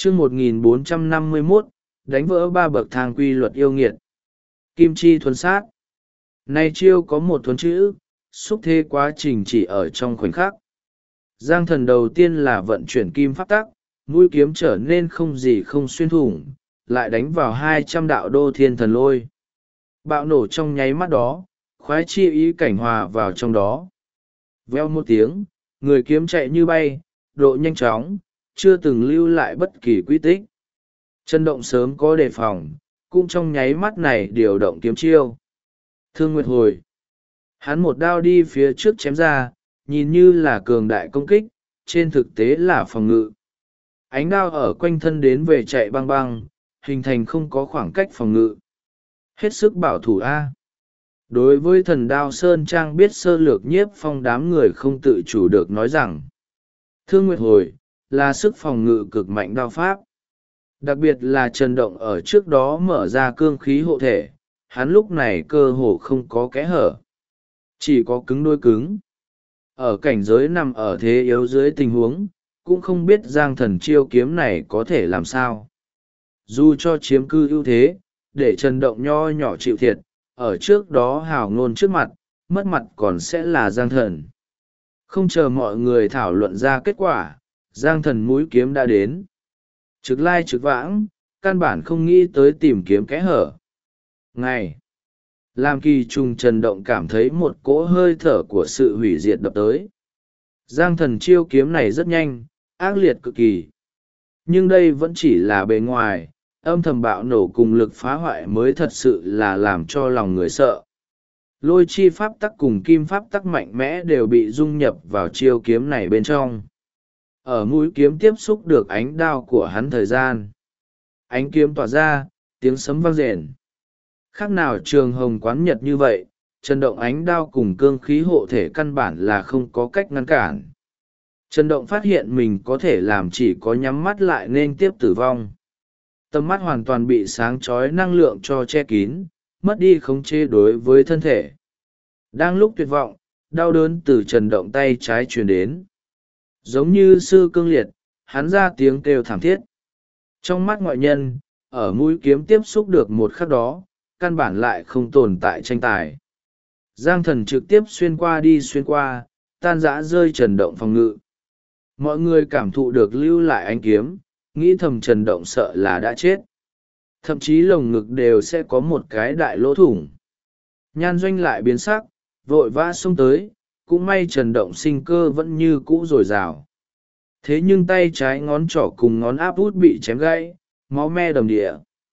chương 1451, đánh vỡ 3 bậc thang quy luật yêu nghiệt. Kim chi thuần sát. Này chiêu có một thuần chữ, xúc thế quá trình chỉ ở trong khoảnh khắc. Giang thần đầu tiên là vận chuyển kim pháp tắc, mũi kiếm trở nên không gì không xuyên thủng, lại đánh vào 200 đạo đô thiên thần lôi. Bạo nổ trong nháy mắt đó, khoái chi ý cảnh hòa vào trong đó. Veo một tiếng, người kiếm chạy như bay, độ nhanh chóng, chưa từng lưu lại bất kỳ quy tích. Chân động sớm có đề phòng, cũng trong nháy mắt này điều động kiếm chiêu. Thương Nguyệt hồi. Hắn một đao đi phía trước chém ra, nhìn như là cường đại công kích, trên thực tế là phòng ngự. Ánh đao ở quanh thân đến về chạy băng băng, hình thành không có khoảng cách phòng ngự. Hết sức bảo thủ A. Đối với thần đao Sơn Trang biết sơ lược nhiếp phong đám người không tự chủ được nói rằng Thương Nguyệt hồi là sức phòng ngự cực mạnh đao pháp. Đặc biệt là Trần Động ở trước đó mở ra cương khí hộ thể, hắn lúc này cơ hồ không có kẽ hở. Chỉ có cứng đôi cứng. Ở cảnh giới nằm ở thế yếu dưới tình huống, cũng không biết Giang thần chiêu kiếm này có thể làm sao. Dù cho chiếm cư ưu thế, để Trần Động nho nhỏ chịu thiệt, ở trước đó hào ngôn trước mặt, mất mặt còn sẽ là Giang thần. Không chờ mọi người thảo luận ra kết quả, Giang thần mũi kiếm đã đến. Trực lai trực vãng, căn bản không nghĩ tới tìm kiếm kẽ hở. Ngày làm kỳ trùng Trần Động cảm thấy một cỗ hơi thở của sự hủy diệt đập tới. Giang thần chiêu kiếm này rất nhanh, ác liệt cực kỳ. Nhưng đây vẫn chỉ là bề ngoài, âm thầm bạo nổ cùng lực phá hoại mới thật sự là làm cho lòng người sợ. Lôi chi pháp tắc cùng kim pháp tắc mạnh mẽ đều bị dung nhập vào chiêu kiếm này bên trong. Ở mũi kiếm tiếp xúc được ánh đao của hắn thời gian. Ánh kiếm tỏa ra, tiếng sấm vang rền. Khác nào trường hồng quán nhật như vậy, Trần Động ánh đao cùng cương khí hộ thể căn bản là không có cách ngăn cản. Trần Động phát hiện mình có thể làm chỉ có nhắm mắt lại nên tiếp tử vong. Tầm mắt hoàn toàn bị sáng chói năng lượng cho che kín, mất đi khống chế đối với thân thể. Đang lúc tuyệt vọng, đau đớn từ Trần Động tay trái truyền đến. Giống như sư cương liệt, hắn ra tiếng kêu thảm thiết. Trong mắt ngoại nhân, ở mũi kiếm tiếp xúc được một khắc đó, căn bản lại không tồn tại tranh tài. Giang thần trực tiếp xuyên qua đi xuyên qua, tan rã rơi Trần Động phòng ngự. Mọi người cảm thụ được lưu lại ánh kiếm, nghĩ thầm Trần Động sợ là đã chết. Thậm chí lồng ngực đều sẽ có một cái đại lỗ thủng. Nhan Doanh lại biến sắc, vội vã xông tới, cũng may Trần Động sinh cơ vẫn như cũ dồi dào. Thế nhưng tay trái ngón trỏ cùng ngón áp út bị chém gãy, máu me đầm địa.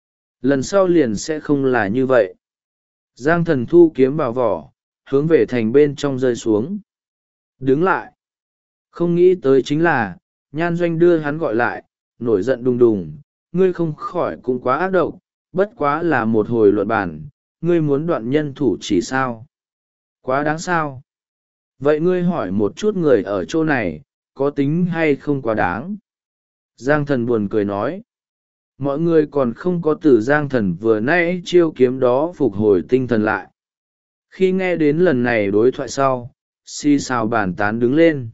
Lần sau liền sẽ không là như vậy. Giang thần thu kiếm vào vỏ, hướng về thành bên trong rơi xuống. Đứng lại. Không nghĩ tới chính là, Nhan Doanh đưa hắn gọi lại, nổi giận đùng đùng. Ngươi không khỏi cũng quá ác độc, bất quá là một hồi luận bản, ngươi muốn đoạn nhân thủ chỉ sao? Quá đáng sao? Vậy ngươi hỏi một chút người ở chỗ này, có tính hay không quá đáng? Giang thần buồn cười nói. Mọi người còn không có từ Giang thần vừa nãy chiêu kiếm đó phục hồi tinh thần lại. Khi nghe đến lần này đối thoại sau, xì xào bàn tán đứng lên.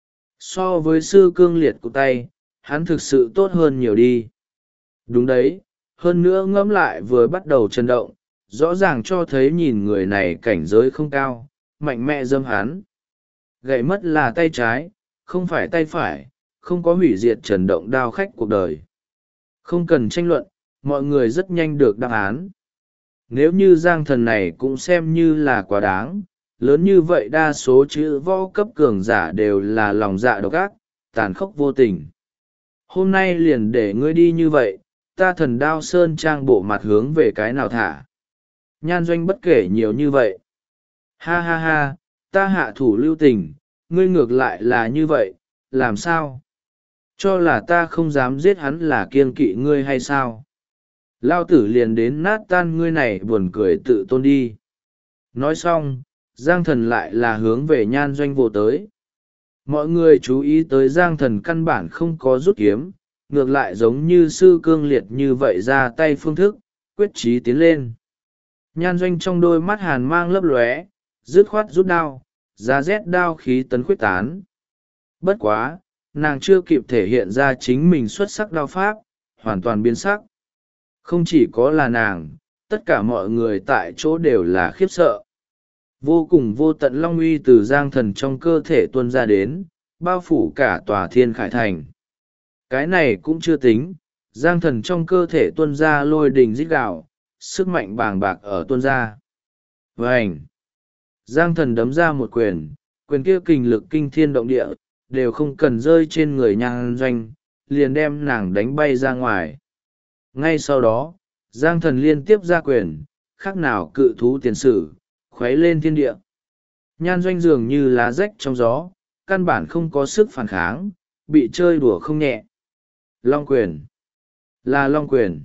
So với sư cương liệt của tay, hắn thực sự tốt hơn nhiều đi. Đúng đấy, hơn nữa ngẫm lại vừa bắt đầu chấn động, rõ ràng cho thấy nhìn người này cảnh giới không cao, mạnh mẽ dâm hắn. Gậy mất là tay trái, không phải tay phải, không có hủy diệt Trần Động đao khách cuộc đời. Không cần tranh luận, mọi người rất nhanh được đáp án. Nếu như Giang thần này cũng xem như là quá đáng, lớn như vậy đa số chữ võ cấp cường giả đều là lòng dạ độc ác, tàn khốc vô tình. Hôm nay liền để ngươi đi như vậy, ta thần đao Sơn Trang bộ mặt hướng về cái nào thả. Nhan Doanh bất kể nhiều như vậy. Ha ha ha, ta hạ thủ lưu tình, ngươi ngược lại là như vậy, làm sao? Cho là ta không dám giết hắn là kiêng kỵ ngươi hay sao? Lao tử liền đến nát tan ngươi này buồn cười tự tôn đi. Nói xong, Giang thần lại là hướng về Nhan Doanh vô tới. Mọi người chú ý tới Giang thần căn bản không có rút kiếm, ngược lại giống như sư cương liệt như vậy ra tay phương thức, quyết chí tiến lên. Nhan Doanh trong đôi mắt hàn mang lấp lóe, dứt khoát rút đao, giá rét đao khí tấn khuyết tán. Bất quá, nàng chưa kịp thể hiện ra chính mình xuất sắc đao pháp, hoàn toàn biến sắc. Không chỉ có là nàng, tất cả mọi người tại chỗ đều là khiếp sợ. Vô cùng vô tận long uy từ Giang Thần trong cơ thể tuôn ra đến, bao phủ cả tòa Thiên Khải Thành. Cái này cũng chưa tính, Giang Thần trong cơ thể tuôn ra lôi đình rít gào, sức mạnh bàng bạc ở tuôn ra. Vành! Giang Thần đấm ra một quyền, quyền kia kình lực kinh thiên động địa, đều không cần rơi trên người Nhan Doanh, liền đem nàng đánh bay ra ngoài. Ngay sau đó, Giang Thần liên tiếp ra quyền, khác nào cự thú tiền sử, khuấy lên thiên địa. Nhan Doanh dường như lá rách trong gió, căn bản không có sức phản kháng, bị chơi đùa không nhẹ. Long quyền! Là long quyền!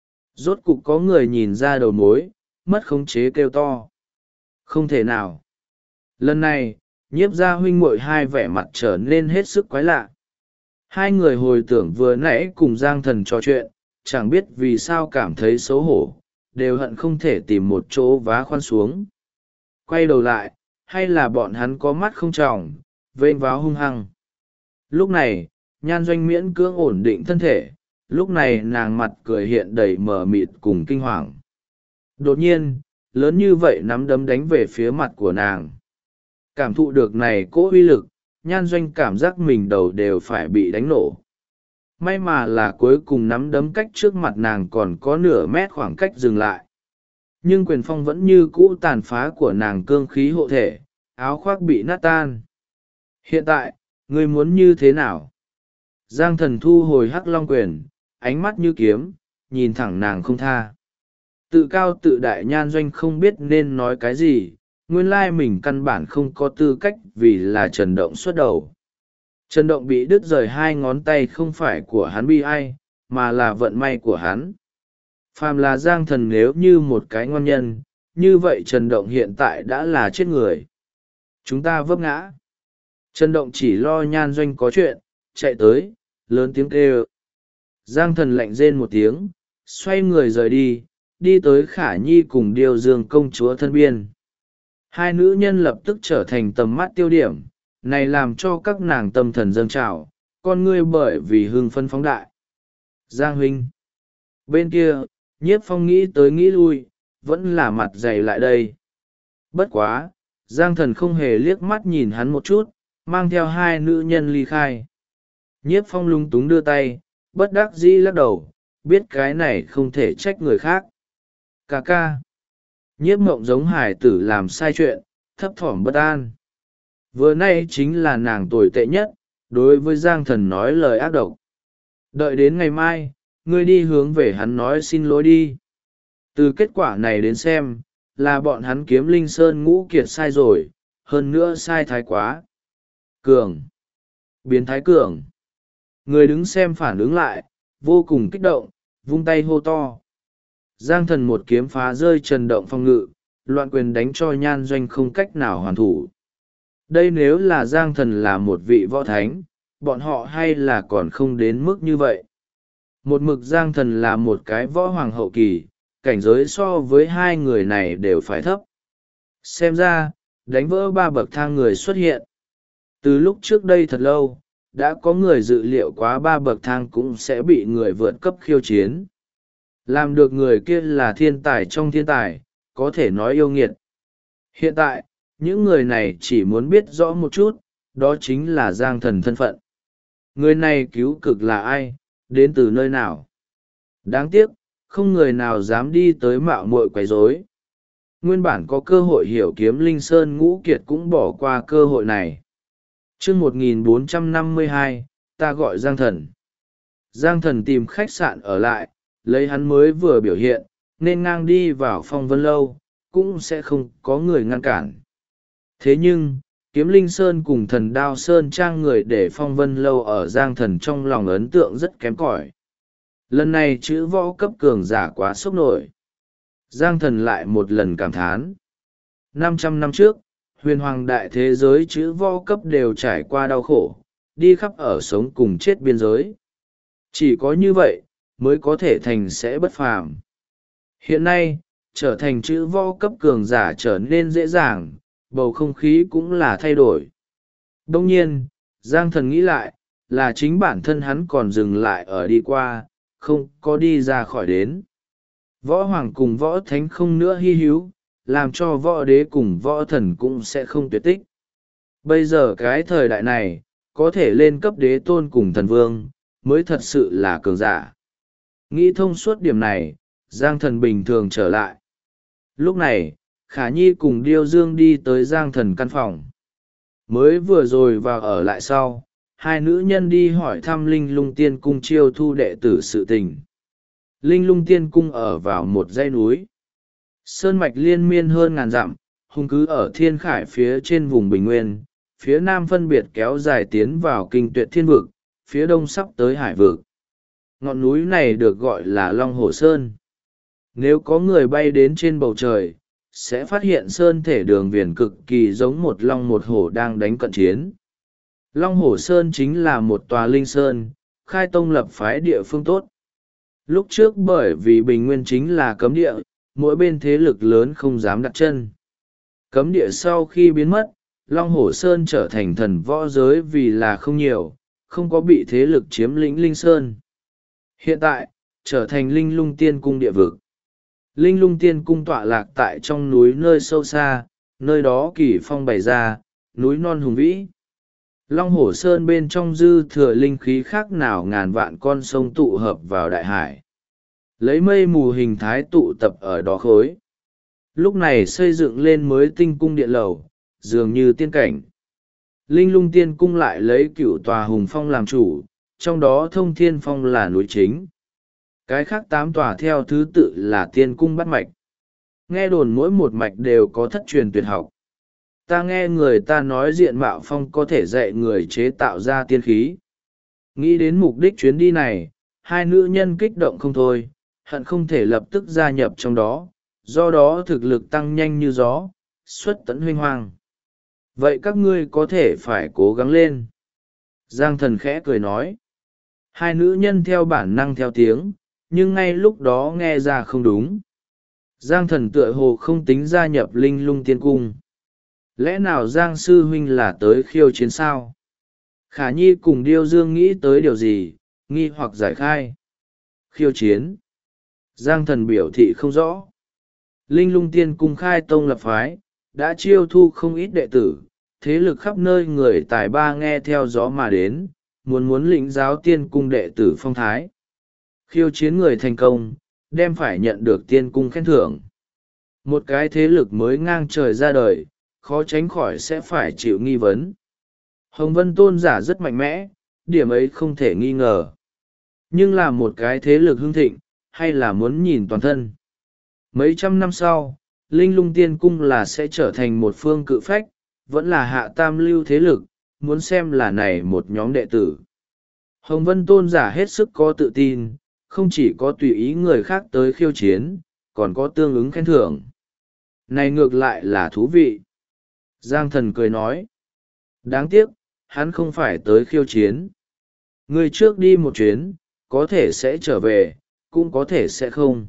Rốt cục có người nhìn ra đầu mối, mất khống chế kêu to. Không thể nào! Lần này, Nhiếp gia huynh muội hai vẻ mặt trở nên hết sức quái lạ. Hai người hồi tưởng vừa nãy cùng Giang Thần trò chuyện, chẳng biết vì sao cảm thấy xấu hổ, đều hận không thể tìm một chỗ vá khoan xuống. Quay đầu lại, hay là bọn hắn có mắt không tròng, vênh váo hung hăng. Lúc này, Nhan Doanh miễn cưỡng ổn định thân thể, lúc này nàng mặt cười hiện đầy mờ mịt cùng kinh hoàng. Đột nhiên, lớn như vậy nắm đấm đánh về phía mặt của nàng. Cảm thụ được này cỗ uy lực, Nhan Doanh cảm giác mình đầu đều phải bị đánh nổ. May mà là cuối cùng nắm đấm cách trước mặt nàng còn có nửa mét khoảng cách dừng lại. Nhưng quyền phong vẫn như cũ tàn phá của nàng cương khí hộ thể, áo khoác bị nát tan. Hiện tại, ngươi muốn như thế nào? Giang Thần thu hồi hắc long quyền, ánh mắt như kiếm, nhìn thẳng nàng không tha. Tự cao tự đại Nhan Doanh không biết nên nói cái gì, nguyên lai mình căn bản không có tư cách vì là Trần Động xuất đầu. Trần Động bị đứt rời hai ngón tay không phải của hắn bi ai, mà là vận may của hắn. Phàm là Giang Thần nếu như một cái ngon nhân, như vậy Trần Động hiện tại đã là chết người. Chúng ta vấp ngã. Trần Động chỉ lo Nhan Doanh có chuyện, chạy tới, lớn tiếng kêu. Giang Thần lạnh rên một tiếng, xoay người rời đi, đi tới Khả Nhi cùng Điêu Dương công chúa thân biên. Hai nữ nhân lập tức trở thành tầm mắt tiêu điểm, này làm cho các nàng tâm thần dâng trào, con ngươi bởi vì hưng phấn phóng đại. Giang huynh. Bên kia, Nhiếp Phong nghĩ tới nghĩ lui, vẫn là mặt dày lại đây. Bất quá, Giang Thần không hề liếc mắt nhìn hắn một chút, mang theo hai nữ nhân ly khai. Nhiếp Phong lung túng đưa tay, bất đắc dĩ lắc đầu, biết cái này không thể trách người khác. Cà ca. Nhiếp Mộng giống hải tử làm sai chuyện, thấp thỏm bất an. Vừa nay chính là nàng tồi tệ nhất, đối với Giang Thần nói lời ác độc. Đợi đến ngày mai, ngươi đi hướng về hắn nói xin lỗi đi. Từ kết quả này đến xem, là bọn hắn Kiếm Linh Sơn Ngũ Kiệt sai rồi, hơn nữa sai thái quá. Cường. Biến thái cường. Người đứng xem phản ứng lại, vô cùng kích động, vung tay hô to. Giang Thần một kiếm phá rơi Trần Động phòng ngự, loạn quyền đánh cho Nhan Doanh không cách nào hoàn thủ. Đây nếu là Giang Thần là một vị võ thánh, bọn họ hay là còn không đến mức như vậy. Một mực Giang Thần là một cái võ hoàng hậu kỳ, cảnh giới so với hai người này đều phải thấp. Xem ra, đánh vỡ ba bậc thang người xuất hiện. Từ lúc trước đây thật lâu, đã có người dự liệu quá ba bậc thang cũng sẽ bị người vượt cấp khiêu chiến. Làm được người kia là thiên tài trong thiên tài, có thể nói yêu nghiệt. Hiện tại, những người này chỉ muốn biết rõ một chút, đó chính là Giang Thần thân phận. Người này cứu cực là ai, đến từ nơi nào? Đáng tiếc, không người nào dám đi tới mạo muội quấy rối. Nguyên bản có cơ hội hiểu Kiếm Linh Sơn Ngũ Kiệt cũng bỏ qua cơ hội này. Chương 1452, ta gọi Giang Thần. Giang Thần tìm khách sạn ở lại, lấy hắn mới vừa biểu hiện, nên ngang đi vào Phong Vân Lâu, cũng sẽ không có người ngăn cản. Thế nhưng, Kiếm Linh Sơn cùng Thần Đao Sơn trang người để Phong Vân Lâu ở Giang Thần trong lòng ấn tượng rất kém cỏi. Lần này chữ võ cấp cường giả quá sốc nổi. Giang Thần lại một lần cảm thán. 500 năm trước, huyền hoàng đại thế giới chữ võ cấp đều trải qua đau khổ, đi khắp ở sống cùng chết biên giới. Chỉ có như vậy, mới có thể thành sẽ bất phàm. Hiện nay, trở thành chữ võ cấp cường giả trở nên dễ dàng, bầu không khí cũng là thay đổi. Đông nhiên, Giang Thần nghĩ lại, là chính bản thân hắn còn dừng lại ở đi qua, không có đi ra khỏi đến. Võ hoàng cùng võ thánh không nữa hy hữu, làm cho võ đế cùng võ thần cũng sẽ không tuyệt tích. Bây giờ cái thời đại này, có thể lên cấp đế tôn cùng thần vương, mới thật sự là cường giả. Nghĩ thông suốt điểm này, Giang Thần bình thường trở lại. Lúc này, Khả Nhi cùng Điêu Dương đi tới Giang Thần căn phòng. Mới vừa rồi vào ở lại sau, hai nữ nhân đi hỏi thăm Linh Lung Tiên Cung chiêu thu đệ tử sự tình. Linh Lung Tiên Cung ở vào một dãy núi. Sơn mạch liên miên hơn ngàn dặm, hùng cứ ở thiên khải phía trên vùng Bình Nguyên, phía nam phân biệt kéo dài tiến vào kinh Tuyệt Thiên Vực, phía đông sắp tới Hải Vực. Ngọn núi này được gọi là Long Hổ Sơn. Nếu có người bay đến trên bầu trời, sẽ phát hiện sơn thể đường viền cực kỳ giống một long một hổ đang đánh cận chiến. Long Hổ Sơn chính là một tòa linh sơn, khai tông lập phái địa phương tốt. Lúc trước bởi vì Bình Nguyên chính là cấm địa, mỗi bên thế lực lớn không dám đặt chân. Cấm địa sau khi biến mất, Long Hổ Sơn trở thành thần võ giới vì là không nhiều, không có bị thế lực chiếm lĩnh linh sơn. Hiện tại, trở thành Linh Lung Tiên Cung địa vực. Linh Lung Tiên Cung tọa lạc tại trong núi nơi sâu xa, nơi đó kỳ phong bày ra, núi non hùng vĩ. Long Hổ Sơn bên trong dư thừa linh khí khác nào ngàn vạn con sông tụ hợp vào đại hải. Lấy mây mù hình thái tụ tập ở đó khối. Lúc này xây dựng lên mới tinh cung điện lầu, dường như tiên cảnh. Linh Lung Tiên Cung lại lấy cựu tòa hùng phong làm chủ, trong đó Thông Thiên Phong là núi chính. Cái khác 8 tòa theo thứ tự là tiên cung bát mạch. Nghe đồn mỗi một mạch đều có thất truyền tuyệt học. Ta nghe người ta nói diện mạo phong có thể dạy người chế tạo ra tiên khí. Nghĩ đến mục đích chuyến đi này, hai nữ nhân kích động không thôi, hận không thể lập tức gia nhập trong đó, do đó thực lực tăng nhanh như gió, xuất tấn huy hoàng. Vậy các ngươi có thể phải cố gắng lên. Giang Thần khẽ cười nói. Hai nữ nhân theo bản năng theo tiếng, nhưng ngay lúc đó nghe ra không đúng. Giang Thần tựa hồ không tính gia nhập Linh Lung Tiên Cung. Lẽ nào Giang Sư Huynh là tới khiêu chiến sao? Khả Nhi cùng Điêu Dương nghĩ tới điều gì, nghi hoặc giải khai. Khiêu chiến. Giang Thần biểu thị không rõ. Linh Lung Tiên Cung khai tông lập phái, đã chiêu thu không ít đệ tử, thế lực khắp nơi người tài ba nghe theo gió mà đến, muốn lĩnh giáo tiên cung đệ tử phong thái. Khiêu chiến người thành công, đem phải nhận được tiên cung khen thưởng. Một cái thế lực mới ngang trời ra đời, khó tránh khỏi sẽ phải chịu nghi vấn. Hồng Vân Tôn giả rất mạnh mẽ, điểm ấy không thể nghi ngờ. Nhưng là một cái thế lực hưng thịnh, hay là muốn nhìn toàn thân. Mấy trăm năm sau, Linh Lung Tiên Cung là sẽ trở thành một phương cự phách, vẫn là hạ tam lưu thế lực, muốn xem là này một nhóm đệ tử. Hồng Vân Tôn giả hết sức có tự tin, không chỉ có tùy ý người khác tới khiêu chiến, còn có tương ứng khen thưởng. Này ngược lại là thú vị. Giang Thần cười nói. Đáng tiếc, hắn không phải tới khiêu chiến. Người trước đi một chuyến, có thể sẽ trở về, cũng có thể sẽ không.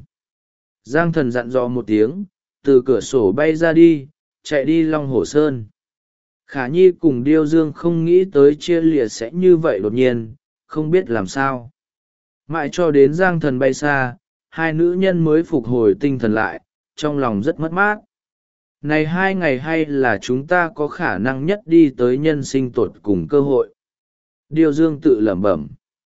Giang Thần dặn dò một tiếng, từ cửa sổ bay ra đi, chạy đi Long Hổ Sơn. Khả Nhi cùng Điêu Dương không nghĩ tới chia lìa sẽ như vậy đột nhiên, không biết làm sao. Mãi cho đến Giang Thần bay xa, hai nữ nhân mới phục hồi tinh thần lại, trong lòng rất mất mát. Này 2 ngày hay là chúng ta có khả năng nhất đi tới nhân sinh tột cùng cơ hội. Điêu Dương tự lẩm bẩm.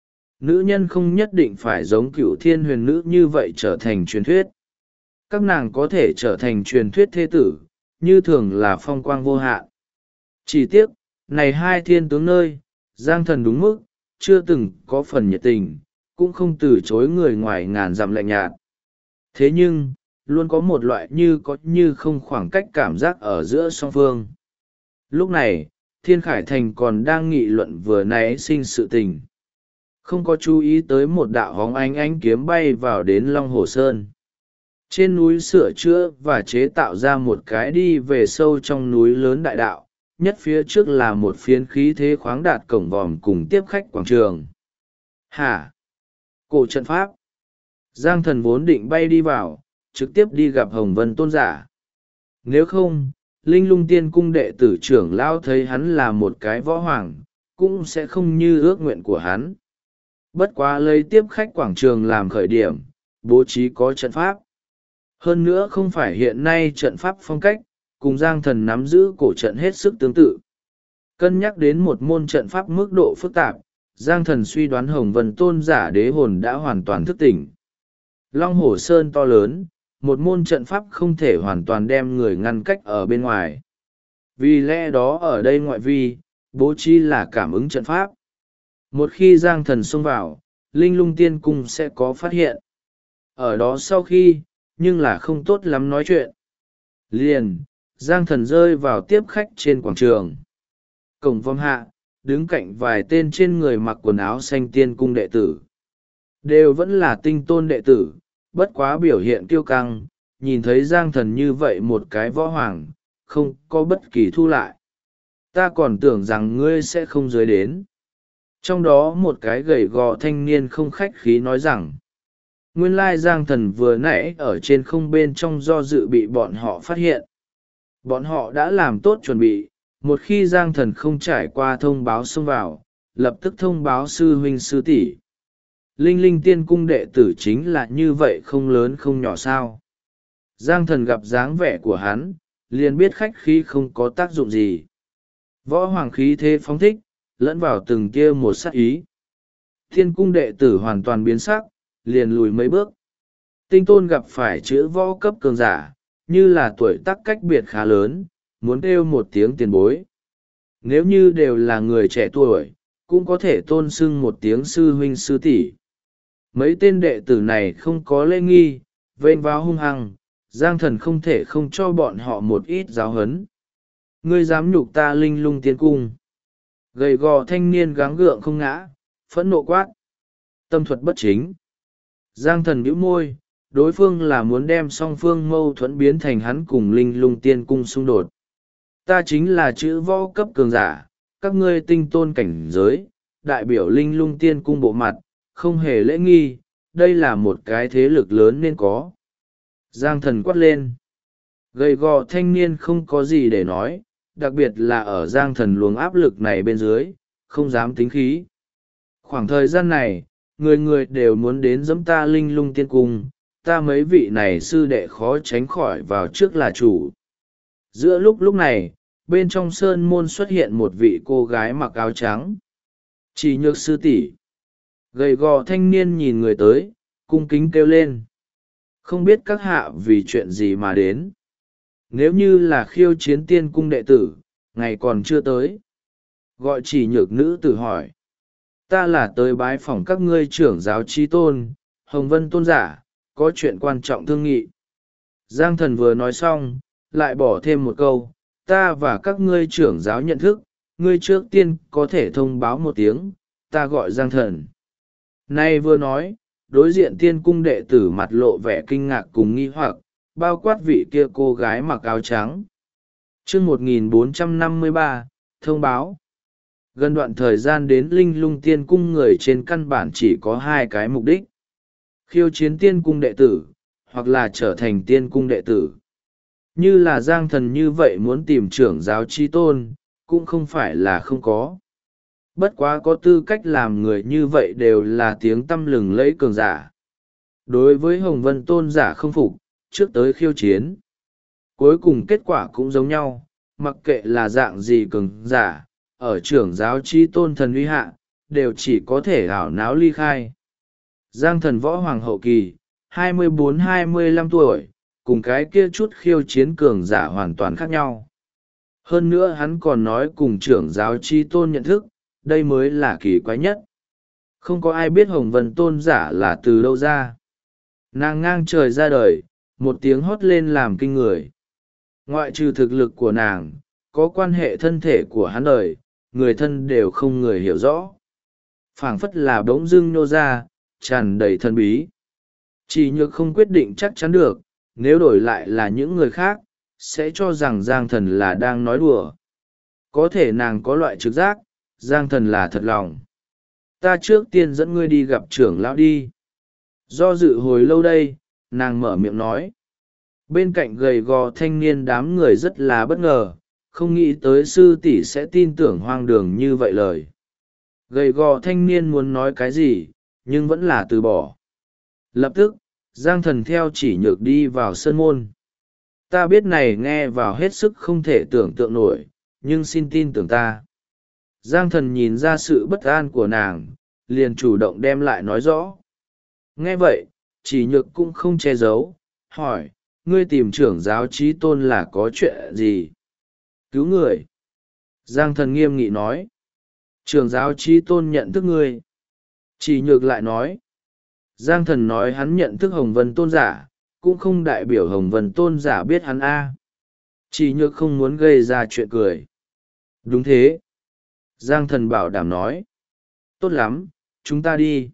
Nữ nhân không nhất định phải giống Cửu Thiên Huyền Nữ như vậy trở thành truyền thuyết. Các nàng có thể trở thành truyền thuyết thế tử, như thường là phong quang vô hạn. Chỉ tiếc, này 2 thiên tướng nơi, Giang Thần đúng mức, chưa từng có phần nhiệt tình, cũng không từ chối người ngoài ngàn dặm lạnh nhạt. Thế nhưng, luôn có một loại như có như không khoảng cách cảm giác ở giữa song phương. Lúc này, Thiên Khải Thành còn đang nghị luận vừa nãy sinh sự tình. Không có chú ý tới một đạo hóng ánh kiếm bay vào đến Long Hồ Sơn. Trên núi sửa chữa và chế tạo ra một cái đi về sâu trong núi lớn đại đạo, nhất phía trước là một phiến khí thế khoáng đạt cổng vòm cùng tiếp khách quảng trường. Hả? Cổ trận pháp. Giang Thần vốn định bay đi vào, trực tiếp đi gặp Hồng Vân Tôn giả. Nếu không, Linh Lung Tiên Cung đệ tử trưởng lão thấy hắn là một cái võ hoàng, cũng sẽ không như ước nguyện của hắn. Bất quá lấy tiếp khách quảng trường làm khởi điểm, bố trí có trận pháp. Hơn nữa không phải hiện nay trận pháp phong cách, cùng Giang Thần nắm giữ cổ trận hết sức tương tự. Cân nhắc đến một môn trận pháp mức độ phức tạp, Giang Thần suy đoán Hồng Vân Tôn giả đế hồn đã hoàn toàn thức tỉnh. Long Hổ Sơn to lớn, một môn trận pháp không thể hoàn toàn đem người ngăn cách ở bên ngoài. Vì lẽ đó ở đây ngoại vi, bố trí là cảm ứng trận pháp. Một khi Giang Thần xông vào, Linh Lung Tiên Cung sẽ có phát hiện. Ở đó sau khi, nhưng là không tốt lắm nói chuyện. Liền, Giang Thần rơi vào tiếp khách trên quảng trường. Cổng vòng hạ, đứng cạnh vài tên trên người mặc quần áo xanh tiên cung đệ tử. Đều vẫn là tinh tôn đệ tử, bất quá biểu hiện kiêu căng, nhìn thấy Giang Thần như vậy một cái võ hoàng, không có bất kỳ thu lại. Ta còn tưởng rằng ngươi sẽ không dưới đến. Trong đó một cái gầy gò thanh niên không khách khí nói rằng, nguyên lai Giang Thần vừa nãy ở trên không bên trong do dự bị bọn họ phát hiện. Bọn họ đã làm tốt chuẩn bị, một khi Giang Thần không trải qua thông báo xông vào, lập tức thông báo sư huynh sư tỷ. Linh Linh Tiên Cung đệ tử chính là như vậy, không lớn không nhỏ sao. Giang Thần gặp dáng vẻ của hắn, liền biết khách khí không có tác dụng gì. Võ hoàng khí thế phóng thích, lẫn vào từng kia một sắc ý. Thiên cung đệ tử hoàn toàn biến sắc, liền lùi mấy bước. Tinh tôn gặp phải chữ võ cấp cường giả, như là tuổi tác cách biệt khá lớn, muốn kêu một tiếng tiền bối. Nếu như đều là người trẻ tuổi, cũng có thể tôn xưng một tiếng sư huynh sư tỷ. Mấy tên đệ tử này không có lễ nghi, vênh váo hung hăng, Giang Thần không thể không cho bọn họ một ít giáo huấn. Ngươi dám nhục ta Linh Lung Tiên Cung. Gầy gò thanh niên gắng gượng không ngã, phẫn nộ quát. Tâm thuật bất chính. Giang Thần bĩu môi, đối phương là muốn đem song phương mâu thuẫn biến thành hắn cùng Linh Lung Tiên Cung xung đột. Ta chính là chữ võ cấp cường giả, các ngươi tinh tôn cảnh giới, đại biểu Linh Lung Tiên Cung bộ mặt, không hề lễ nghi, đây là một cái thế lực lớn nên có. Giang Thần quát lên. Gầy gò thanh niên không có gì để nói, đặc biệt là ở Giang Thần luồng áp lực này bên dưới, không dám tính khí. Khoảng thời gian này, người người đều muốn đến giẫm ta Linh Lung Tiên Cung, ta mấy vị này sư đệ khó tránh khỏi vào trước là chủ. Giữa lúc này, bên trong sơn môn xuất hiện một vị cô gái mặc áo trắng. Chỉ Nhược sư tỷ. Gầy gò thanh niên nhìn người tới, cung kính kêu lên. Không biết các hạ vì chuyện gì mà đến. Nếu như là khiêu chiến tiên cung đệ tử, ngày còn chưa tới. Gọi Chỉ Nhược nữ tử hỏi. Ta là tới bái phỏng các ngươi trưởng giáo trí tôn, Hồng Vân tôn giả, có chuyện quan trọng thương nghị. Giang Thần vừa nói xong, lại bỏ thêm một câu, ta và các ngươi trưởng giáo nhận thức, ngươi trước tiên có thể thông báo một tiếng, ta gọi Giang Thần. Nay vừa nói, đối diện tiên cung đệ tử mặt lộ vẻ kinh ngạc cùng nghi hoặc, bao quát vị kia cô gái mặc áo trắng. Chương 1453, thông báo. Gần đoạn thời gian đến Linh Lung Tiên Cung người trên căn bản chỉ có hai cái mục đích. Khiêu chiến tiên cung đệ tử, hoặc là trở thành tiên cung đệ tử. Như là Giang Thần như vậy muốn tìm trưởng giáo chi tôn, cũng không phải là không có. Bất quá có tư cách làm người như vậy đều là tiếng tăm lừng lẫy cường giả. Đối với Hồng Vân tôn giả không phục, trước tới khiêu chiến. Cuối cùng kết quả cũng giống nhau, mặc kệ là dạng gì cường giả, ở trưởng giáo chi tôn thần uy hạ, đều chỉ có thể ảo náo ly khai. Giang Thần võ hoàng hậu kỳ, 24-25 tuổi, cùng cái kia chút khiêu chiến cường giả hoàn toàn khác nhau. Hơn nữa hắn còn nói cùng trưởng giáo chi tôn nhận thức, đây mới là kỳ quái nhất. Không có ai biết Hồng Vân tôn giả là từ đâu ra. Nàng ngang trời ra đời, một tiếng hót lên làm kinh người. Ngoại trừ thực lực của nàng, có quan hệ thân thể của hắn đời, người thân đều không người hiểu rõ. Phảng phất là bỗng dưng nô ra, tràn đầy thân bí. Chỉ Nhược không quyết định chắc chắn được, nếu đổi lại là những người khác, sẽ cho rằng Giang Thần là đang nói đùa. Có thể nàng có loại trực giác, Giang Thần là thật lòng. Ta trước tiên dẫn ngươi đi gặp trưởng lão đi. Do dự hồi lâu đây, nàng mở miệng nói. Bên cạnh gầy gò thanh niên đám người rất là bất ngờ, không nghĩ tới sư tỷ sẽ tin tưởng hoang đường như vậy lời. Gầy gò thanh niên muốn nói cái gì nhưng vẫn là từ bỏ. Lập tức Giang Thần theo chỉ nhược đi vào sân môn. Ta biết này nghe vào hết sức không thể tưởng tượng nổi, nhưng xin tin tưởng ta. Giang Thần nhìn ra sự bất an của nàng, liền chủ động đem lại nói rõ. Nghe vậy, chỉ nhược cũng không che giấu, hỏi, ngươi tìm trưởng giáo trí tôn là có chuyện gì? Cứu người. Giang Thần nghiêm nghị nói. Trưởng giáo trí tôn nhận thức ngươi. Chỉ nhược lại nói. Giang Thần nói hắn nhận thức Hồng Vân tôn giả, cũng không đại biểu Hồng Vân tôn giả biết hắn a. Chỉ nhược không muốn gây ra chuyện cười. Đúng thế. Giang Thần bảo đảm nói. Tốt lắm, chúng ta đi.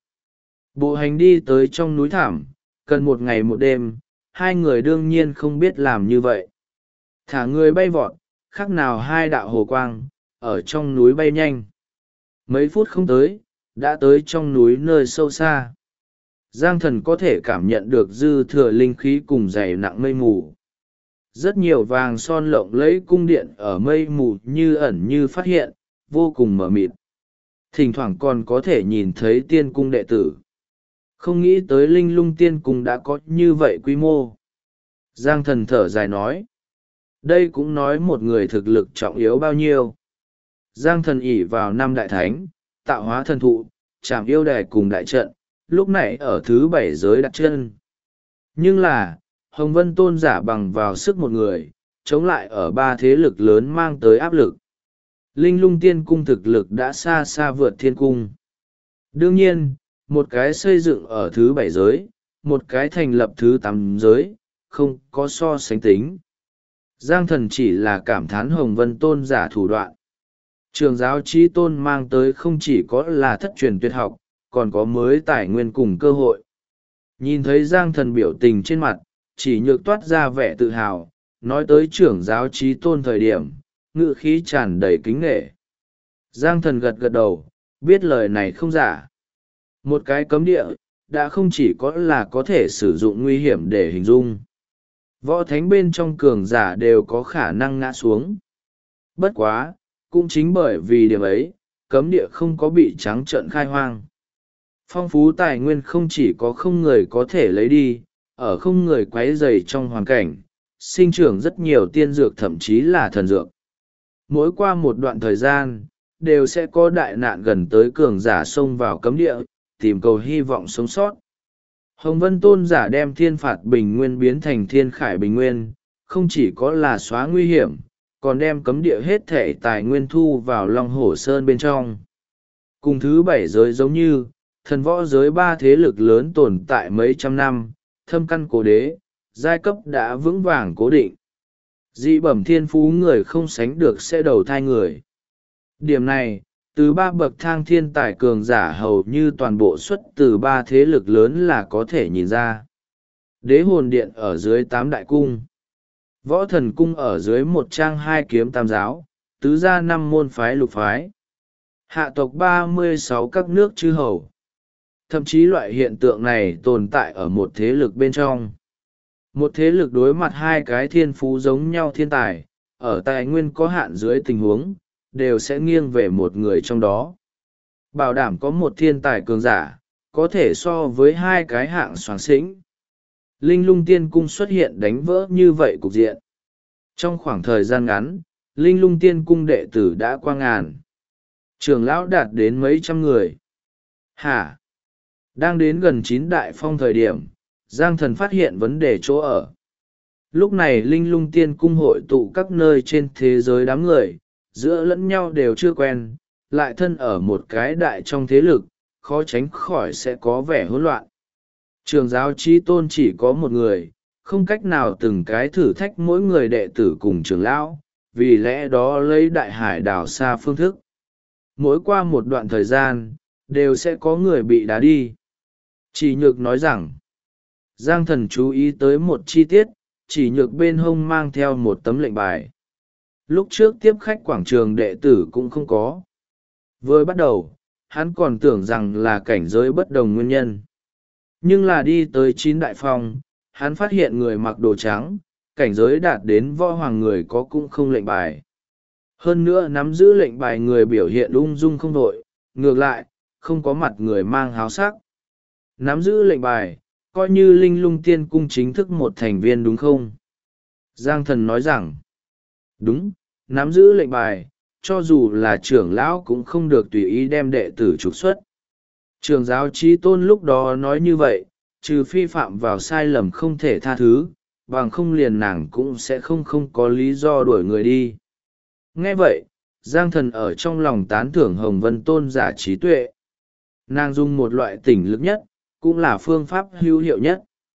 Bộ hành đi tới trong núi thảm, cần một ngày một đêm, hai người đương nhiên không biết làm như vậy. Thả người bay vọt, khác nào hai đạo hồ quang, ở trong núi bay nhanh. Mấy phút không tới, đã tới trong núi nơi sâu xa. Giang Thần có thể cảm nhận được dư thừa linh khí cùng dày nặng mây mù. Rất nhiều vàng son lộng lẫy cung điện ở mây mù như ẩn như phát hiện, vô cùng mờ mịt. Thỉnh thoảng còn có thể nhìn thấy tiên cung đệ tử. Không nghĩ tới Linh Lung tiên cung đã có như vậy quy mô. Giang Thần thở dài nói. Đây cũng nói một người thực lực trọng yếu bao nhiêu. Giang Thần ỷ vào năm đại thánh, tạo hóa thần thụ, chạm yêu đài cùng đại trận, lúc này ở thứ 7 giới đặt chân. Nhưng là, Hồng Vân tôn giả bằng vào sức một người, chống lại ở 3 thế lực lớn mang tới áp lực. Linh Lung tiên cung thực lực đã xa xa vượt thiên cung. Đương nhiên, một cái xây dựng ở thứ 7 giới, một cái thành lập thứ 8 giới, không có so sánh tính. Giang Thần chỉ là cảm thán Hồng Vân tôn giả thủ đoạn. Trường giáo trí tôn mang tới không chỉ có là thất truyền tuyệt học, còn có mới tài nguyên cùng cơ hội. Nhìn thấy Giang Thần biểu tình trên mặt, chỉ nhược toát ra vẻ tự hào, nói tới trưởng giáo trí tôn thời điểm, ngữ khí tràn đầy kính nghệ. Giang Thần gật gật đầu, biết lời này không giả. Một cái cấm địa, đã không chỉ có là có thể sử dụng nguy hiểm để hình dung. Võ thánh bên trong cường giả đều có khả năng ngã xuống. Bất quá, cũng chính bởi vì điểm ấy, cấm địa không có bị trắng trợn khai hoang. Phong phú tài nguyên không chỉ có không người có thể lấy đi, ở không người quấy rầy trong hoàn cảnh, sinh trưởng rất nhiều tiên dược thậm chí là thần dược. Mỗi qua một đoạn thời gian, đều sẽ có đại nạn gần tới cường giả xông vào cấm địa, tìm cầu hy vọng sống sót. Hồng Vân tôn giả đem thiên phạt bình nguyên biến thành thiên khải bình nguyên, không chỉ có là xóa nguy hiểm, còn đem cấm địa hết thể tài nguyên thu vào Long Hổ Sơn bên trong. Cùng thứ 7 giới giống như, thần võ giới 3 thế lực lớn tồn tại mấy trăm năm, thâm căn cố đế, giai cấp đã vững vàng cố định. Dị bẩm thiên phú người không sánh được sẽ đầu thai người. Điểm này, từ 3 bậc thang thiên tài cường giả hầu như toàn bộ xuất từ 3 thế lực lớn là có thể nhìn ra. Đế hồn điện ở dưới 8 đại cung. Võ thần cung ở dưới 1 trang 2 kiếm tam giáo, tứ gia 5 môn phái lục phái. Hạ tộc 36 các nước chư hầu. Thậm chí loại hiện tượng này tồn tại ở một thế lực bên trong. Một thế lực đối mặt 2 cái thiên phú giống nhau thiên tài, ở tài nguyên có hạn dưới tình huống, đều sẽ nghiêng về một người trong đó. Bảo đảm có một thiên tài cường giả, có thể so với 2 cái hạng soáng xĩnh. Linh Lung tiên cung xuất hiện đánh vỡ như vậy cục diện. Trong khoảng thời gian ngắn, Linh Lung tiên cung đệ tử đã qua ngàn. Trưởng lão đạt đến mấy trăm người. Hả? Đang đến gần 9 đại phong thời điểm, Giang Thần phát hiện vấn đề chỗ ở. Lúc này Linh Lung tiên cung hội tụ các nơi trên thế giới đám người, giữa lẫn nhau đều chưa quen, lại thân ở một cái đại trong thế lực, khó tránh khỏi sẽ có vẻ hỗn loạn. Trường giáo trí tôn chỉ có một người, không cách nào từng cái thử thách mỗi người đệ tử cùng trưởng lão, vì lẽ đó lấy đại hải đảo xa phương thức. Mỗi qua một đoạn thời gian, đều sẽ có người bị đá đi. Chỉ nhược nói rằng, Giang Thần chú ý tới một chi tiết, chỉ nhược bên hông mang theo một tấm lệnh bài. Lúc trước tiếp khách quảng trường đệ tử cũng không có. Vừa bắt đầu, hắn còn tưởng rằng là cảnh giới bất đồng nguyên nhân. Nhưng là đi tới 9 đại phong, hắn phát hiện người mặc đồ trắng, cảnh giới đạt đến võ hoàng người có cũng không lệnh bài. Hơn nữa nắm giữ lệnh bài người biểu hiện ung dung không đội, ngược lại không có mặt người mang háo sắc. Nắm giữ lệnh bài, coi như Linh Lung Tiên Cung chính thức một thành viên đúng không? Giang Thần nói rằng, đúng, nắm giữ lệnh bài, cho dù là trưởng lão cũng không được tùy ý đem đệ tử trục xuất. Trường giáo Chí Tôn lúc đó nói như vậy, trừ phi phạm vào sai lầm không thể tha thứ, bằng không liền nàng cũng sẽ không có lý do đuổi người đi. Nghe vậy, Giang Thần ở trong lòng tán thưởng Hồng Vân Tôn giả trí tuệ. Nàng dùng một loại tỉnh lực nhất, cũng là phương pháp hữu hiệu nhất.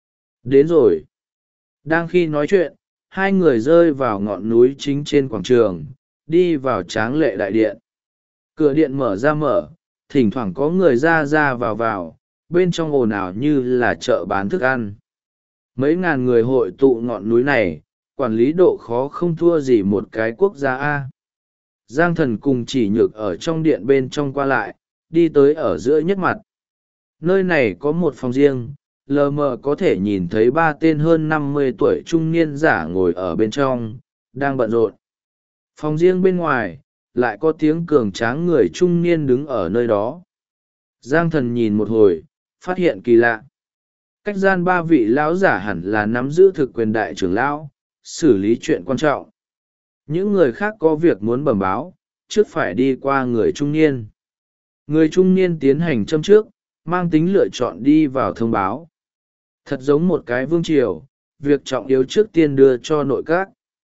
Đến rồi. Đang khi nói chuyện, hai người rơi vào ngọn núi chính trên quảng trường, đi vào tráng lệ đại điện. Cửa điện mở ra mở, thỉnh thoảng có người ra vào, bên trong ồn ào như là chợ bán thức ăn. Mấy ngàn người hội tụ ngọn núi này, quản lý độ khó không thua gì một cái quốc gia A. Giang Thần cùng Chỉ Nhược ở trong điện bên trong qua lại, đi tới ở giữa nhất mặt. Nơi này có một phòng riêng, lờ mờ có thể nhìn thấy ba tên hơn 50 tuổi trung niên giả ngồi ở bên trong, đang bận rộn. Phòng riêng bên ngoài, lại có tiếng cường tráng người trung niên đứng ở nơi đó. Giang Thần nhìn một hồi, phát hiện kỳ lạ. Cách gian ba vị lão giả hẳn là nắm giữ thực quyền đại trưởng lão, xử lý chuyện quan trọng. Những người khác có việc muốn bẩm báo, trước phải đi qua người trung niên. Người trung niên tiến hành châm trước, mang tính lựa chọn đi vào thông báo. Thật giống một cái vương triều, việc trọng yếu trước tiên đưa cho nội các.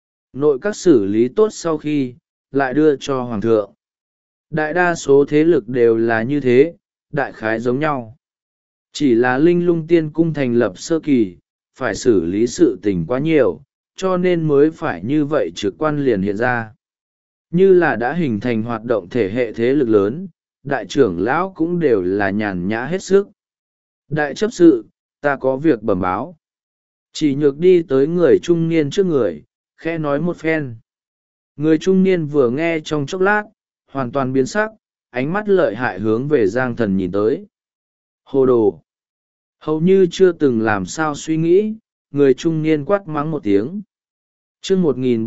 Nội các xử lý tốt sau khi, lại đưa cho hoàng thượng. Đại đa số thế lực đều là như thế, đại khái giống nhau. Chỉ là Linh Lung Tiên Cung thành lập sơ kỳ, phải xử lý sự tình quá nhiều, cho nên mới phải như vậy trực quan liền hiện ra. Như là đã hình thành hoạt động thể hệ thế lực lớn, đại trưởng lão cũng đều là nhàn nhã hết sức. Đại chấp sự, ta có việc bẩm báo. Chỉ Nhược đi tới người trung niên trước người, khẽ nói một phen. Người trung niên vừa nghe trong chốc lát, hoàn toàn biến sắc, ánh mắt lợi hại hướng về Giang Thần nhìn tới. Hồ đồ! Hầu như chưa từng làm sao suy nghĩ, người trung niên quát mắng một tiếng. Chương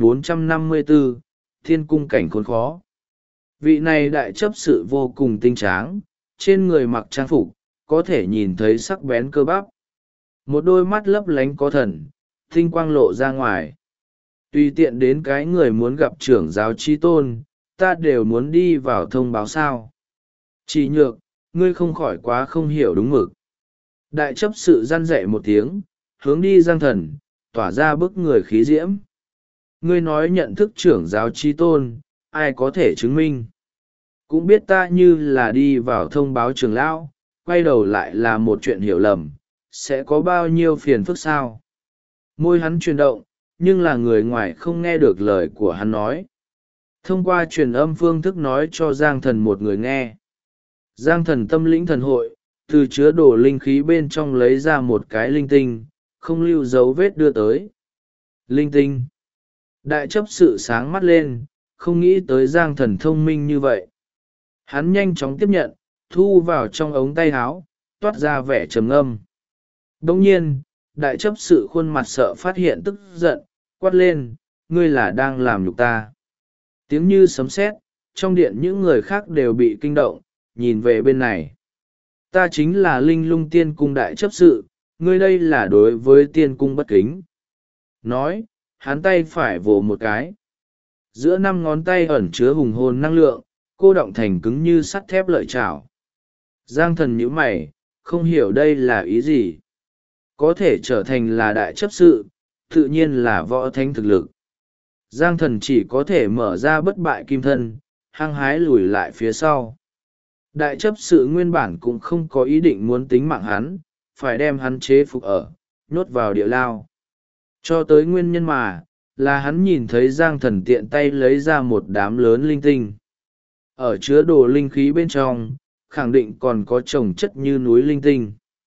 1454, Thiên Cung cảnh khốn khó. Vị này đại chấp sự vô cùng tinh tráng, trên người mặc trang phục, có thể nhìn thấy sắc bén cơ bắp. Một đôi mắt lấp lánh có thần, tinh quang lộ ra ngoài. Tùy tiện đến cái người muốn gặp trưởng giáo Chí Tôn, ta đều muốn đi vào thông báo sao. Chỉ Nhược, ngươi không khỏi quá không hiểu đúng mực. Đại chấp sự răn dạy một tiếng, hướng đi Giang Thần, tỏa ra bức người khí diễm. Ngươi nói nhận thức trưởng giáo Chí Tôn, ai có thể chứng minh. Cũng biết ta như là đi vào thông báo trưởng lão, quay đầu lại là một chuyện hiểu lầm, sẽ có bao nhiêu phiền phức sao. Môi hắn chuyển động, nhưng là người ngoài không nghe được lời của hắn nói. Thông qua truyền âm phương thức nói cho Giang Thần một người nghe. Giang Thần tâm lĩnh thần hội, từ chứa đồ linh khí bên trong lấy ra một cái linh tinh, không lưu dấu vết đưa tới. Linh tinh. Đại chấp sự sáng mắt lên, không nghĩ tới Giang Thần thông minh như vậy. Hắn nhanh chóng tiếp nhận, thu vào trong ống tay áo, toát ra vẻ trầm ngâm. Đồng nhiên, đại chấp sự khuôn mặt sợ phát hiện tức giận, quát lên, ngươi là đang làm nhục ta. Tiếng như sấm sét, trong điện những người khác đều bị kinh động, nhìn về bên này. Ta chính là Linh Lung Tiên Cung đại chấp sự, ngươi đây là đối với tiên cung bất kính. Nói, hắn tay phải vồ một cái. Giữa 5 ngón tay ẩn chứa hùng hồn năng lượng, cô động thành cứng như sắt thép lợi chảo. Giang Thần nhíu mày, không hiểu đây là ý gì. Có thể trở thành là đại chấp sự, tự nhiên là võ thánh thực lực. Giang Thần chỉ có thể mở ra bất bại kim thân, hăng hái lùi lại phía sau. Đại chấp sự nguyên bản cũng không có ý định muốn tính mạng hắn, phải đem hắn chế phục ở, nhốt vào địa lao. Cho tới nguyên nhân mà, là hắn nhìn thấy Giang Thần tiện tay lấy ra một đám lớn linh tinh. Ở chứa đồ linh khí bên trong, khẳng định còn có chồng chất như núi linh tinh.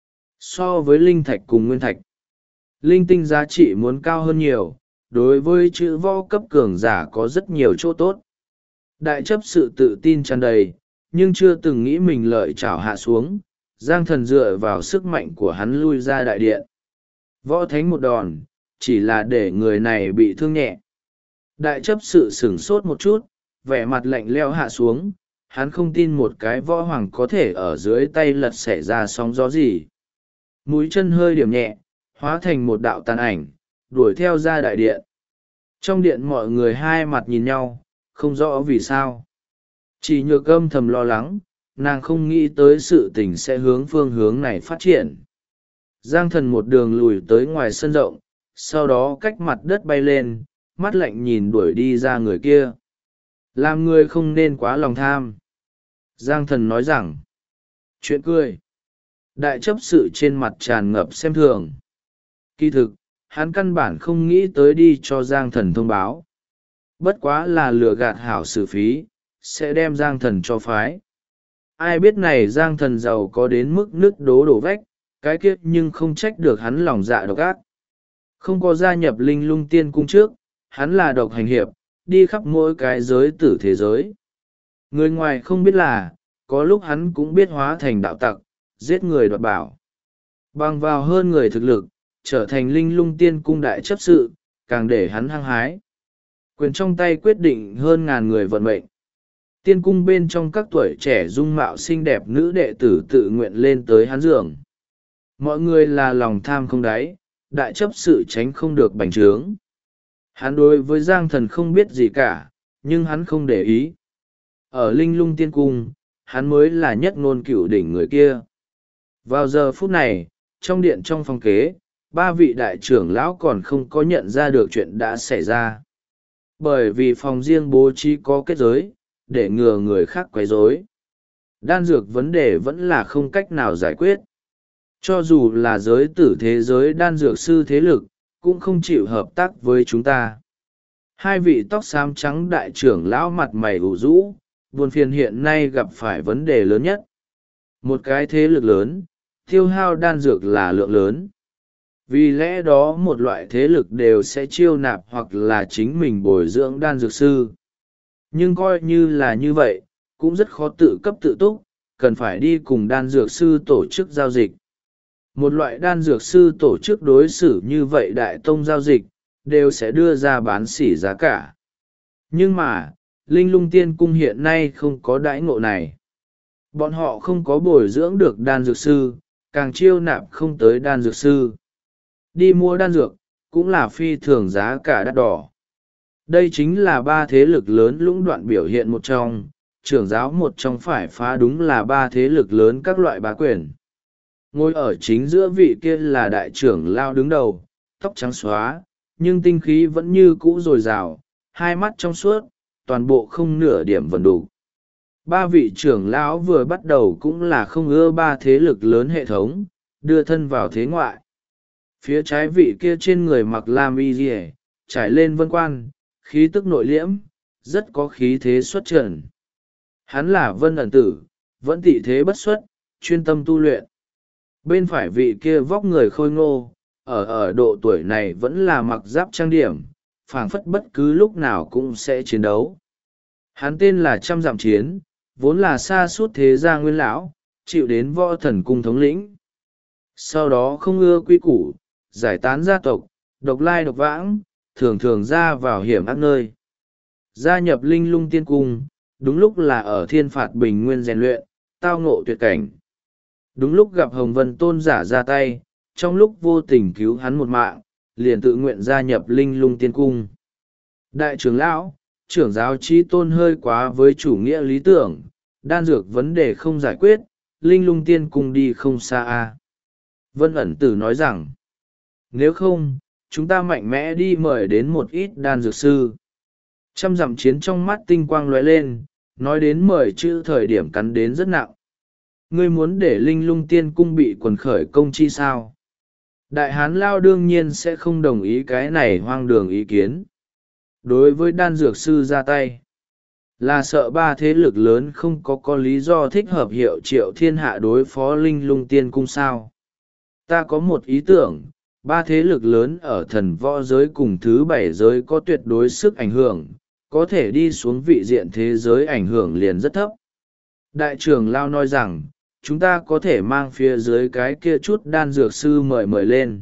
So với linh thạch cùng nguyên thạch, linh tinh giá trị muốn cao hơn nhiều, đối với chữ võ cấp cường giả có rất nhiều chỗ tốt. Đại chấp sự tự tin tràn đầy, nhưng chưa từng nghĩ mình lợi chảo hạ xuống, Giang Thần dựa vào sức mạnh của hắn lui ra đại điện. Võ thánh một đòn, chỉ là để người này bị thương nhẹ. Đại chấp sự sửng sốt một chút, vẻ mặt lạnh lẽo hạ xuống, hắn không tin một cái võ hoàng có thể ở dưới tay lật xẻ ra sóng gió gì. Mũi chân hơi điểm nhẹ, hóa thành một đạo tàn ảnh, đuổi theo ra đại điện. Trong điện mọi người hai mặt nhìn nhau, không rõ vì sao. Chỉ Nhược âm thầm lo lắng, nàng không nghĩ tới sự tình sẽ hướng phương hướng này phát triển. Giang Thần một đường lùi tới ngoài sân rộng, sau đó cách mặt đất bay lên, mắt lạnh nhìn đuổi đi ra người kia. Làm người không nên quá lòng tham. Giang Thần nói rằng, chuyện cười. Đại chấp sự trên mặt tràn ngập xem thường. Kỳ thực, hắn căn bản không nghĩ tới đi cho Giang Thần thông báo. Bất quá là lừa gạt hảo xử phí, sẽ đem Giang Thần cho phái. Ai biết này Giang Thần giàu có đến mức nứt đổ vách, cái kiếp nhưng không trách được hắn lòng dạ độc ác. Không có gia nhập Linh Lung Tiên Cung trước, hắn là độc hành hiệp, đi khắp mỗi cái giới tử thế giới. Người ngoài không biết là, có lúc hắn cũng biết hóa thành đạo tặc, giết người đoạt bảo. Bằng vào hơn người thực lực, trở thành Linh Lung Tiên Cung đại chấp sự, càng để hắn hăng hái. Quyền trong tay quyết định hơn ngàn người vận mệnh. Tiên cung bên trong các tuổi trẻ dung mạo xinh đẹp nữ đệ tử tự nguyện lên tới hắn giường. Mọi người là lòng tham không đáy, đại chấp sự tránh không được bành trướng. Hắn đối với Giang Thần không biết gì cả, nhưng hắn không để ý. Ở Linh Lung Tiên Cung, hắn mới là nhất ngôn cửu đỉnh người kia. Vào giờ phút này, trong điện trong phòng kế, ba vị đại trưởng lão còn không có nhận ra được chuyện đã xảy ra. Bởi vì phòng riêng bố trí có kết giới, để ngừa người khác quấy rối. Đan dược vấn đề vẫn là không cách nào giải quyết. Cho dù là giới tử thế giới đan dược sư thế lực, cũng không chịu hợp tác với chúng ta. Hai vị tóc xám trắng đại trưởng lão mặt mày ủ rũ, buồn phiền hiện nay gặp phải vấn đề lớn nhất. Một cái thế lực lớn, tiêu hao đan dược là lượng lớn. Vì lẽ đó một loại thế lực đều sẽ chiêu nạp hoặc là chính mình bồi dưỡng đan dược sư. Nhưng coi như là như vậy, cũng rất khó tự cấp tự túc, cần phải đi cùng đan dược sư tổ chức giao dịch. Một loại đan dược sư tổ chức đối xử như vậy đại tông giao dịch, đều sẽ đưa ra bán sỉ giá cả. Nhưng mà, Linh Lung Tiên Cung hiện nay không có đãi ngộ này. Bọn họ không có bồi dưỡng được đan dược sư, càng chiêu nạp không tới đan dược sư. Đi mua đan dược, cũng là phi thường giá cả đắt đỏ. Đây chính là ba thế lực lớn lũng đoạn biểu hiện một trong, trưởng giáo một trong phải phá đúng là ba thế lực lớn các loại bá quyền. Ngồi ở chính giữa vị kia là đại trưởng lao đứng đầu, tóc trắng xóa, nhưng tinh khí vẫn như cũ dồi dào, hai mắt trong suốt, toàn bộ không nửa điểm vần đủ. Ba vị trưởng lão vừa bắt đầu cũng là không ưa ba thế lực lớn hệ thống, đưa thân vào thế ngoại. Phía trái vị kia trên người mặc lam y rìa, trải lên vân quan, khí tức nội liễm, rất có khí thế xuất trần. Hắn là Vân Ẩn Tử, vẫn tị thế bất xuất, chuyên tâm tu luyện. Bên phải vị kia vóc người khôi ngô, ở độ tuổi này vẫn là mặc giáp trang điểm, phảng phất bất cứ lúc nào cũng sẽ chiến đấu. Hắn tên là Trăm Dặm Chiến, vốn là sa sút thế gia nguyên lão, chịu đến võ thần cung thống lĩnh. Sau đó không ưa quy củ, giải tán gia tộc, độc lai độc vãng, thường thường ra vào hiểm ác nơi. Gia nhập Linh Lung Tiên Cung, đúng lúc là ở thiên phạt bình nguyên rèn luyện, tao ngộ tuyệt cảnh. Đúng lúc gặp Hồng Vân Tôn giả ra tay, trong lúc vô tình cứu hắn một mạng, liền tự nguyện gia nhập Linh Lung Tiên Cung. Đại trưởng lão, trưởng giáo Chí Tôn hơi quá với chủ nghĩa lý tưởng, đan dược vấn đề không giải quyết, Linh Lung Tiên Cung đi không xa a. Vân Ẩn Tử nói rằng, nếu không, chúng ta mạnh mẽ đi mời đến một ít đan dược sư. Trăm Dặm Chiến trong mắt tinh quang lóe lên, nói đến mời chữ thời điểm cắn đến rất nặng. Ngươi muốn để Linh Lung Tiên Cung bị quần khởi công chi sao? Đại hán lao đương nhiên sẽ không đồng ý cái này hoang đường ý kiến. Đối với đan dược sư ra tay, là sợ ba thế lực lớn không có lý do thích hợp hiệu triệu thiên hạ đối phó Linh Lung Tiên Cung sao. Ta có một ý tưởng, ba thế lực lớn ở thần võ giới cùng thứ bảy giới có tuyệt đối sức ảnh hưởng, có thể đi xuống vị diện thế giới ảnh hưởng liền rất thấp. Đại trưởng Lao nói rằng, chúng ta có thể mang phía dưới cái kia chút đan dược sư mời lên.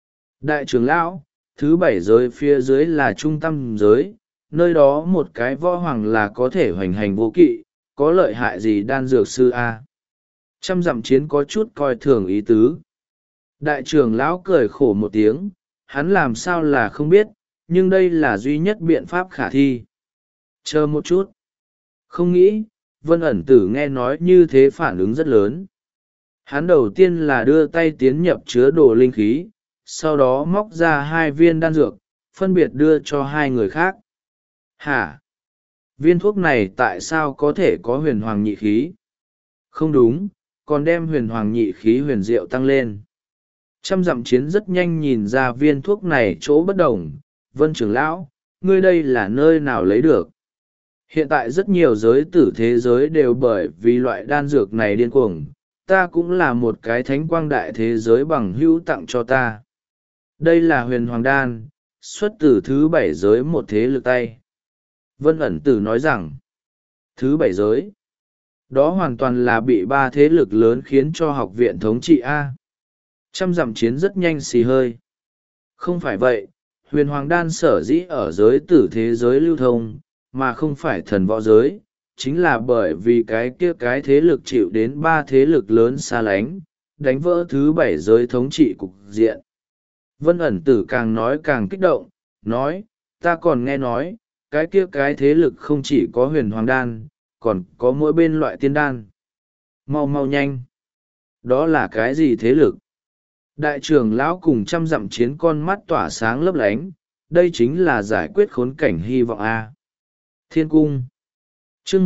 Đại trưởng Lão, thứ bảy giới phía dưới là trung tâm giới, nơi đó một cái võ hoàng là có thể hoành hành vô kỵ, có lợi hại gì đan dược sư a? Trăm dặm chiến có chút coi thường ý tứ. Đại trưởng lão cười khổ một tiếng, hắn làm sao là không biết, nhưng đây là duy nhất biện pháp khả thi. Chờ một chút. Không nghĩ, Vân ẩn tử nghe nói như thế phản ứng rất lớn. Hắn đầu tiên là đưa tay tiến nhập chứa đồ linh khí, sau đó móc ra 2 viên đan dược, phân biệt đưa cho 2 người khác. Hả? Viên thuốc này tại sao có thể có huyền hoàng nhị khí? Không đúng, còn đem huyền hoàng nhị khí huyền diệu tăng lên. Trăm dặm chiến rất nhanh nhìn ra viên thuốc này chỗ bất đồng. Vân trưởng lão, ngươi đây là nơi nào lấy được? Hiện tại rất nhiều giới tử thế giới đều bởi vì loại đan dược này điên cuồng, ta cũng là một cái thánh quang đại thế giới bằng hữu tặng cho ta. Đây là huyền hoàng đan, xuất từ thứ 7 giới một thế lực tay. Vân ẩn tử nói rằng, thứ 7 giới, đó hoàn toàn là bị 3 thế lực lớn khiến cho học viện thống trị A. Trăm dặm chiến rất nhanh xì hơi. Không phải vậy, huyền hoàng đan sở dĩ ở giới tử thế giới lưu thông, mà không phải thần võ giới, chính là bởi vì cái kia cái thế lực chịu đến 3 thế lực lớn xa lánh, đánh vỡ thứ 7 giới thống trị cục diện. Vân ẩn tử càng nói càng kích động, nói, ta còn nghe nói, cái kia cái thế lực không chỉ có huyền hoàng đan, còn có mỗi bên loại tiên đan. Mau mau nhanh. Đó là cái gì thế lực? Đại trưởng lão cùng trăm dặm chiến con mắt tỏa sáng lấp lánh, đây chính là giải quyết khốn cảnh hy vọng A. Thiên cung. Chương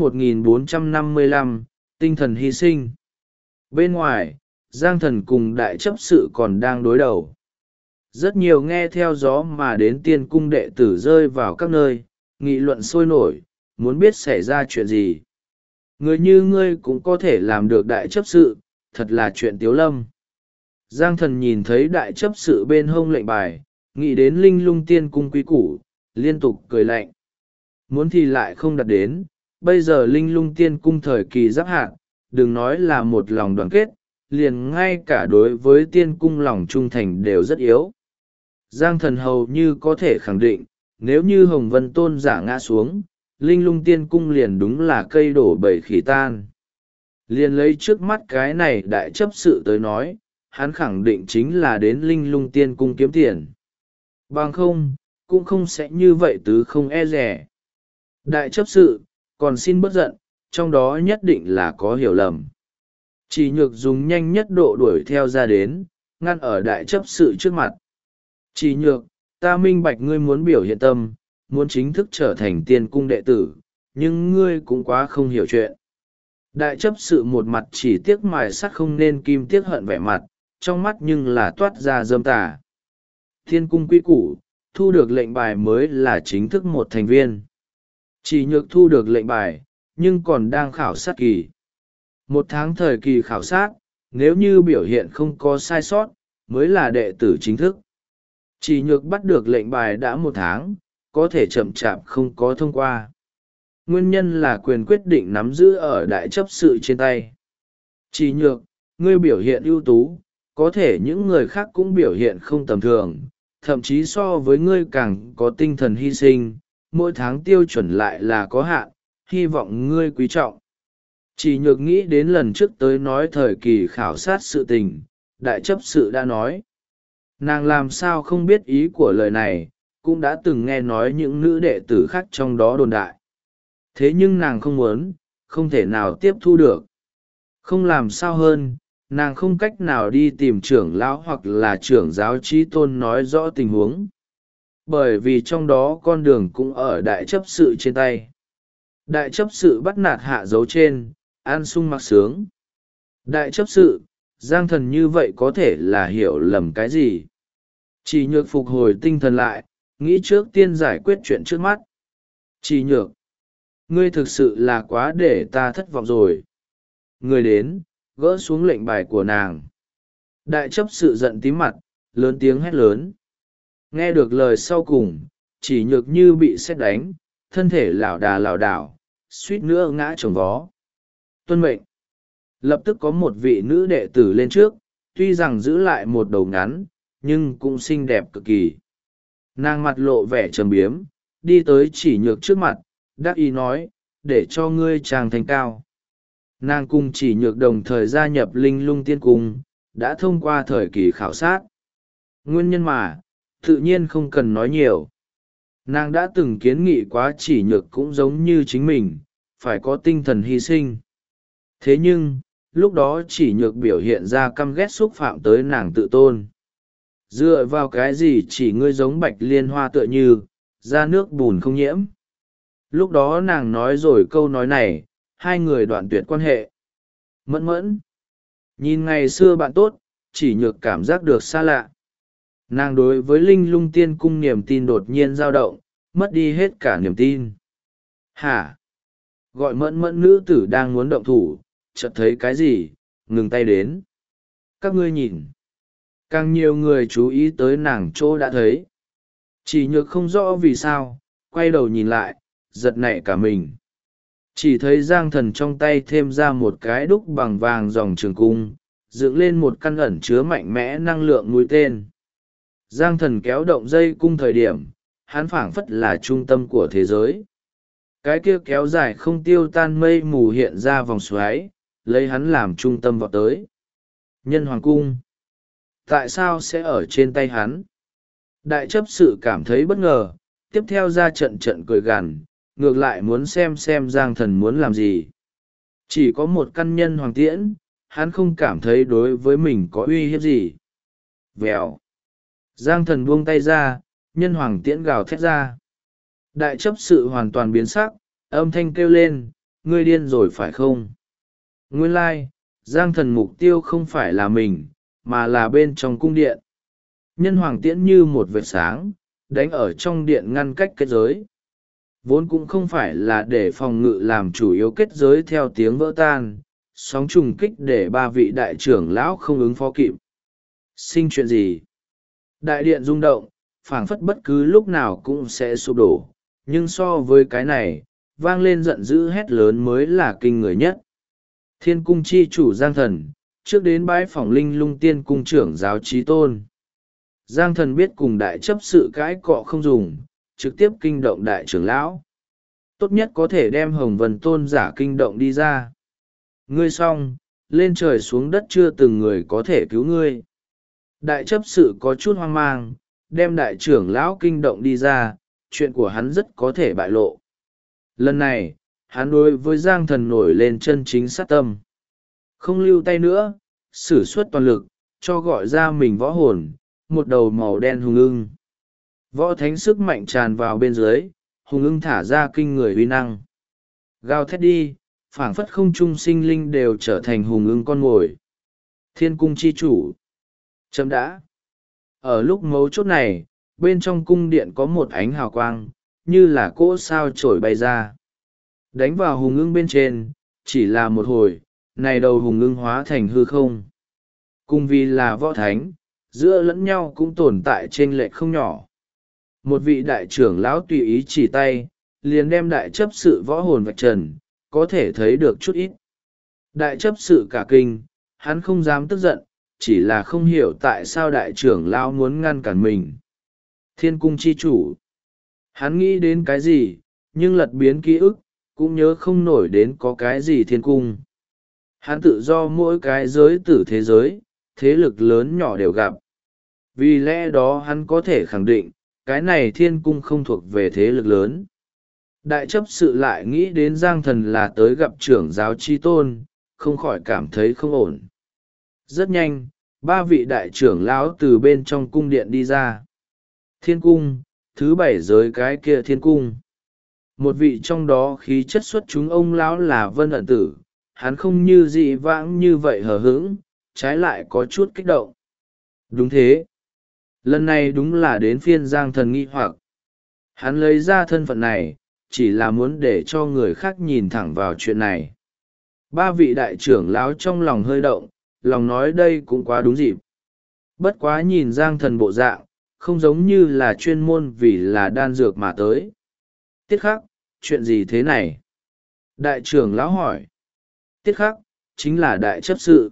1455, tinh thần hy sinh. Bên ngoài, Giang Thần cùng đại chấp sự còn đang đối đầu. Rất nhiều nghe theo gió mà đến tiên cung đệ tử rơi vào các nơi, nghị luận sôi nổi, muốn biết xảy ra chuyện gì. Người như ngươi cũng có thể làm được đại chấp sự, thật là chuyện tiếu lâm. Giang Thần nhìn thấy đại chấp sự bên hông lệnh bài, nghĩ đến linh lung tiên cung quý củ, liên tục cười lạnh. Muốn thì lại không đặt đến, bây giờ linh lung tiên cung thời kỳ giáp hạn, đừng nói là một lòng đoàn kết, liền ngay cả đối với tiên cung lòng trung thành đều rất yếu. Giang Thần hầu như có thể khẳng định, nếu như Hồng Vân Tôn giả ngã xuống, linh lung tiên cung liền đúng là cây đổ bầy khỉ tan. Liền lấy trước mắt cái này đại chấp sự tới nói, hắn khẳng định chính là đến linh lung tiên cung kiếm tiền. Bằng không, cũng không sẽ như vậy tứ không e rẻ. Đại chấp sự, còn xin bất giận, trong đó nhất định là có hiểu lầm. Chỉ nhược dùng nhanh nhất độ đuổi theo ra đến, ngăn ở đại chấp sự trước mặt. Chỉ nhược, ta minh bạch ngươi muốn biểu hiện tâm, muốn chính thức trở thành tiên cung đệ tử, nhưng ngươi cũng quá không hiểu chuyện. Đại chấp sự một mặt chỉ tiếc mài sắt không nên kim tiếc hận vẻ mặt, trong mắt nhưng là toát ra dâm tà. Thiên cung quy củ, thu được lệnh bài mới là chính thức một thành viên. Chỉ nhược thu được lệnh bài, nhưng còn đang khảo sát kỳ. 1 tháng thời kỳ khảo sát, nếu như biểu hiện không có sai sót, mới là đệ tử chính thức. Chỉ nhược bắt được lệnh bài đã 1 tháng, có thể chậm chạp không có thông qua. Nguyên nhân là quyền quyết định nắm giữ ở đại chấp sự trên tay. Chỉ nhược, ngươi biểu hiện ưu tú, có thể những người khác cũng biểu hiện không tầm thường, thậm chí so với ngươi càng có tinh thần hy sinh, mỗi tháng tiêu chuẩn lại là có hạn, hy vọng ngươi quý trọng. Chỉ nhược nghĩ đến lần trước tới nói thời kỳ khảo sát sự tình, đại chấp sự đã nói. Nàng làm sao không biết ý của lời này, cũng đã từng nghe nói những nữ đệ tử khác trong đó đồn đại. Thế nhưng nàng không muốn, không thể nào tiếp thu được. Không làm sao hơn, nàng không cách nào đi tìm trưởng lão hoặc là trưởng giáo trí tôn nói rõ tình huống. Bởi vì trong đó con đường cũng ở đại chấp sự trên tay. Đại chấp sự bắt nạt hạ dấu trên, an sung mặc sướng. Đại chấp sự, Giang Thần như vậy có thể là hiểu lầm cái gì? Chỉ nhược phục hồi tinh thần lại, nghĩ trước tiên giải quyết chuyện trước mắt. Chỉ nhược, ngươi thực sự là quá để ta thất vọng rồi. Người đến, gỡ xuống lệnh bài của nàng. Đại chấp sự giận tím mặt, lớn tiếng hét lớn. Nghe được lời sau cùng, chỉ nhược như bị sét đánh, thân thể lảo đảo, suýt nữa ngã chồng vó. Tuân mệnh. Lập tức có một vị nữ đệ tử lên trước, tuy rằng giữ lại một đầu ngắn, nhưng cũng xinh đẹp cực kỳ. Nàng mặt lộ vẻ trầm biếm, đi tới chỉ nhược trước mặt, đắc ý nói, để cho ngươi tràng thành cao. Nàng cùng chỉ nhược đồng thời gia nhập linh lung tiên cung, đã thông qua thời kỳ khảo sát. Nguyên nhân mà, tự nhiên không cần nói nhiều. Nàng đã từng kiến nghị quá chỉ nhược cũng giống như chính mình, phải có tinh thần hy sinh. Thế nhưng, lúc đó chỉ nhược biểu hiện ra căm ghét xúc phạm tới nàng tự tôn. Dựa vào cái gì chỉ ngươi giống bạch liên hoa tựa như, ra nước bùn không nhiễm. Lúc đó nàng nói rồi câu nói này, hai người đoạn tuyệt quan hệ. Mẫn mẫn. Nhìn ngày xưa bạn tốt, chỉ nhược cảm giác được xa lạ. Nàng đối với linh lung tiên cung niềm tin đột nhiên dao động, mất đi hết cả niềm tin. Hả? Gọi mẫn mẫn nữ tử đang muốn động thủ, chợt thấy cái gì, ngừng tay đến. Các ngươi nhìn. Càng nhiều người chú ý tới nàng chỗ đã thấy. Chỉ nhược không rõ vì sao, quay đầu nhìn lại, giật nảy cả mình. Chỉ thấy giang thần trong tay thêm ra một cái đúc bằng vàng dòng trường cung, dựng lên một căn ẩn chứa mạnh mẽ năng lượng mũi tên. Giang thần kéo động dây cung thời điểm, hắn phảng phất là trung tâm của thế giới. Cái kia kéo dài không tiêu tan mây mù hiện ra vòng xoáy, lấy hắn làm trung tâm vọt tới. Nhân hoàng cung. Tại sao sẽ ở trên tay hắn? Đại chấp sự cảm thấy bất ngờ, tiếp theo ra trận trận cười gằn, ngược lại muốn xem giang thần muốn làm gì. Chỉ có một căn nhân hoàng tiễn, hắn không cảm thấy đối với mình có uy hiếp gì. Vèo. Giang thần buông tay ra, nhân hoàng tiễn gào thét ra. Đại chấp sự hoàn toàn biến sắc, âm thanh kêu lên, ngươi điên rồi phải không? Nguyên lai, giang thần mục tiêu không phải là mình, mà là bên trong cung điện. Nhân hoàng tiễn như một vệt sáng, đánh ở trong điện ngăn cách kết giới. Vốn cũng không phải là để phòng ngự làm chủ yếu kết giới theo tiếng vỡ tan, sóng trùng kích để ba vị đại trưởng lão không ứng phó kịp. Sinh chuyện gì? Đại điện rung động, phảng phất bất cứ lúc nào cũng sẽ sụp đổ, nhưng so với cái này, vang lên giận dữ hét lớn mới là kinh người nhất. Thiên cung chi chủ Giang Thần, trước đến bãi phỏng linh lung tiên cung trưởng giáo trí tôn. Giang Thần biết cùng đại chấp sự cãi cọ không dùng, trực tiếp kinh động đại trưởng lão. Tốt nhất có thể đem Hồng Vân tôn giả kinh động đi ra. Ngươi xong, lên trời xuống đất chưa từng người có thể cứu ngươi. Đại chấp sự có chút hoang mang, đem đại trưởng lão kinh động đi ra, chuyện của hắn rất có thể bại lộ. Lần này, hắn đối với Giang Thần nổi lên chân chính sát tâm. Không lưu tay nữa, sử xuất toàn lực, cho gọi ra mình võ hồn, một đầu màu đen hùng ưng. Võ thánh sức mạnh tràn vào bên dưới, hùng ưng thả ra kinh người uy năng. Gào thét đi, phảng phất không trung sinh linh đều trở thành hùng ưng con mồi. Thiên cung chi chủ. Chấm đã. Ở lúc mấu chốt này, bên trong cung điện có một ánh hào quang, như là cỗ sao trổi bay ra. Đánh vào hùng ưng bên trên, chỉ là một hồi, này đầu hùng ưng hóa thành hư không. Cùng vì là võ thánh, giữa lẫn nhau cũng tồn tại chênh lệch không nhỏ. Một vị đại trưởng lão tùy ý chỉ tay, liền đem đại chấp sự võ hồn vạch trần, có thể thấy được chút ít. Đại chấp sự cả kinh, hắn không dám tức giận, chỉ là không hiểu tại sao đại trưởng lão muốn ngăn cản mình. Thiên cung chi chủ. Hắn nghĩ đến cái gì, nhưng lật biến ký ức, cũng nhớ không nổi đến có cái gì thiên cung. Hắn tự do mỗi cái giới tử thế giới, thế lực lớn nhỏ đều gặp. Vì lẽ đó hắn có thể khẳng định, cái này thiên cung không thuộc về thế lực lớn. Đại chấp sự lại nghĩ đến Giang Thần là tới gặp trưởng giáo chi tôn, không khỏi cảm thấy không ổn. Rất nhanh, ba vị đại trưởng lão từ bên trong cung điện đi ra. Thiên cung, thứ bảy giới cái kia thiên cung. Một vị trong đó khí chất xuất chúng ông lão là Vân Ẩn Tử, hắn không như dị vãng như vậy hờ hững, trái lại có chút kích động. Đúng thế. Lần này đúng là đến phiên Giang Thần nghi hoặc. Hắn lấy ra thân phận này, chỉ là muốn để cho người khác nhìn thẳng vào chuyện này. Ba vị đại trưởng lão trong lòng hơi động, lòng nói đây cũng quá đúng dịp. Bất quá nhìn Giang Thần bộ dạng, không giống như là chuyên môn vì là đan dược mà tới. Tiết Khắc, chuyện gì thế này? Đại trưởng lão hỏi. Tiết Khắc, chính là đại chấp sự.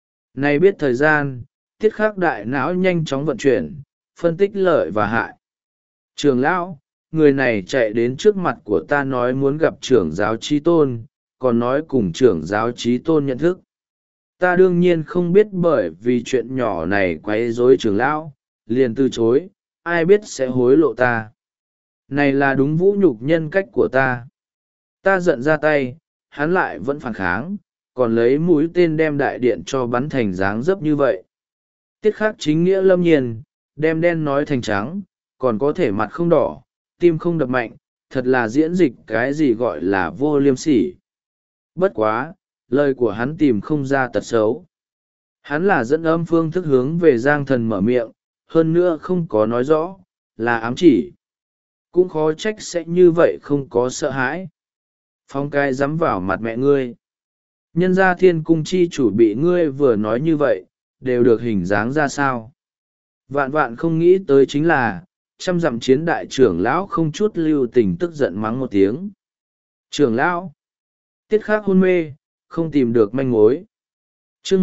Này biết thời gian, Tiết Khắc đại não nhanh chóng vận chuyển, phân tích lợi và hại. Trưởng lão, người này chạy đến trước mặt của ta nói muốn gặp trưởng giáo chi tôn, còn nói cùng trưởng giáo trí tôn nhận thức. Ta đương nhiên không biết, bởi vì chuyện nhỏ này quấy rối trưởng lão, liền từ chối, ai biết sẽ hối lộ ta. Này là đúng vũ nhục nhân cách của ta. Ta giận ra tay, hắn lại vẫn phản kháng, còn lấy mũi tên đem đại điện cho bắn thành dáng dấp như vậy. Tiết Khắc chính nghĩa lâm nhiên, đem đen nói thành trắng, còn có thể mặt không đỏ, tim không đập mạnh, thật là diễn dịch cái gì gọi là vô liêm sỉ. Bất quá, lời của hắn tìm không ra tật xấu. Hắn là dẫn âm phương thức hướng về Giang Thần mở miệng, hơn nữa không có nói rõ, là ám chỉ. Cũng khó trách sẽ như vậy, không có sợ hãi. Phong cái dám vào mặt mẹ ngươi. Nhân gia Thiên Cung chi chủ bị ngươi vừa nói như vậy, đều được hình dáng ra sao. Vạn vạn không nghĩ tới chính là, trăm dặm chiến đại trưởng lão không chút lưu tình tức giận mắng một tiếng. Trưởng lão! Tiết Khắc hôn mê, không tìm được manh mối. Chương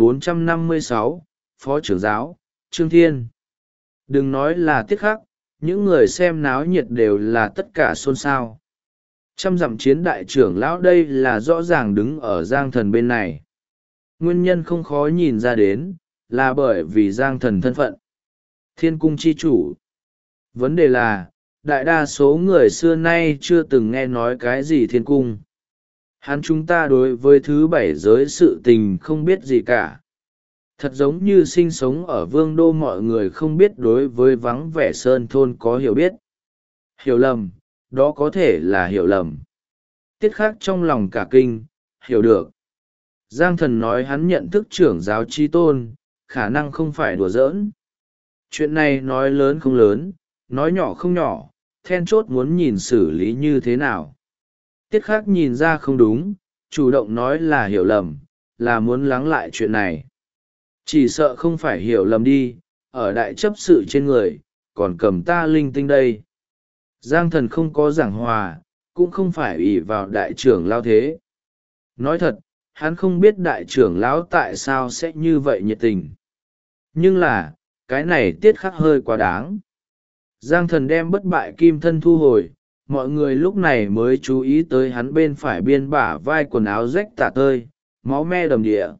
1456, Phó trưởng giáo, Trương Thiên. Đừng nói là Tiết Khắc, những người xem náo nhiệt đều là tất cả xôn xao. Trăm dặm chiến đại trưởng lão đây là rõ ràng đứng ở Giang Thần bên này. Nguyên nhân không khó nhìn ra đến, là bởi vì Giang Thần thân phận. Thiên cung chi chủ. Vấn đề là, đại đa số người xưa nay chưa từng nghe nói cái gì thiên cung. Hắn chúng ta đối với thứ bảy giới sự tình không biết gì cả. Thật giống như sinh sống ở vương đô mọi người không biết đối với vắng vẻ sơn thôn có hiểu biết. Hiểu lầm, đó có thể là hiểu lầm. Tiết Khắc trong lòng cả kinh, hiểu được. Giang Thần nói hắn nhận thức trưởng giáo chi tôn, khả năng không phải đùa giỡn. Chuyện này nói lớn không lớn, nói nhỏ không nhỏ, then chốt muốn nhìn xử lý như thế nào. Tiết Khắc nhìn ra không đúng, chủ động nói là hiểu lầm, là muốn lắng lại chuyện này. Chỉ sợ không phải hiểu lầm đi, ở đại chấp sự trên người, còn cầm ta linh tinh đây. Giang Thần không có giảng hòa, cũng không phải ủy vào đại trưởng lao thế. Nói thật, hắn không biết đại trưởng lão tại sao sẽ như vậy nhiệt tình. Nhưng là, cái này Tiết Khắc hơi quá đáng. Giang Thần đem bất bại kim thân thu hồi, mọi người lúc này mới chú ý tới hắn bên phải biên bả vai quần áo rách tả tơi, máu me đầm địa.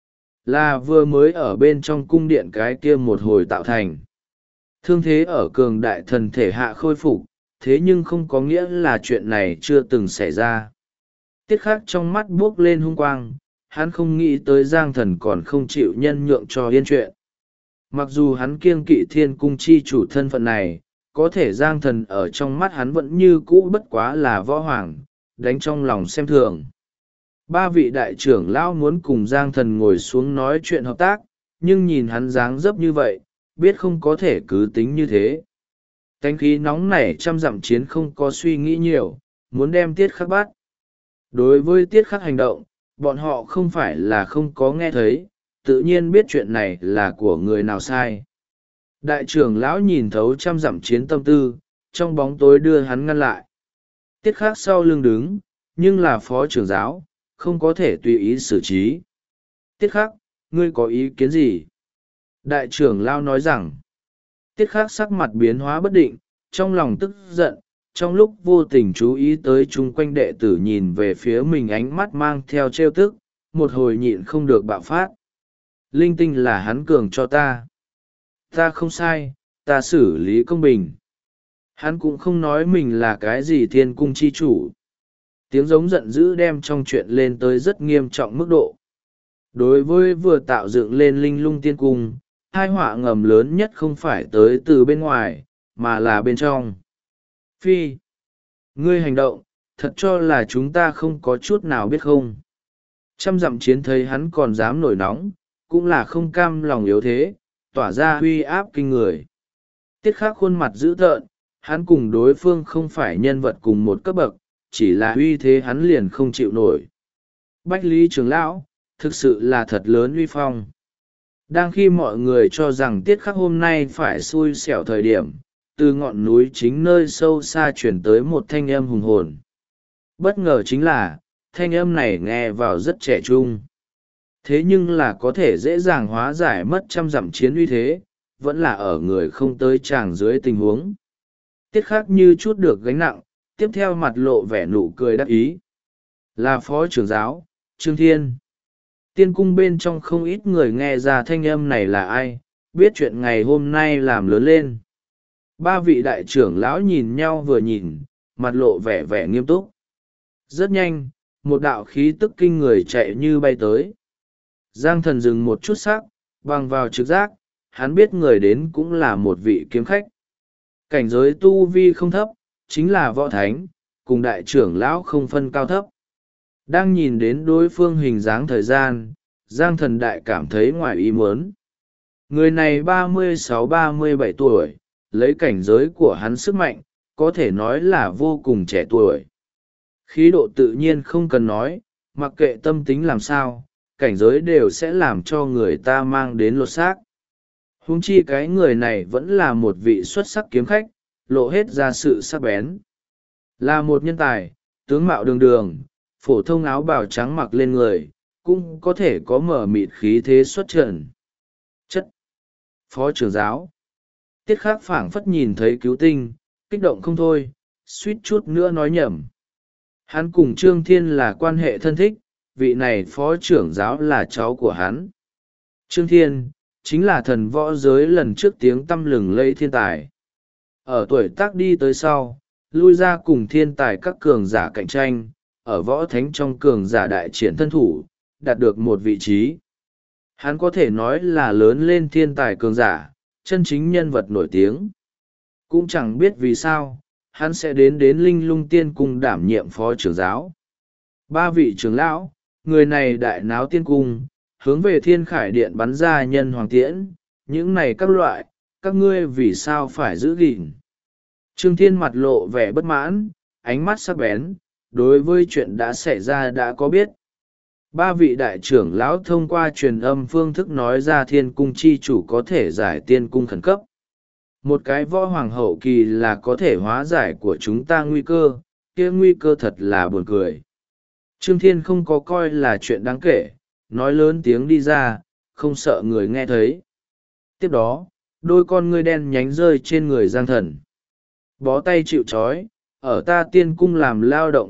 Là vừa mới ở bên trong cung điện cái kia một hồi tạo thành. Thương thế ở cường đại thần thể hạ khôi phục, thế nhưng không có nghĩa là chuyện này chưa từng xảy ra. Tiết Khắc trong mắt buốc lên hung quang, hắn không nghĩ tới Giang Thần còn không chịu nhân nhượng cho yên chuyện. Mặc dù hắn kiêng kỵ thiên cung chi chủ thân phận này, có thể Giang Thần ở trong mắt hắn vẫn như cũ bất quá là võ hoàng, đánh trong lòng xem thường. Ba vị đại trưởng lão muốn cùng Giang Thần ngồi xuống nói chuyện hợp tác, nhưng nhìn hắn dáng dấp như vậy, biết không có thể cứ tính như thế. Cánh khí nóng nảy trăm dặm chiến không có suy nghĩ nhiều, muốn đem Tiết Khắc bắt. Đối với Tiết Khắc hành động, bọn họ không phải là không có nghe thấy, tự nhiên biết chuyện này là của người nào sai. Đại trưởng lão nhìn thấu trăm dặm chiến tâm tư, trong bóng tối đưa hắn ngăn lại. Tiết Khắc sau lưng đứng, nhưng là phó trưởng giáo, không có thể tùy ý xử trí. Tiết Khắc, ngươi có ý kiến gì? Đại trưởng lão nói rằng, Tiết Khắc sắc mặt biến hóa bất định, trong lòng tức giận, trong lúc vô tình chú ý tới chung quanh đệ tử nhìn về phía mình ánh mắt mang theo trêu tức, một hồi nhịn không được bạo phát. Linh tinh là hắn cường cho ta. Ta không sai, ta xử lý công bình. Hắn cũng không nói mình là cái gì thiên cung chi chủ. Tiếng giống giận dữ đem trong chuyện lên tới rất nghiêm trọng mức độ. Đối với vừa tạo dựng lên linh lung tiên cung, hai họa ngầm lớn nhất không phải tới từ bên ngoài, mà là bên trong. Phi, ngươi hành động, thật cho là chúng ta không có chút nào biết không. Trăm dặm chiến thấy hắn còn dám nổi nóng, cũng là không cam lòng yếu thế, tỏa ra uy áp kinh người. Tiết Khắc khuôn mặt dữ tợn, hắn cùng đối phương không phải nhân vật cùng một cấp bậc, chỉ là uy thế hắn liền không chịu nổi. Bách Lý trưởng lão, thực sự là thật lớn uy phong. Đang khi mọi người cho rằng Tiết Khắc hôm nay phải xui xẻo thời điểm, từ ngọn núi chính nơi sâu xa chuyển tới một thanh âm hùng hồn. Bất ngờ chính là, thanh âm này nghe vào rất trẻ trung. Thế nhưng là có thể dễ dàng hóa giải mất trăm dặm chiến uy thế, vẫn là ở người không tới tràng dưới tình huống. Tiết Khắc như chút được gánh nặng, tiếp theo mặt lộ vẻ nụ cười đắc ý. Là phó trưởng giáo, Trương Thiên. Tiên cung bên trong không ít người nghe ra thanh âm này là ai, biết chuyện ngày hôm nay làm lớn lên. Ba vị đại trưởng lão nhìn nhau vừa nhìn, mặt lộ vẻ vẻ nghiêm túc. Rất nhanh, một đạo khí tức kinh người chạy như bay tới. Giang Thần dừng một chút sắc, bằng vào trực giác, hắn biết người đến cũng là một vị kiếm khách. Cảnh giới tu vi không thấp, chính là võ thánh, cùng đại trưởng lão không phân cao thấp. Đang nhìn đến đối phương hình dáng thời gian, Giang Thần đại cảm thấy ngoài ý muốn. Người này 36-37 tuổi, lấy cảnh giới của hắn sức mạnh, có thể nói là vô cùng trẻ tuổi. Khí độ tự nhiên không cần nói, mặc kệ tâm tính làm sao, cảnh giới đều sẽ làm cho người ta mang đến lột xác. Huống chi cái người này vẫn là một vị xuất sắc kiếm khách, lộ hết ra sự sắc bén. Là một nhân tài, tướng mạo đường đường, phổ thông áo bào trắng mặc lên người, cũng có thể có mở mịt khí thế xuất trần. Chất! Phó trưởng giáo! Tiết Khắc phảng phất nhìn thấy cứu tinh, kích động không thôi, suýt chút nữa nói nhầm. Hắn cùng Trương Thiên là quan hệ thân thích, vị này phó trưởng giáo là cháu của hắn. Trương Thiên, chính là thần võ giới lần trước tiếng tăm lừng lẫy thiên tài. Ở tuổi tác đi tới sau, lui ra cùng thiên tài các cường giả cạnh tranh, ở võ thánh trong cường giả đại triển thân thủ, đạt được một vị trí. Hắn có thể nói là lớn lên thiên tài cường giả, chân chính nhân vật nổi tiếng. Cũng chẳng biết vì sao, hắn sẽ đến Linh Lung Tiên Cung đảm nhiệm phó trưởng giáo. Ba vị trưởng lão, người này đại náo tiên cung, hướng về Thiên Khải Điện bắn ra nhân hoàng tiễn, những này các loại, các ngươi vì sao phải giữ gìn. Trương Thiên mặt lộ vẻ bất mãn, ánh mắt sắc bén, đối với chuyện đã xảy ra đã có biết. Ba vị đại trưởng lão thông qua truyền âm phương thức nói ra thiên cung chi chủ có thể giải tiên cung khẩn cấp. Một cái võ hoàng hậu kỳ là có thể hóa giải của chúng ta nguy cơ, kia nguy cơ thật là buồn cười. Trương Thiên không có coi là chuyện đáng kể, nói lớn tiếng đi ra, không sợ người nghe thấy. Tiếp đó, đôi con ngươi đen nhánh rơi trên người Giang Thần. Bó tay chịu trói, ở ta tiên cung làm lao động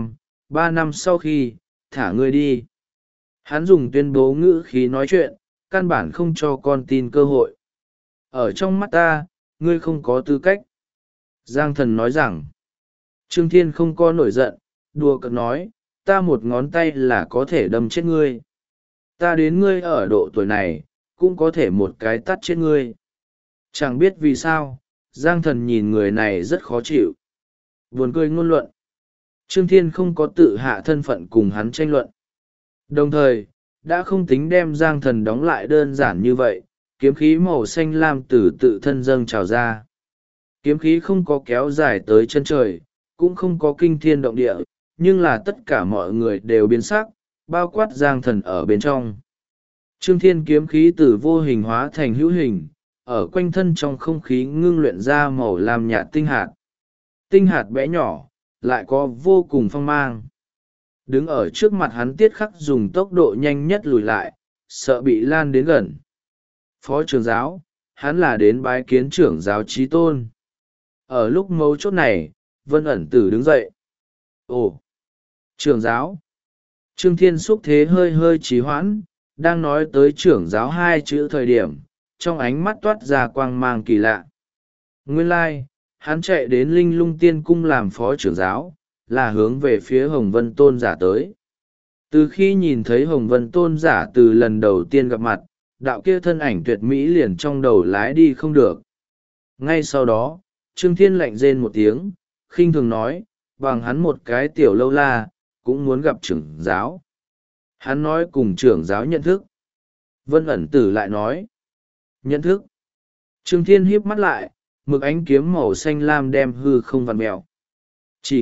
3 năm sau khi, thả ngươi đi. Hắn dùng tuyên bố ngữ khí nói chuyện, căn bản không cho con tin cơ hội. Ở trong mắt ta, ngươi không có tư cách. Giang Thần nói rằng, Trương Thiên không có nổi giận, đùa cợt nói, ta một ngón tay là có thể đâm chết ngươi. Ta đến ngươi ở độ tuổi này, cũng có thể một cái tắt chết ngươi. Chẳng biết vì sao, Giang Thần nhìn người này rất khó chịu. Buồn cười ngôn luận. Trương Thiên không có tự hạ thân phận cùng hắn tranh luận. Đồng thời, đã không tính đem Giang Thần đóng lại đơn giản như vậy, kiếm khí màu xanh lam từ tự thân dâng trào ra. Kiếm khí không có kéo dài tới chân trời, cũng không có kinh thiên động địa, nhưng là tất cả mọi người đều biến sắc, bao quát Giang Thần ở bên trong. Trương Thiên kiếm khí từ vô hình hóa thành hữu hình, ở quanh thân trong không khí ngưng luyện ra màu lam nhạt tinh hạt. Tinh hạt bé nhỏ, lại có vô cùng phong mang. Đứng ở trước mặt hắn Tiết Khắc dùng tốc độ nhanh nhất lùi lại, sợ bị lan đến gần. Phó trưởng giáo, hắn là đến bái kiến trưởng giáo chí tôn. Ở lúc mấu chốt này, Vân ẩn tử đứng dậy. Ồ! Trưởng giáo! Trương Thiên xúc thế hơi hơi trì hoãn, đang nói tới trưởng giáo hai chữ thời điểm, trong ánh mắt toát ra quang mang kỳ lạ. Nguyên lai, hắn chạy đến Linh Lung Tiên Cung làm phó trưởng giáo, là hướng về phía Hồng Vân Tôn giả tới. Từ khi nhìn thấy Hồng Vân Tôn giả từ lần đầu tiên gặp mặt, đạo kia thân ảnh tuyệt mỹ liền trong đầu lái đi không được. Ngay sau đó, Trương Thiên lạnh rên một tiếng, khinh thường nói, bằng hắn một cái tiểu lâu la, cũng muốn gặp trưởng giáo. Hắn nói cùng trưởng giáo nhận thức. Vân ẩn tử lại nói, nhận thức. Trương Thiên híp mắt lại, mực ánh kiếm màu xanh lam đem hư không vặn mèo. Chỉ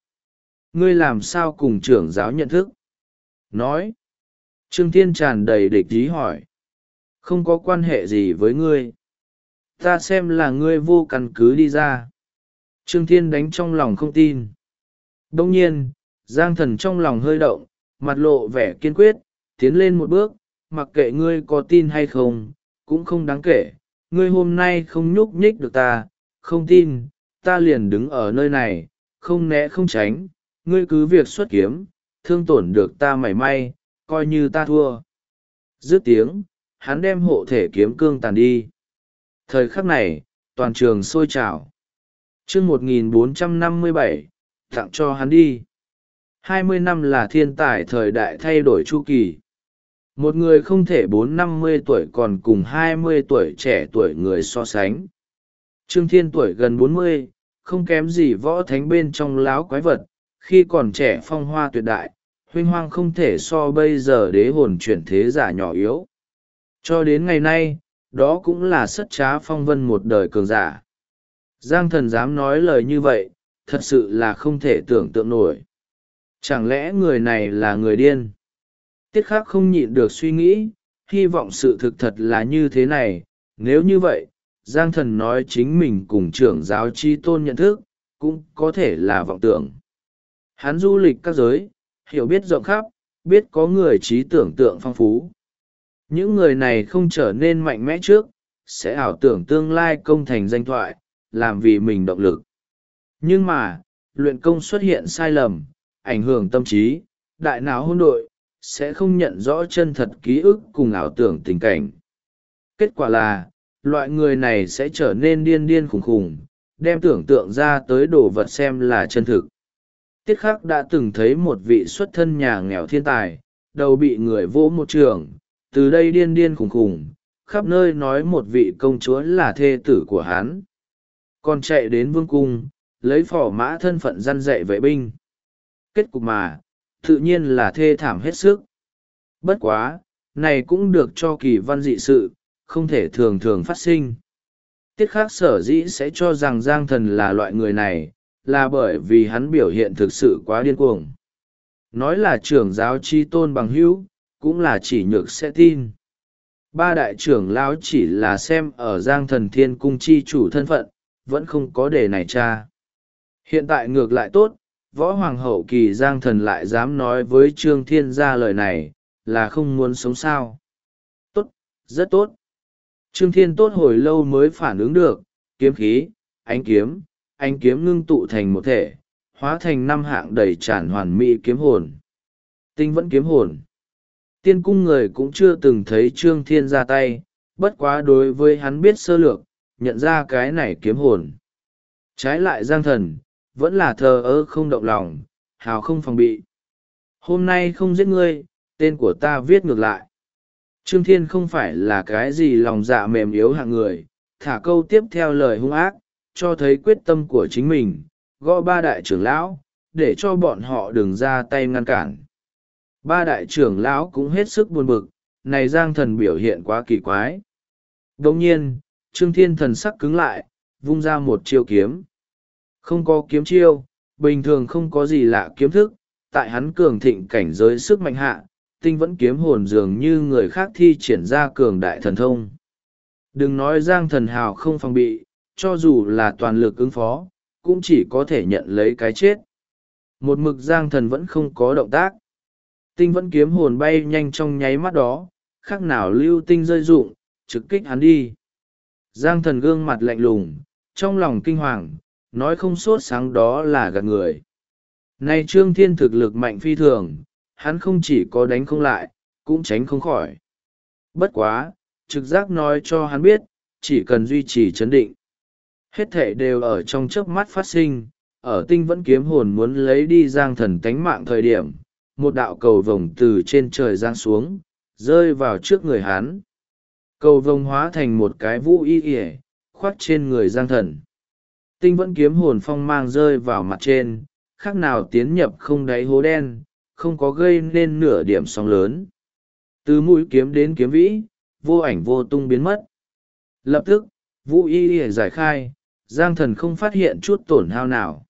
ngươi làm sao cùng trưởng giáo nhận thức? Nói. Trương Thiên tràn đầy địch ý hỏi. Không có quan hệ gì với ngươi. Ta xem là ngươi vô căn cứ đi ra. Trương Thiên đánh trong lòng không tin. Đông nhiên, Giang Thần trong lòng hơi động, mặt lộ vẻ kiên quyết, tiến lên một bước, mặc kệ ngươi có tin hay không, cũng không đáng kể. Ngươi hôm nay không nhúc nhích được ta, không tin, ta liền đứng ở nơi này, không né không tránh, ngươi cứ việc xuất kiếm, thương tổn được ta mảy may, coi như ta thua. Dứt tiếng, hắn đem hộ thể kiếm cương tàn đi. Thời khắc này, toàn trường sôi trào. Chương 1457, tặng cho hắn đi. 20 năm là thiên tài thời đại thay đổi chu kỳ. Một người không thể 4-50 tuổi còn cùng 20 tuổi trẻ tuổi người so sánh. Trương Thiên tuổi gần 40, không kém gì võ thánh bên trong láo quái vật, khi còn trẻ phong hoa tuyệt đại, huênh hoang không thể so bây giờ đế hồn chuyển thế giả nhỏ yếu. Cho đến ngày nay, đó cũng là sất trá phong vân một đời cường giả. Giang Thần dám nói lời như vậy, thật sự là không thể tưởng tượng nổi. Chẳng lẽ người này là người điên? Tiết Khắc không nhịn được suy nghĩ, hy vọng sự thực thật là như thế này. Nếu như vậy, Giang Thần nói chính mình cùng trưởng giáo chi tôn nhận thức, cũng có thể là vọng tưởng. Hắn du lịch các giới, hiểu biết rộng khắp, biết có người trí tưởng tượng phong phú. Những người này không trở nên mạnh mẽ trước, sẽ ảo tưởng tương lai công thành danh thoại, làm vì mình động lực. Nhưng mà, luyện công xuất hiện sai lầm, ảnh hưởng tâm trí, đại não hỗn độn, sẽ không nhận rõ chân thật ký ức cùng ảo tưởng tình cảnh. Kết quả là, loại người này sẽ trở nên điên điên khủng khủng, đem tưởng tượng ra tới đồ vật xem là chân thực. Tiết Khắc đã từng thấy một vị xuất thân nhà nghèo thiên tài, đầu bị người vỗ một trường, từ đây điên điên khủng khủng, khắp nơi nói một vị công chúa là thê tử của hắn. Còn chạy đến vương cung, lấy phò mã thân phận răn dạy vệ binh. Kết cục mà, tự nhiên là thê thảm hết sức. Bất quá, này cũng được cho kỳ văn dị sự, không thể thường thường phát sinh. Tiết Khắc sở dĩ sẽ cho rằng Giang Thần là loại người này, là bởi vì hắn biểu hiện thực sự quá điên cuồng. Nói là trưởng giáo chi tôn bằng hữu, cũng là chỉ nhược sẽ tin. Ba đại trưởng lão chỉ là xem ở Giang Thần Thiên Cung chi chủ thân phận, vẫn không có đề này tra. Hiện tại ngược lại tốt, võ hoàng hậu kỳ Giang Thần lại dám nói với Trương Thiên ra lời này, là không muốn sống sao. Tốt, rất tốt. Trương Thiên tốt hồi lâu mới phản ứng được, kiếm khí, ánh kiếm ngưng tụ thành một thể, hóa thành 5 hạng đầy tràn hoàn mỹ kiếm hồn. Tinh vẫn kiếm hồn. Tiên cung người cũng chưa từng thấy Trương Thiên ra tay, bất quá đối với hắn biết sơ lược, nhận ra cái này kiếm hồn. Trái lại Giang Thần, vẫn là thờ ơ không động lòng, hào không phòng bị. Hôm nay không giết ngươi, tên của ta viết ngược lại. Trương Thiên không phải là cái gì lòng dạ mềm yếu hạng người, thả câu tiếp theo lời hung ác, cho thấy quyết tâm của chính mình, gõ ba đại trưởng lão, để cho bọn họ đừng ra tay ngăn cản. Ba đại trưởng lão cũng hết sức buồn bực, này Giang Thần biểu hiện quá kỳ quái. Đồng nhiên, Trương Thiên thần sắc cứng lại, vung ra một chiêu kiếm. Không có kiếm chiêu, bình thường không có gì lạ kiếm thức, tại hắn cường thịnh cảnh giới sức mạnh hạ, tinh vẫn kiếm hồn dường như người khác thi triển ra cường đại thần thông. Đừng nói Giang Thần hào không phòng bị, cho dù là toàn lực ứng phó, cũng chỉ có thể nhận lấy cái chết. Một mực Giang Thần vẫn không có động tác. Tinh vẫn kiếm hồn bay nhanh trong nháy mắt đó, khác nào lưu tinh rơi rụng, trực kích hắn đi. Giang Thần gương mặt lạnh lùng, trong lòng kinh hoàng, nói không sốt sáng đó là gạt người. Này Trương Thiên thực lực mạnh phi thường, hắn không chỉ có đánh không lại, cũng tránh không khỏi. Bất quá, trực giác nói cho hắn biết, chỉ cần duy trì chấn định. Hết thể đều ở trong chớp mắt phát sinh, ở tinh vẫn kiếm hồn muốn lấy đi Giang Thần tánh mạng thời điểm, một đạo cầu vồng từ trên trời giáng xuống, rơi vào trước người hắn. Cầu vồng hóa thành một cái vũ y ỉa, khoác trên người Giang Thần. Tinh vẫn kiếm hồn phong mang rơi vào mặt trên, khác nào tiến nhập không đáy hố đen, không có gây nên nửa điểm sóng lớn. Từ mũi kiếm đến kiếm vĩ, vô ảnh vô tung biến mất. Lập tức, vũ y ỉa giải khai, Giang Thần không phát hiện chút tổn hao nào.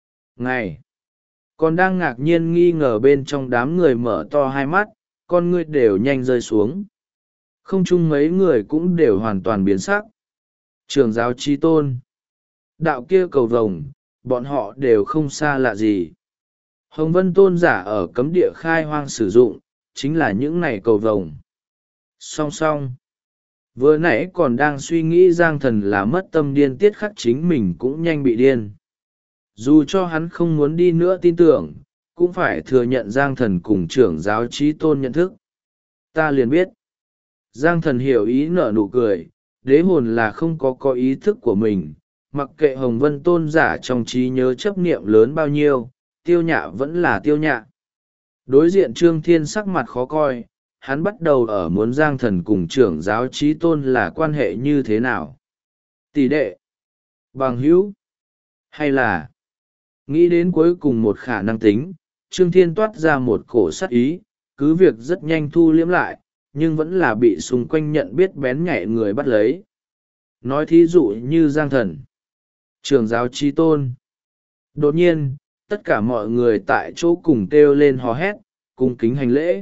Ngày còn đang ngạc nhiên nghi ngờ bên trong đám người mở to hai mắt, con ngươi đều nhanh rơi xuống. Không chung mấy người cũng đều hoàn toàn biến sắc. Trưởng giáo chi tôn, đạo kia cầu vồng, bọn họ đều không xa lạ gì. Hồng Vân tôn giả ở cấm địa khai hoang sử dụng, chính là những này cầu vồng. Song song, vừa nãy còn đang suy nghĩ Giang Thần là mất tâm điên Tiết Khắc chính mình cũng nhanh bị điên. Dù cho hắn không muốn đi nữa tin tưởng, cũng phải thừa nhận Giang Thần cùng trưởng giáo Chí Tôn nhận thức. Ta liền biết. Giang Thần hiểu ý nở nụ cười, đế hồn là không có ý thức của mình, mặc kệ Hồng Vân tôn giả trong trí nhớ chấp niệm lớn bao nhiêu, Tiêu Nhạ vẫn là Tiêu Nhạ. Đối diện Trương Thiên sắc mặt khó coi, hắn bắt đầu ở muốn Giang Thần cùng trưởng giáo Chí Tôn là quan hệ như thế nào. Tỷ đệ, bằng hữu, hay là nghĩ đến cuối cùng một khả năng tính, Trương Thiên toát ra một cổ sát ý, cứ việc rất nhanh thu liếm lại, nhưng vẫn là bị xung quanh nhận biết bén nhạy người bắt lấy. Nói thí dụ như Giang Thần, trưởng giáo Chí Tôn. Đột nhiên, tất cả mọi người tại chỗ cùng kêu lên hò hét, cung kính hành lễ.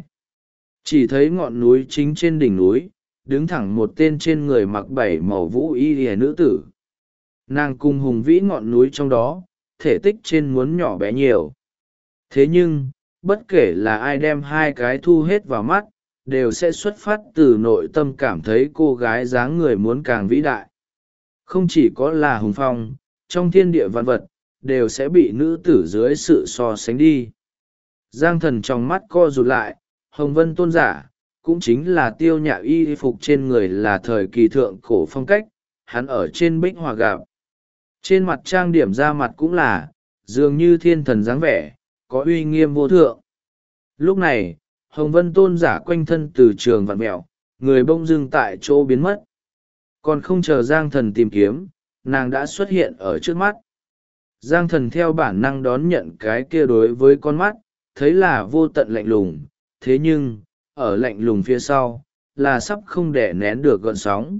Chỉ thấy ngọn núi chính trên đỉnh núi, đứng thẳng một tên trên người mặc bảy màu vũ y lìa nữ tử. Nàng cùng hùng vĩ ngọn núi trong đó, thể tích trên muốn nhỏ bé nhiều. Thế nhưng, bất kể là ai đem hai cái thu hết vào mắt, đều sẽ xuất phát từ nội tâm cảm thấy cô gái dáng người muốn càng vĩ đại. Không chỉ có là hùng phong, trong thiên địa vạn vật, đều sẽ bị nữ tử dưới sự so sánh đi. Giang Thần trong mắt co rụt lại, Hồng Vân tôn giả, cũng chính là Tiêu Nhạ y phục trên người là thời kỳ thượng cổ phong cách, hắn ở trên bích hòa gặp. Trên mặt trang điểm ra mặt cũng là, dường như thiên thần dáng vẻ, có uy nghiêm vô thượng. Lúc này, Hồng Vân tôn giả quanh thân từ trường vặn mẹo, người bông dưng tại chỗ biến mất. Còn không chờ Giang Thần tìm kiếm, nàng đã xuất hiện ở trước mắt. Giang Thần theo bản năng đón nhận cái kia đối với con mắt, thấy là vô tận lạnh lùng, thế nhưng, ở lạnh lùng phía sau, là sắp không để nén được gợn sóng.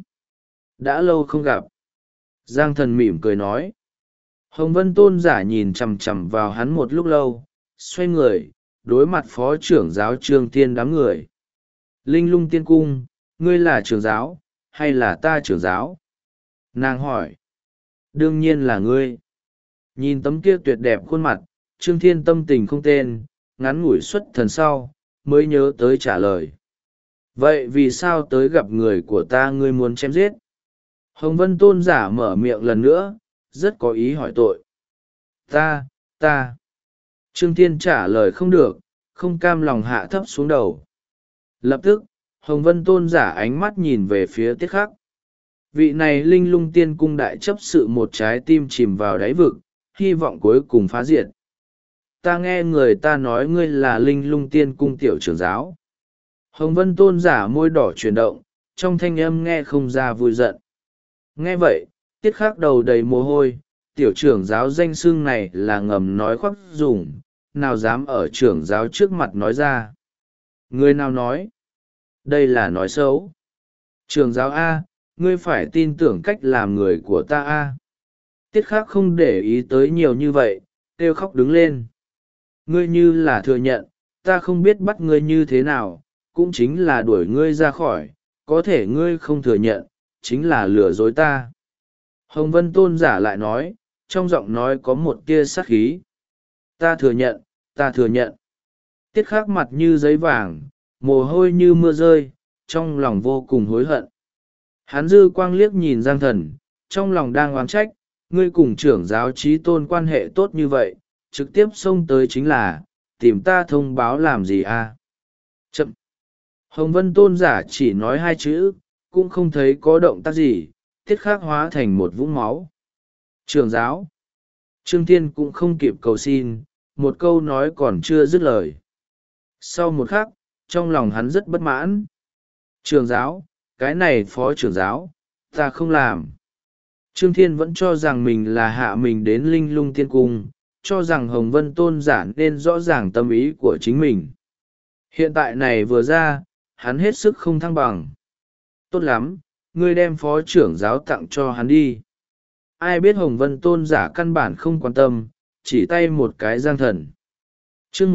Đã lâu không gặp. Giang Thần mỉm cười nói. Hồng Vân tôn giả nhìn chằm chằm vào hắn một lúc lâu, xoay người, đối mặt phó trưởng giáo Trương Thiên đám người. Linh Lung Tiên Cung, ngươi là trưởng giáo, hay là ta trưởng giáo? Nàng hỏi. Đương nhiên là ngươi. Nhìn tấm kia tuyệt đẹp khuôn mặt, Trương Thiên tâm tình không tên, ngắn ngủi xuất thần sau, mới nhớ tới trả lời. Vậy vì sao tới gặp người của ta ngươi muốn chém giết? Hồng Vân tôn giả mở miệng lần nữa, rất có ý hỏi tội. Ta. Trương Thiên trả lời không được, không cam lòng hạ thấp xuống đầu. Lập tức, Hồng Vân tôn giả ánh mắt nhìn về phía Tiết Khắc. Vị này Linh Lung Tiên Cung đại chấp sự một trái tim chìm vào đáy vực, hy vọng cuối cùng phá diệt. Ta nghe người ta nói ngươi là Linh Lung Tiên Cung tiểu trưởng giáo. Hồng Vân tôn giả môi đỏ chuyển động, trong thanh âm nghe không ra vui giận. Nghe vậy, Tiết Khắc đầu đầy mồ hôi, tiểu trưởng giáo danh xưng này là ngầm nói khoác dùng, nào dám ở trưởng giáo trước mặt nói ra. Người nào nói? Đây là nói xấu. Trưởng giáo A, ngươi phải tin tưởng cách làm người của ta A. Tiết Khắc không để ý tới nhiều như vậy, kêu khóc đứng lên. Ngươi như là thừa nhận, ta không biết bắt ngươi như thế nào, cũng chính là đuổi ngươi ra khỏi, có thể ngươi không thừa nhận, chính là lừa dối ta. Hồng Vân tôn giả lại nói, trong giọng nói có một tia sát khí. Ta thừa nhận. Tiết Khắc mặt như giấy vàng, mồ hôi như mưa rơi, trong lòng vô cùng hối hận. Hắn dư quang liếc nhìn Giang Thần, trong lòng đang oán trách, ngươi cùng trưởng giáo Chí Tôn quan hệ tốt như vậy, trực tiếp xông tới chính là, tìm ta thông báo làm gì à? Chậm. Hồng Vân tôn giả chỉ nói hai chữ, cũng không thấy có động tác gì, Tiết Khắc hóa thành một vũng máu. Trưởng giáo. Trương Thiên cũng không kịp cầu xin, một câu nói còn chưa dứt lời. Sau một khắc, trong lòng hắn rất bất mãn. Trưởng giáo, cái này phó trưởng giáo, ta không làm. Trương Thiên vẫn cho rằng mình là hạ mình đến Linh Lung Tiên Cung, cho rằng Hồng Vân tôn giả nên rõ ràng tâm ý của chính mình. Hiện tại này vừa ra, hắn hết sức không thăng bằng. Tốt lắm, ngươi đem phó trưởng giáo tặng cho hắn đi. Ai biết Hồng Vân tôn giả căn bản không quan tâm, chỉ tay một cái Giang Thần. Chương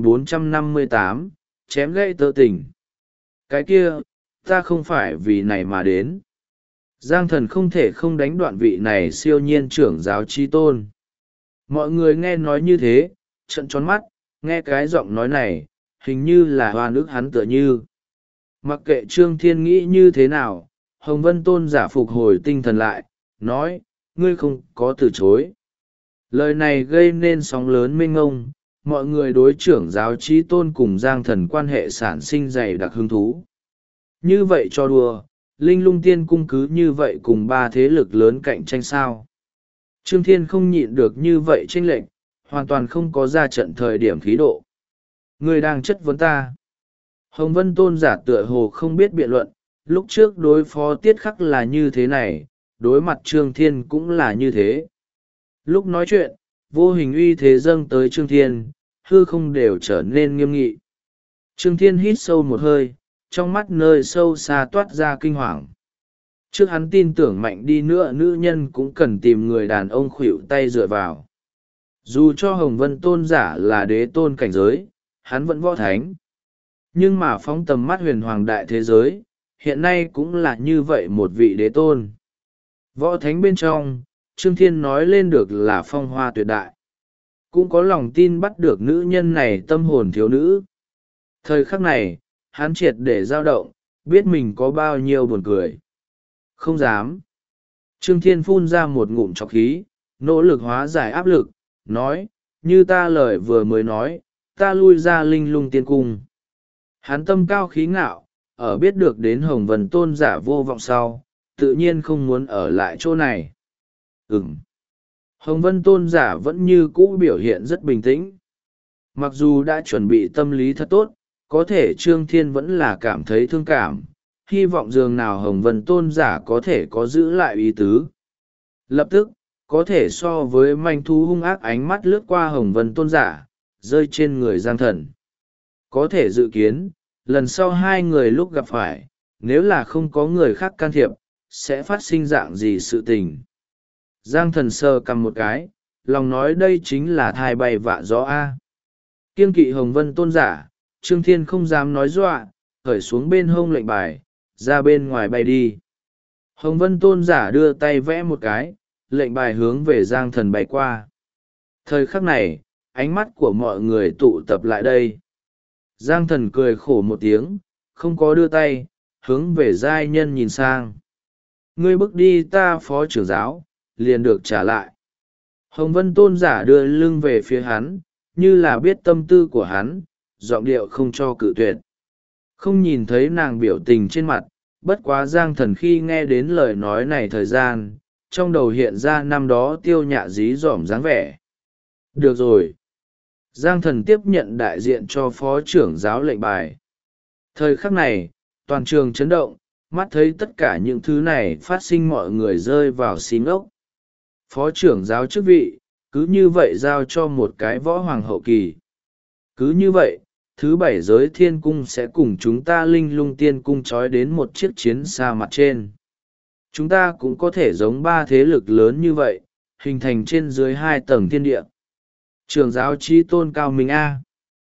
1458, chém gãy tơ tình. Cái kia, ta không phải vì này mà đến. Giang Thần không thể không đánh đoạn vị này siêu nhiên trưởng giáo Chí Tôn. Mọi người nghe nói như thế, trợn tròn mắt, nghe cái giọng nói này, hình như là hoa nước hắn tựa như. Mặc kệ Trương Thiên nghĩ như thế nào, Hồng Vân tôn giả phục hồi tinh thần lại, nói, ngươi không có từ chối. Lời này gây nên sóng lớn mênh ngông, mọi người đối trưởng giáo trí tôn cùng Giang Thần quan hệ sản sinh dày đặc hứng thú. Như vậy cho đùa, Linh Lung Tiên Cung cứ như vậy cùng ba thế lực lớn cạnh tranh sao? Trương Thiên không nhịn được như vậy chênh lệch, hoàn toàn không có ra trận thời điểm khí độ. Người đang chất vấn ta. Hồng Vân Tôn giả tựa hồ không biết biện luận, lúc trước đối phó Tiết Khắc là như thế này, đối mặt Trương Thiên cũng là như thế. Lúc nói chuyện, vô hình uy thế dâng tới Trương Thiên, hư không đều trở nên nghiêm nghị. Trương Thiên hít sâu một hơi, trong mắt nơi sâu xa toát ra kinh hoàng. Trước hắn tin tưởng mạnh đi nữa nữ nhân cũng cần tìm người đàn ông khuỵu tay dựa vào. Dù cho Hồng Vân Tôn giả là đế tôn cảnh giới, hắn vẫn võ thánh. Nhưng mà phóng tầm mắt huyền hoàng đại thế giới, hiện nay cũng là như vậy một vị đế tôn. Võ thánh bên trong, Trương Thiên nói lên được là phong hoa tuyệt đại. Cũng có lòng tin bắt được nữ nhân này tâm hồn thiếu nữ. Thời khắc này, hắn triệt để dao động, biết mình có bao nhiêu buồn cười. Không dám. Trương Thiên phun ra một ngụm trọc khí, nỗ lực hóa giải áp lực, nói, như ta lời vừa mới nói, ta lui ra Linh Lung Tiên Cung. Hắn tâm cao khí ngạo, ở biết được đến Hồng Vân Tôn giả vô vọng sau, tự nhiên không muốn ở lại chỗ này. Hồng Vân Tôn giả vẫn như cũ biểu hiện rất bình tĩnh. Mặc dù đã chuẩn bị tâm lý thật tốt, có thể Trương Thiên vẫn là cảm thấy thương cảm, hy vọng dường nào Hồng Vân Tôn giả có thể có giữ lại ý tứ. Lập tức, có thể so với manh thú hung ác ánh mắt lướt qua Hồng Vân Tôn giả, rơi trên người Giang Thần. Có thể dự kiến, lần sau hai người lúc gặp phải, nếu là không có người khác can thiệp, sẽ phát sinh dạng gì sự tình. Giang Thần sờ cầm một cái, lòng nói đây chính là thai bay vạ gió A. Kiêng kỵ Hồng Vân Tôn giả, Trương Thiên không dám nói dọa, khởi xuống bên hông lệnh bài, ra bên ngoài bay đi. Hồng Vân Tôn giả đưa tay vẽ một cái, lệnh bài hướng về Giang Thần bay qua. Thời khắc này, ánh mắt của mọi người tụ tập lại đây. Giang Thần cười khổ một tiếng, không có đưa tay, hướng về giai nhân nhìn sang. Ngươi bước đi ta phó trưởng giáo, liền được trả lại. Hồng Vân Tôn giả đưa lưng về phía hắn, như là biết tâm tư của hắn, giọng điệu không cho cự tuyệt. Không nhìn thấy nàng biểu tình trên mặt, bất quá Giang Thần khi nghe đến lời nói này thời gian, trong đầu hiện ra năm đó Tiêu Nhạ dí dỏm dáng vẻ. Được rồi. Giang Thần tiếp nhận đại diện cho phó trưởng giáo lệnh bài. Thời khắc này, toàn trường chấn động, mắt thấy tất cả những thứ này phát sinh mọi người rơi vào xí ngốc. Phó trưởng giáo chức vị, cứ như vậy giao cho một cái võ hoàng hậu kỳ. Cứ như vậy, thứ bảy giới thiên cung sẽ cùng chúng ta Linh Lung Tiên Cung trói đến một chiếc chiến xa mặt trên. Chúng ta cũng có thể giống ba thế lực lớn như vậy, hình thành trên dưới hai tầng thiên địa. Trưởng giáo trí tôn cao minh A.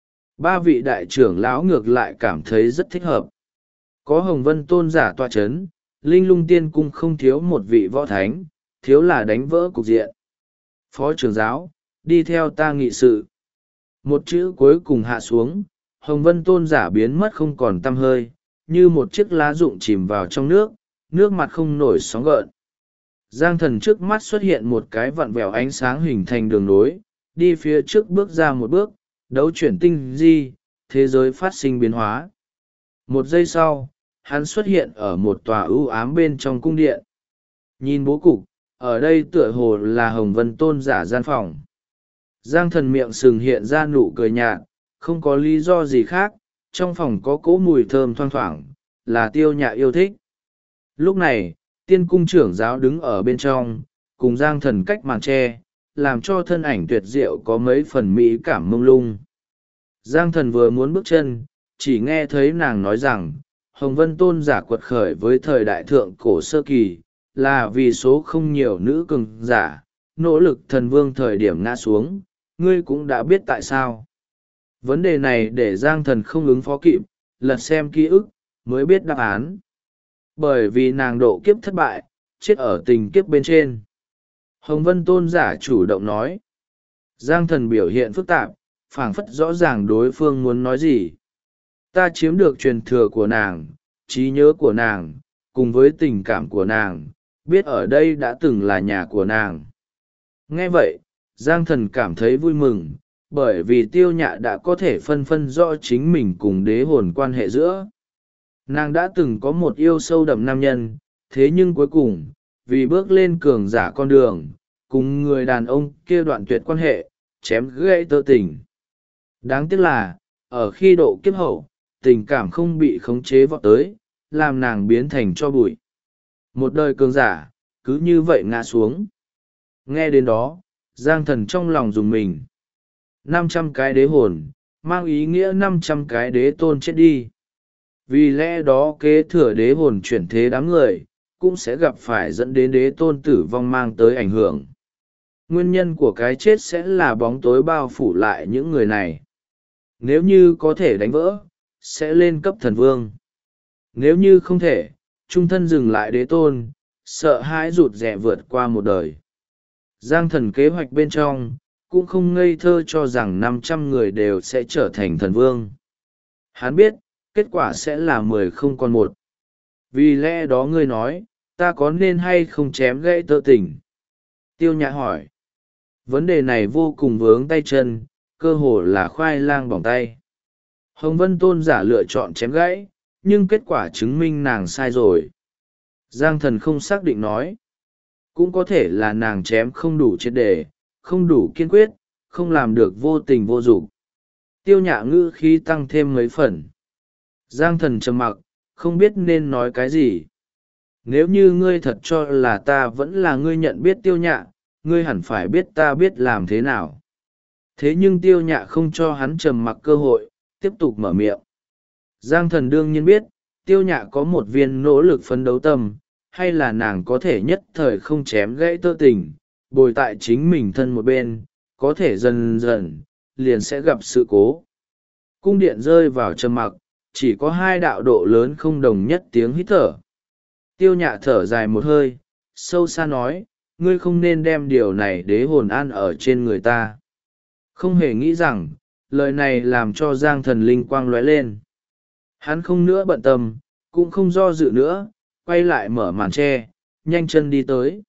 Ba vị đại trưởng lão ngược lại cảm thấy rất thích hợp. Có Hồng Vân Tôn giả tọa chấn, Linh Lung Tiên Cung không thiếu một vị võ thánh, thiếu là đánh vỡ cục diện. Phó trưởng giáo, đi theo ta nghị sự. Một chữ cuối cùng hạ xuống, Hồng Vân Tôn giả biến mất không còn tăm hơi, như một chiếc lá rụng chìm vào trong nước, nước mặt không nổi sóng gợn. Giang Thần trước mắt xuất hiện một cái vặn vẹo ánh sáng hình thành đường nối, đi phía trước bước ra một bước, đấu chuyển tinh di, thế giới phát sinh biến hóa. Một giây sau, hắn xuất hiện ở một tòa ưu ám bên trong cung điện. Nhìn bố cục, ở đây tựa hồ là Hồng Vân Tôn giả gian phòng. Giang Thần miệng sừng hiện ra nụ cười nhạt, không có lý do gì khác, trong phòng có cỗ mùi thơm thoang thoảng, là Tiêu Nhạ yêu thích. Lúc này, Tiên Cung trưởng giáo đứng ở bên trong, cùng Giang Thần cách màn tre, làm cho thân ảnh tuyệt diệu có mấy phần mỹ cảm mông lung. Giang Thần vừa muốn bước chân, chỉ nghe thấy nàng nói rằng, Hồng Vân Tôn giả quật khởi với thời đại thượng cổ sơ kỳ, là vì số không nhiều nữ cường giả, nỗ lực thần vương thời điểm ngã xuống, ngươi cũng đã biết tại sao. Vấn đề này để Giang Thần không ứng phó kịp, lật xem ký ức, mới biết đáp án. Bởi vì nàng độ kiếp thất bại, chết ở tình kiếp bên trên. Hồng Vân Tôn giả chủ động nói. Giang Thần biểu hiện phức tạp, phảng phất rõ ràng đối phương muốn nói gì. Ta chiếm được truyền thừa của nàng, trí nhớ của nàng, cùng với tình cảm của nàng, biết ở đây đã từng là nhà của nàng. Nghe vậy, Giang Thần cảm thấy vui mừng, bởi vì tiêu nhạ đã có thể phân phân rõ chính mình cùng đế hồn quan hệ giữa. Nàng đã từng có một yêu sâu đậm nam nhân, thế nhưng cuối cùng vì bước lên cường giả con đường, cùng người đàn ông kia đoạn tuyệt quan hệ, chém gãy tơ tình. Đáng tiếc là ở khi độ kiếp hậu, tình cảm không bị khống chế vọt tới, làm nàng biến thành tro bụi. Một đời cường giả cứ như vậy ngã xuống. Nghe đến đó, Giang Thần trong lòng dùng mình. 500 cái đế hồn mang ý nghĩa 500 cái đế tôn chết đi. Vì lẽ đó kế thừa đế hồn chuyển thế đám người cũng sẽ gặp phải dẫn đến đế tôn tử vong mang tới ảnh hưởng. Nguyên nhân của cái chết sẽ là bóng tối bao phủ lại những người này. Nếu như có thể đánh vỡ, sẽ lên cấp thần vương. Nếu như không thể, trung thân dừng lại đế tôn, sợ hãi rụt rè vượt qua một đời. Giang Thần kế hoạch bên trong cũng không ngây thơ cho rằng 500 người đều sẽ trở thành thần vương. Hắn biết kết quả sẽ là 10 không còn một. Vì lẽ đó ngươi nói, ta có nên hay không chém gãy tơ tình? Tiêu Nhã hỏi. Vấn đề này vô cùng vướng tay chân, cơ hồ là khoai lang bỏng tay. Hồng Vân Tôn giả lựa chọn chém gãy, nhưng kết quả chứng minh nàng sai rồi. Giang Thần không xác định nói. Cũng có thể là nàng chém không đủ triệt để, không đủ kiên quyết, không làm được vô tình vô dụng. Tiêu Nhã ngữ khí tăng thêm mấy phần. Giang Thần trầm mặc, không biết nên nói cái gì. Nếu như ngươi thật cho là ta vẫn là ngươi nhận biết Tiêu Nhã, ngươi hẳn phải biết ta biết làm thế nào. Thế nhưng Tiêu Nhã không cho hắn trầm mặc cơ hội, tiếp tục mở miệng. Giang Thần đương nhiên biết, Tiêu Nhã có một viên nỗ lực phấn đấu tâm, hay là nàng có thể nhất thời không chém gãy tơ tình, bồi tại chính mình thân một bên, có thể dần dần, liền sẽ gặp sự cố. Cung điện rơi vào trầm mặc, chỉ có hai đạo độ lớn không đồng nhất tiếng hít thở. Tiêu Nhã thở dài một hơi, sâu xa nói, ngươi không nên đem điều này đế hồn an ở trên người ta. Không hề nghĩ rằng, lời này làm cho Giang Thần linh quang lóe lên. Hắn không nữa bận tâm, cũng không do dự nữa, quay lại mở màn tre, nhanh chân đi tới.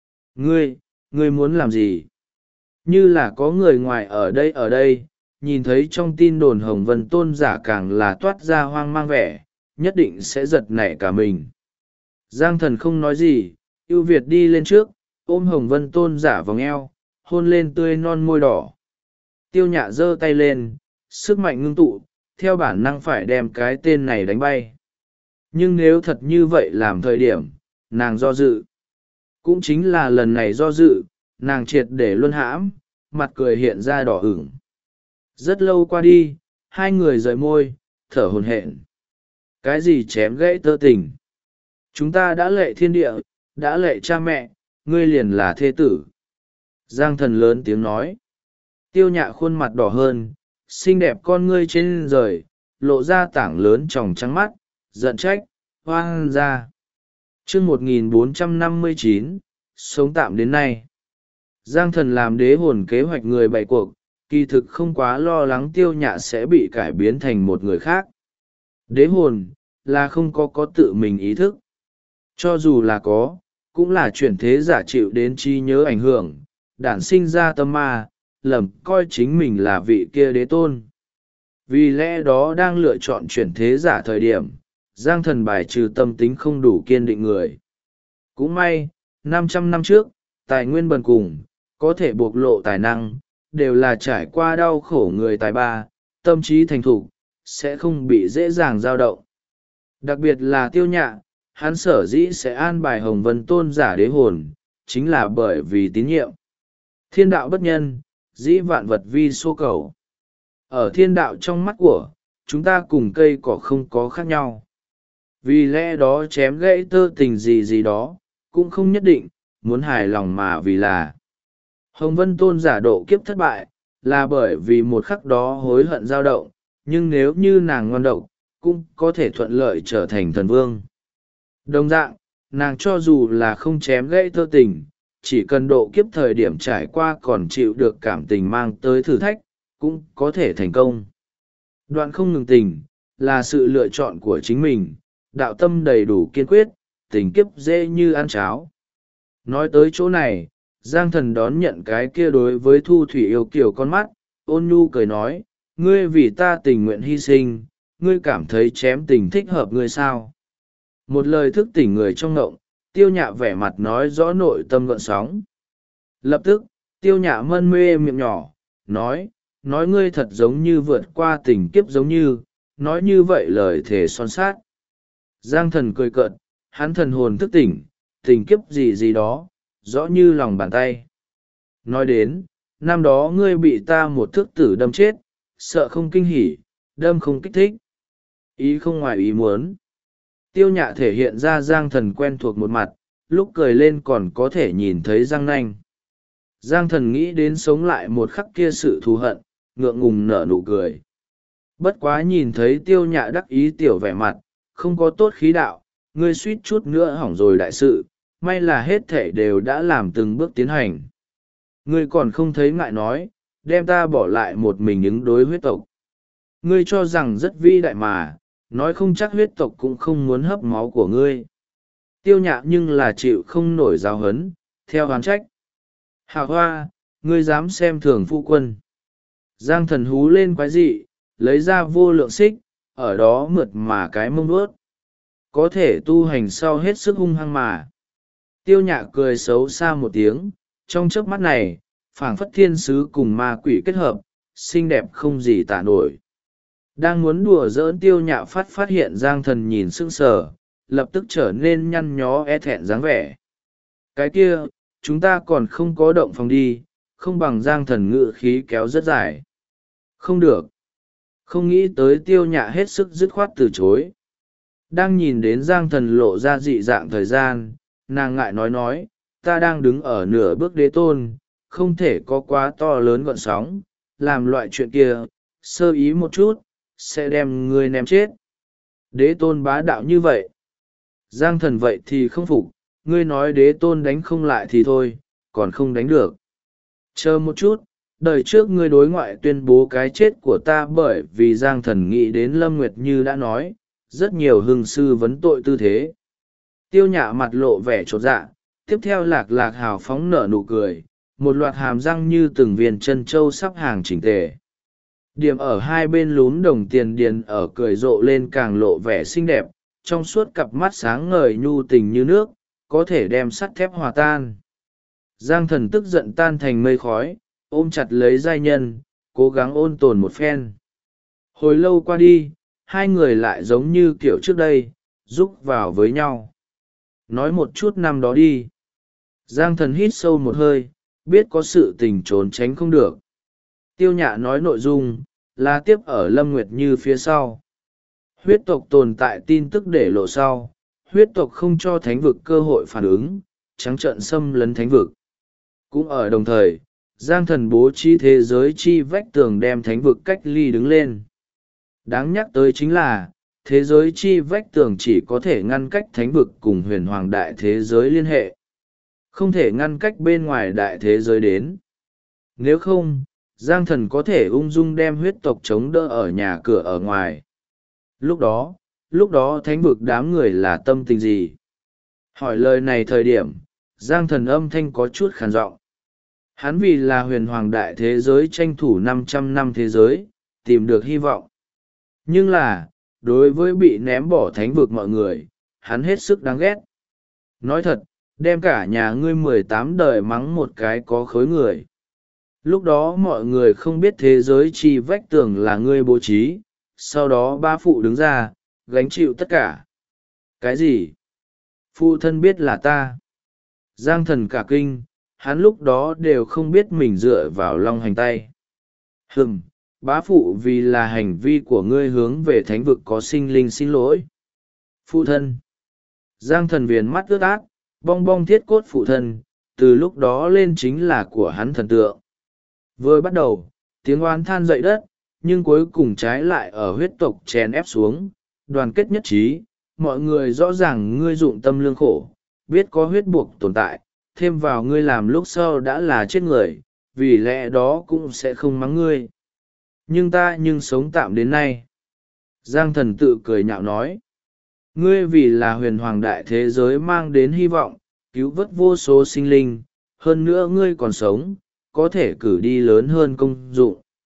Ngươi muốn làm gì? Như là có người ngoài ở đây, nhìn thấy trong tin đồn Hồng Vân Tôn giả càng là toát ra hoang mang vẻ, nhất định sẽ giật nảy cả mình. Giang Thần không nói gì, ưu việt đi lên trước, ôm Hồng Vân Tôn giả vòng eo, hôn lên tươi non môi đỏ. Tiêu Nhã giơ tay lên, sức mạnh ngưng tụ, theo bản năng phải đem cái tên này đánh bay. Nhưng nếu thật như vậy làm thời điểm, nàng do dự. Cũng chính là lần này do dự, nàng triệt để luân hãm, mặt cười hiện ra đỏ ửng. Rất lâu qua đi, hai người rời môi, thở hổn hển. Cái gì chém gãy tơ tình? Chúng ta đã lệ thiên địa, đã lệ cha mẹ, ngươi liền là thê tử. Giang Thần lớn tiếng nói. Tiêu Nhã khuôn mặt đỏ hơn, xinh đẹp con ngươi trên rời, lộ ra tảng lớn tròng trắng mắt, giận trách, hoang ra. chương 1459, sống tạm đến nay. Giang Thần làm đế hồn kế hoạch người bày cuộc, kỳ thực không quá lo lắng Tiêu Nhã sẽ bị cải biến thành một người khác. Đế hồn, là không có tự mình ý thức. Cho dù là có, cũng là chuyển thế giả chịu đến trí nhớ ảnh hưởng, đản sinh ra tâm ma, lầm coi chính mình là vị kia đế tôn. Vì lẽ đó đang lựa chọn chuyển thế giả thời điểm, Giang Thần bài trừ tâm tính không đủ kiên định người. Cũng may, 500 năm trước, tài nguyên bần cùng, có thể bộc lộ tài năng, đều là trải qua đau khổ người tài ba, tâm trí thành thục, sẽ không bị dễ dàng dao động. Đặc biệt là Tiêu Nhã, hắn sở dĩ sẽ an bài Hồng Vân Tôn giả đế hồn, chính là bởi vì tín nhiệm. Thiên đạo bất nhân, dĩ vạn vật vi số cầu. Ở thiên đạo trong mắt của, chúng ta cùng cây cỏ không có khác nhau. Vì lẽ đó chém gãy tơ tình gì đó, cũng không nhất định, muốn hài lòng mà vì là. Hồng Vân Tôn giả độ kiếp thất bại, là bởi vì một khắc đó hối hận dao động, nhưng nếu như nàng ngoan độc, cũng có thể thuận lợi trở thành thần vương. Đồng dạng, nàng cho dù là không chém gãy tơ tình, chỉ cần độ kiếp thời điểm trải qua còn chịu được cảm tình mang tới thử thách, cũng có thể thành công. Đoạn không ngừng tình, là sự lựa chọn của chính mình, đạo tâm đầy đủ kiên quyết, tình kiếp dễ như ăn cháo. Nói tới chỗ này, Giang Thần đón nhận cái kia đối với Thu Thủy yêu kiều con mắt, ôn nhu cười nói, ngươi vì ta tình nguyện hy sinh, ngươi cảm thấy chém tình thích hợp ngươi sao? Một lời thức tỉnh người trong ngộng, Tiêu Nhạ vẻ mặt nói rõ nội tâm gợn sóng. Lập tức, Tiêu Nhạ mân mê miệng nhỏ, nói ngươi thật giống như vượt qua tình kiếp, giống như, nói như vậy lời thề son sát. Giang Thần cười cợt, hắn thần hồn thức tỉnh, tình kiếp gì gì đó, rõ như lòng bàn tay. Nói đến, năm đó ngươi bị ta một thước tử đâm chết, sợ không kinh hỉ, đâm không kích thích. Ý không ngoài ý muốn. Tiêu Nhạ thể hiện ra Giang Thần quen thuộc một mặt, lúc cười lên còn có thể nhìn thấy răng nanh. Giang Thần nghĩ đến sống lại một khắc kia sự thù hận, ngượng ngùng nở nụ cười. Bất quá nhìn thấy Tiêu Nhạ đắc ý tiểu vẻ mặt, không có tốt khí đạo, ngươi suýt chút nữa hỏng rồi đại sự, may là hết thể đều đã làm từng bước tiến hành. Ngươi còn không thấy ngại nói, đem ta bỏ lại một mình ứng đối huyết tộc. Ngươi cho rằng rất vĩ đại mà, nói không chắc huyết tộc cũng không muốn hấp máu của ngươi. Tiêu Nhạ nhưng là chịu không nổi giáo hấn, theo oán trách. Hào hoa, ngươi dám xem thường phu quân. Giang Thần hú lên quái dị, lấy ra vô lượng xích, ở đó mượt mà cái mông nuốt. Có thể tu hành sau hết sức hung hăng mà. Tiêu Nhạ cười xấu xa một tiếng, trong chớp mắt này, phảng phất thiên sứ cùng ma quỷ kết hợp, xinh đẹp không gì tả nổi. Đang muốn đùa giỡn Tiêu Nhạ phát hiện Giang Thần nhìn sững sờ, lập tức trở nên nhăn nhó e thẹn dáng vẻ. Cái kia, chúng ta còn không có động phòng đi, không bằng Giang Thần ngự khí kéo rất dài. Không được. Không nghĩ tới Tiêu Nhạ hết sức dứt khoát từ chối. Đang nhìn đến Giang Thần lộ ra dị dạng thời gian, nàng ngại nói, ta đang đứng ở nửa bước đế tôn, không thể có quá to lớn gọn sóng, làm loại chuyện kia, sơ ý một chút, sẽ đem ngươi ném chết. Đế tôn bá đạo như vậy. Giang Thần vậy thì không phục, ngươi nói đế tôn đánh không lại thì thôi, còn không đánh được. Chờ một chút, đời trước ngươi đối ngoại tuyên bố cái chết của ta bởi vì Giang Thần nghĩ đến Lâm Nguyệt Như đã nói, rất nhiều hương sư vấn tội tư thế. Tiêu Nhạ mặt lộ vẻ chột dạ, tiếp theo lạc hào phóng nở nụ cười, một loạt hàm răng như từng viên chân trâu sắp hàng chỉnh tề. Điểm ở hai bên lún đồng tiền điền ở cười rộ lên càng lộ vẻ xinh đẹp, trong suốt cặp mắt sáng ngời nhu tình như nước, có thể đem sắt thép hòa tan. Giang Thần tức giận tan thành mây khói, ôm chặt lấy giai nhân, cố gắng ôn tồn một phen. Hồi lâu qua đi, hai người lại giống như kiểu trước đây, rúc vào với nhau. Nói một chút năm đó đi. Giang Thần hít sâu một hơi, biết có sự tình trốn tránh không được. Tiêu Nhạ nói nội dung, là tiếp ở Lâm Nguyệt Như phía sau. Huyết tộc tồn tại tin tức để lộ sau, huyết tộc không cho thánh vực cơ hội phản ứng, trắng trợn xâm lấn thánh vực. Cũng ở đồng thời, Giang Thần bố trí thế giới chi vách tường đem thánh vực cách ly đứng lên. Đáng nhắc tới chính là, thế giới chi vách tường chỉ có thể ngăn cách thánh vực cùng huyền hoàng đại thế giới liên hệ. Không thể ngăn cách bên ngoài đại thế giới đến. Nếu không, Giang Thần có thể ung dung đem huyết tộc chống đỡ ở nhà cửa ở ngoài. Lúc đó thánh vực đám người là tâm tình gì? Hỏi lời này thời điểm, Giang Thần âm thanh có chút khàn giọng. Hắn vì là huyền hoàng đại thế giới tranh thủ 500 năm thế giới, tìm được hy vọng. Nhưng là, đối với bị ném bỏ thánh vực mọi người, hắn hết sức đáng ghét. Nói thật, đem cả nhà ngươi 18 đời mắng một cái có khối người. Lúc đó mọi người không biết thế giới chi vách tường là ngươi bố trí, sau đó ba phụ đứng ra, gánh chịu tất cả. Cái gì? Phụ thân biết là ta. Giang Thần cả kinh, hắn lúc đó đều không biết mình dựa vào long hành tay. Bá phụ vì là hành vi của ngươi hướng về thánh vực có sinh linh xin lỗi. Phụ thân. Giang Thần viền mắt ướt át, bong bong thiết cốt phụ thân, từ lúc đó lên chính là của hắn thần tượng. Vừa bắt đầu, tiếng oán than dậy đất, nhưng cuối cùng trái lại ở huyết tộc chèn ép xuống, đoàn kết nhất trí, mọi người rõ ràng ngươi dụng tâm lương khổ, biết có huyết buộc tồn tại, thêm vào ngươi làm lúc sau đã là chết người, vì lẽ đó cũng sẽ không mắng ngươi. Nhưng ta sống tạm đến nay. Giang Thần tự cười nhạo nói. Ngươi vì là huyền hoàng đại thế giới mang đến hy vọng, cứu vớt vô số sinh linh, hơn nữa ngươi còn sống, có thể cử đi lớn hơn công dụng.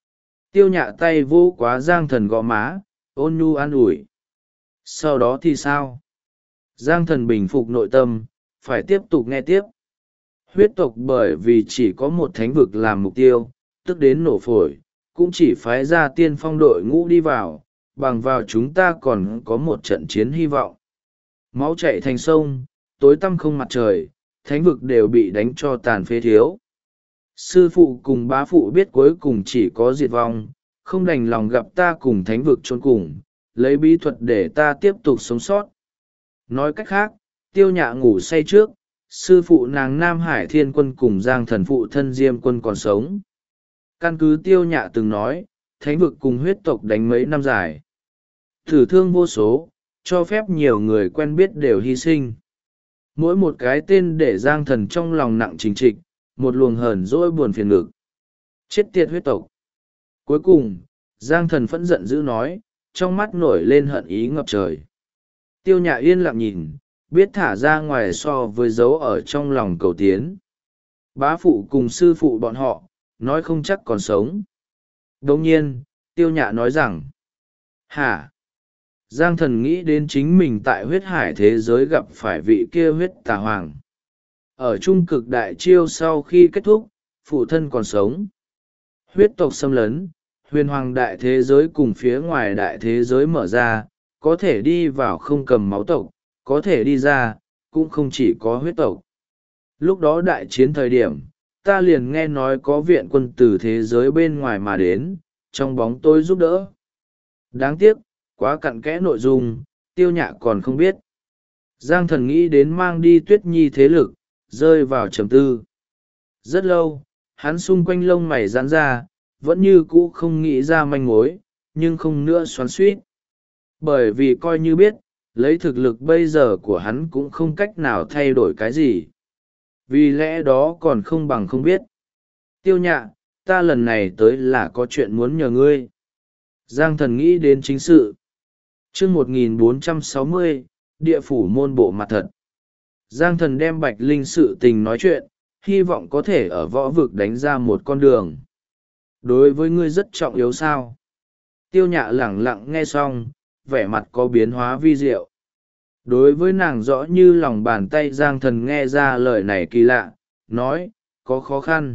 Tiêu Nhạ tay vô quá Giang Thần gõ má, ôn nhu an ủi. Sau đó thì sao? Giang Thần bình phục nội tâm, phải tiếp tục nghe tiếp. Huyết tộc bởi vì chỉ có một thánh vực làm mục tiêu, tức đến nổ phổi, cũng chỉ phái ra tiên phong đội ngũ đi vào, bằng vào chúng ta còn có một trận chiến hy vọng. Máu chảy thành sông, tối tăm không mặt trời, thánh vực đều bị đánh cho tàn phế thiếu. Sư phụ cùng bá phụ biết cuối cùng chỉ có diệt vong, không đành lòng gặp ta cùng thánh vực chôn cùng, lấy bí thuật để ta tiếp tục sống sót. Nói cách khác, Tiêu Nhạ ngủ say trước, sư phụ nàng Nam Hải Thiên Quân cùng Giang Thần phụ thân Diêm Quân còn sống. Căn cứ Tiêu Nhạ từng nói, thánh vực cùng huyết tộc đánh mấy năm dài. Thử thương vô số, cho phép nhiều người quen biết đều hy sinh. Mỗi một cái tên để Giang Thần trong lòng nặng trình trịch, một luồng hờn dỗi buồn phiền ngực. Chết tiệt huyết tộc. Cuối cùng, Giang Thần phẫn giận dữ nói, trong mắt nổi lên hận ý ngập trời. Tiêu Nhạ yên lặng nhìn, biết thả ra ngoài so với dấu ở trong lòng cầu tiến. Bá phụ cùng sư phụ bọn họ, nói không chắc còn sống. Đồng nhiên, Tiêu Nhạ nói rằng, hả? Giang Thần nghĩ đến chính mình tại huyết hải thế giới gặp phải vị kia huyết tà hoàng. Ở trung cực đại chiêu sau khi kết thúc, phụ thân còn sống. Huyết tộc xâm lấn, huyền hoàng đại thế giới cùng phía ngoài đại thế giới mở ra, có thể đi vào không cầm máu tộc, có thể đi ra, cũng không chỉ có huyết tộc. Lúc đó đại chiến thời điểm, ta liền nghe nói có viện quân từ thế giới bên ngoài mà đến, trong bóng tối giúp đỡ. Đáng tiếc, quá cặn kẽ nội dung, Tiêu Nhạ còn không biết. Giang Thần nghĩ đến mang đi Tuyết Nhi thế lực, rơi vào trầm tư. Rất lâu, hắn xung quanh lông mày giãn ra, vẫn như cũ không nghĩ ra manh mối, nhưng không nữa xoắn xuýt. Bởi vì coi như biết, lấy thực lực bây giờ của hắn cũng không cách nào thay đổi cái gì. Vì lẽ đó còn không bằng không biết. Tiêu Nhạ, ta lần này tới là có chuyện muốn nhờ ngươi. Giang Thần nghĩ đến chính sự. Chương 1460, địa phủ môn bộ mặt thật. Giang Thần đem Bạch Linh sự tình nói chuyện, hy vọng có thể ở võ vực đánh ra một con đường. Đối với ngươi rất trọng yếu sao? Tiêu Nhạ lẳng lặng nghe xong, vẻ mặt có biến hóa vi diệu. Đối với nàng rõ như lòng bàn tay, Giang Thần nghe ra lời này kỳ lạ, nói, có khó khăn.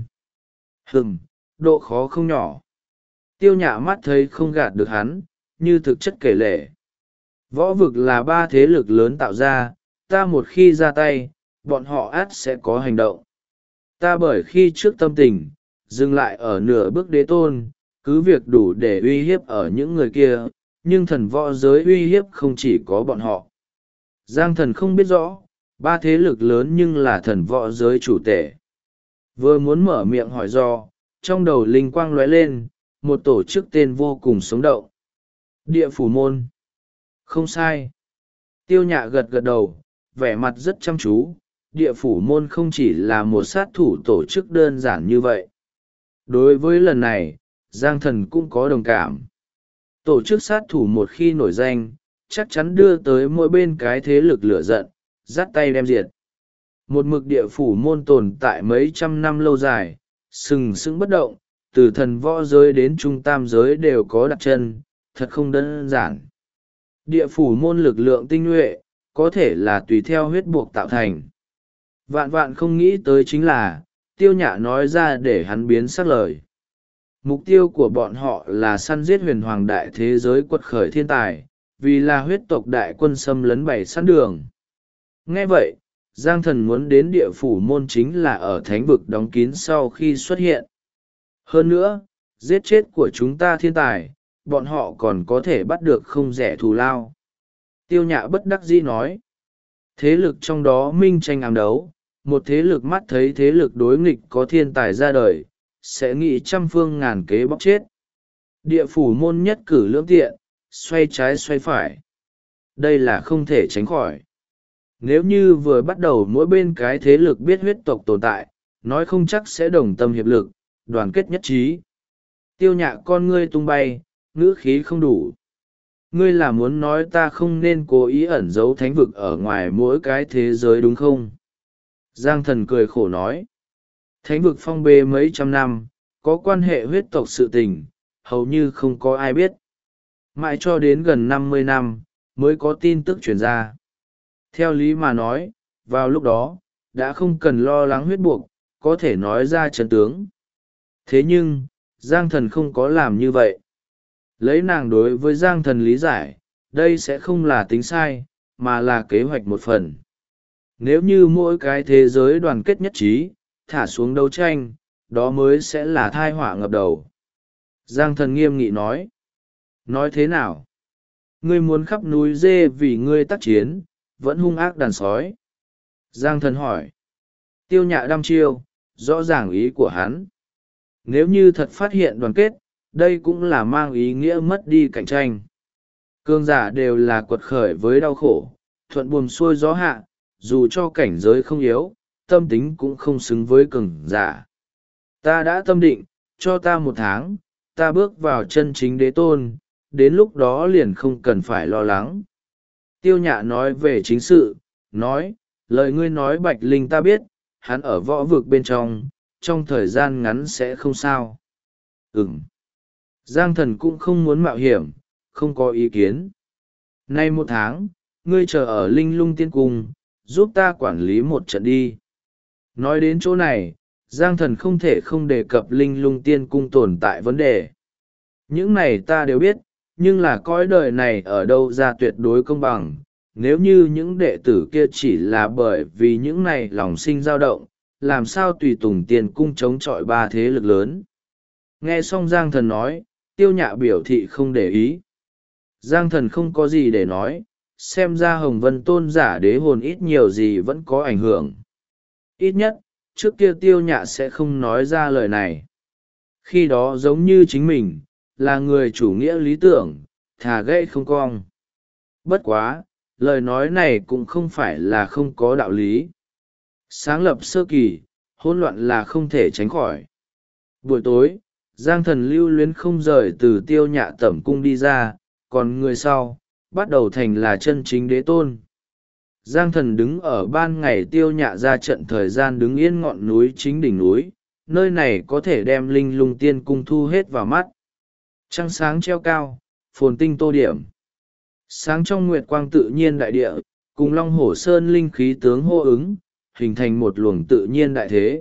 Độ khó không nhỏ. Tiêu Nhạ mắt thấy không gạt được hắn, như thực chất kể lể. Võ vực là ba thế lực lớn tạo ra, ta một khi ra tay, bọn họ ắt sẽ có hành động. Ta bởi khi trước tâm tình, dừng lại ở nửa bước đế tôn, cứ việc đủ để uy hiếp ở những người kia, nhưng thần võ giới uy hiếp không chỉ có bọn họ. Giang Thần không biết rõ, ba thế lực lớn nhưng là thần võ giới chủ tể. Vừa muốn mở miệng hỏi do, trong đầu linh quang lóe lên, một tổ chức tên vô cùng sống động. Địa phủ môn. Không sai. Tiêu Nhạ gật gật đầu, vẻ mặt rất chăm chú. Địa phủ môn không chỉ là một sát thủ tổ chức đơn giản như vậy. Đối với lần này, Giang Thần cũng có đồng cảm. Tổ chức sát thủ một khi nổi danh, chắc chắn đưa tới mỗi bên cái thế lực lửa giận, dắt tay đem diệt. Một mực địa phủ môn tồn tại mấy trăm năm lâu dài, sừng sững bất động, từ thần võ giới đến trung tam giới đều có đặt chân, thật không đơn giản. Địa phủ môn lực lượng tinh nhuệ, có thể là tùy theo huyết buộc tạo thành. Vạn vạn không nghĩ tới chính là, Tiêu Nhạ nói ra để hắn biến sắc lời. Mục tiêu của bọn họ là săn giết huyền hoàng đại thế giới quật khởi thiên tài, vì là huyết tộc đại quân xâm lấn bảy săn đường. Nghe vậy, Giang Thần muốn đến địa phủ môn chính là ở thánh vực đóng kín sau khi xuất hiện. Hơn nữa, giết chết của chúng ta thiên tài, bọn họ còn có thể bắt được không rẻ thù lao. Tiêu Nhạ bất đắc dĩ nói. Thế lực trong đó minh tranh ám đấu, một thế lực mắt thấy thế lực đối nghịch có thiên tài ra đời, sẽ nghĩ trăm phương ngàn kế bóc chết. Địa phủ môn nhất cử lưỡng tiện, xoay trái xoay phải. Đây là không thể tránh khỏi. Nếu như vừa bắt đầu mỗi bên cái thế lực biết huyết tộc tồn tại, nói không chắc sẽ đồng tâm hiệp lực, đoàn kết nhất trí. Tiêu Nhạ con ngươi tung bay, ngữ khí không đủ. Ngươi là muốn nói ta không nên cố ý ẩn giấu thánh vực ở ngoài mỗi cái thế giới đúng không? Giang Thần cười khổ nói. Thánh vực phong bê mấy trăm năm, có quan hệ huyết tộc sự tình, hầu như không có ai biết. Mãi cho đến gần 50 năm mới có tin tức truyền ra. Theo lý mà nói, vào lúc đó đã không cần lo lắng huyết buộc, có thể nói ra chân tướng. Thế nhưng Giang Thần không có làm như vậy. Lấy nàng đối với Giang Thần lý giải, đây sẽ không là tính sai, mà là kế hoạch một phần. Nếu như mỗi cái thế giới đoàn kết nhất trí, thả xuống đấu tranh, đó mới sẽ là thai họa ngập đầu. Giang Thần nghiêm nghị nói. Nói thế nào? Ngươi muốn khắp núi dê vì ngươi tác chiến, vẫn hung ác đàn sói. Giang Thần hỏi. Tiêu Nhạ đăm chiêu, rõ ràng ý của hắn. Nếu như thật phát hiện đoàn kết, đây cũng là mang ý nghĩa mất đi cạnh tranh. Cường giả đều là quật khởi với đau khổ, thuận buồm xuôi gió hạ, dù cho cảnh giới không yếu, tâm tính cũng không xứng với cường giả. Ta đã tâm định, cho ta 1 tháng, ta bước vào chân chính đế tôn, đến lúc đó liền không cần phải lo lắng. Tiêu Nhạ nói về chính sự, nói, lời ngươi nói Bạch Linh ta biết, hắn ở võ vực bên trong thời gian ngắn sẽ không sao. Giang Thần cũng không muốn mạo hiểm, không có ý kiến. Nay 1 tháng, ngươi chờ ở Linh Lung Tiên Cung, giúp ta quản lý một trận đi. Nói đến chỗ này, Giang Thần không thể không đề cập Linh Lung Tiên Cung tồn tại vấn đề. Những này ta đều biết, nhưng là cõi đời này ở đâu ra tuyệt đối công bằng. Nếu như những đệ tử kia chỉ là bởi vì những này lòng sinh dao động, làm sao tùy tùng Tiên Cung chống chọi 3 thế lực lớn. Nghe xong Giang Thần nói, Tiêu Nhạ biểu thị không để ý. Giang Thần không có gì để nói, xem ra Hồng Vân Tôn giả đế hồn ít nhiều gì vẫn có ảnh hưởng. Ít nhất, trước kia Tiêu Nhạ sẽ không nói ra lời này. Khi đó giống như chính mình, là người chủ nghĩa lý tưởng, thà gãy không cong. Bất quá, lời nói này cũng không phải là không có đạo lý. Sáng lập sơ kỳ, hỗn loạn là không thể tránh khỏi. Buổi tối, Giang Thần lưu luyến không rời từ Tiêu Nhạ tẩm cung đi ra, còn người sau, bắt đầu thành là chân chính đế tôn. Giang Thần đứng ở ban ngày Tiêu Nhạ ra trận thời gian đứng yên ngọn núi chính đỉnh núi, nơi này có thể đem Linh Lung Tiên Cung thu hết vào mắt. Trăng sáng treo cao, phồn tinh tô điểm. Sáng trong nguyệt quang tự nhiên đại địa, cùng Long Hổ Sơn linh khí tướng hô ứng, hình thành một luồng tự nhiên đại thế.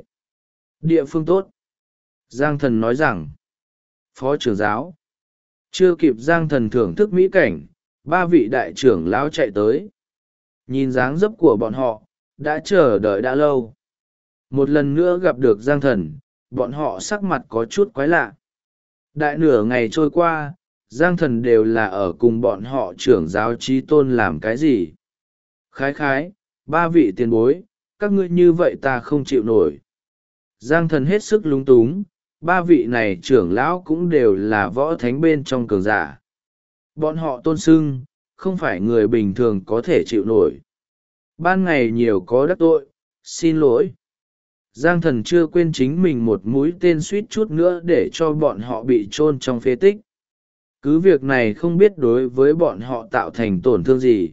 Địa phương tốt. Giang Thần nói rằng, Phó trưởng giáo. Chưa kịp Giang Thần thưởng thức mỹ cảnh, 3 vị đại trưởng lão chạy tới. Nhìn dáng dấp của bọn họ, đã chờ đợi đã lâu. Một lần nữa gặp được Giang Thần, bọn họ sắc mặt có chút quái lạ. Đại nửa ngày trôi qua, Giang Thần đều là ở cùng bọn họ trưởng giáo trí tôn làm cái gì. Khái, 3 vị tiền bối, các ngươi như vậy ta không chịu nổi. Giang Thần hết sức lúng túng, 3 vị này trưởng lão cũng đều là võ thánh bên trong cường giả. Bọn họ tôn xưng, không phải người bình thường có thể chịu nổi. Ban ngày nhiều có đắc tội, xin lỗi. Giang Thần chưa quên chính mình một mũi tên suýt chút nữa để cho bọn họ bị chôn trong phế tích. Cứ việc này không biết đối với bọn họ tạo thành tổn thương gì.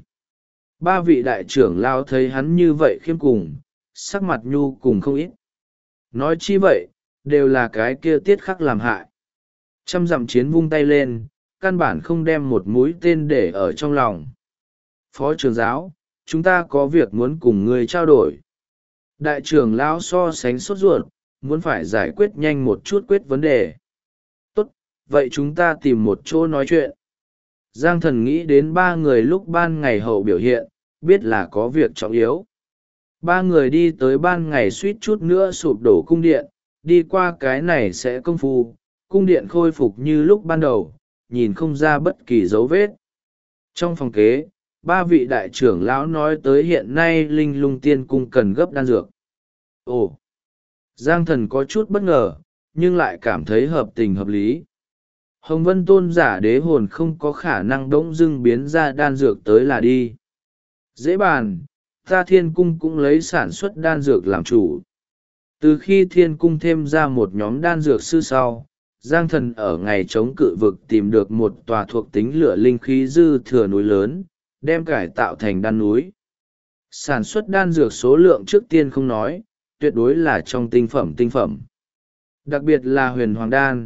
3 vị đại trưởng lao thấy hắn như vậy khiêm cùng, sắc mặt nhu cùng không ít. Nói chi vậy, đều là cái kia tiết khắc làm hại. Trăm dặm chiến vung tay lên, căn bản không đem một mũi tên để ở trong lòng. Phó trưởng giáo, chúng ta có việc muốn cùng người trao đổi. Đại trưởng lão so sánh sốt ruột, muốn phải giải quyết nhanh một chút quyết vấn đề. Tốt, vậy chúng ta tìm một chỗ nói chuyện. Giang Thần nghĩ đến 3 người lúc ban ngày hậu biểu hiện, biết là có việc trọng yếu. 3 người đi tới ban ngày suýt chút nữa sụp đổ cung điện, đi qua cái này sẽ công phu, cung điện khôi phục như lúc ban đầu, nhìn không ra bất kỳ dấu vết. Trong phòng kế, 3 vị đại trưởng lão nói tới hiện nay Linh Lung Tiên Cung cần gấp đan dược. Ồ! Giang Thần có chút bất ngờ, nhưng lại cảm thấy hợp tình hợp lý. Hồng Vân Tôn giả đế hồn không có khả năng đống dưng biến ra đan dược tới là đi. Dễ bàn, ta Thiên Cung cũng lấy sản xuất đan dược làm chủ. Từ khi Thiên Cung thêm ra một nhóm đan dược sư sau, Giang Thần ở ngày chống cự vực tìm được một tòa thuộc tính lửa linh khí dư thừa núi lớn, đem cải tạo thành đan núi. Sản xuất đan dược số lượng trước tiên không nói, tuyệt đối là trong tinh phẩm. Đặc biệt là huyền hoàng đan,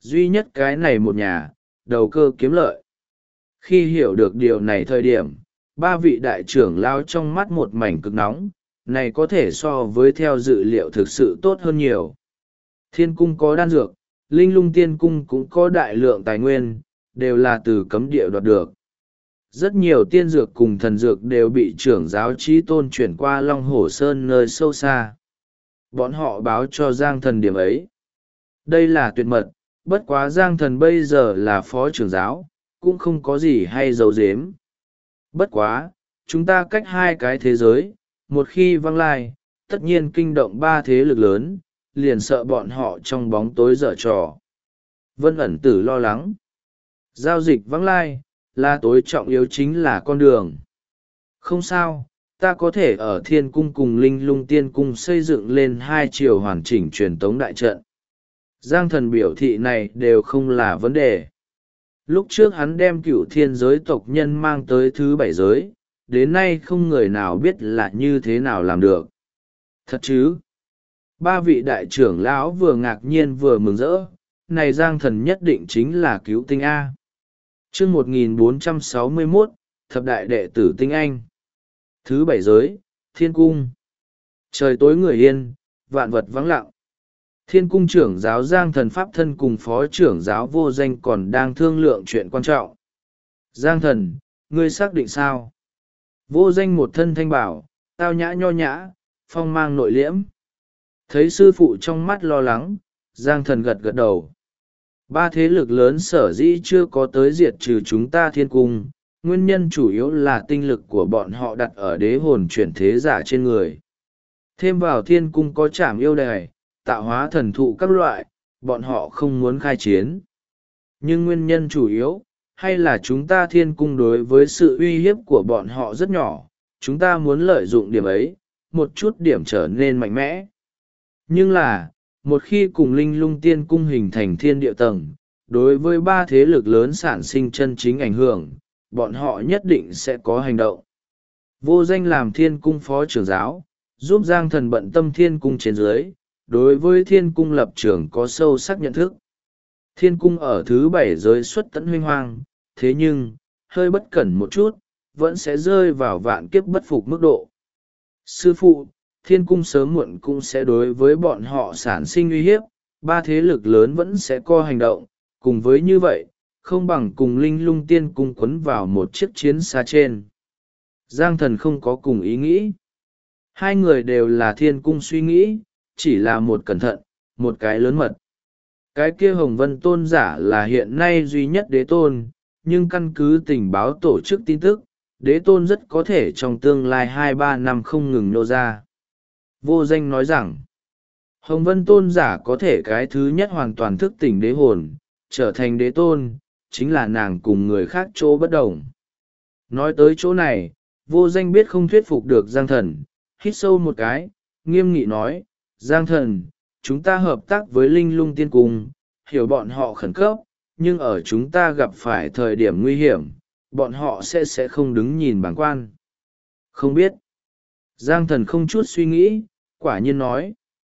duy nhất cái này một nhà, đầu cơ kiếm lợi. Khi hiểu được điều này thời điểm, ba vị đại trưởng lao trong mắt một mảnh cực nóng, này có thể so với theo dự liệu thực sự tốt hơn nhiều. Thiên cung có đan dược, linh lung tiên cung cũng có đại lượng tài nguyên, đều là từ cấm địa đoạt được. Rất nhiều tiên dược cùng thần dược đều bị trưởng giáo trí tôn chuyển qua Long Hổ Sơn nơi sâu xa. Bọn họ báo cho Giang Thần điểm ấy. Đây là tuyệt mật, bất quá Giang Thần bây giờ là phó trưởng giáo, cũng không có gì hay giấu giếm. Bất quá, chúng ta cách hai cái thế giới, một khi văng lai, tất nhiên kinh động ba thế lực lớn, liền sợ bọn họ trong bóng tối dở trò. Vân ẩn tử lo lắng. Giao dịch vắng lai, là tối trọng yếu chính là con đường. Không sao, ta có thể ở thiên cung cùng linh lung tiên cung xây dựng lên hai chiều hoàn chỉnh truyền tống đại trận. Giang Thần biểu thị này đều không là vấn đề. Lúc trước hắn đem cựu thiên giới tộc nhân mang tới thứ bảy giới, đến nay không người nào biết là như thế nào làm được. Thật chứ? Ba vị đại trưởng lão vừa ngạc nhiên vừa mừng rỡ, này Giang Thần nhất định chính là cứu tinh A. Chương 1461, Thập đại đệ tử tinh anh. Thứ bảy giới, thiên cung. Trời tối người yên, vạn vật vắng lặng. Thiên cung trưởng giáo Giang Thần Pháp Thân cùng phó trưởng giáo Vô Danh còn đang thương lượng chuyện quan trọng. Giang Thần, ngươi xác định sao? Vô Danh một thân thanh bảo, tao nhã nho nhã, phong mang nội liễm. Thấy sư phụ trong mắt lo lắng, Giang Thần gật gật đầu. Ba thế lực lớn sở dĩ chưa có tới diệt trừ chúng ta thiên cung, nguyên nhân chủ yếu là tinh lực của bọn họ đặt ở đế hồn chuyển thế giả trên người. Thêm vào thiên cung có trảm yêu đài, tạo hóa thần thụ các loại, bọn họ không muốn khai chiến. Nhưng nguyên nhân chủ yếu, hay là chúng ta thiên cung đối với sự uy hiếp của bọn họ rất nhỏ, chúng ta muốn lợi dụng điểm ấy, một chút điểm trở nên mạnh mẽ. Nhưng là, một khi cùng linh lung tiên cung hình thành thiên địa tầng, đối với ba thế lực lớn sản sinh chân chính ảnh hưởng, bọn họ nhất định sẽ có hành động. Vô Danh làm thiên cung phó trưởng giáo, giúp Giang Thần bận tâm thiên cung trên dưới, đối với thiên cung lập trường có sâu sắc nhận thức. Thiên cung ở thứ bảy giới xuất tận huy hoàng, thế nhưng, hơi bất cẩn một chút, vẫn sẽ rơi vào vạn kiếp bất phục mức độ. Sư phụ, thiên cung sớm muộn cũng sẽ đối với bọn họ sản sinh uy hiếp, ba thế lực lớn vẫn sẽ có hành động, cùng với như vậy, không bằng cùng linh lung tiên cung quấn vào một chiếc chiến xa trên. Giang Thần không có cùng ý nghĩ. Hai người đều là thiên cung suy nghĩ, chỉ là một cẩn thận, một cái lớn mật. Cái kia Hồng Vân Tôn giả là hiện nay duy nhất đế tôn, nhưng căn cứ tình báo tổ chức tin tức, đế tôn rất có thể trong tương lai 2-3 năm không ngừng nô ra. Vô Danh nói rằng, Hồng Vân Tôn giả có thể cái thứ nhất hoàn toàn thức tỉnh đế hồn, trở thành đế tôn, chính là nàng cùng người khác chỗ bất đồng. Nói tới chỗ này, Vô Danh biết không thuyết phục được Giang Thần, hít sâu một cái, nghiêm nghị nói, Giang Thần, chúng ta hợp tác với Linh Lung Tiên Cung, hiểu bọn họ khẩn cấp, nhưng ở chúng ta gặp phải thời điểm nguy hiểm, bọn họ sẽ không đứng nhìn bàng quan. Không biết. Giang Thần không chút suy nghĩ, quả nhiên nói.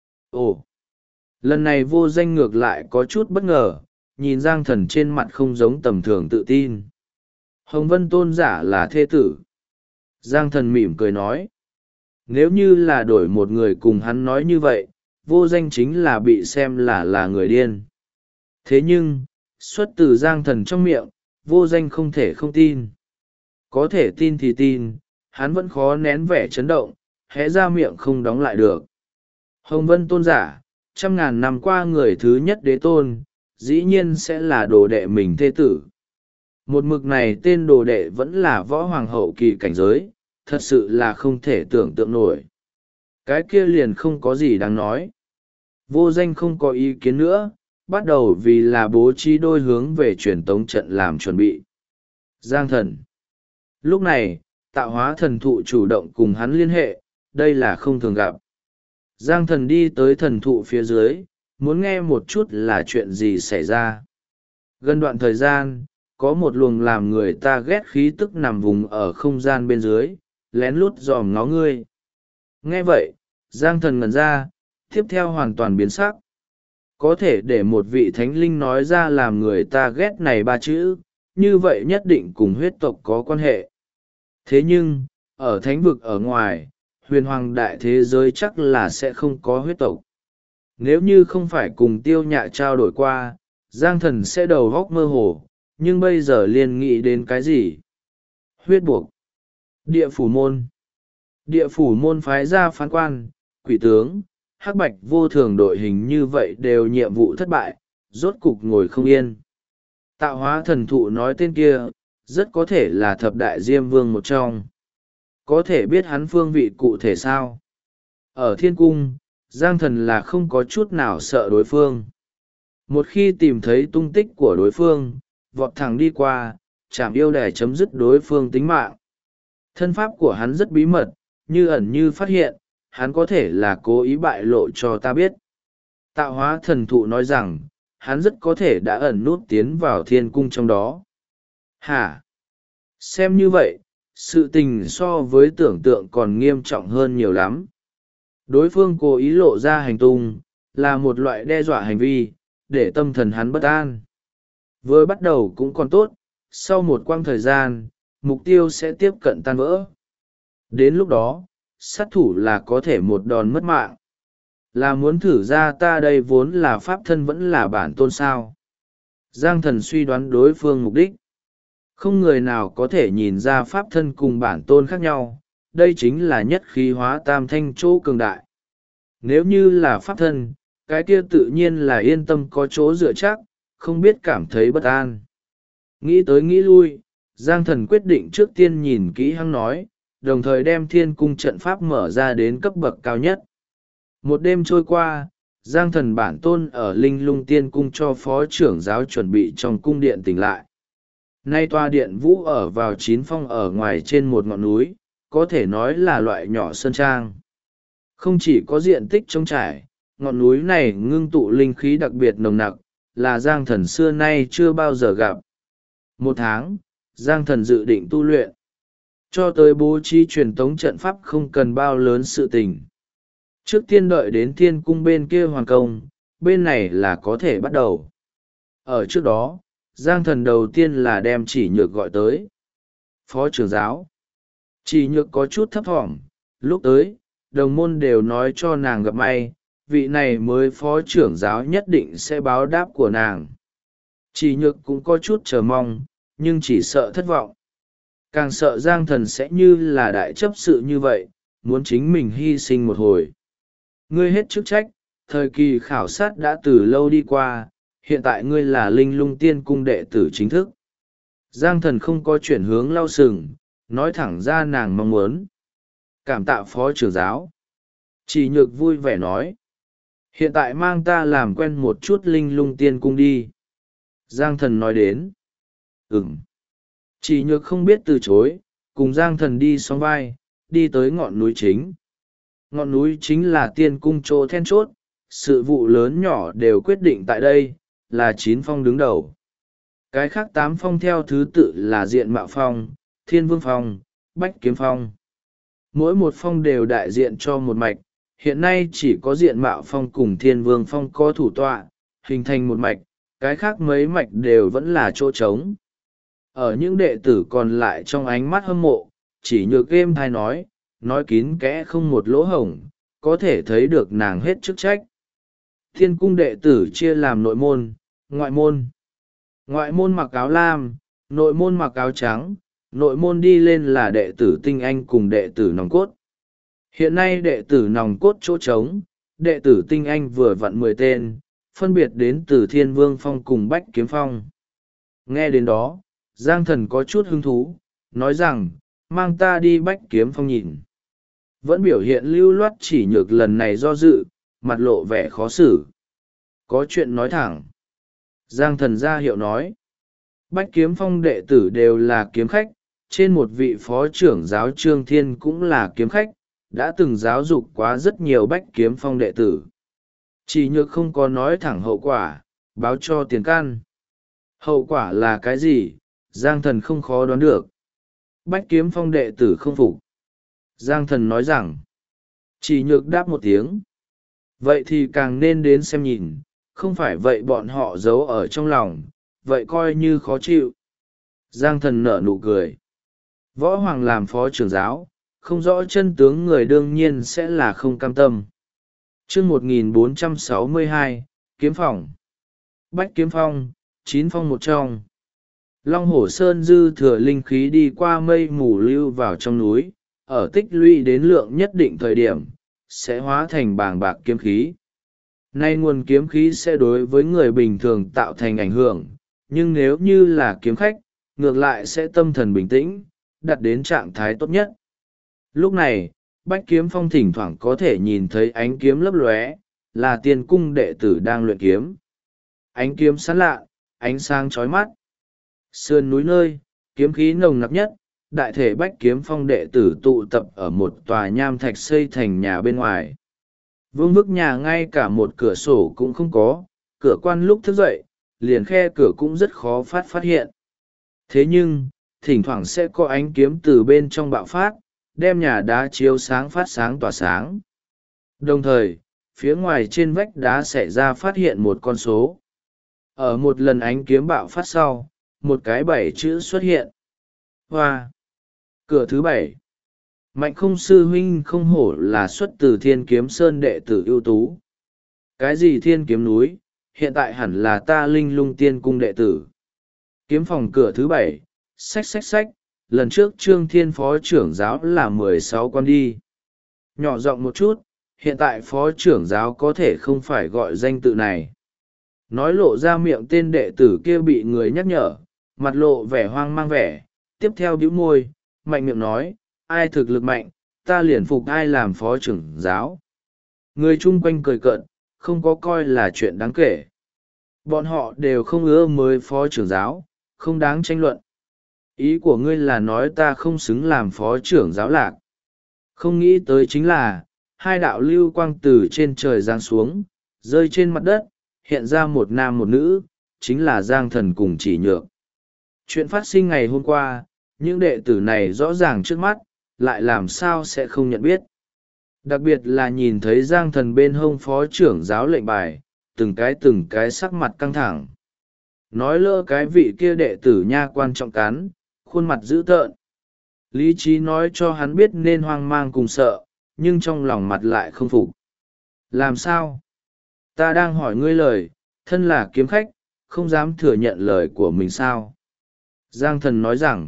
Ồ, lần này Vô Danh ngược lại có chút bất ngờ, nhìn Giang Thần trên mặt không giống tầm thường tự tin. Hồng Vân Tôn giả là thê tử. Giang Thần mỉm cười nói. Nếu như là đổi một người cùng hắn nói như vậy, Vô Danh chính là bị xem là người điên. Thế nhưng, xuất từ Giang Thần trong miệng, Vô Danh không thể không tin. Có thể tin thì tin, hắn vẫn khó nén vẻ chấn động, hé ra miệng không đóng lại được. Hồng Vân Tôn giả, 100.000 năm qua người thứ nhất đế tôn, dĩ nhiên sẽ là đồ đệ mình thê tử. Một mực này tên đồ đệ vẫn là võ hoàng hậu kỳ cảnh giới, thật sự là không thể tưởng tượng nổi. Cái kia liền không có gì đáng nói. Vô Danh không có ý kiến nữa, bắt đầu vì là bố trí đôi hướng về truyền tống trận làm chuẩn bị. Giang Thần. Lúc này, tạo hóa thần thụ chủ động cùng hắn liên hệ, đây là không thường gặp. Giang Thần đi tới thần thụ phía dưới, muốn nghe một chút là chuyện gì xảy ra. Gần đoạn thời gian, có một luồng làm người ta ghét khí tức nằm vùng ở không gian bên dưới, lén lút dòm ngó ngươi. Nghe vậy, Giang Thần ngẩn ra, tiếp theo hoàn toàn biến sắc. Có thể để một vị thánh linh nói ra làm người ta ghét này ba chữ, như vậy nhất định cùng huyết tộc có quan hệ. Thế nhưng, ở thánh vực ở ngoài, huyền hoàng đại thế giới chắc là sẽ không có huyết tộc. Nếu như không phải cùng tiêu nhạ trao đổi qua, Giang Thần sẽ đầu góc mơ hồ, nhưng bây giờ liền nghĩ đến cái gì? Huyết buộc. Địa phủ môn. Địa phủ môn phái ra phán quan, quỷ tướng, hắc bạch vô thường đội hình như vậy đều nhiệm vụ thất bại, rốt cục ngồi không yên. Tạo hóa thần thụ nói tên kia, rất có thể là thập đại diêm vương một trong. Có thể biết hắn phương vị cụ thể sao? Ở thiên cung, Giang Thần là không có chút nào sợ đối phương. Một khi tìm thấy tung tích của đối phương, vọt thẳng đi qua, chạm yêu để chấm dứt đối phương tính mạng. Thân pháp của hắn rất bí mật, như ẩn như phát hiện, hắn có thể là cố ý bại lộ cho ta biết. Tạo hóa thần thụ nói rằng, hắn rất có thể đã ẩn nút tiến vào thiên cung trong đó. Hả? Xem như vậy, sự tình so với tưởng tượng còn nghiêm trọng hơn nhiều lắm. Đối phương cố ý lộ ra hành tung, là một loại đe dọa hành vi, để tâm thần hắn bất an. Vừa bắt đầu cũng còn tốt, sau một quãng thời gian, mục tiêu sẽ tiếp cận tan vỡ. Đến lúc đó, sát thủ là có thể một đòn mất mạng. Là muốn thử ra ta đây vốn là pháp thân vẫn là bản tôn sao. Giang Thần suy đoán đối phương mục đích. Không người nào có thể nhìn ra pháp thân cùng bản tôn khác nhau, đây chính là nhất khí hóa tam thanh chỗ cường đại. Nếu như là pháp thân, cái kia tự nhiên là yên tâm có chỗ dựa chắc, không biết cảm thấy bất an. Nghĩ tới nghĩ lui, Giang Thần quyết định trước tiên nhìn kỹ hắn nói, đồng thời đem thiên cung trận pháp mở ra đến cấp bậc cao nhất. Một đêm trôi qua, Giang Thần bản tôn ở Linh Lung Tiên Cung cho phó trưởng giáo chuẩn bị trong cung điện tỉnh lại. Nay tòa điện vũ ở vào 9 phong ở ngoài trên một ngọn núi, có thể nói là loại nhỏ sơn trang. Không chỉ có diện tích trống trải, ngọn núi này ngưng tụ linh khí đặc biệt nồng nặc, là Giang Thần xưa nay chưa bao giờ gặp. Một tháng, Giang Thần dự định tu luyện. Cho tới bố trí truyền tống trận pháp không cần bao lớn sự tình. Trước tiên đợi đến thiên cung bên kia hoàn công, bên này là có thể bắt đầu. Ở trước đó, Giang Thần đầu tiên là đem Chỉ Nhược gọi tới. Phó trưởng giáo. Chỉ Nhược có chút thấp thỏm, lúc tới, đồng môn đều nói cho nàng gặp may, vị này mới phó trưởng giáo nhất định sẽ báo đáp của nàng. Chỉ Nhược cũng có chút chờ mong, nhưng chỉ sợ thất vọng. Càng sợ Giang Thần sẽ như là đại chấp sự như vậy, muốn chính mình hy sinh một hồi. Ngươi hết chức trách, thời kỳ khảo sát đã từ lâu đi qua, hiện tại ngươi là Linh Lung Tiên Cung đệ tử chính thức. Giang Thần không có chuyển hướng lau sừng, nói thẳng ra nàng mong muốn. Cảm tạ phó trưởng giáo. Chỉ Nhược vui vẻ nói. Hiện tại mang ta làm quen một chút Linh Lung Tiên Cung đi. Giang Thần nói đến. Chỉ Nhược không biết từ chối, cùng Giang Thần đi song vai, đi tới ngọn núi chính. Ngọn núi chính là tiên cung chỗ then chốt, sự vụ lớn nhỏ đều quyết định tại đây, là 9 phong đứng đầu. Cái khác 8 phong theo thứ tự là Diện Mạo Phong, Thiên Vương Phong, Bách Kiếm Phong. Mỗi một phong đều đại diện cho một mạch, hiện nay chỉ có Diện Mạo Phong cùng Thiên Vương Phong có thủ tọa, hình thành một mạch, cái khác mấy mạch đều vẫn là chỗ trống. Ở những đệ tử còn lại trong ánh mắt hâm mộ, Chỉ Nhược êm thai nói kín kẽ không một lỗ hổng, có thể thấy được nàng hết chức trách. Thiên cung đệ tử chia làm nội môn, ngoại môn. Ngoại môn mặc áo lam, nội môn mặc áo trắng, nội môn đi lên là đệ tử tinh anh cùng đệ tử nòng cốt. Hiện nay đệ tử nòng cốt chỗ trống, đệ tử tinh anh vừa vặn 10 tên, phân biệt đến từ Thiên Vương Phong cùng Bách Kiếm Phong. Nghe đến đó, Giang Thần có chút hứng thú, nói rằng, mang ta đi Bách Kiếm Phong nhìn. Vẫn biểu hiện lưu loát. Chỉ Nhược lần này do dự, mặt lộ vẻ khó xử. Có chuyện nói thẳng. Giang Thần ra hiệu nói. Bách Kiếm Phong đệ tử đều là kiếm khách, trên một vị phó trưởng giáo Trương Thiên cũng là kiếm khách, đã từng giáo dục quá rất nhiều Bách Kiếm Phong đệ tử. Chỉ Nhược không có nói thẳng hậu quả, báo cho tiền căn. Hậu quả là cái gì, Giang Thần không khó đoán được. Bách Kiếm Phong đệ tử không phục. Giang Thần nói rằng, Chỉ Nhược đáp một tiếng. Vậy thì càng nên đến xem nhìn, Không phải vậy bọn họ giấu ở trong lòng, vậy coi như khó chịu. Giang Thần nở nụ cười. Võ Hoàng làm phó trưởng giáo, không rõ chân tướng người đương nhiên sẽ là không cam tâm. chương 1462, Kiếm Phòng. Bách Kiếm Phong, 9 phong một trong. Long Hổ Sơn dư thừa linh khí đi qua mây mù lưu vào trong núi, ở tích lũy đến lượng nhất định thời điểm, sẽ hóa thành bàng bạc kiếm khí. Nay nguồn kiếm khí sẽ đối với người bình thường tạo thành ảnh hưởng, nhưng nếu như là kiếm khách, ngược lại sẽ tâm thần bình tĩnh, đạt đến trạng thái tốt nhất. Lúc này, Bách Kiếm Phong thỉnh thoảng có thể nhìn thấy ánh kiếm lấp lóe, là Tiên Cung đệ tử đang luyện kiếm. Ánh kiếm sáng lạ, ánh sáng chói mắt. Sườn núi nơi, kiếm khí nồng nặc nhất, đại thể Bách Kiếm Phong đệ tử tụ tập ở một tòa nham thạch xây thành nhà bên ngoài. Vương bức nhà ngay cả một cửa sổ cũng không có, cửa quan lúc thức dậy, liền khe cửa cũng rất khó phát hiện. Thế nhưng, thỉnh thoảng sẽ có ánh kiếm từ bên trong bạo phát, đem nhà đá chiếu sáng phát sáng tỏa sáng. Đồng thời, phía ngoài trên vách đá xảy ra phát hiện một con số. Ở một lần ánh kiếm bạo phát sau, một cái 7 chữ xuất hiện. Hoa! Cửa thứ 7. Mạnh Không sư huynh không hổ là xuất từ Thiên Kiếm Sơn đệ tử ưu tú. Cái gì Thiên Kiếm núi, hiện tại hẳn là ta Linh Lung Tiên Cung đệ tử. Kiếm phòng cửa thứ 7, xách, lần trước Trương Thiên phó trưởng giáo là 16 con đi. Nhỏ giọng một chút, hiện tại phó trưởng giáo có thể không phải gọi danh tự này. Nói lộ ra miệng tên đệ tử kia bị người nhắc nhở, mặt lộ vẻ hoang mang vẻ, tiếp theo bĩu môi, mạnh miệng nói, ai thực lực mạnh, ta liền phục ai làm phó trưởng giáo. Người chung quanh cười cợt, không có coi là chuyện đáng kể. Bọn họ đều không ưa mới phó trưởng giáo, không đáng tranh luận. Ý của ngươi là nói ta không xứng làm phó trưởng giáo lạc. Không nghĩ tới chính là, hai đạo lưu quang từ trên trời giáng xuống, rơi trên mặt đất, hiện ra một nam một nữ, chính là Giang Thần cùng Chỉ Nhược. Chuyện phát sinh ngày hôm qua, những đệ tử này rõ ràng trước mắt, lại làm sao sẽ không nhận biết. Đặc biệt là nhìn thấy Giang Thần bên hông phó trưởng giáo lệnh bài, từng cái sắc mặt căng thẳng. Nói lỡ cái vị kia đệ tử nha quan trọng cán, khuôn mặt dữ tợn. Lý trí nói cho hắn biết nên hoang mang cùng sợ, nhưng trong lòng mặt lại không phục. Làm sao? Ta đang hỏi ngươi lời, thân là kiếm khách, không dám thừa nhận lời của mình sao? Giang Thần nói rằng,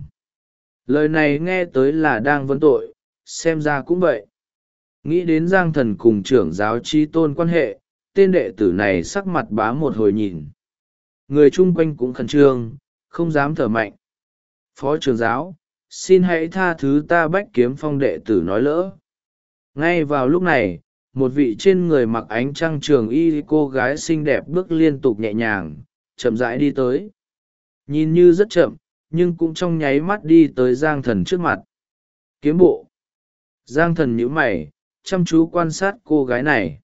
lời này nghe tới là đang vấn tội, xem ra cũng vậy. Nghĩ đến Giang Thần cùng trưởng giáo Chi Tôn quan hệ, tên đệ tử này sắc mặt bá một hồi nhìn. Người chung quanh cũng khẩn trương, không dám thở mạnh. Phó trưởng giáo, xin hãy tha thứ ta Bách Kiếm Phong đệ tử nói lỡ. Ngay vào lúc này, một vị trên người mặc ánh trăng trường y cô gái xinh đẹp bước liên tục nhẹ nhàng, chậm rãi đi tới. Nhìn như rất chậm, nhưng cũng trong nháy mắt đi tới Giang Thần trước mặt. Kiếm bộ. Giang Thần nhíu mày, chăm chú quan sát cô gái này.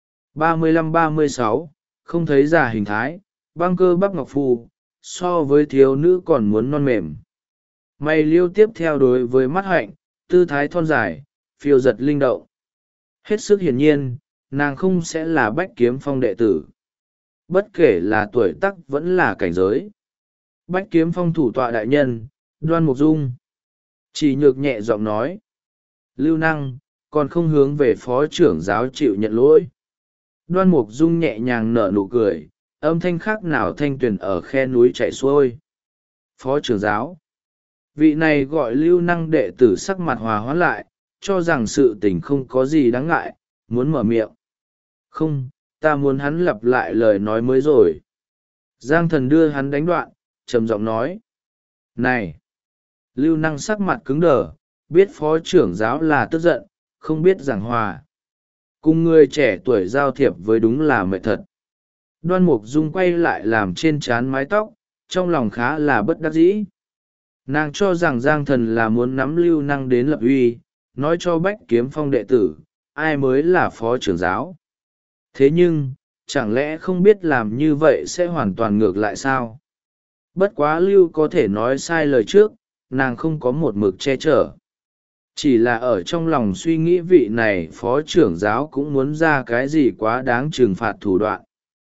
35-36, không thấy già hình thái, băng cơ bắp ngọc phù, so với thiếu nữ còn muốn non mềm. Mày liêu tiếp theo đối với mắt hạnh, tư thái thon dài, phiêu giật linh động. Hết sức hiển nhiên, nàng không sẽ là Bách Kiếm Phong đệ tử. Bất kể là tuổi tác vẫn là cảnh giới. Bách Kiếm Phong thủ tọa đại nhân, Đoan Mục Dung. Chỉ Nhược nhẹ giọng nói. Lưu Năng, còn không hướng về phó trưởng giáo chịu nhận lỗi. Đoan Mục Dung nhẹ nhàng nở nụ cười, âm thanh khác nào thanh tuyền ở khe núi chảy xuôi. Phó trưởng giáo. Vị này gọi Lưu Năng đệ tử sắc mặt hòa hoãn lại, cho rằng sự tình không có gì đáng ngại, muốn mở miệng. Không, ta muốn hắn lặp lại lời nói mới rồi. Giang Thần đưa hắn đánh đoạn, trầm giọng nói. Này! Lưu Năng sắc mặt cứng đờ, biết phó trưởng giáo là tức giận, không biết giảng hòa. Cùng người trẻ tuổi giao thiệp với đúng là mệt thật. Đoan Mục Dung quay lại làm trên trán mái tóc, trong lòng khá là bất đắc dĩ. Nàng cho rằng Giang Thần là muốn nắm Lưu Năng đến lập uy, nói cho Bách Kiếm Phong đệ tử, ai mới là phó trưởng giáo. Thế nhưng, chẳng lẽ không biết làm như vậy sẽ hoàn toàn ngược lại sao? Bất quá Lưu có thể nói sai lời trước, nàng không có một mực che chở. Chỉ là ở trong lòng suy nghĩ vị này phó trưởng giáo cũng muốn ra cái gì quá đáng trừng phạt thủ đoạn.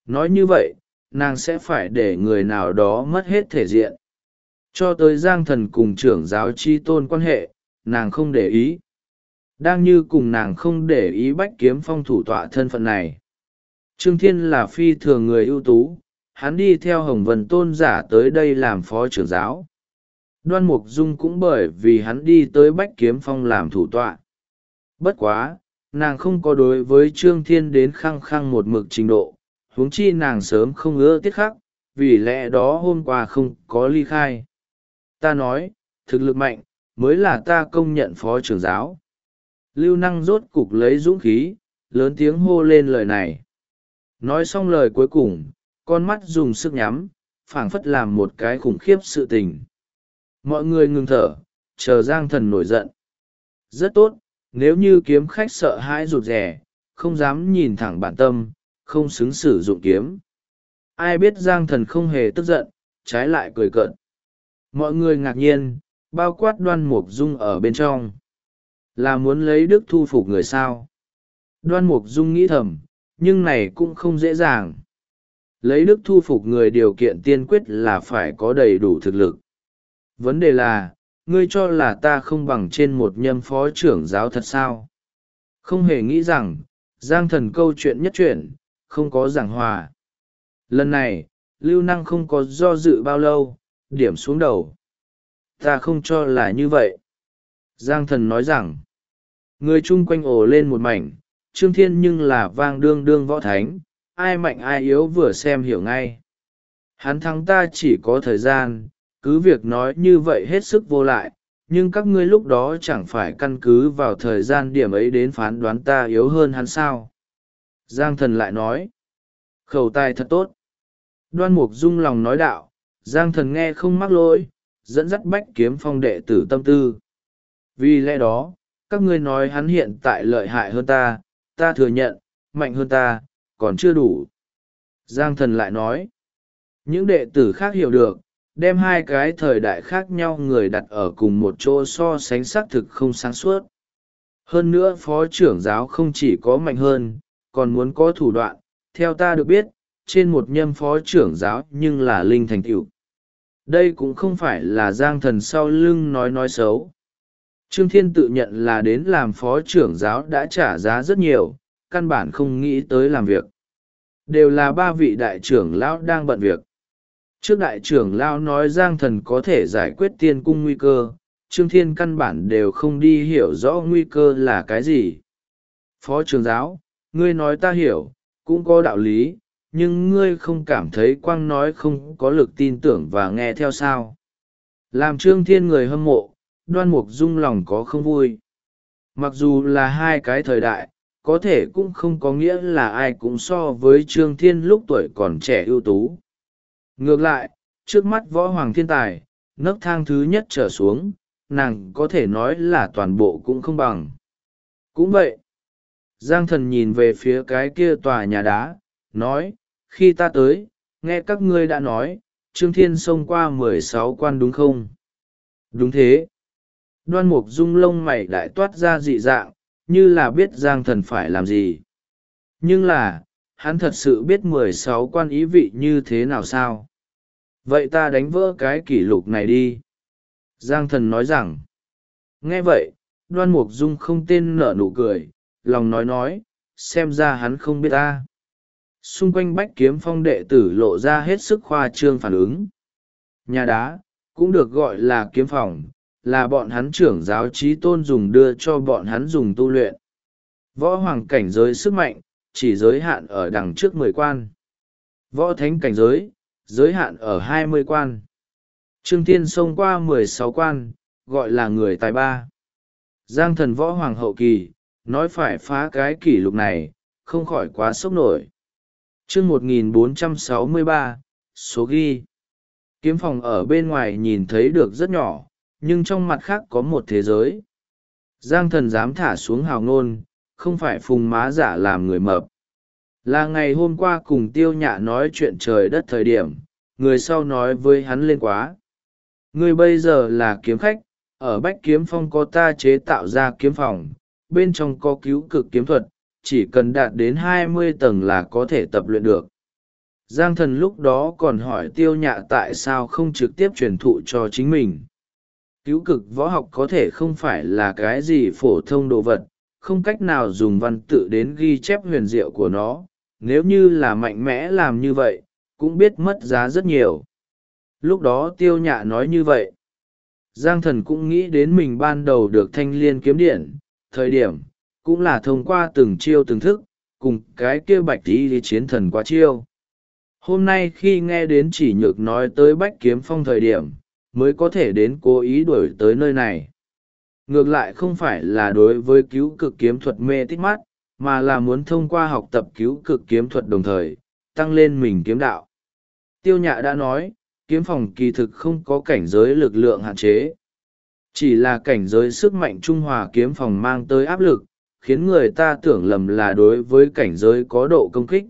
nói như vậy nàng sẽ phải để người nào đó mất hết thể diện. Cho tới Giang Thần cùng trưởng giáo chi tôn quan hệ, nàng không để ý. Đang như cùng nàng không để ý Bách Kiếm Phong thủ tọa thân phận này. Trương Thiên là phi thường người ưu tú, hắn đi theo Hồng Vân Tôn giả tới đây làm phó trưởng giáo. Đoan Mục Dung cũng bởi vì hắn đi tới Bách Kiếm Phong làm thủ tọa. Bất quá, nàng không có đối với Trương Thiên đến khăng khăng một mực trình độ, huống chi nàng sớm không ưa Tiết Khắc, vì lẽ đó hôm qua không có ly khai. Ta nói, thực lực mạnh, mới là ta công nhận phó trưởng giáo. Lưu Năng rốt cục lấy dũng khí, lớn tiếng hô lên lời này. Nói xong lời cuối cùng, con mắt dùng sức nhắm, phảng phất làm một cái khủng khiếp sự tình. Mọi người ngừng thở, chờ Giang Thần nổi giận. Rất tốt, nếu như kiếm khách sợ hãi rụt rè, không dám nhìn thẳng bản tâm, không xứng sử dụng kiếm. Ai biết Giang Thần không hề tức giận, trái lại cười cợt. Mọi người ngạc nhiên, bao quát Đoan Mục Dung ở bên trong. Là muốn lấy đức thu phục người sao? Đoan Mục Dung nghĩ thầm, nhưng này cũng không dễ dàng. Lấy đức thu phục người điều kiện tiên quyết là phải có đầy đủ thực lực. Vấn đề là, ngươi cho là ta không bằng trên một nhâm phó trưởng giáo thật sao? Không hề nghĩ rằng, Giang Thần câu chuyện nhất chuyện, không có giảng hòa. Lần này, Lưu Năng không có do dự bao lâu, điểm xuống đầu. Ta không cho là như vậy. Giang Thần nói rằng, người chung quanh ồ lên một mảnh, Trương Thiên nhưng là vang đương đương võ thánh, ai mạnh ai yếu vừa xem hiểu ngay. Hắn thắng ta chỉ có thời gian, cứ việc nói như vậy hết sức vô lại, nhưng các ngươi lúc đó chẳng phải căn cứ vào thời gian điểm ấy đến phán đoán ta yếu hơn hắn sao. Giang Thần lại nói, khẩu tài thật tốt. Đoan Mục Dung lòng nói đạo, Giang Thần nghe không mắc lỗi, dẫn dắt Bách Kiếm Phong đệ tử tâm tư. Vì lẽ đó, các ngươi nói hắn hiện tại lợi hại hơn ta, ta thừa nhận, mạnh hơn ta, còn chưa đủ. Giang Thần lại nói, những đệ tử khác hiểu được, đem hai cái thời đại khác nhau người đặt ở cùng một chỗ so sánh xác thực không sáng suốt. Hơn nữa phó trưởng giáo không chỉ có mạnh hơn, còn muốn có thủ đoạn, theo ta được biết, trên một nhâm phó trưởng giáo nhưng là linh thành tựu. Đây cũng không phải là Giang Thần sau lưng nói xấu. Trương Thiên tự nhận là đến làm phó trưởng giáo đã trả giá rất nhiều, căn bản không nghĩ tới làm việc. Đều là ba vị đại trưởng lão đang bận việc. Trước đại trưởng lão nói Giang Thần có thể giải quyết tiên cung nguy cơ, Trương Thiên căn bản đều không đi hiểu rõ nguy cơ là cái gì. Phó trưởng giáo, ngươi nói ta hiểu, cũng có đạo lý, nhưng ngươi không cảm thấy quang nói không có lực tin tưởng và nghe theo sao. Làm Trương Thiên người hâm mộ, Đoan Mục Dung lòng có không vui. Mặc dù là hai cái thời đại, có thể cũng không có nghĩa là ai cũng so với Trương Thiên lúc tuổi còn trẻ ưu tú. Ngược lại, trước mắt võ hoàng thiên tài, nấc thang thứ nhất trở xuống, nàng có thể nói là toàn bộ cũng không bằng. Cũng vậy, Giang Thần nhìn về phía cái kia tòa nhà đá, nói, khi ta tới, nghe các ngươi đã nói, Trương Thiên xông qua 16 quan đúng không? Đúng thế. Đoan Mục Dung lông mày lại toát ra dị dạng, như là biết Giang Thần phải làm gì. Nhưng là, hắn thật sự biết 16 quan ý vị như thế nào sao? Vậy ta đánh vỡ cái kỷ lục này đi. Giang Thần nói rằng, nghe vậy, Đoan Mục Dung không tên nở nụ cười, lòng nói, xem ra hắn không biết ta. Xung quanh Bách Kiếm Phong đệ tử lộ ra hết sức khoa trương phản ứng. Nhà đá, cũng được gọi là kiếm phòng, là bọn hắn trưởng giáo trí tôn dùng đưa cho bọn hắn dùng tu luyện. Võ hoàng cảnh giới sức mạnh, chỉ giới hạn ở đằng trước 10 quan. Võ thánh cảnh giới, giới hạn ở 20 quan. Trương Thiên xông qua 16 quan, gọi là người tài ba. Giang Thần võ hoàng hậu kỳ, nói phải phá cái kỷ lục này, không khỏi quá sốc nổi. Chương 1463, số ghi. Kiếm phòng ở bên ngoài nhìn thấy được rất nhỏ, nhưng trong mặt khác có một thế giới. Giang Thần dám thả xuống hào ngôn, không phải phùng má giả làm người mập. Là ngày hôm qua cùng Tiêu Nhạ nói chuyện trời đất thời điểm, người sau nói với hắn lên quá. Ngươi bây giờ là kiếm khách, ở Bách Kiếm Phong có ta chế tạo ra kiếm phòng, bên trong có cứu cực kiếm thuật, chỉ cần đạt đến 20 tầng là có thể tập luyện được. Giang Thần lúc đó còn hỏi Tiêu Nhạ tại sao không trực tiếp truyền thụ cho chính mình. Cứu cực võ học có thể không phải là cái gì phổ thông đồ vật, không cách nào dùng văn tự đến ghi chép huyền diệu của nó. Nếu như là mạnh mẽ làm như vậy, cũng biết mất giá rất nhiều. Lúc đó Tiêu Nhạ nói như vậy. Giang Thần cũng nghĩ đến mình ban đầu được Thanh Liên kiếm điện, thời điểm, cũng là thông qua từng chiêu từng thức, cùng cái kia bạch tí chiến thần quá chiêu. Hôm nay khi nghe đến Chỉ Nhược nói tới Bách Kiếm Phong thời điểm, mới có thể đến cố ý đuổi tới nơi này. Ngược lại không phải là đối với cứu cực kiếm thuật mê tít mắt, mà là muốn thông qua học tập cứu cực kiếm thuật đồng thời, tăng lên mình kiếm đạo. Tiêu Nhạ đã nói, kiếm phòng kỳ thực không có cảnh giới lực lượng hạn chế. Chỉ là cảnh giới sức mạnh trung hòa kiếm phòng mang tới áp lực, khiến người ta tưởng lầm là đối với cảnh giới có độ công kích.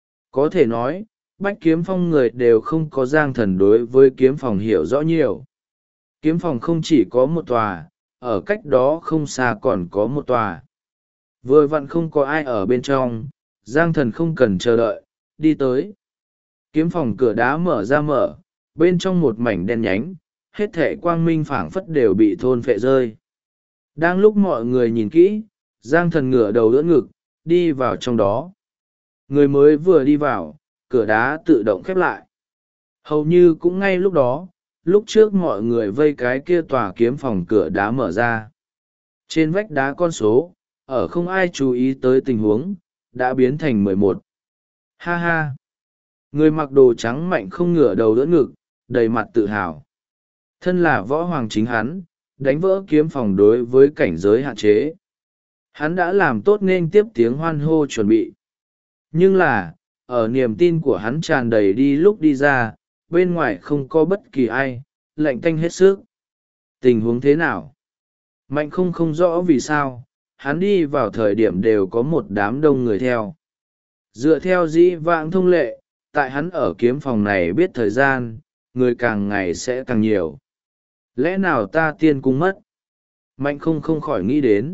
Có thể nói, Bách Kiếm Phong người đều không có Giang Thần đối với kiếm phòng hiểu rõ nhiều. Kiếm phòng không chỉ có một tòa, ở cách đó không xa còn có một tòa. Vừa vặn không có ai ở bên trong, Giang Thần không cần chờ đợi, đi tới. Kiếm phòng cửa đá mở ra mở, bên trong một mảnh đen nhánh, hết thảy quang minh phảng phất đều bị thôn phệ rơi. Đang lúc mọi người nhìn kỹ, Giang Thần ngửa đầu đỡ ngực, đi vào trong đó. Người mới vừa đi vào, cửa đá tự động khép lại. Hầu như cũng ngay lúc đó, lúc trước mọi người vây cái kia tòa kiếm phòng cửa đá mở ra. Trên vách đá con số, ở không ai chú ý tới tình huống, đã biến thành 11. Ha ha! Người mặc đồ trắng mạnh không ngửa đầu đỡ ngực, đầy mặt tự hào. Thân là võ hoàng chính hắn, đánh vỡ kiếm phòng đối với cảnh giới hạn chế. Hắn đã làm tốt nên tiếp tiếng hoan hô chuẩn bị. Nhưng là, ở niềm tin của hắn tràn đầy đi lúc đi ra, bên ngoài không có bất kỳ ai, lạnh tanh hết sức. Tình huống thế nào? Mạnh không rõ vì sao, hắn đi vào thời điểm đều có một đám đông người theo. Dựa theo dĩ vãng thông lệ, tại hắn ở kiếm phòng này biết thời gian, người càng ngày sẽ càng nhiều. Lẽ nào ta tiên cung mất? Mạnh không khỏi nghĩ đến.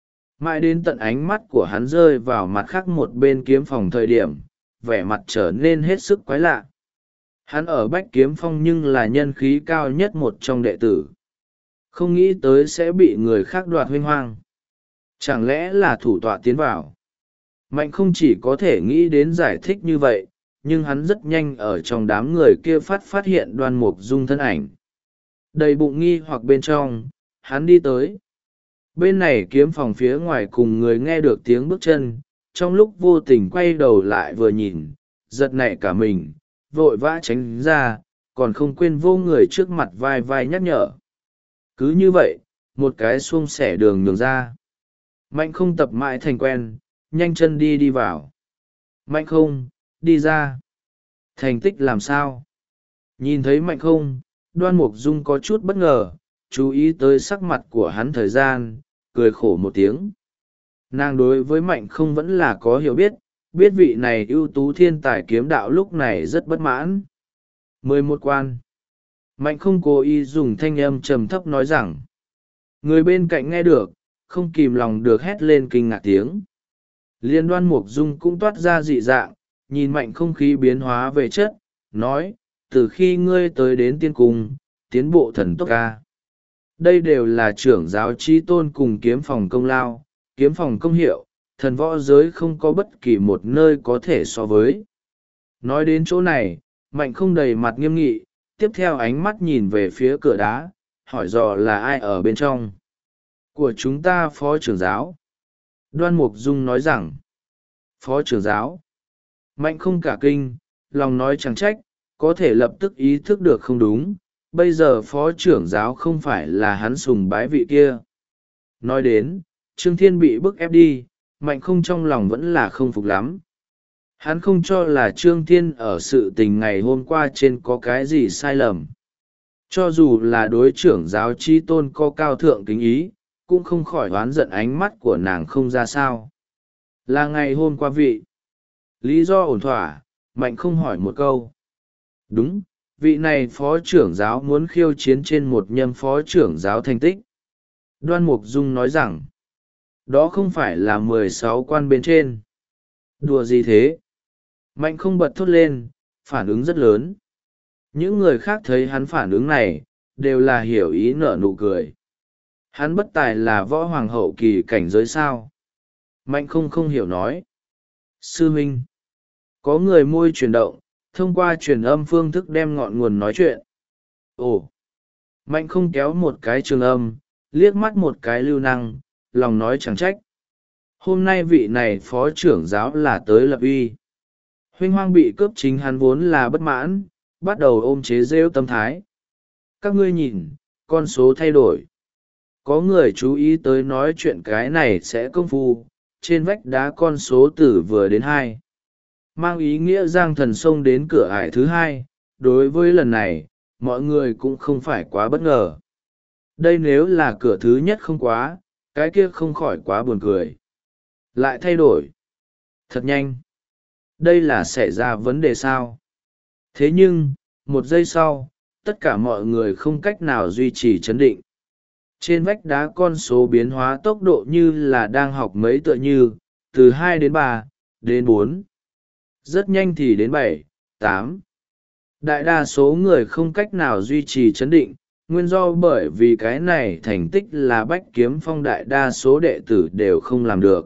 Mãi đến tận ánh mắt của hắn rơi vào mặt khác một bên kiếm phòng thời điểm, vẻ mặt trở nên hết sức quái lạ. Hắn ở Bách Kiếm Phong nhưng là nhân khí cao nhất một trong đệ tử. Không nghĩ tới sẽ bị người khác đoạt huynh hoang. Chẳng lẽ là thủ tọa tiến vào? Mạnh không chỉ có thể nghĩ đến giải thích như vậy, nhưng hắn rất nhanh ở trong đám người kia phát hiện Đoan Mục Dung thân ảnh. Đầy bụng nghi hoặc bên trong, hắn đi tới. Bên này kiếm phòng phía ngoài cùng người nghe được tiếng bước chân, trong lúc vô tình quay đầu lại vừa nhìn, giật nảy cả mình, vội vã tránh ra, còn không quên vô người trước mặt vai vai nhắc nhở. Cứ như vậy, một cái xuông xẻ đường nhường ra. Mạnh không tập mãi thành quen, nhanh chân đi vào. Mạnh không, đi ra. Thành tích làm sao? Nhìn thấy mạnh không, Đoan Mục Dung có chút bất ngờ, chú ý tới sắc mặt của hắn thời gian, cười khổ một tiếng. Nàng đối với mạnh không vẫn là có hiểu biết, biết vị này ưu tú thiên tài kiếm đạo lúc này rất bất mãn. 11 quan. Mạnh không cố ý dùng thanh âm trầm thấp nói rằng. Người bên cạnh nghe được, không kìm lòng được hét lên kinh ngạc tiếng. Liên Đoan Mục Dung cũng toát ra dị dạng, nhìn mạnh không khí biến hóa về chất, nói, từ khi ngươi tới đến tiên cung, tiến bộ thần tốc ca. Đây đều là trưởng giáo trí tôn cùng kiếm phòng công lao, kiếm phòng công hiệu, thần võ giới không có bất kỳ một nơi có thể so với. Nói đến chỗ này, mạnh không đầy mặt nghiêm nghị, tiếp theo ánh mắt nhìn về phía cửa đá, hỏi dò là ai ở bên trong. Của chúng ta phó trưởng giáo. Đoan Mục Dung nói rằng, phó trưởng giáo. Mạnh không cả kinh, lòng nói chẳng trách, có thể lập tức ý thức được không đúng, bây giờ phó trưởng giáo không phải là hắn sùng bái vị kia. Nói đến, Trương Thiên bị bức ép đi, mạnh không trong lòng vẫn là không phục lắm. Hắn không cho là Trương Thiên ở sự tình ngày hôm qua trên có cái gì sai lầm. Cho dù là đối trưởng giáo chi tôn có cao thượng kính ý, cũng không khỏi oán giận ánh mắt của nàng không ra sao. Là ngày hôm qua vị. Lý do ổn thỏa, mạnh không hỏi một câu. Đúng, vị này phó trưởng giáo muốn khiêu chiến trên một nhâm phó trưởng giáo thành tích. Đoan Mục Dung nói rằng, đó không phải là 16 quan bên trên. Đùa gì thế? Mạnh không bật thốt lên, phản ứng rất lớn. Những người khác thấy hắn phản ứng này, đều là hiểu ý nở nụ cười. Hắn bất tài là võ hoàng hậu kỳ cảnh giới sao? Mạnh không hiểu nói. Sư huynh. Có người môi chuyển động, thông qua truyền âm phương thức đem ngọn nguồn nói chuyện. Ồ. Mạnh không kéo một cái trường âm, liếc mắt một cái lưu năng, lòng nói chẳng trách. Hôm nay vị này phó trưởng giáo là tới lập uy. Huynh hoang bị cướp chính hắn vốn là bất mãn, bắt đầu ôm chế rêu tâm thái. Các ngươi nhìn, con số thay đổi. Có người chú ý tới nói chuyện cái này sẽ công phu, trên vách đá con số từ vừa đến 2. Mang ý nghĩa Giang Thần xông đến cửa ải thứ 2, đối với lần này, mọi người cũng không phải quá bất ngờ. Đây nếu là cửa thứ nhất không quá, cái kia không khỏi quá buồn cười. Lại thay đổi. Thật nhanh. Đây là xảy ra vấn đề sao? Thế nhưng, một giây sau, tất cả mọi người không cách nào duy trì chấn định. Trên vách đá con số biến hóa tốc độ như là đang học mấy tựa như, từ 2 đến 3, đến 4. Rất nhanh thì đến 7, 8. Đại đa số người không cách nào duy trì chấn định, nguyên do bởi vì cái này thành tích là Bách Kiếm Phong đại đa số đệ tử đều không làm được.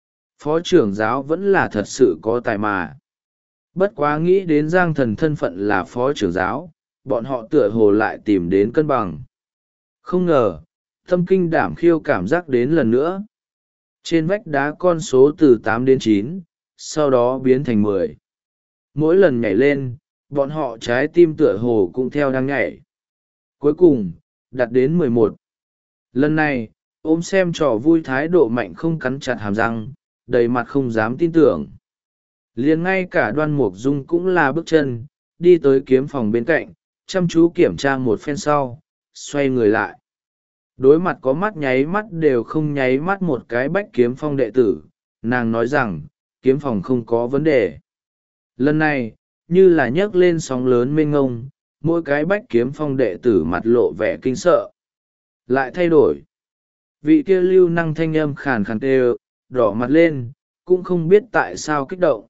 Phó trưởng giáo vẫn là thật sự có tài mà. Bất quá nghĩ đến Giang Thần thân phận là phó trưởng giáo, bọn họ tựa hồ lại tìm đến cân bằng. Không ngờ, tâm kinh đảm khiêu cảm giác đến lần nữa. Trên vách đá con số từ 8 đến 9, sau đó biến thành 10. Mỗi lần nhảy lên, bọn họ trái tim tựa hồ cũng theo đang nhảy. Cuối cùng, đạt đến 11. Lần này, ôm xem trò vui thái độ Mạnh không cắn chặt hàm răng, đầy mặt không dám tin tưởng. Liền ngay cả Đoan Mục Dung cũng là bước chân, đi tới kiếm phòng bên cạnh, chăm chú kiểm tra một phen sau, xoay người lại. Đối mặt có mắt nháy mắt đều không nháy mắt một cái Bách Kiếm Phong đệ tử, nàng nói rằng, kiếm phòng không có vấn đề. Lần này, như là nhấc lên sóng lớn mênh ngông, mỗi cái Bách Kiếm Phong đệ tử mặt lộ vẻ kinh sợ. Lại thay đổi. Vị kia lưu năng thanh âm khàn khàn kêu, đỏ mặt lên, cũng không biết tại sao kích động.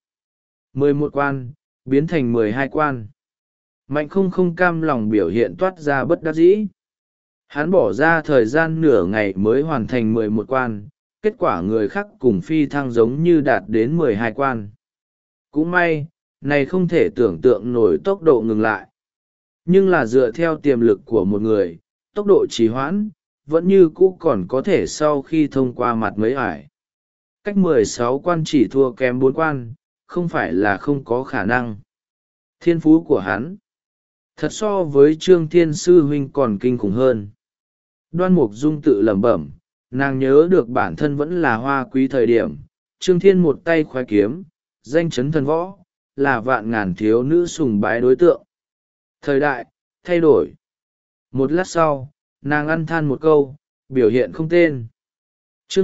11 quan, biến thành 12 quan. Mạnh không cam lòng biểu hiện toát ra bất đắc dĩ. Hắn bỏ ra thời gian nửa ngày mới hoàn thành 11 quan, kết quả người khác cùng phi thăng giống như đạt đến 12 quan. Cũng may, này không thể tưởng tượng nổi tốc độ ngừng lại. Nhưng là dựa theo tiềm lực của một người, tốc độ trì hoãn, vẫn như cũ còn có thể sau khi thông qua mặt mấy ải. Cách 16 quan chỉ thua kém 4 quan, không phải là không có khả năng. Thiên phú của hắn, thật so với Trương Thiên Sư huynh còn kinh khủng hơn. Đoan Mục Dung tự lẩm bẩm, nàng nhớ được bản thân vẫn là hoa quý thời điểm, Trương Thiên một tay khoái kiếm, danh chấn thần võ, là vạn ngàn thiếu nữ sùng bái đối tượng. Thời đại, thay đổi. Một lát sau, nàng ăn than một câu, biểu hiện không tên. Chương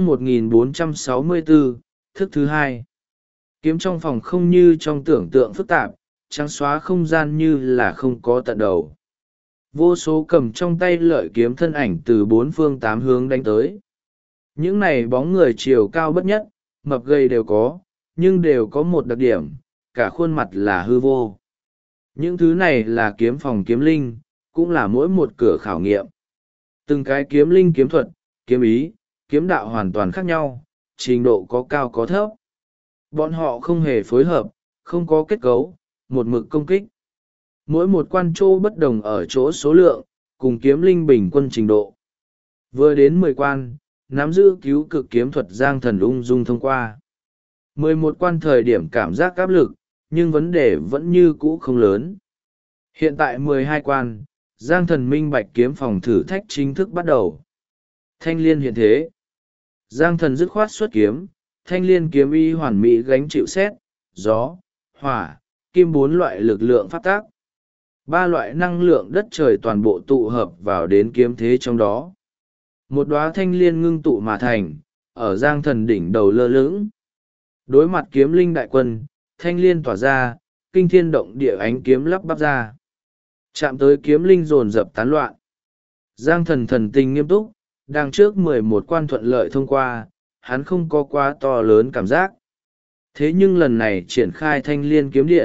1464, thức thứ 2. Kiếm trong phòng không như trong tưởng tượng phức tạp, trắng xóa không gian như là không có tận đầu. Vô số cầm trong tay lợi kiếm thân ảnh từ 4 phương 8 hướng đánh tới. Những này bóng người chiều cao bất nhất, mập gầy đều có, nhưng đều có một đặc điểm, cả khuôn mặt là hư vô. Những thứ này là kiếm phòng kiếm linh, cũng là mỗi một cửa khảo nghiệm. Từng cái kiếm linh kiếm thuật, kiếm ý, kiếm đạo hoàn toàn khác nhau, trình độ có cao có thấp. Bọn họ không hề phối hợp, không có kết cấu, một mực công kích. Mỗi một quan chỗ bất đồng ở chỗ số lượng, cùng kiếm linh bình quân trình độ. Vừa đến 10 quan, nắm giữ cứu cực kiếm thuật Giang Thần ung dung thông qua. 11 quan thời điểm cảm giác áp lực, nhưng vấn đề vẫn như cũ không lớn. Hiện tại 12 quan, Giang Thần minh bạch kiếm phòng thử thách chính thức bắt đầu. Thanh liên hiện thế. Giang Thần dứt khoát xuất kiếm, thanh liên kiếm y hoàn mỹ gánh chịu sét, gió, hỏa, kim 4 loại lực lượng pháp tác. 3 loại năng lượng đất trời toàn bộ tụ hợp vào đến kiếm thế trong đó. Một đóa thanh liên ngưng tụ mà thành, ở Giang Thần đỉnh đầu lơ lửng. Đối mặt kiếm linh đại quân, thanh liên tỏa ra, kinh thiên động địa ánh kiếm lắp bắp ra. Chạm tới kiếm linh dồn dập tán loạn. Giang Thần thần tình nghiêm túc, đang trước 11 quan thuận lợi thông qua, hắn không có quá to lớn cảm giác. Thế nhưng lần này triển khai thanh liên kiếm điện,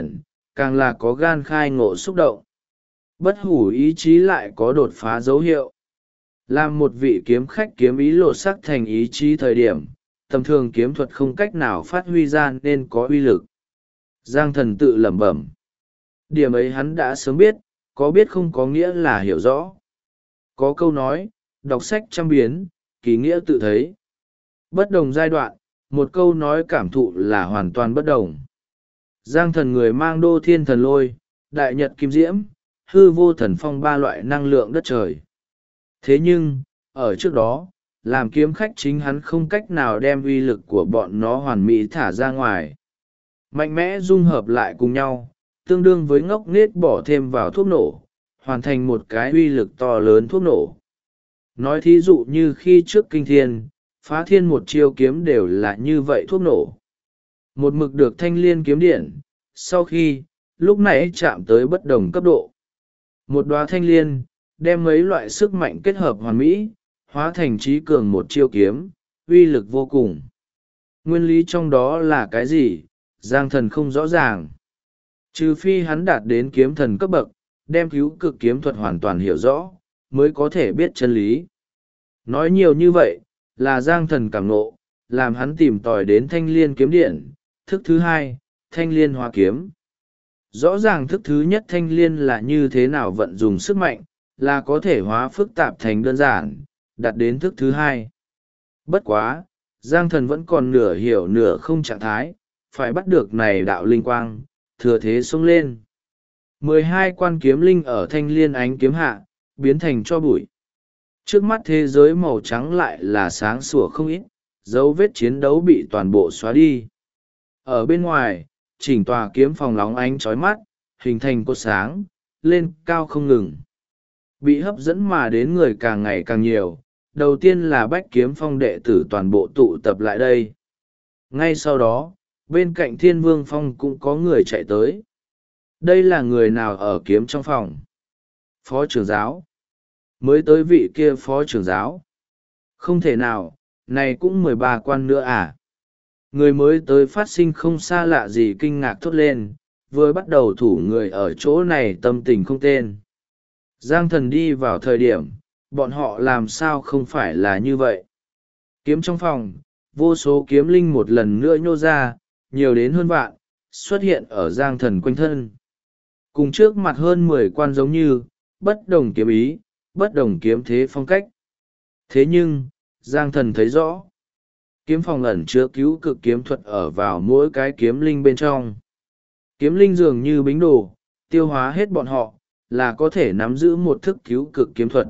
càng là có gan khai ngộ xúc động. Bất hủ ý chí lại có đột phá dấu hiệu. Làm một vị kiếm khách kiếm ý lột sắc thành ý chí thời điểm, tầm thường kiếm thuật không cách nào phát huy ra nên có uy lực. Giang Thần tự lẩm bẩm. Điểm ấy hắn đã sớm biết, có biết không có nghĩa là hiểu rõ. Có câu nói, đọc sách trăm biến, kỳ nghĩa tự thấy. Bất đồng giai đoạn, một câu nói cảm thụ là hoàn toàn bất đồng. Giang Thần người mang đô thiên thần lôi, đại nhật kim diễm, hư vô thần phong ba loại năng lượng đất trời. Thế nhưng, ở trước đó, làm kiếm khách chính hắn không cách nào đem uy lực của bọn nó hoàn mỹ thả ra ngoài. Mạnh mẽ dung hợp lại cùng nhau, tương đương với ngốc nghếch bỏ thêm vào thuốc nổ, hoàn thành một cái uy lực to lớn thuốc nổ. Nói thí dụ như khi trước kinh thiên, phá thiên một chiêu kiếm đều là như vậy thuốc nổ. Một mực được thanh liên kiếm điện, sau khi, lúc nãy chạm tới bất đồng cấp độ. Một đóa thanh liên, đem mấy loại sức mạnh kết hợp hoàn mỹ, hóa thành trí cường một chiêu kiếm, uy lực vô cùng. Nguyên lý trong đó là cái gì, Giang Thần không rõ ràng. Trừ phi hắn đạt đến kiếm thần cấp bậc, đem cứu cực kiếm thuật hoàn toàn hiểu rõ, mới có thể biết chân lý. Nói nhiều như vậy, là Giang Thần cảm ngộ, làm hắn tìm tòi đến thanh liên kiếm điện, thức thứ hai, thanh liên hóa kiếm. Rõ ràng thức thứ nhất thanh liên là như thế nào vận dùng sức mạnh, là có thể hóa phức tạp thành đơn giản, đạt đến thức thứ hai. Bất quá, Giang Thần vẫn còn nửa hiểu nửa không trạng thái, phải bắt được này đạo linh quang, thừa thế xông lên. 12 quan kiếm linh ở thanh liên ánh kiếm hạ, biến thành cho bụi. Trước mắt thế giới màu trắng lại là sáng sủa không ít, dấu vết chiến đấu bị toàn bộ xóa đi. Ở bên ngoài, chỉnh tòa kiếm phòng lóng ánh chói mắt, hình thành cột sáng, lên cao không ngừng. Bị hấp dẫn mà đến người càng ngày càng nhiều, đầu tiên là Bách Kiếm Phong đệ tử toàn bộ tụ tập lại đây. Ngay sau đó, bên cạnh Thiên Vương Phong cũng có người chạy tới. Đây là người nào ở kiếm trong phòng? Phó trưởng giáo. Mới tới vị kia phó trưởng giáo. Không thể nào, này cũng 13 quan nữa à? Người mới tới phát sinh không xa lạ gì kinh ngạc thốt lên, vừa bắt đầu thủ người ở chỗ này tâm tình không tên. Giang Thần đi vào thời điểm, bọn họ làm sao không phải là như vậy. Kiếm trong phòng, vô số kiếm linh một lần nữa nhô ra, nhiều đến hơn vạn, xuất hiện ở Giang Thần quanh thân. Cùng trước mặt hơn 10 quan giống như, bất đồng kiếm ý, bất đồng kiếm thế phong cách. Thế nhưng, Giang Thần thấy rõ. Kiếm phòng ẩn chứa cứu cực kiếm thuật ở vào mỗi cái kiếm linh bên trong. Kiếm linh dường như bính đồ, tiêu hóa hết bọn họ, là có thể nắm giữ một thức cứu cực kiếm thuật.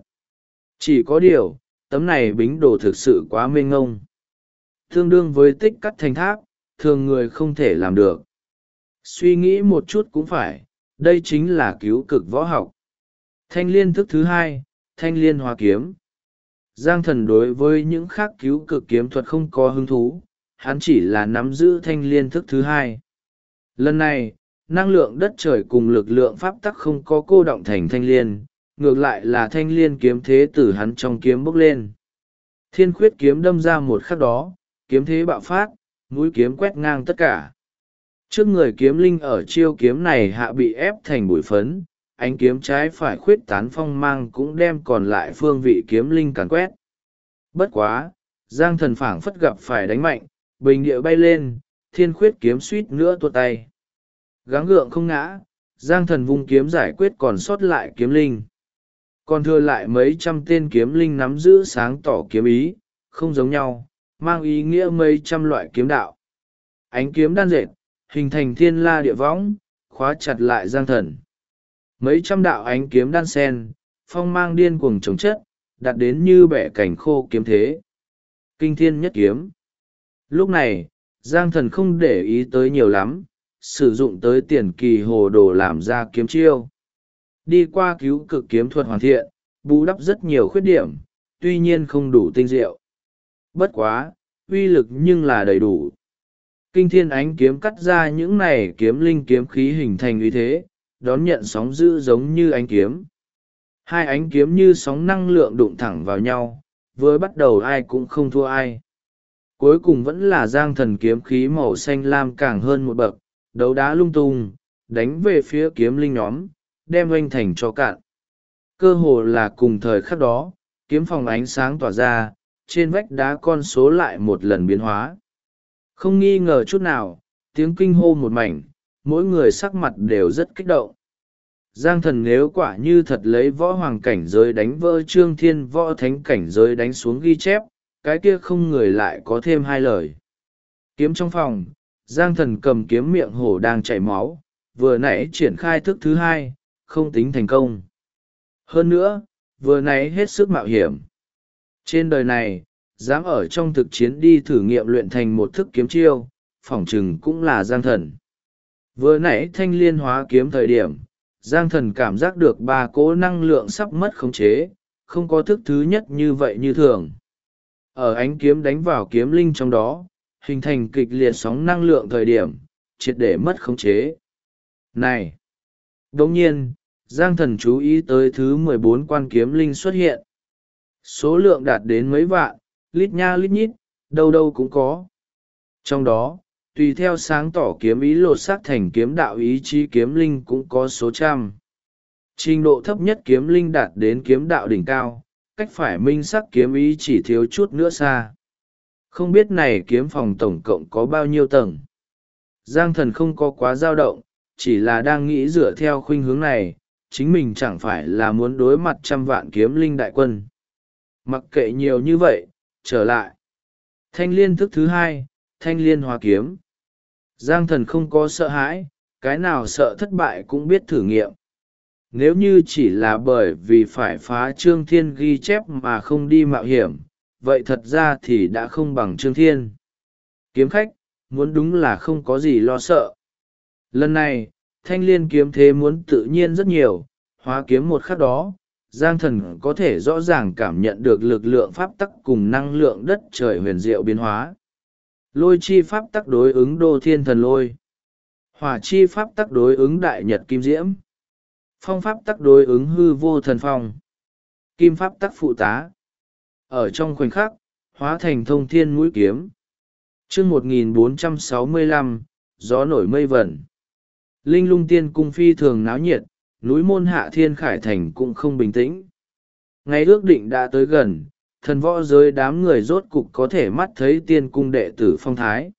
Chỉ có điều, tấm này bính đồ thực sự quá mênh ngông. Tương đương với tích cắt thành tháp, thường người không thể làm được. Suy nghĩ một chút cũng phải, đây chính là cứu cực võ học. Thanh liên thức thứ hai, thanh liên hóa kiếm. Giang Thần đối với những khác cứu cực kiếm thuật không có hứng thú, hắn chỉ là nắm giữ thanh liên thức thứ hai. Lần này, năng lượng đất trời cùng lực lượng pháp tắc không có cô động thành thanh liên, ngược lại là thanh liên kiếm thế từ hắn trong kiếm bốc lên. Thiên khuyết kiếm đâm ra một khắc đó, kiếm thế bạo phát, mũi kiếm quét ngang tất cả. Trước người kiếm linh ở chiêu kiếm này hạ bị ép thành bụi phấn, ánh kiếm trái phải khuyết tán phong mang cũng đem còn lại phương vị kiếm linh càn quét. Bất quá, Giang Thần phảng phất gặp phải đánh mạnh, bình địa bay lên, thiên khuyết kiếm suýt nữa tuột tay. Gắng gượng không ngã, Giang Thần vung kiếm giải quyết còn sót lại kiếm linh. Còn thừa lại mấy trăm tên kiếm linh nắm giữ sáng tỏ kiếm ý, không giống nhau, mang ý nghĩa mấy trăm loại kiếm đạo. Ánh kiếm đan dệt, hình thành thiên la địa võng, khóa chặt lại Giang Thần. Mấy trăm đạo ánh kiếm đan sen, phong mang điên cuồng chống chất, đạt đến như bẻ cảnh khô kiếm thế. Kinh thiên nhất kiếm. Lúc này, Giang Thần không để ý tới nhiều lắm, sử dụng tới tiền kỳ hồ đồ làm ra kiếm chiêu. Đi qua cứu cực kiếm thuật hoàn thiện, bù đắp rất nhiều khuyết điểm, tuy nhiên không đủ tinh diệu. Bất quá, uy lực nhưng là đầy đủ. Kinh thiên ánh kiếm cắt ra những này kiếm linh kiếm khí hình thành uy thế, đón nhận sóng dữ giống như ánh kiếm. Hai ánh kiếm như sóng năng lượng đụng thẳng vào nhau, với bắt đầu ai cũng không thua ai. Cuối cùng vẫn là Giang Thần kiếm khí màu xanh lam càng hơn một bậc, đấu đá lung tung, đánh về phía kiếm linh nhóm, đem oanh thành cho cạn. Cơ hồ là cùng thời khắc đó, kiếm phòng ánh sáng tỏa ra, trên vách đá con số lại một lần biến hóa. Không nghi ngờ chút nào, tiếng kinh hô một mảnh, mỗi người sắc mặt đều rất kích động. Giang Thần nếu quả như thật lấy võ hoàng cảnh giới đánh vỡ Trương Thiên võ thánh cảnh giới đánh xuống ghi chép, cái kia không người lại có thêm hai lời. Kiếm trong phòng, Giang Thần cầm kiếm miệng hổ đang chảy máu, vừa nãy triển khai thức thứ hai, không tính thành công. Hơn nữa, vừa nãy hết sức mạo hiểm. Trên đời này, dám ở trong thực chiến đi thử nghiệm luyện thành một thức kiếm chiêu, phỏng chừng cũng là Giang Thần. Vừa nãy thanh liên hóa kiếm thời điểm, Giang Thần cảm giác được ba cỗ năng lượng sắp mất khống chế, không có thức thứ nhất như vậy như thường. Ở ánh kiếm đánh vào kiếm linh trong đó, hình thành kịch liệt sóng năng lượng thời điểm, triệt để mất khống chế. Này! Đồng nhiên, Giang Thần chú ý tới thứ 14 quan kiếm linh xuất hiện. Số lượng đạt đến mấy vạn, lít nha lít nhít, đâu đâu cũng có. Trong đó, tùy theo sáng tỏ kiếm ý lột xác thành kiếm đạo ý chí kiếm linh cũng có số trăm. Trình độ thấp nhất kiếm linh đạt đến kiếm đạo đỉnh cao, cách phải minh sắc kiếm ý chỉ thiếu chút nữa xa. Không biết này kiếm phòng tổng cộng có bao nhiêu tầng. Giang Thần không có quá dao động, chỉ là đang nghĩ dựa theo khuynh hướng này, chính mình chẳng phải là muốn đối mặt trăm vạn kiếm linh đại quân. Mặc kệ nhiều như vậy, trở lại. Thanh liên thức thứ hai, thanh liên hóa kiếm. Giang Thần không có sợ hãi, cái nào sợ thất bại cũng biết thử nghiệm. Nếu như chỉ là bởi vì phải phá Trương Thiên ghi chép mà không đi mạo hiểm, vậy thật ra thì đã không bằng Trương Thiên. Kiếm khách, muốn đúng là không có gì lo sợ. Lần này, thanh liên kiếm thế muốn tự nhiên rất nhiều, hóa kiếm một khắc đó, Giang Thần có thể rõ ràng cảm nhận được lực lượng pháp tắc cùng năng lượng đất trời huyền diệu biến hóa. Lôi chi pháp tắc đối ứng đô thiên thần lôi. Hỏa chi pháp tắc đối ứng đại nhật kim diễm. Phong pháp tắc đối ứng hư vô thần phong. Kim pháp tắc phụ tá. Ở trong khoảnh khắc, hóa thành thông thiên mũi kiếm. Chương 1465, gió nổi mây vẩn. Linh Lung Tiên cung phi thường náo nhiệt, núi môn hạ Thiên Khải Thành cũng không bình tĩnh. Ngày ước định đã tới gần, thần võ giới đám người rốt cục có thể mắt thấy tiên cung đệ tử phong thái.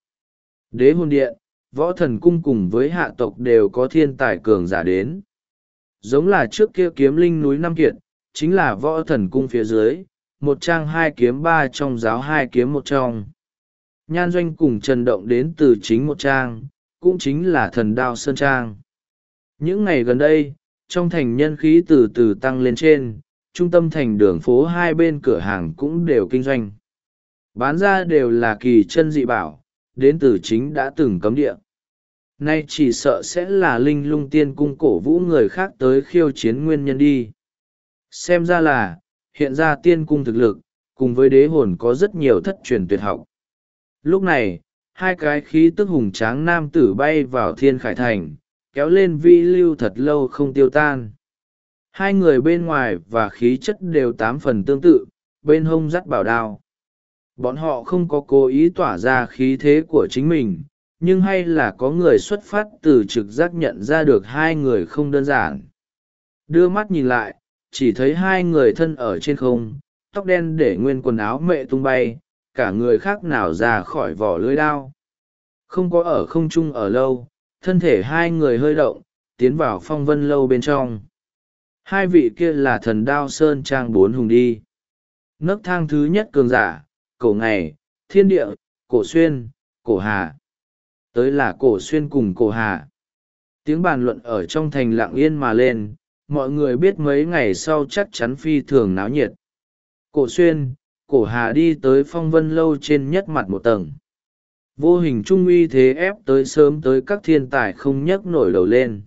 Đế hồn điện, võ thần cung cùng với hạ tộc đều có thiên tài cường giả đến. Giống là trước kia kiếm linh núi Nam Kiệt, chính là võ thần cung phía dưới, một trang hai kiếm ba trong giáo hai kiếm một trong. Nhan Doanh cùng Trần Động đến từ chính một trang, cũng chính là thần đao sơn trang. Những ngày gần đây, trong thành nhân khí từ từ tăng lên trên, trung tâm thành đường phố hai bên cửa hàng cũng đều kinh doanh. Bán ra đều là kỳ chân dị bảo, đến từ chính đã từng cấm địa. Nay chỉ sợ sẽ là Linh Lung Tiên cung cổ vũ người khác tới khiêu chiến nguyên nhân đi. Xem ra là, hiện ra tiên cung thực lực, cùng với đế hồn có rất nhiều thất truyền tuyệt học. Lúc này, hai cái khí tức hùng tráng nam tử bay vào Thiên Khải Thành, kéo lên vi lưu thật lâu không tiêu tan. Hai người bên ngoài và khí chất đều 8 phần tương tự, bên hông dắt bảo đao. Bọn họ không có cố ý tỏa ra khí thế của chính mình, nhưng hay là có người xuất phát từ trực giác nhận ra được hai người không đơn giản. Đưa mắt nhìn lại, chỉ thấy hai người thân ở trên không, tóc đen để nguyên quần áo mệ tung bay, cả người khác nào ra khỏi vỏ lưỡi đao. Không có ở không trung ở lâu, thân thể hai người hơi động, tiến vào phong vân lâu bên trong. Hai vị kia là thần đao sơn trang 4 hùng đi. Nấc thang thứ nhất cường giả, cổ ngày, thiên địa, cổ xuyên, cổ hà. Tới là cổ xuyên cùng cổ hà. Tiếng bàn luận ở trong thành lặng yên mà lên, mọi người biết mấy ngày sau chắc chắn phi thường náo nhiệt. Cổ xuyên, cổ hà đi tới phong vân lâu trên nhất mặt một tầng. Vô hình trung uy thế ép tới sớm tới các thiên tài không nhấc nổi đầu lên.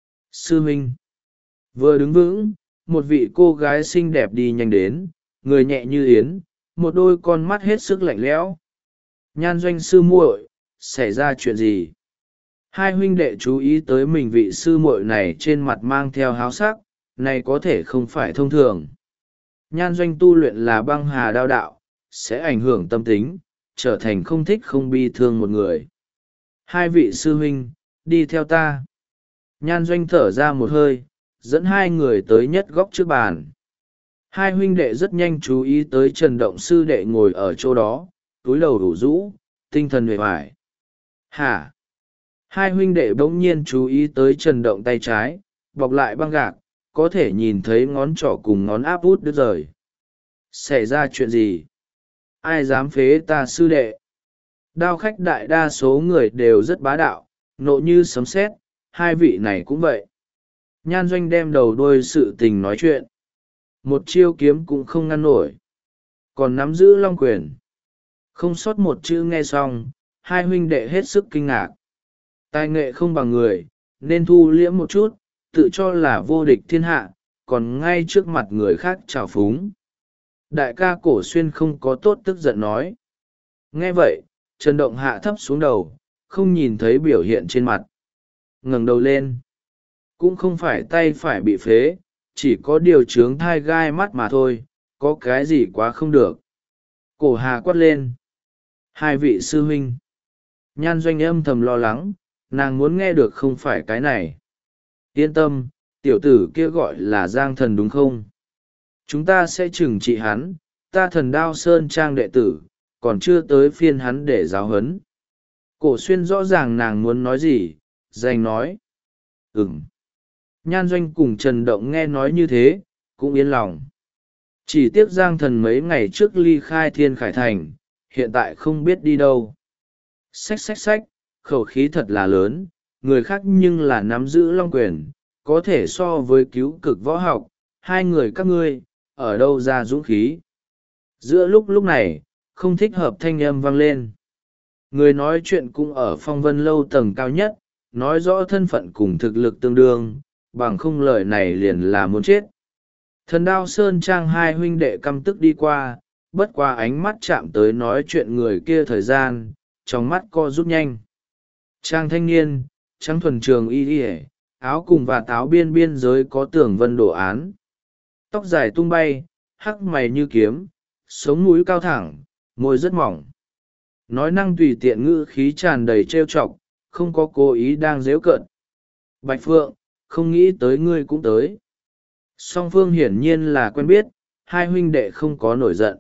Sư huynh vừa đứng vững, một vị cô gái xinh đẹp đi nhanh đến, người nhẹ như yến, một đôi con mắt hết sức lạnh lẽo. Nhan Doanh sư muội, xảy ra chuyện gì? Hai huynh đệ chú ý tới mình vị sư muội này trên mặt mang theo háo sắc, này có thể không phải thông thường. Nhan Doanh tu luyện là băng hà đao đạo, sẽ ảnh hưởng tâm tính, trở thành không thích không bi thương một người. Hai vị sư huynh, đi theo ta. Nhan Doanh thở ra một hơi, dẫn hai người tới nhất góc trước bàn. Hai huynh đệ rất nhanh chú ý tới Trần Động sư đệ ngồi ở chỗ đó, túi đầu đủ rũ, tinh thần uể oải. Hả? Hai huynh đệ bỗng nhiên chú ý tới Trần Động tay trái, bọc lại băng gạc, có thể nhìn thấy ngón trỏ cùng ngón áp út đứt rời. Xảy ra chuyện gì? Ai dám phế ta sư đệ? Đao khách đại đa số người đều rất bá đạo, nộ như sấm sét, hai vị này cũng vậy. Nhan Doanh đem đầu đuôi sự tình nói chuyện. Một chiêu kiếm cũng không ngăn nổi. Còn nắm giữ long quyền. Không sót một chữ nghe xong, hai huynh đệ hết sức kinh ngạc. Tài nghệ không bằng người, nên thu liễm một chút, tự cho là vô địch thiên hạ, còn ngay trước mặt người khác trào phúng. Đại ca Cổ Xuyên không có tốt tức giận nói. Nghe vậy, Trần Động hạ thấp xuống đầu, không nhìn thấy biểu hiện trên mặt. Ngẩng đầu lên. Cũng không phải tay phải bị phế, chỉ có điều chướng thai gai mắt mà thôi, có cái gì quá không được. Cổ Hà quát lên. Hai vị sư huynh. Nhan Doanh âm thầm lo lắng, nàng muốn nghe được không phải cái này. Yên tâm, tiểu tử kia gọi là Giang Thần đúng không? Chúng ta sẽ trừng trị hắn, ta Thần Đao Sơn Trang đệ tử, còn chưa tới phiên hắn để giáo huấn. Cổ Xuyên rõ ràng nàng muốn nói gì, dành nói. Nhan Doanh cùng Trần Động nghe nói như thế, cũng yên lòng. Chỉ tiếc Giang Thần mấy ngày trước ly khai Thiên Khải Thành, hiện tại không biết đi đâu. Xách, khẩu khí thật là lớn, người khác nhưng là nắm giữ long quyền, có thể so với cứu cực võ học, hai người các ngươi, ở đâu ra dũng khí. Giữa lúc này, không thích hợp thanh âm vang lên. Người nói chuyện cũng ở Phong Vân Lâu tầng cao nhất, nói rõ thân phận cùng thực lực tương đương, bằng không lời này liền là muốn chết. Thần Đao Sơn Trang hai huynh đệ căm tức đi qua, bất qua ánh mắt chạm tới nói chuyện người kia thời gian, trong mắt co rút nhanh. Trang thanh niên, trắng thuần trường y y, áo cùng và táo biên biên giới có tường vân đồ án. Tóc dài tung bay, hắc mày như kiếm, sống mũi cao thẳng, môi rất mỏng. Nói năng tùy tiện ngữ khí tràn đầy trêu chọc, không có cố ý đang giễu cợt. Bạch Phượng, không nghĩ tới ngươi cũng tới. Song phương hiển nhiên là quen biết, hai huynh đệ không có nổi giận.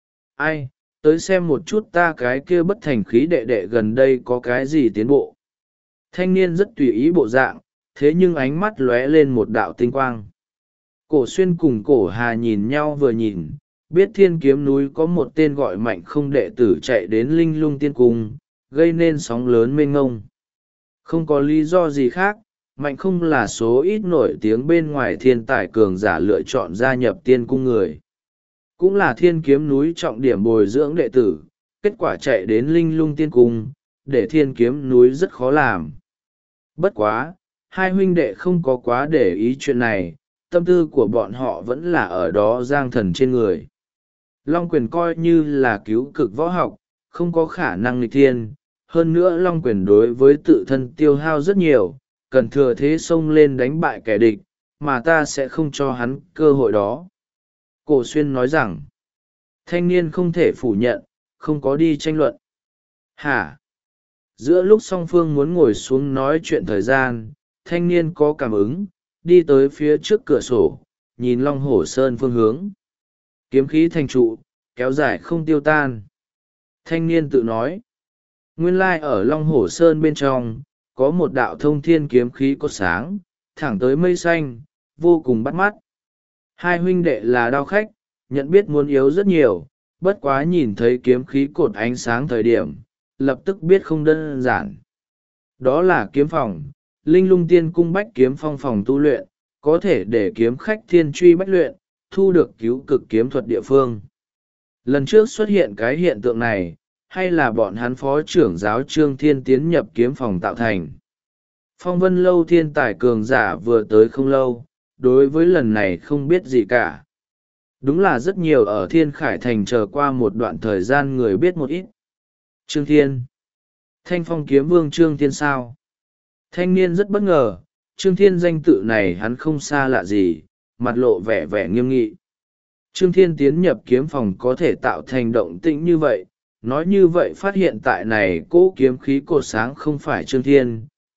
Ai, tới xem một chút ta cái kia bất thành khí đệ đệ gần đây có cái gì tiến bộ. Thanh niên rất tùy ý bộ dạng, thế nhưng ánh mắt lóe lên một đạo tinh quang. Cổ Xuyên cùng Cổ Hà nhìn nhau vừa nhìn, biết Thiên Kiếm núi có một tên gọi Mạnh Không đệ tử chạy đến Linh Lung Tiên Cung, gây nên sóng lớn mênh ngông. Không có lý do gì khác, Mạnh Không là số ít nổi tiếng bên ngoài thiên tài cường giả lựa chọn gia nhập Tiên Cung người. Cũng là Thiên Kiếm núi trọng điểm bồi dưỡng đệ tử, kết quả chạy đến Linh Lung Tiên Cung, để Thiên Kiếm núi rất khó làm. Bất quá, hai huynh đệ không có quá để ý chuyện này, tâm tư của bọn họ vẫn là ở đó Giang Thần trên người. Long quyền coi như là cứu cực võ học, không có khả năng nghịch thiên, hơn nữa Long quyền đối với tự thân tiêu hao rất nhiều, cần thừa thế xông lên đánh bại kẻ địch, mà ta sẽ không cho hắn cơ hội đó. Cổ Xuyên nói rằng, thanh niên không thể phủ nhận, không có đi tranh luận. Hả? Giữa lúc song phương muốn ngồi xuống nói chuyện thời gian, thanh niên có cảm ứng, đi tới phía trước cửa sổ, nhìn Long Hổ Sơn phương hướng. Kiếm khí thành trụ, kéo dài không tiêu tan. Thanh niên tự nói, nguyên lai ở Long Hổ Sơn bên trong, có một đạo thông thiên kiếm khí cột sáng, thẳng tới mây xanh, vô cùng bắt mắt. Hai huynh đệ là đao khách, nhận biết muốn yếu rất nhiều, bất quá nhìn thấy kiếm khí cột ánh sáng thời điểm, lập tức biết không đơn giản. Đó là kiếm phòng, Linh Lung Tiên Cung bách kiếm phong phòng tu luyện, có thể để kiếm khách thiên truy bách luyện, thu được cứu cực kiếm thuật địa phương. Lần trước xuất hiện cái hiện tượng này, hay là bọn hắn phó trưởng giáo Trương Thiên tiến nhập kiếm phòng tạo thành. Phong Vân Lâu thiên tài cường giả vừa tới không lâu, đối với lần này không biết gì cả. Đúng là rất nhiều ở Thiên Khải Thành chờ qua một đoạn thời gian người biết một ít. Trương Thiên. Thanh Phong kiếm vương Trương Thiên sao? Thanh niên rất bất ngờ, Trương Thiên danh tự này hắn không xa lạ gì, mặt lộ vẻ vẻ nghiêm nghị. Trương Thiên tiến nhập kiếm phòng có thể tạo thành động tĩnh như vậy, nói như vậy phát hiện tại này cỗ kiếm khí cột sáng không phải Trương Thiên,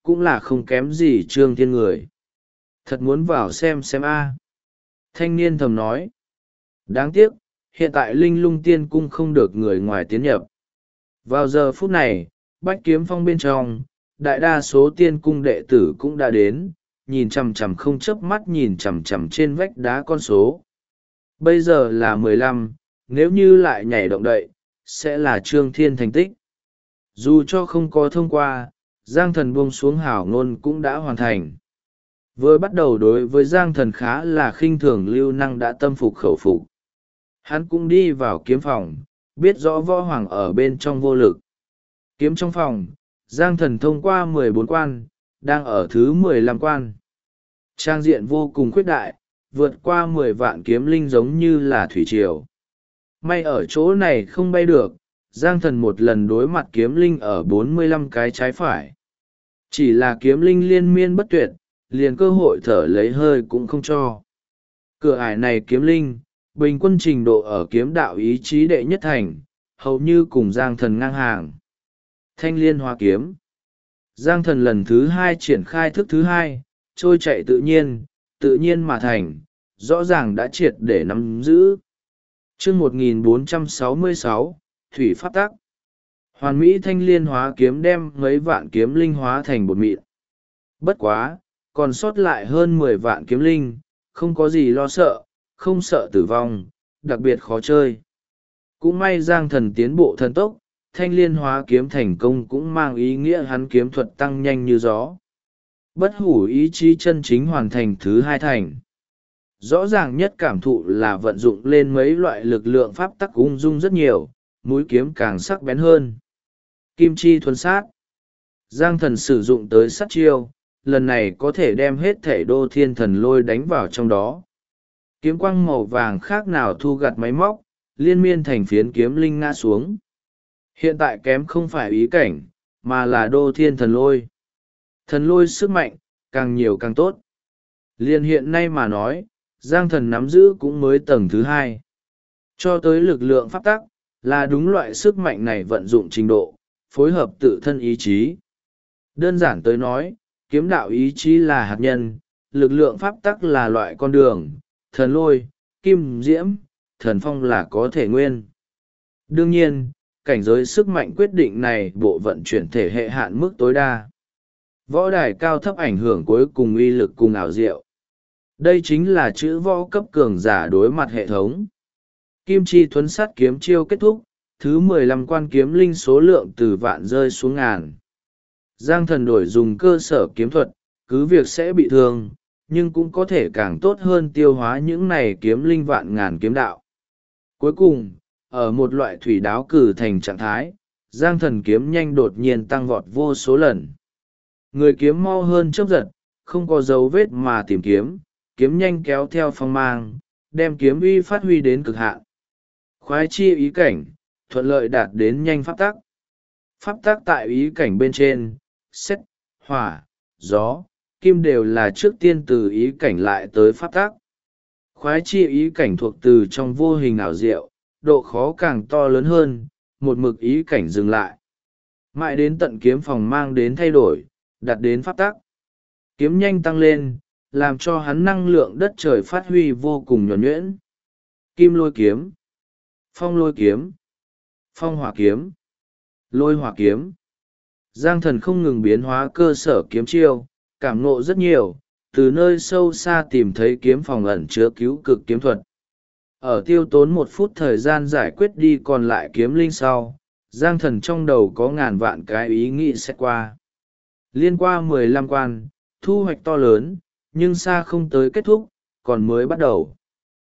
cũng là không kém gì Trương Thiên người. Thật muốn vào xem a. Thanh niên thầm nói. Đáng tiếc, hiện tại Linh Lung Tiên Cung không được người ngoài tiến nhập. Vào giờ phút này, Bách Kiếm Phong bên trong, đại đa số tiên cung đệ tử cũng đã đến, nhìn chằm chằm không chớp mắt nhìn chằm chằm trên vách đá con số. Bây giờ là 15, nếu như lại nhảy động đậy, sẽ là Trương Thiên thành tích. Dù cho không có thông qua, Giang Thần buông xuống hảo ngôn cũng đã hoàn thành. Vừa bắt đầu đối với Giang Thần khá là khinh thường, Lưu Năng đã tâm phục khẩu phục. Hắn cũng đi vào kiếm phòng, biết rõ võ hoàng ở bên trong vô lực. Kiếm trong phòng, Giang Thần thông qua 14 quan, đang ở thứ 15 quan. Trang diện vô cùng khuyết đại, vượt qua 10 vạn kiếm linh giống như là thủy triều. May ở chỗ này không bay được, Giang Thần một lần đối mặt kiếm linh ở 45 cái trái phải. Chỉ là kiếm linh liên miên bất tuyệt, liền cơ hội thở lấy hơi cũng không cho. Cửa ải này kiếm linh, bình quân trình độ ở kiếm đạo ý chí đệ nhất thành, hầu như cùng Giang Thần ngang hàng. Thanh liên hoa kiếm. Giang Thần lần thứ 2 triển khai thức thứ 2, trôi chạy tự nhiên mà thành, rõ ràng đã triệt để nắm giữ. Chương 1466, Thủy Pháp Tắc. Hoàn mỹ thanh liên hóa kiếm đem mấy vạn kiếm linh hóa thành bột mịn. Bất quá, còn sót lại hơn 10 vạn kiếm linh, không có gì lo sợ, không sợ tử vong, đặc biệt khó chơi. Cũng may Giang Thần tiến bộ thần tốc, thanh liên hóa kiếm thành công cũng mang ý nghĩa hắn kiếm thuật tăng nhanh như gió. Bất hủ ý chí chân chính hoàn thành thứ 2 thành. Rõ ràng nhất cảm thụ là vận dụng lên mấy loại lực lượng pháp tắc ung dung rất nhiều, mũi kiếm càng sắc bén hơn. Kim chi thuần sát. Giang Thần sử dụng tới sát chiêu, lần này có thể đem hết thể đô thiên thần lôi đánh vào trong đó. Kiếm quang màu vàng khác nào thu gặt máy móc, liên miên thành phiến kiếm linh ngã xuống. Hiện tại kém không phải ý cảnh, mà là đô thiên thần lôi. Thần lôi sức mạnh, càng nhiều càng tốt. Liên hiện nay mà nói, Giang Thần nắm giữ cũng mới tầng thứ 2. Cho tới lực lượng pháp tắc, là đúng loại sức mạnh này vận dụng trình độ, phối hợp tự thân ý chí. Đơn giản tới nói, kiếm đạo ý chí là hạt nhân, lực lượng pháp tắc là loại con đường, thần lôi, kim diễm, thần phong là có thể nguyên. Đương nhiên, cảnh giới sức mạnh quyết định này bộ vận chuyển thể hệ hạn mức tối đa. Võ đài cao thấp ảnh hưởng cuối cùng uy lực cùng ảo diệu. Đây chính là chữ võ cấp cường giả đối mặt hệ thống. Kim chi thuấn sát kiếm chiêu kết thúc, thứ 15 quan kiếm linh số lượng từ vạn rơi xuống ngàn. Giang Thần đổi dùng cơ sở kiếm thuật, cứ việc sẽ bị thương, nhưng cũng có thể càng tốt hơn tiêu hóa những này kiếm linh vạn ngàn kiếm đạo. Cuối cùng, ở một loại thủy đáo cử thành trạng thái, Giang Thần kiếm nhanh đột nhiên tăng vọt vô số lần. Người kiếm mau hơn chớp giật, không có dấu vết mà tìm kiếm, kiếm nhanh kéo theo phong mang, đem kiếm uy phát huy đến cực hạn. Khoái chi ý cảnh, thuận lợi đạt đến nhanh pháp tắc. Pháp tắc tại ý cảnh bên trên, sét, hỏa, gió, kim đều là trước tiên từ ý cảnh lại tới pháp tắc. Khoái chi ý cảnh thuộc từ trong vô hình ảo diệu, độ khó càng to lớn hơn, một mực ý cảnh dừng lại. Mãi đến tận kiếm phòng mang đến thay đổi, đạt đến pháp tắc. Kiếm nhanh tăng lên, làm cho hắn năng lượng đất trời phát huy vô cùng nhuần nhuyễn. Kim lôi kiếm, phong lôi kiếm, phong hỏa kiếm, lôi hỏa kiếm. Giang Thần không ngừng biến hóa cơ sở kiếm chiêu, cảm ngộ rất nhiều, từ nơi sâu xa tìm thấy kiếm phòng ẩn chứa cứu cực kiếm thuật. Ở tiêu tốn 1 phút thời gian giải quyết đi còn lại kiếm linh sau, Giang Thần trong đầu có ngàn vạn cái ý nghĩ sẽ qua. Liên qua 15 quan, thu hoạch to lớn, nhưng xa không tới kết thúc, còn mới bắt đầu.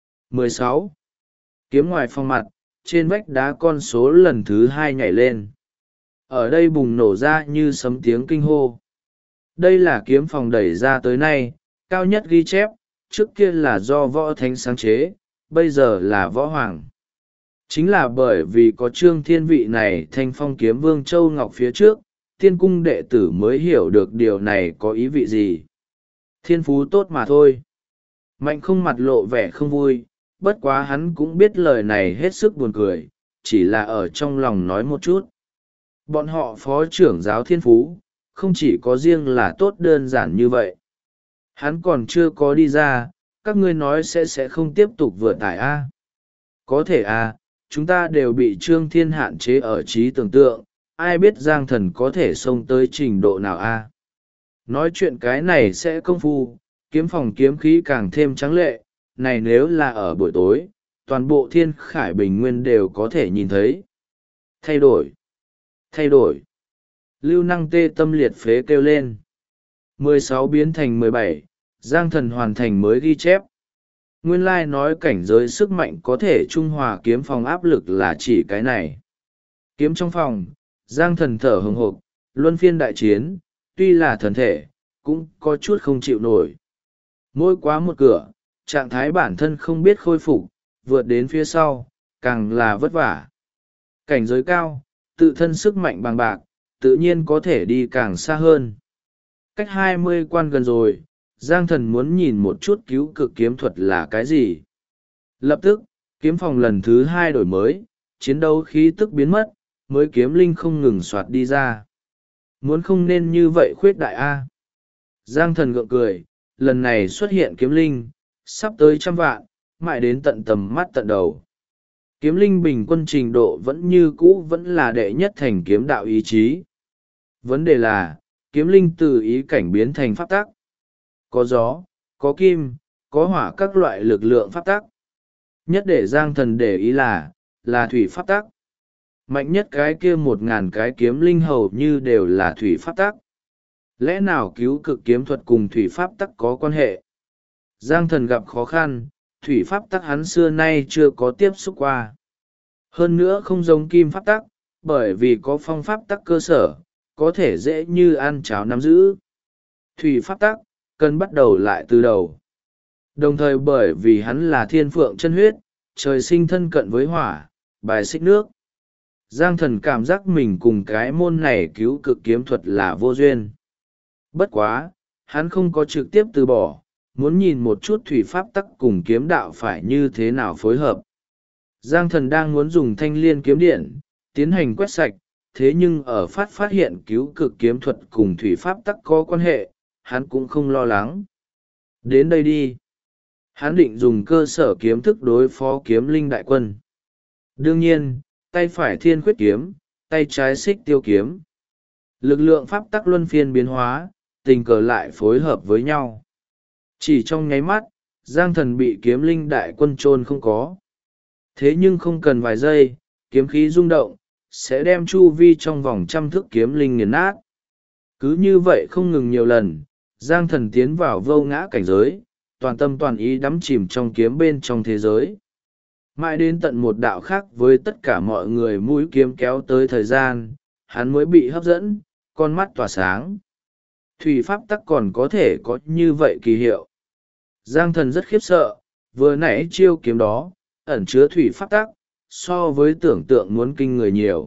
16. Kiếm ngoài phong mặt, trên vách đá con số lần thứ 2 nhảy lên. Ở đây bùng nổ ra như sấm tiếng kinh hô. Đây là kiếm phòng đẩy ra tới nay, cao nhất ghi chép, trước kia là do võ thánh sáng chế, bây giờ là võ hoàng. Chính là bởi vì có Trương Thiên vị này thanh phong kiếm vương Châu Ngọc phía trước, tiên cung đệ tử mới hiểu được điều này có ý vị gì. Thiên phú tốt mà thôi. Mạnh không mặt lộ vẻ không vui, bất quá hắn cũng biết lời này hết sức buồn cười, chỉ là ở trong lòng nói một chút. Bọn họ phó trưởng giáo thiên phú, không chỉ có riêng là tốt đơn giản như vậy. Hắn còn chưa có đi ra, các ngươi nói sẽ không tiếp tục vừa tải a? Có thể a, chúng ta đều bị Trương Thiên hạn chế ở trí tưởng tượng, ai biết Giang Thần có thể xông tới trình độ nào a? Nói chuyện cái này sẽ công phu, kiếm phòng kiếm khí càng thêm trắng lệ, này nếu là ở buổi tối, toàn bộ Thiên Khải Bình Nguyên đều có thể nhìn thấy. Thay đổi! Thay đổi! Lưu Năng tê tâm liệt phế kêu lên. 16 biến thành 17, Giang Thần hoàn thành mới ghi chép. Nguyên lai nói cảnh giới sức mạnh có thể trung hòa kiếm phòng áp lực là chỉ cái này. Kiếm trong phòng, Giang Thần thở hừng hộp, luân phiên đại chiến, tuy là thần thể, cũng có chút không chịu nổi. Mỗi quá một cửa, trạng thái bản thân không biết khôi phục, vượt đến phía sau, càng là vất vả. Cảnh giới cao, tự thân sức mạnh bằng bạc, tự nhiên có thể đi càng xa hơn. Cách 20 quan gần rồi, Giang Thần muốn nhìn một chút cứu cực kiếm thuật là cái gì. Lập tức, kiếm phòng lần thứ 2 đổi mới, chiến đấu khí tức biến mất, mới kiếm linh không ngừng soạt đi ra. Muốn không nên như vậy khuyết đại A. Giang Thần gượng cười, lần này xuất hiện kiếm linh, sắp tới 100 vạn, mãi đến tận tầm mắt tận đầu. Kiếm linh bình quân trình độ vẫn như cũ vẫn là đệ nhất thành kiếm đạo ý chí. Vấn đề là, kiếm linh từ ý cảnh biến thành pháp tắc. Có gió, có kim, có hỏa các loại lực lượng pháp tắc. Nhất để Giang Thần để ý là thủy pháp tắc. Mạnh nhất cái kia 1.000 cái kiếm linh hầu như đều là thủy pháp tắc. Lẽ nào cứu cực kiếm thuật cùng thủy pháp tắc có quan hệ? Giang Thần gặp khó khăn, thủy pháp tắc hắn xưa nay chưa có tiếp xúc qua. Hơn nữa không giống kim pháp tắc, bởi vì có phong pháp tắc cơ sở, có thể dễ như ăn cháo nắm giữ. Thủy pháp tắc, cần bắt đầu lại từ đầu. Đồng thời bởi vì hắn là thiên phượng chân huyết, trời sinh thân cận với hỏa, bài xích nước. Giang Thần cảm giác mình cùng cái môn này cứu cực kiếm thuật là vô duyên. Bất quá, hắn không có trực tiếp từ bỏ, muốn nhìn một chút thủy pháp tắc cùng kiếm đạo phải như thế nào phối hợp. Giang Thần đang muốn dùng thanh liên kiếm điện, tiến hành quét sạch, thế nhưng ở phát hiện cứu cực kiếm thuật cùng thủy pháp tắc có quan hệ, hắn cũng không lo lắng. Đến đây đi. Hắn định dùng cơ sở kiếm thức đối phó kiếm linh đại quân. Đương nhiên, tay phải thiên khuyết kiếm, tay trái xích tiêu kiếm. Lực lượng pháp tắc luân phiên biến hóa, tình cờ lại phối hợp với nhau. Chỉ trong nháy mắt, Giang Thần bị kiếm linh đại quân chôn không có. Thế nhưng không cần vài giây, kiếm khí rung động, sẽ đem chu vi trong vòng 100 thước kiếm linh nghiền nát. Cứ như vậy không ngừng nhiều lần, Giang Thần tiến vào vô ngã cảnh giới, toàn tâm toàn ý đắm chìm trong kiếm bên trong thế giới. Mãi đến tận một đạo khác với tất cả mọi người mũi kiếm kéo tới thời gian, hắn mới bị hấp dẫn, con mắt tỏa sáng. Thủy pháp tắc còn có thể có như vậy kỳ hiệu. Giang Thần rất khiếp sợ, vừa nãy chiêu kiếm đó, ẩn chứa thủy pháp tắc, so với tưởng tượng muốn kinh người nhiều.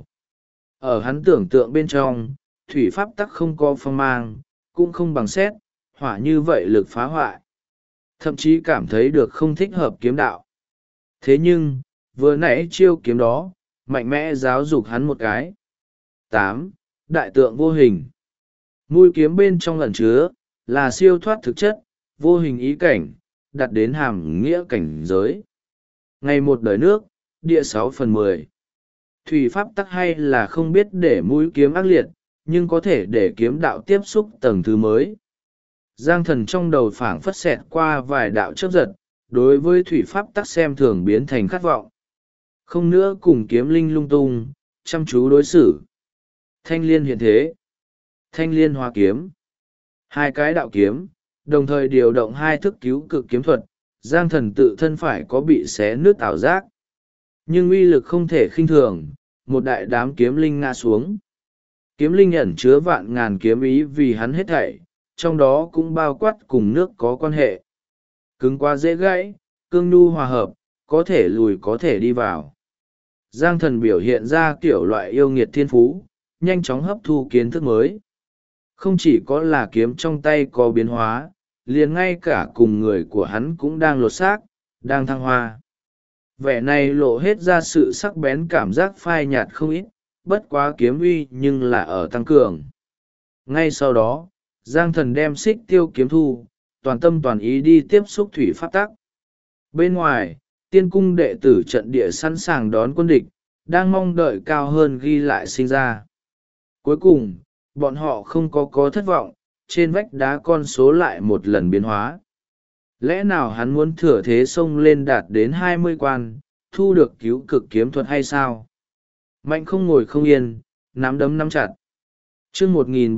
Ở hắn tưởng tượng bên trong, thủy pháp tắc không có phong mang, cũng không bằng sét, hỏa như vậy lực phá hoại. Thậm chí cảm thấy được không thích hợp kiếm đạo. Thế nhưng, vừa nãy chiêu kiếm đó, mạnh mẽ giáo dục hắn một cái. 8. Đại tượng vô hình. Mũi kiếm bên trong ẩn chứa, là siêu thoát thực chất, vô hình ý cảnh, đặt đến hàm nghĩa cảnh giới. Ngày một đời nước, địa 6/10. Thủy pháp tắc hay là không biết để mũi kiếm ác liệt, nhưng có thể để kiếm đạo tiếp xúc tầng thứ mới. Giang Thần trong đầu phảng phất xẹt qua vài đạo chớp giật, đối với thủy pháp tắc xem thường biến thành khát vọng. Không nữa cùng kiếm linh lung tung, chăm chú đối xử. Thanh liên hiện thế. Thanh liên hóa kiếm. Hai cái đạo kiếm, đồng thời điều động hai thức cứu cực kiếm thuật, Giang Thần tự thân phải có bị xé nứt ảo giác. Nhưng uy lực không thể khinh thường, một đại đám kiếm linh ngã xuống. Kiếm linh ẩn chứa vạn ngàn kiếm ý vì hắn hết thảy, trong đó cũng bao quát cùng nước có quan hệ. Cứng quá dễ gãy, cương nhu hòa hợp, có thể lùi có thể đi vào. Giang Thần biểu hiện ra kiểu loại yêu nghiệt thiên phú, nhanh chóng hấp thu kiến thức mới. Không chỉ có là kiếm trong tay có biến hóa, liền ngay cả cùng người của hắn cũng đang lột xác, đang thăng hoa. Vẻ này lộ hết ra sự sắc bén cảm giác phai nhạt không ít, bất quá kiếm uy nhưng là ở tăng cường. Ngay sau đó, Giang Thần đem xích tiêu kiếm thu, toàn tâm toàn ý đi tiếp xúc thủy pháp tắc. Bên ngoài, tiên cung đệ tử trận địa sẵn sàng đón quân địch, đang mong đợi cao hơn ghi lại sinh ra. Cuối cùng, bọn họ không có thất vọng, trên vách đá con số lại một lần biến hóa. Lẽ nào hắn muốn thừa thế xông lên đạt đến 20 quan, thu được cứu cực kiếm thuật hay sao? Mạnh không ngồi không yên, nắm đấm nắm chặt. Chương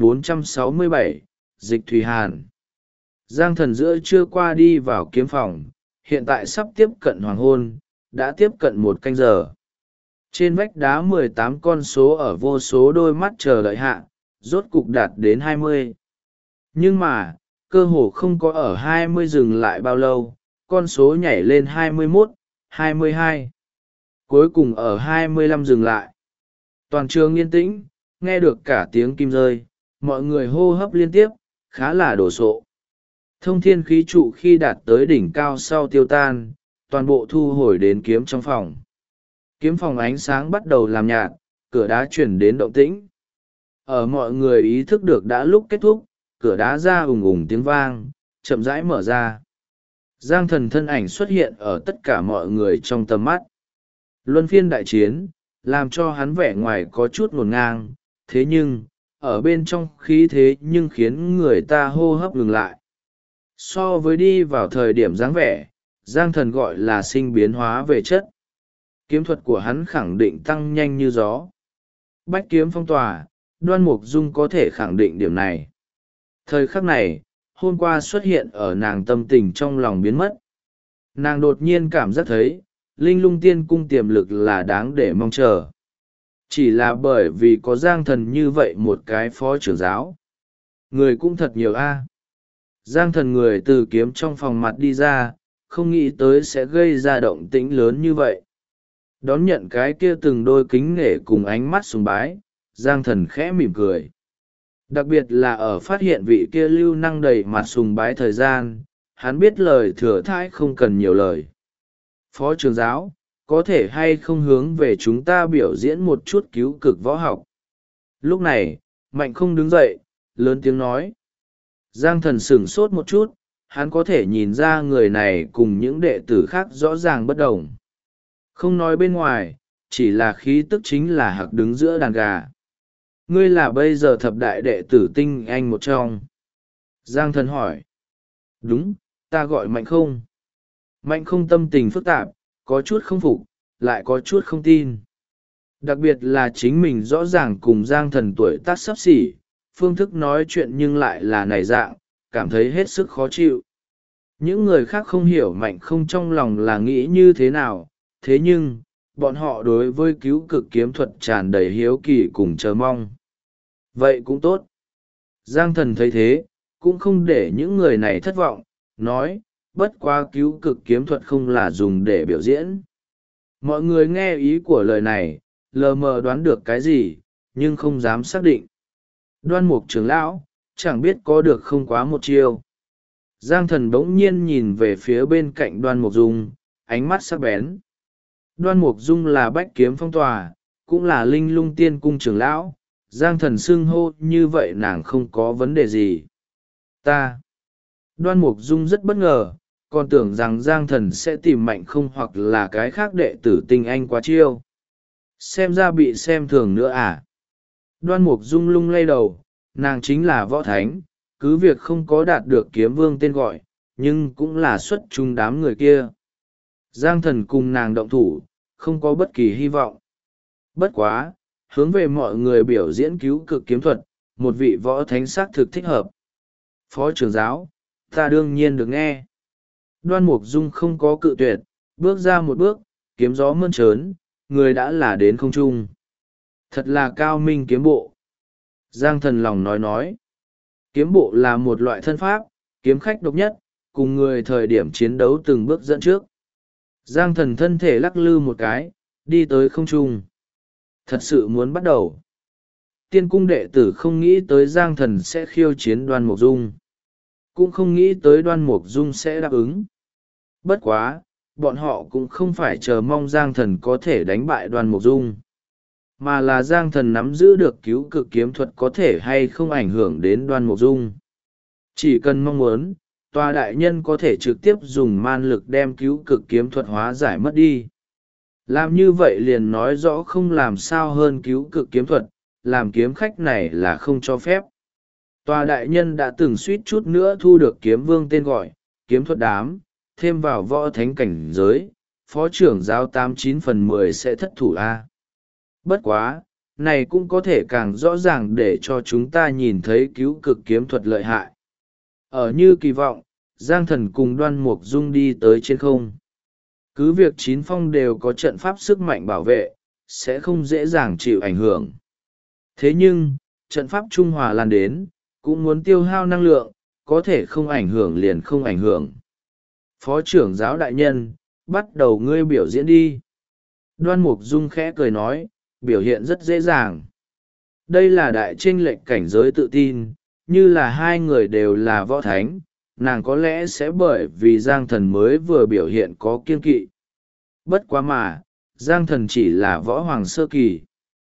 1467, Dịch Thủy Hàn. Giang Thần giữa trưa qua đi vào kiếm phòng, hiện tại sắp tiếp cận hoàng hôn, đã tiếp cận 1 canh giờ. Trên vách đá 18 con số ở vô số đôi mắt chờ đợi hạ, rốt cục đạt đến 20. Nhưng mà, cơ hồ không có ở 20 dừng lại bao lâu, con số nhảy lên 21, 22. Cuối cùng ở 25 dừng lại. Toàn trường yên tĩnh, nghe được cả tiếng kim rơi, mọi người hô hấp liên tiếp, khá là đổ sộ. Thông thiên khí trụ khi đạt tới đỉnh cao sau tiêu tan, toàn bộ thu hồi đến kiếm trong phòng. Kiếm phòng ánh sáng bắt đầu làm nhạt, cửa đá chuyển đến động tĩnh. Ở mọi người ý thức được đã lúc kết thúc, cửa đá ra ùng ùng tiếng vang, chậm rãi mở ra. Giang Thần thân ảnh xuất hiện ở tất cả mọi người trong tầm mắt. Luân phiên đại chiến, làm cho hắn vẻ ngoài có chút ngổn ngang, thế nhưng, ở bên trong khí thế nhưng khiến người ta hô hấp ngừng lại. So với đi vào thời điểm dáng vẻ, Giang Thần gọi là sinh biến hóa về chất. Kiếm thuật của hắn khẳng định tăng nhanh như gió. Bách kiếm phong tỏa, Đoan Mục Dung có thể khẳng định điểm này. Thời khắc này, hôm qua xuất hiện ở nàng tâm tình trong lòng biến mất. Nàng đột nhiên cảm giác thấy, Linh Lung Tiên Cung tiềm lực là đáng để mong chờ. Chỉ là bởi vì có Giang Thần như vậy một cái phó trưởng giáo. Người cũng thật nhiều a. Giang Thần người từ kiếm trong phòng mặt đi ra, không nghĩ tới sẽ gây ra động tĩnh lớn như vậy. Đón nhận cái kia từng đôi kính nể cùng ánh mắt sùng bái, Giang Thần khẽ mỉm cười. Đặc biệt là ở phát hiện vị kia lưu năng đầy mặt sùng bái thời gian, hắn biết lời thừa thãi không cần nhiều lời. Phó trưởng giáo, có thể hay không hướng về chúng ta biểu diễn một chút cứu cực võ học? Lúc này, Mạnh không đứng dậy, lớn tiếng nói. Giang Thần sửng sốt một chút, hắn có thể nhìn ra người này cùng những đệ tử khác rõ ràng bất đồng. Không nói bên ngoài, chỉ là khí tức chính là hạc đứng giữa đàn gà. Ngươi là bây giờ thập đại đệ tử tinh anh một trong. Giang Thần hỏi. Đúng, ta gọi Mạnh không. Mạnh không tâm tình phức tạp, có chút không phục, lại có chút không tin. Đặc biệt là chính mình rõ ràng cùng Giang Thần tuổi tác xấp xỉ, phương thức nói chuyện nhưng lại là này dạng, cảm thấy hết sức khó chịu. Những người khác không hiểu Mạnh không trong lòng là nghĩ như thế nào, thế nhưng, bọn họ đối với cứu cực kiếm thuật tràn đầy hiếu kỳ cùng chờ mong. Vậy cũng tốt. Giang Thần thấy thế, cũng không để những người này thất vọng, nói, bất quá cứu cực kiếm thuật không là dùng để biểu diễn. Mọi người nghe ý của lời này, lờ mờ đoán được cái gì, nhưng không dám xác định. Đoan Mục trưởng lão, chẳng biết có được không quá một chiêu. Giang Thần bỗng nhiên nhìn về phía bên cạnh Đoan Mục Dung, ánh mắt sắc bén. Đoan Mục Dung là bách kiếm phong tòa, cũng là Linh Lung Tiên Cung trưởng lão. Giang Thần xưng hô như vậy nàng không có vấn đề gì. Ta. Đoan Mục Dung rất bất ngờ, còn tưởng rằng Giang Thần sẽ tìm Mạnh không hoặc là cái khác đệ tử tinh anh quá chiêu. Xem ra bị xem thường nữa à. Đoan Mục Dung lung lay đầu, nàng chính là võ thánh, cứ việc không có đạt được kiếm vương tên gọi, nhưng cũng là xuất chúng đám người kia. Giang Thần cùng nàng động thủ, không có bất kỳ hy vọng. Bất quá, hướng về mọi người biểu diễn cứu cực kiếm thuật, một vị võ thánh xác thực thích hợp. Phó trưởng giáo, ta đương nhiên được nghe. Đoan Mục Dung không có cự tuyệt, bước ra một bước, kiếm gió mơn trớn, người đã là đến không trung. Thật là cao minh kiếm bộ. Giang Thần lòng nói. Kiếm bộ là một loại thân pháp, kiếm khách độc nhất, cùng người thời điểm chiến đấu từng bước dẫn trước. Giang Thần thân thể lắc lư một cái, đi tới không trung. Thật sự muốn bắt đầu. Tiên cung đệ tử không nghĩ tới Giang Thần sẽ khiêu chiến Đoan Mục Dung. Cũng không nghĩ tới Đoan Mục Dung sẽ đáp ứng. Bất quá, bọn họ cũng không phải chờ mong Giang Thần có thể đánh bại Đoan Mục Dung. mà là Giang Thần nắm giữ được cứu cực kiếm thuật có thể hay không ảnh hưởng đến Đoan Mục Dung. Chỉ cần mong muốn, tòa đại nhân có thể trực tiếp dùng man lực đem cứu cực kiếm thuật hóa giải mất đi. Làm như vậy liền nói rõ không làm sao hơn cứu cực kiếm thuật, làm kiếm khách này là không cho phép. Tòa đại nhân đã từng suýt chút nữa thu được kiếm vương tên gọi, kiếm thuật đám, thêm vào võ thánh cảnh giới, phó trưởng giáo 89/10 sẽ thất thủ A. Bất quá, này cũng có thể càng rõ ràng để cho chúng ta nhìn thấy cứu cực kiếm thuật lợi hại. Ở như kỳ vọng, Giang Thần cùng Đoan Mục Dung đi tới trên không. Cứ việc 9 phong đều có trận pháp sức mạnh bảo vệ, sẽ không dễ dàng chịu ảnh hưởng. Thế nhưng, trận pháp trung hòa lan đến, cũng muốn tiêu hao năng lượng, có thể không ảnh hưởng liền không ảnh hưởng. Phó trưởng giáo đại nhân, bắt đầu ngươi biểu diễn đi. Đoan Mục Dung khẽ cười nói, biểu hiện rất dễ dàng. Đây là đại chênh lệch cảnh giới tự tin, như là hai người đều là võ thánh, nàng có lẽ sẽ bởi vì Giang Thần mới vừa biểu hiện có kiên kỵ. Bất quá mà, Giang Thần chỉ là võ hoàng sơ kỳ.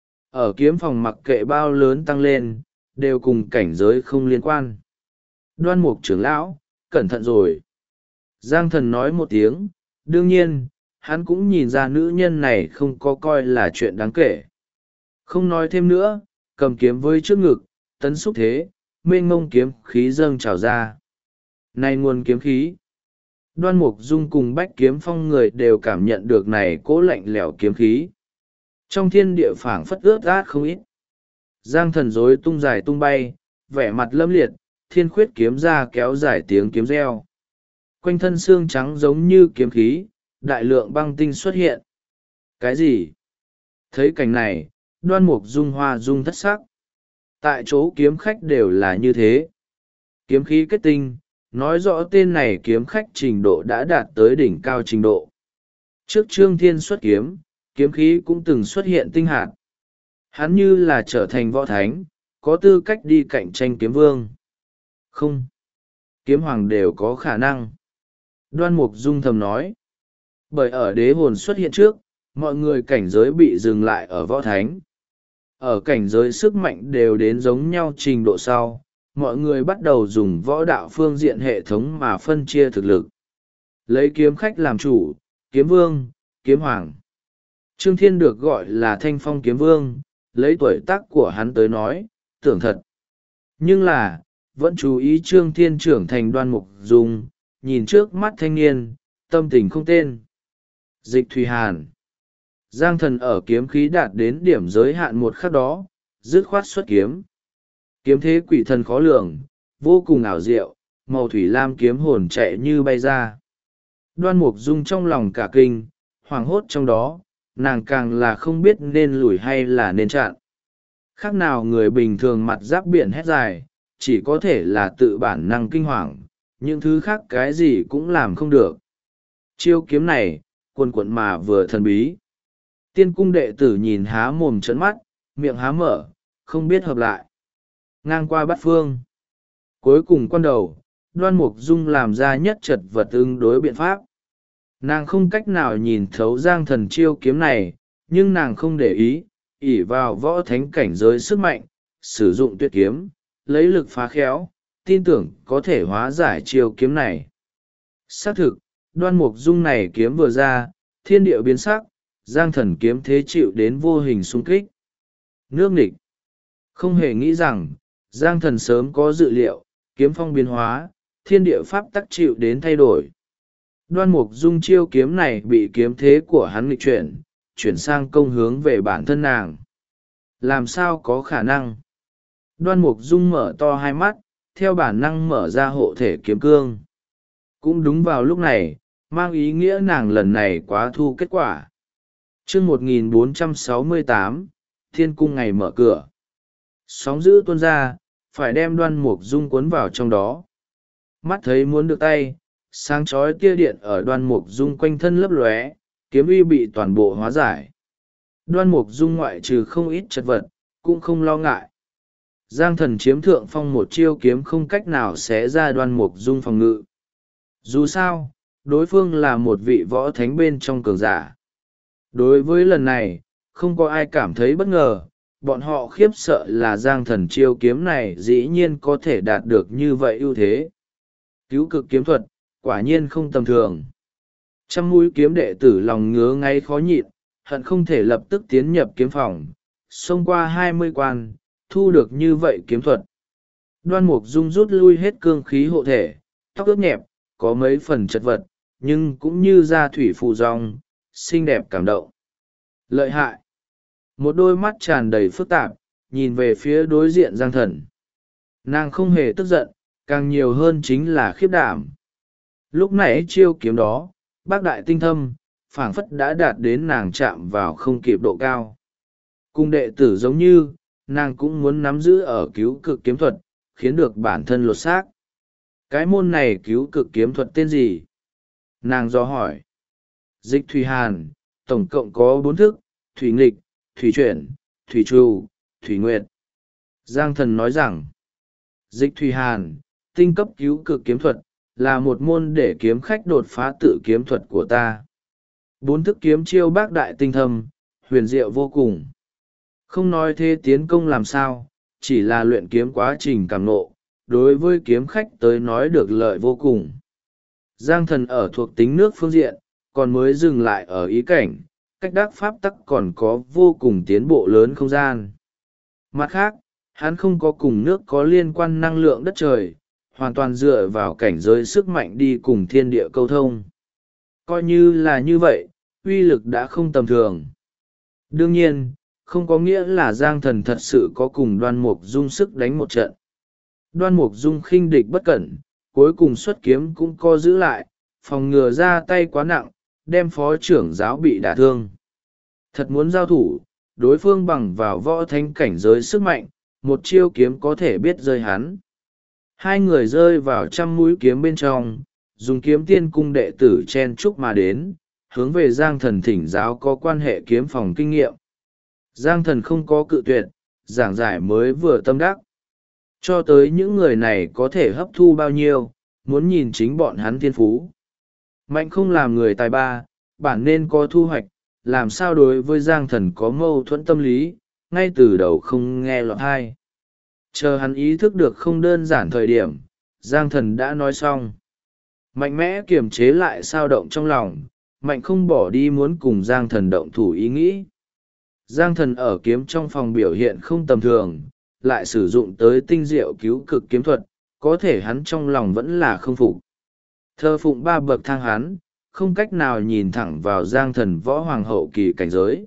Ở kiếm phòng mặc kệ bao lớn tăng lên, đều cùng cảnh giới không liên quan. Đoan Mục trưởng lão, cẩn thận rồi. Giang Thần nói một tiếng, đương nhiên, hắn cũng nhìn ra nữ nhân này không có coi là chuyện đáng kể. Không nói thêm nữa, cầm kiếm với trước ngực, tấn xúc thế, mênh mông kiếm khí dâng trào ra. Này nguồn kiếm khí. Đoan Mục Dung cùng Bách Kiếm Phong người đều cảm nhận được này cố lạnh lẽo kiếm khí. Trong thiên địa phảng phất ướt át không ít. Giang Thần rối tung dài tung bay, vẻ mặt lâm liệt, thiên khuyết kiếm ra kéo dài tiếng kiếm reo. Quanh thân xương trắng giống như kiếm khí, đại lượng băng tinh xuất hiện. Cái gì? Thấy cảnh này, Đoan Mục Dung hoa dung thất sắc. Tại chỗ kiếm khách đều là như thế. Kiếm khí kết tinh, nói rõ tên này kiếm khách trình độ đã đạt tới đỉnh cao trình độ. Trước Trương Thiên xuất kiếm, kiếm khí cũng từng xuất hiện tinh hạt. Hắn như là trở thành võ thánh, có tư cách đi cạnh tranh kiếm vương. Không. Kiếm hoàng đều có khả năng. Đoan Mục Dung thầm nói. Bởi ở đế hồn xuất hiện trước, mọi người cảnh giới bị dừng lại ở võ thánh. Ở cảnh giới sức mạnh đều đến giống nhau trình độ sau, mọi người bắt đầu dùng võ đạo phương diện hệ thống mà phân chia thực lực. Lấy kiếm khách làm chủ, kiếm vương, kiếm hoàng. Trương Thiên được gọi là Thanh Phong kiếm vương, lấy tuổi tác của hắn tới nói, tưởng thật. Nhưng là, vẫn chú ý Trương Thiên trưởng thành Đoan Mục Dung, nhìn trước mắt thanh niên, tâm tình không tên. Dịch Thủy Hàn. Giang Thần ở kiếm khí đạt đến điểm giới hạn một khắc đó, dứt khoát xuất kiếm. Kiếm thế quỷ thần khó lường, vô cùng ảo diệu, màu thủy lam kiếm hồn chạy như bay ra. Đoan Mục Dung trong lòng cả kinh, hoảng hốt trong đó, nàng càng là không biết nên lùi hay là nên chặn. Khác nào người bình thường mặt giáp biển hét dài, chỉ có thể là tự bản năng kinh hoàng, những thứ khác cái gì cũng làm không được. Chiêu kiếm này, cuồn cuộn mà vừa thần bí. Tiên cung đệ tử nhìn há mồm trấn mắt, miệng há mở, không biết hợp lại. Ngang qua bát phương. Cuối cùng quan đầu, Đoan Mục Dung làm ra nhất chật vật ứng đối biện pháp. Nàng không cách nào nhìn thấu Giang Thần chiêu kiếm này, nhưng nàng không để ý, ỷ vào võ thánh cảnh giới sức mạnh, sử dụng tuyệt kiếm, lấy lực phá khéo, tin tưởng có thể hóa giải chiêu kiếm này. Xác thực, Đoan Mục Dung này kiếm vừa ra, thiên địa biến sắc, Giang Thần kiếm thế chịu đến vô hình xung kích. Nước nghịch. Không hề nghĩ rằng, Giang Thần sớm có dự liệu, kiếm phong biến hóa, thiên địa pháp tắc chịu đến thay đổi. Đoan Mục Dung chiêu kiếm này bị kiếm thế của hắn nghịch chuyển sang công hướng về bản thân nàng. Làm sao có khả năng? Đoan Mục Dung mở to hai mắt, theo bản năng mở ra hộ thể kiếm cương. Cũng đúng vào lúc này, mang ý nghĩa nàng lần này quá thu kết quả. Chương 1468, Thiên Cung ngày mở cửa. Sóng dữ tuôn ra, phải đem Đoan Mục Dung cuốn vào trong đó. Mắt thấy muốn được tay, sáng chói tia điện ở Đoan Mục Dung quanh thân lấp lóe, kiếm uy bị toàn bộ hóa giải. Đoan Mục Dung ngoại trừ không ít chật vật, cũng không lo ngại. Giang Thần chiếm thượng phong một chiêu kiếm không cách nào xé ra Đoan Mục Dung phòng ngự. Dù sao, đối phương là một vị võ thánh bên trong cường giả. Đối với lần này, không có ai cảm thấy bất ngờ. Bọn họ khiếp sợ là Giang Thần chiêu kiếm này dĩ nhiên có thể đạt được như vậy ưu thế. Cứu cực kiếm thuật, quả nhiên không tầm thường. Trăm mũi kiếm đệ tử lòng ngứa ngáy khó nhịn, hận không thể lập tức tiến nhập kiếm phòng, xông qua 20 quan, thu được như vậy kiếm thuật. Đoan Mục Dung rút lui hết cương khí hộ thể, tóc ướt nhẹp, có mấy phần chật vật, nhưng cũng như da thủy phù rong, xinh đẹp cảm động. Lợi hại. Một đôi mắt tràn đầy phức tạp, nhìn về phía đối diện Giang Thần. Nàng không hề tức giận, càng nhiều hơn chính là khiếp đảm. Lúc nãy chiêu kiếm đó, bác đại tinh thâm, phảng phất đã đạt đến nàng chạm vào không kịp độ cao. Cùng đệ tử giống như, nàng cũng muốn nắm giữ ở cứu cực kiếm thuật, khiến được bản thân lột xác. Cái môn này cứu cực kiếm thuật tên gì? Nàng do hỏi. Dịch Thủy Hàn, tổng cộng có 4 thức: Thủy Nghịch, Thủy Chuyển, Thủy Trù, Thủy Nguyệt. Giang Thần nói rằng, Dịch Thủy Hàn, tinh cấp cứu cực kiếm thuật, là một môn để kiếm khách đột phá tự kiếm thuật của ta. 4 thức kiếm chiêu bác đại tinh thâm, huyền diệu vô cùng. Không nói thế tiến công làm sao, chỉ là luyện kiếm quá trình cảm ngộ, đối với kiếm khách tới nói được lợi vô cùng. Giang Thần ở thuộc tính nước phương diện, còn mới dừng lại ở ý cảnh, cách đắc pháp tắc còn có vô cùng tiến bộ lớn không gian. Mặt khác, hắn không có cùng nước có liên quan năng lượng đất trời, hoàn toàn dựa vào cảnh giới sức mạnh đi cùng thiên địa câu thông. Coi như là như vậy, uy lực đã không tầm thường. Đương nhiên, không có nghĩa là Giang Thần thật sự có cùng Đoan Mục Dung sức đánh một trận. Đoan Mục Dung khinh địch bất cẩn, cuối cùng xuất kiếm cũng co giữ lại, phòng ngừa ra tay quá nặng, đem phó trưởng giáo bị đả thương. Thật muốn giao thủ, đối phương bằng vào võ thánh cảnh giới sức mạnh, một chiêu kiếm có thể biết rơi hắn. Hai người rơi vào trăm mũi kiếm bên trong, dùng kiếm tiên cung đệ tử chen chúc mà đến, hướng về Giang Thần thỉnh giáo có quan hệ kiếm phòng kinh nghiệm. Giang Thần không có cự tuyệt, giảng giải mới vừa tâm đắc. Cho tới những người này có thể hấp thu bao nhiêu, muốn nhìn chính bọn hắn thiên phú. Mạnh không làm người tài ba, bản nên có thu hoạch, làm sao đối với Giang Thần có mâu thuẫn tâm lý, ngay từ đầu không nghe lọt tai. Chờ hắn ý thức được không đơn giản thời điểm, Giang Thần đã nói xong. Mạnh mẽ kiềm chế lại sao động trong lòng, Mạnh không bỏ đi muốn cùng Giang Thần động thủ ý nghĩ. Giang Thần ở kiếm trong phòng biểu hiện không tầm thường, lại sử dụng tới tinh diệu cứu cực kiếm thuật, có thể hắn trong lòng vẫn là không phục. Thơ phụng 3 bậc thang hắn, không cách nào nhìn thẳng vào Giang Thần võ hoàng hậu kỳ cảnh giới.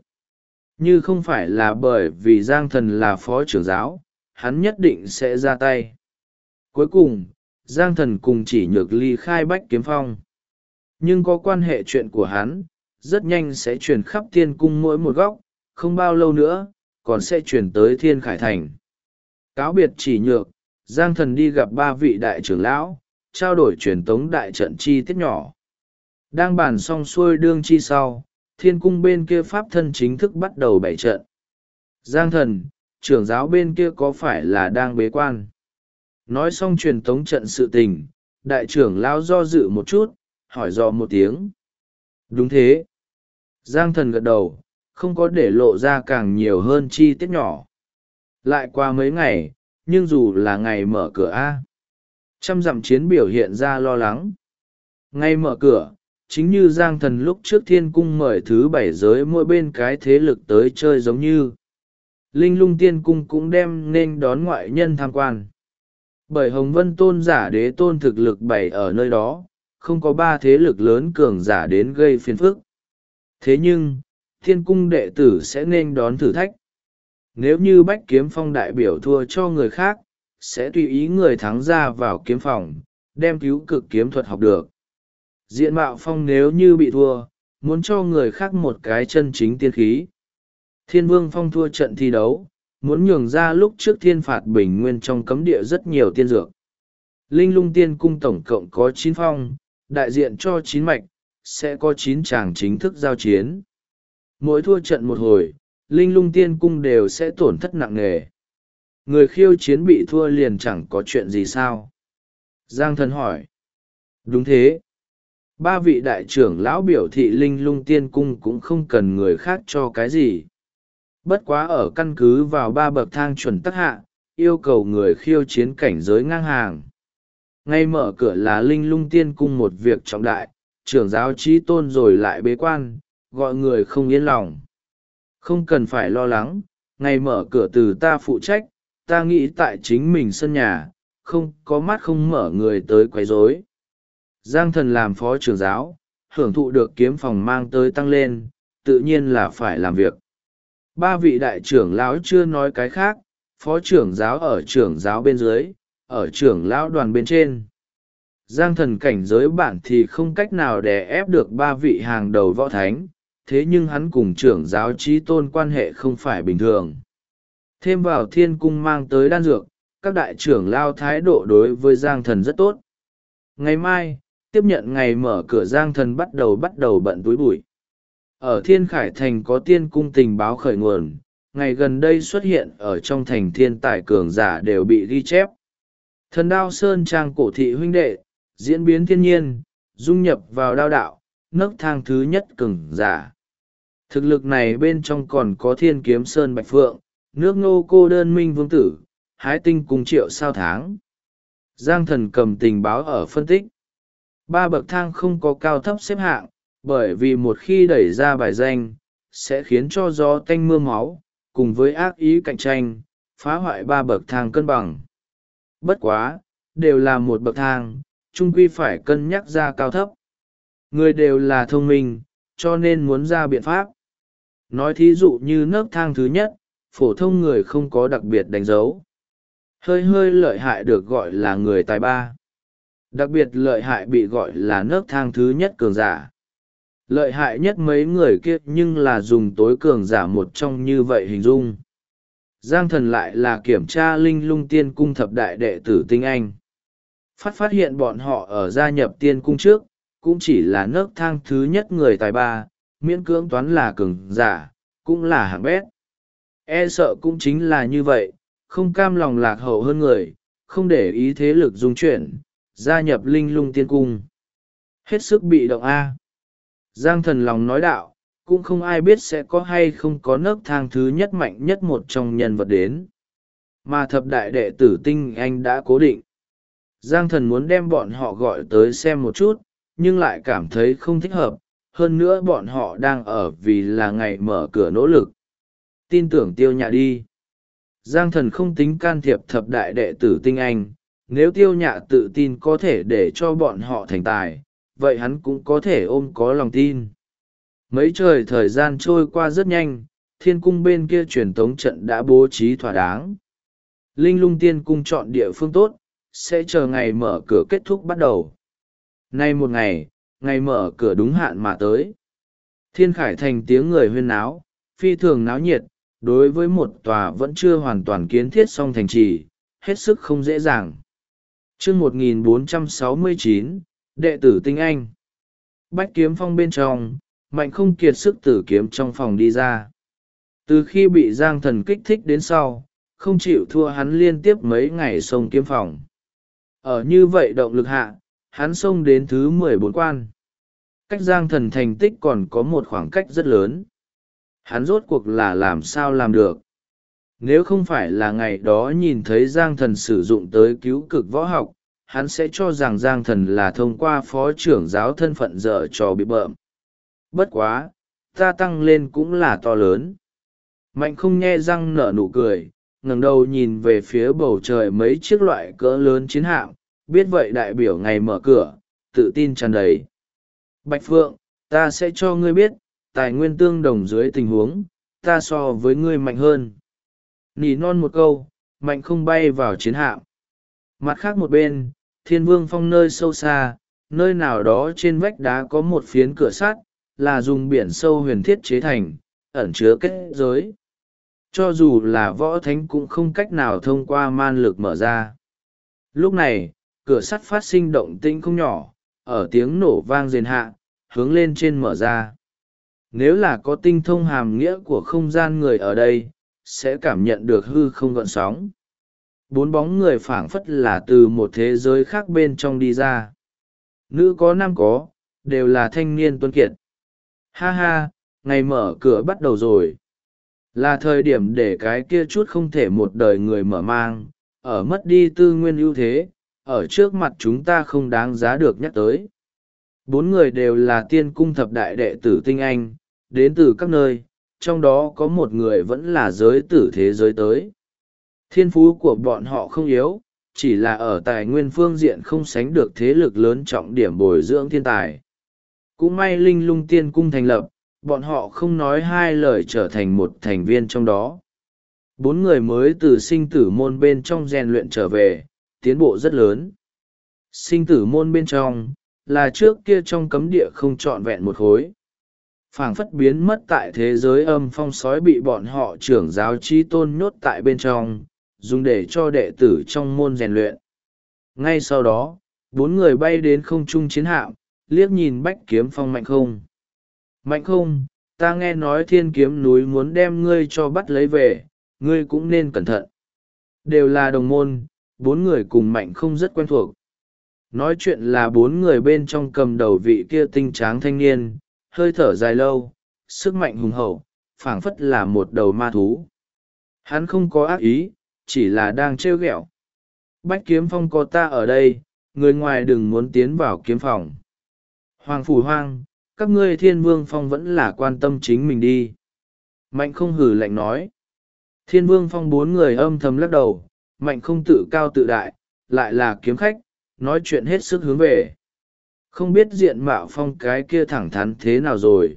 Như không phải là bởi vì Giang Thần là phó trưởng giáo, hắn nhất định sẽ ra tay. Cuối cùng, Giang Thần cùng chỉ nhược ly khai bách kiếm phong. Nhưng có quan hệ chuyện của hắn, rất nhanh sẽ truyền khắp thiên cung mỗi một góc, không bao lâu nữa, còn sẽ truyền tới Thiên Khải Thành. Cáo biệt chỉ nhược, Giang Thần đi gặp 3 vị đại trưởng lão, trao đổi truyền tống đại trận chi tiết nhỏ. Đang bàn xong xuôi đương chi sau, thiên cung bên kia pháp thân chính thức bắt đầu bày trận. Giang Thần, trưởng giáo bên kia có phải là đang bế quan? Nói xong truyền tống trận sự tình, đại trưởng lão do dự một chút, hỏi dò một tiếng. Đúng thế. Giang Thần gật đầu, không có để lộ ra càng nhiều hơn chi tiết nhỏ. Lại qua mấy ngày, nhưng dù là ngày mở cửa A. Trăm dặm chiến biểu hiện ra lo lắng. Ngày mở cửa, chính như Giang Thần lúc trước thiên cung mời thứ 7 giới mỗi bên cái thế lực tới chơi giống như. Linh Lung Tiên Cung cũng đem nên đón ngoại nhân tham quan. Bởi Hồng Vân Tôn giả đế tôn thực lực bày ở nơi đó, không có 3 thế lực lớn cường giả đến gây phiền phức. Thế nhưng, thiên cung đệ tử sẽ nên đón thử thách. Nếu như Bách Kiếm Phong đại biểu thua cho người khác, sẽ tùy ý người thắng ra vào kiếm phòng, đem cứu cực kiếm thuật học được. Diện Mạo Phong nếu như bị thua, muốn cho người khác một cái chân chính tiên khí. Thiên Vương Phong thua trận thi đấu, muốn nhường ra lúc trước thiên phạt bình nguyên trong cấm địa rất nhiều tiên dược. Linh Lung Tiên Cung tổng cộng có 9 phong, đại diện cho 9 mạch, sẽ có 9 chàng chính thức giao chiến. Mỗi thua trận một hồi, Linh Lung Tiên Cung đều sẽ tổn thất nặng nề. Người khiêu chiến bị thua liền chẳng có chuyện gì sao? Giang Thần hỏi. Đúng thế. 3 vị đại trưởng lão biểu thị Linh Lung Tiên Cung cũng không cần người khác cho cái gì. Bất quá ở căn cứ vào 3 bậc thang chuẩn tắc hạ, yêu cầu người khiêu chiến cảnh giới ngang hàng. Ngay mở cửa là Linh Lung Tiên Cung, một việc trọng đại, trưởng giáo Chí Tôn rồi lại bế quan, gọi người không yên lòng. Không cần phải lo lắng, ngày mở cửa từ ta phụ trách, ta nghĩ tại chính mình sân nhà, không có mắt không mở người tới quấy rối. Giang Thần làm phó trưởng giáo, hưởng thụ được kiếm phòng mang tới tăng lên, tự nhiên là phải làm việc. 3 vị đại trưởng lão chưa nói cái khác, phó trưởng giáo ở trưởng giáo bên dưới, ở trưởng lão đoàn bên trên. Giang Thần cảnh giới bản thì không cách nào đè ép được 3 vị hàng đầu võ thánh, thế nhưng hắn cùng trưởng giáo Chí Tôn quan hệ không phải bình thường. Thêm vào thiên cung mang tới đan dược, các đại trưởng lao thái độ đối với Giang Thần rất tốt. Ngày mai, tiếp nhận ngày mở cửa, Giang Thần bắt đầu bận túi bụi. Ở Thiên Khải Thành có tiên cung tình báo khởi nguồn, ngày gần đây xuất hiện ở trong thành thiên tài cường giả đều bị ghi chép. Thần Đao Sơn Trang cổ thị huynh đệ, diễn biến thiên nhiên, dung nhập vào đao đạo, nấc thang thứ nhất cường giả. Thực lực này bên trong còn có Thiên Kiếm Sơn Bạch Phượng, nước Ngô Cô Đơn Minh Vương Tử, Hái Tinh Cung Triệu Sao Tháng. Giang Thần cầm tình báo ở phân tích. 3 bậc thang không có cao thấp xếp hạng, bởi vì một khi đẩy ra bài danh, sẽ khiến cho gió tanh mưa máu, cùng với ác ý cạnh tranh, phá hoại 3 bậc thang cân bằng. Bất quá, đều là một bậc thang, chung quy phải cân nhắc ra cao thấp. Người đều là thông minh, cho nên muốn ra biện pháp. Nói thí dụ như nấc thang thứ nhất, phổ thông người không có đặc biệt đánh dấu. Hơi lợi hại được gọi là người tài ba. Đặc biệt lợi hại bị gọi là nấc thang thứ nhất cường giả. Lợi hại nhất mấy người kia nhưng là dùng tối cường giả một trong như vậy hình dung. Giang Thần lại là kiểm tra Linh Lung Tiên Cung thập đại đệ tử tinh anh. Phát hiện bọn họ ở gia nhập tiên cung trước, cũng chỉ là nấc thang thứ nhất người tài ba, miễn cưỡng toán là cường giả, cũng là hạng bét. E sợ cũng chính là như vậy, không cam lòng lạc hậu hơn người, không để ý thế lực dung chuyển, gia nhập Linh Lung Tiên Cung. Hết sức bị động A. Giang Thần lòng nói đạo, cũng không ai biết sẽ có hay không có nấc thang thứ nhất mạnh nhất một trong nhân vật đến. Mà thập đại đệ tử tinh anh đã cố định. Giang Thần muốn đem bọn họ gọi tới xem một chút, nhưng lại cảm thấy không thích hợp, hơn nữa bọn họ đang ở vì là ngày mở cửa nỗ lực. Tin tưởng Tiêu Nhạ đi. Giang Thần không tính can thiệp thập đại đệ tử tinh anh, nếu Tiêu Nhạ tự tin có thể để cho bọn họ thành tài, vậy hắn cũng có thể ôm có lòng tin. Mấy trời thời gian trôi qua rất nhanh, thiên cung bên kia truyền tống trận đã bố trí thỏa đáng. Linh Lung Tiên Cung chọn địa phương tốt, sẽ chờ ngày mở cửa kết thúc bắt đầu. Nay một ngày, ngày mở cửa đúng hạn mà tới. Thiên Khải Thành tiếng người huyên náo, phi thường náo nhiệt, đối với một tòa vẫn chưa hoàn toàn kiến thiết xong thành trì, hết sức không dễ dàng. Chương 1469, đệ tử tinh anh. Bách Kiếm Phong bên trong, Mạnh không kiệt sức tử kiếm trong phòng đi ra. Từ khi bị Giang Thần kích thích đến sau, không chịu thua hắn liên tiếp mấy ngày xông kiếm phòng. Ở như vậy động lực hạ, hắn xông đến thứ 14 quan. Cách Giang Thần thành tích còn có một khoảng cách rất lớn. Hắn rốt cuộc là làm sao làm được. Nếu không phải là ngày đó nhìn thấy Giang Thần sử dụng tới cứu cực võ học, hắn sẽ cho rằng Giang Thần là thông qua phó trưởng giáo thân phận dở trò bị bợm. Bất quá, ta tăng lên cũng là to lớn. Mạnh không nhe răng nở nụ cười, ngẩng đầu nhìn về phía bầu trời mấy chiếc loại cỡ lớn chiến hạm, biết vậy đại biểu ngày mở cửa, tự tin tràn đầy. Bạch Phượng, ta sẽ cho ngươi biết, tài nguyên tương đồng dưới tình huống, ta so với ngươi mạnh hơn. Nỉ non một câu, Mạnh không bay vào chiến hạm. Mặt khác một bên, Thiên Vương Phong nơi sâu xa, nơi nào đó trên vách đá có một phiến cửa sắt, là dùng biển sâu huyền thiết chế thành, ẩn chứa kết giới. Cho dù là võ thánh cũng không cách nào thông qua man lực mở ra. Lúc này, cửa sắt phát sinh động tĩnh không nhỏ, ở tiếng nổ vang rền hạ, hướng lên trên mở ra. Nếu là có tinh thông hàm nghĩa của không gian người ở đây, sẽ cảm nhận được hư không gợn sóng. 4 bóng người phảng phất là từ một thế giới khác bên trong đi ra. Nữ có nam có, đều là thanh niên tuấn kiệt. Ha ha, ngày mở cửa bắt đầu rồi. Là thời điểm để cái kia chút không thể một đời người mở mang, ở mất đi tư nguyên ưu thế, ở trước mặt chúng ta không đáng giá được nhắc tới. 4 người đều là tiên cung thập đại đệ tử tinh anh, đến từ các nơi, trong đó có một người vẫn là giới tử thế giới tới. Thiên phú của bọn họ không yếu, chỉ là ở tài nguyên phương diện không sánh được thế lực lớn trọng điểm bồi dưỡng thiên tài. Cũng may linh lung tiên cung thành lập, bọn họ không nói hai lời trở thành một thành viên trong đó. 4 người mới từ sinh tử môn bên trong rèn luyện trở về, tiến bộ rất lớn. Sinh tử môn bên trong, là trước kia trong cấm địa không trọn vẹn một khối. Phảng phất biến mất tại thế giới âm phong sói bị bọn họ trưởng giáo trí tôn nhốt tại bên trong, dùng để cho đệ tử trong môn rèn luyện. Ngay sau đó, 4 người bay đến không trung chiến hạm, liếc nhìn Bách Kiếm Phong Mạnh Không. Mạnh Không, ta nghe nói Thiên Kiếm núi muốn đem ngươi cho bắt lấy về, ngươi cũng nên cẩn thận. Đều là đồng môn, 4 người cùng Mạnh Không rất quen thuộc. Nói chuyện là 4 người bên trong cầm đầu vị kia tinh tráng thanh niên, hơi thở dài lâu, sức mạnh hùng hậu, phảng phất là một đầu ma thú. Hắn không có ác ý, chỉ là đang trêu ghẹo. Bách Kiếm Phong có ta ở đây, người ngoài đừng muốn tiến vào kiếm phòng. Hoàng Phủ Hoang, các ngươi Thiên Vương Phong vẫn là quan tâm chính mình đi. Mạnh Không hử lạnh nói. Thiên Vương Phong 4 người âm thầm lắc đầu, Mạnh Không tự cao tự đại, lại là kiếm khách, nói chuyện hết sức hướng về. Không biết diện mạo phong cái kia thẳng thắn thế nào rồi.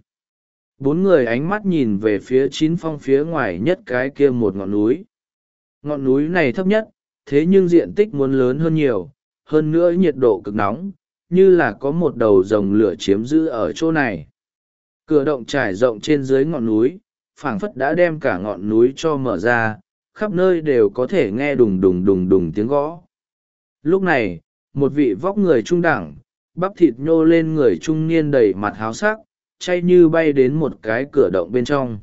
4 người ánh mắt nhìn về phía 9 phong phía ngoài nhất cái kia một ngọn núi. Ngọn núi này thấp nhất, thế nhưng diện tích muốn lớn hơn nhiều, hơn nữa nhiệt độ cực nóng, như là có một đầu rồng lửa chiếm giữ ở chỗ này. Cửa động trải rộng trên dưới ngọn núi, phảng phất đã đem cả ngọn núi cho mở ra, khắp nơi đều có thể nghe đùng đùng đùng đùng tiếng gõ. Lúc này, một vị vóc người trung đẳng, bắp thịt nhô lên người trung niên đầy mặt háo sắc, chay như bay đến một cái cửa động bên trong.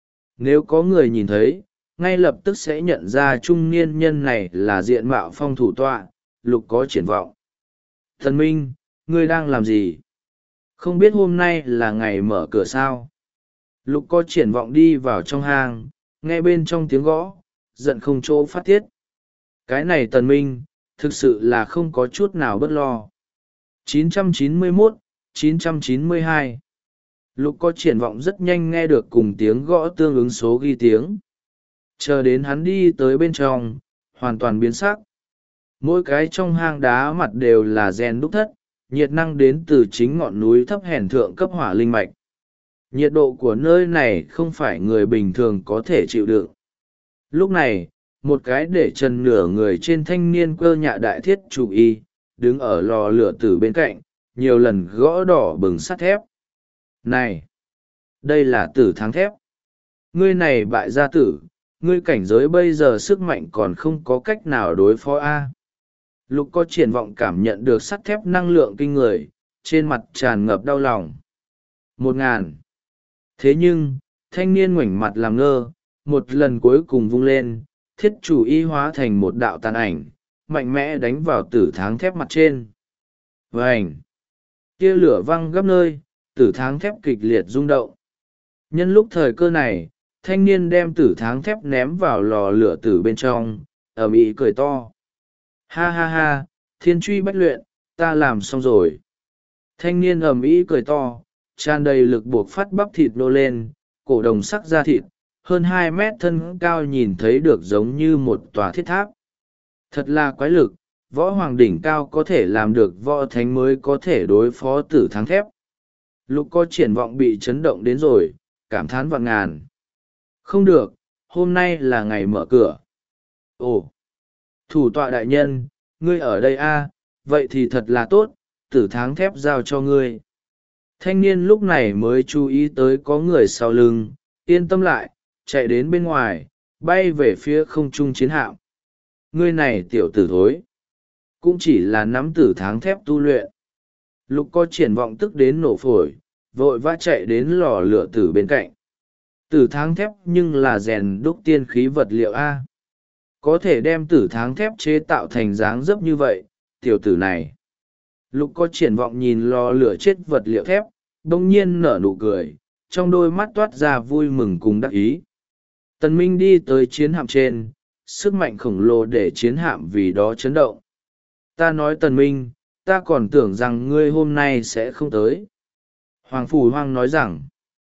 Nếu có người nhìn thấy, ngay lập tức sẽ nhận ra trung niên nhân này là diện mạo phong thủ tọa, Lục có triển vọng. Thần Minh, ngươi đang làm gì? Không biết hôm nay là ngày mở cửa sao? Lục có triển vọng đi vào trong hang, nghe bên trong tiếng gõ, giận không chỗ phát tiết. Cái này Tần Minh, thực sự là không có chút nào bất lo. 991, 992. Lục có triển vọng rất nhanh nghe được cùng tiếng gõ tương ứng số ghi tiếng. Chờ đến hắn đi tới bên trong, hoàn toàn biến sắc. Mỗi cái trong hang đá mặt đều là gen đúc thất, nhiệt năng đến từ chính ngọn núi thấp hèn thượng cấp hỏa linh mạch. Nhiệt độ của nơi này không phải người bình thường có thể chịu đựng. Lúc này, một cái để trần nửa người trên thanh niên cơ nhạ đại thiết chủ y, đứng ở lò lửa tử bên cạnh, nhiều lần gõ đỏ bừng sắt thép. Này! Đây là tử thắng thép. Ngươi này bại gia tử, ngươi cảnh giới bây giờ sức mạnh còn không có cách nào đối phó A. Lục có triển vọng cảm nhận được sắt thép năng lượng kinh người, trên mặt tràn ngập đau lòng. 1000. Thế nhưng, thanh niên ngoảnh mặt làm ngơ, một lần cuối cùng vung lên, thiết chủ y hóa thành một đạo tàn ảnh, mạnh mẽ đánh vào tử tháng thép mặt trên. Vành! Tia lửa văng gấp nơi, tử tháng thép kịch liệt rung động. Nhân lúc thời cơ này, thanh niên đem tử tháng thép ném vào lò lửa tử bên trong, ầm ĩ cười to. Ha ha ha, thiên truy bách luyện, ta làm xong rồi. Thanh niên ầm ĩ cười to, tràn đầy lực buộc phát bắp thịt nô lên, cổ đồng sắc da thịt, hơn 2 mét thân cao nhìn thấy được giống như một tòa thiết tháp. Thật là quái lực, võ hoàng đỉnh cao có thể làm được võ thánh mới có thể đối phó tử tháng thép. Lục có triển vọng bị chấn động đến rồi, cảm thán vạn ngàn. Không được, hôm nay là ngày mở cửa. Ồ, thủ tọa đại nhân, ngươi ở đây a? Vậy thì thật là tốt, tử tháng thép giao cho ngươi. Thanh niên lúc này mới chú ý tới có người sau lưng, yên tâm lại, chạy đến bên ngoài, bay về phía không trung chiến hạm. Ngươi này tiểu tử thối, cũng chỉ là nắm tử tháng thép tu luyện. Lục có triển vọng tức đến nổ phổi, vội vã chạy đến lò lửa tử bên cạnh. Tử tháng thép nhưng là rèn đúc tiên khí vật liệu A. Có thể đem tử tháng thép chế tạo thành dáng dấp như vậy, tiểu tử này. Lục có triển vọng nhìn lò lửa chết vật liệu thép, bỗng nhiên nở nụ cười, trong đôi mắt toát ra vui mừng cùng đắc ý. Tần Minh đi tới chiến hạm trên, sức mạnh khổng lồ để chiến hạm vì đó chấn động. Ta nói Tần Minh, ta còn tưởng rằng ngươi hôm nay sẽ không tới. Hoàng Phủ Hoang nói rằng,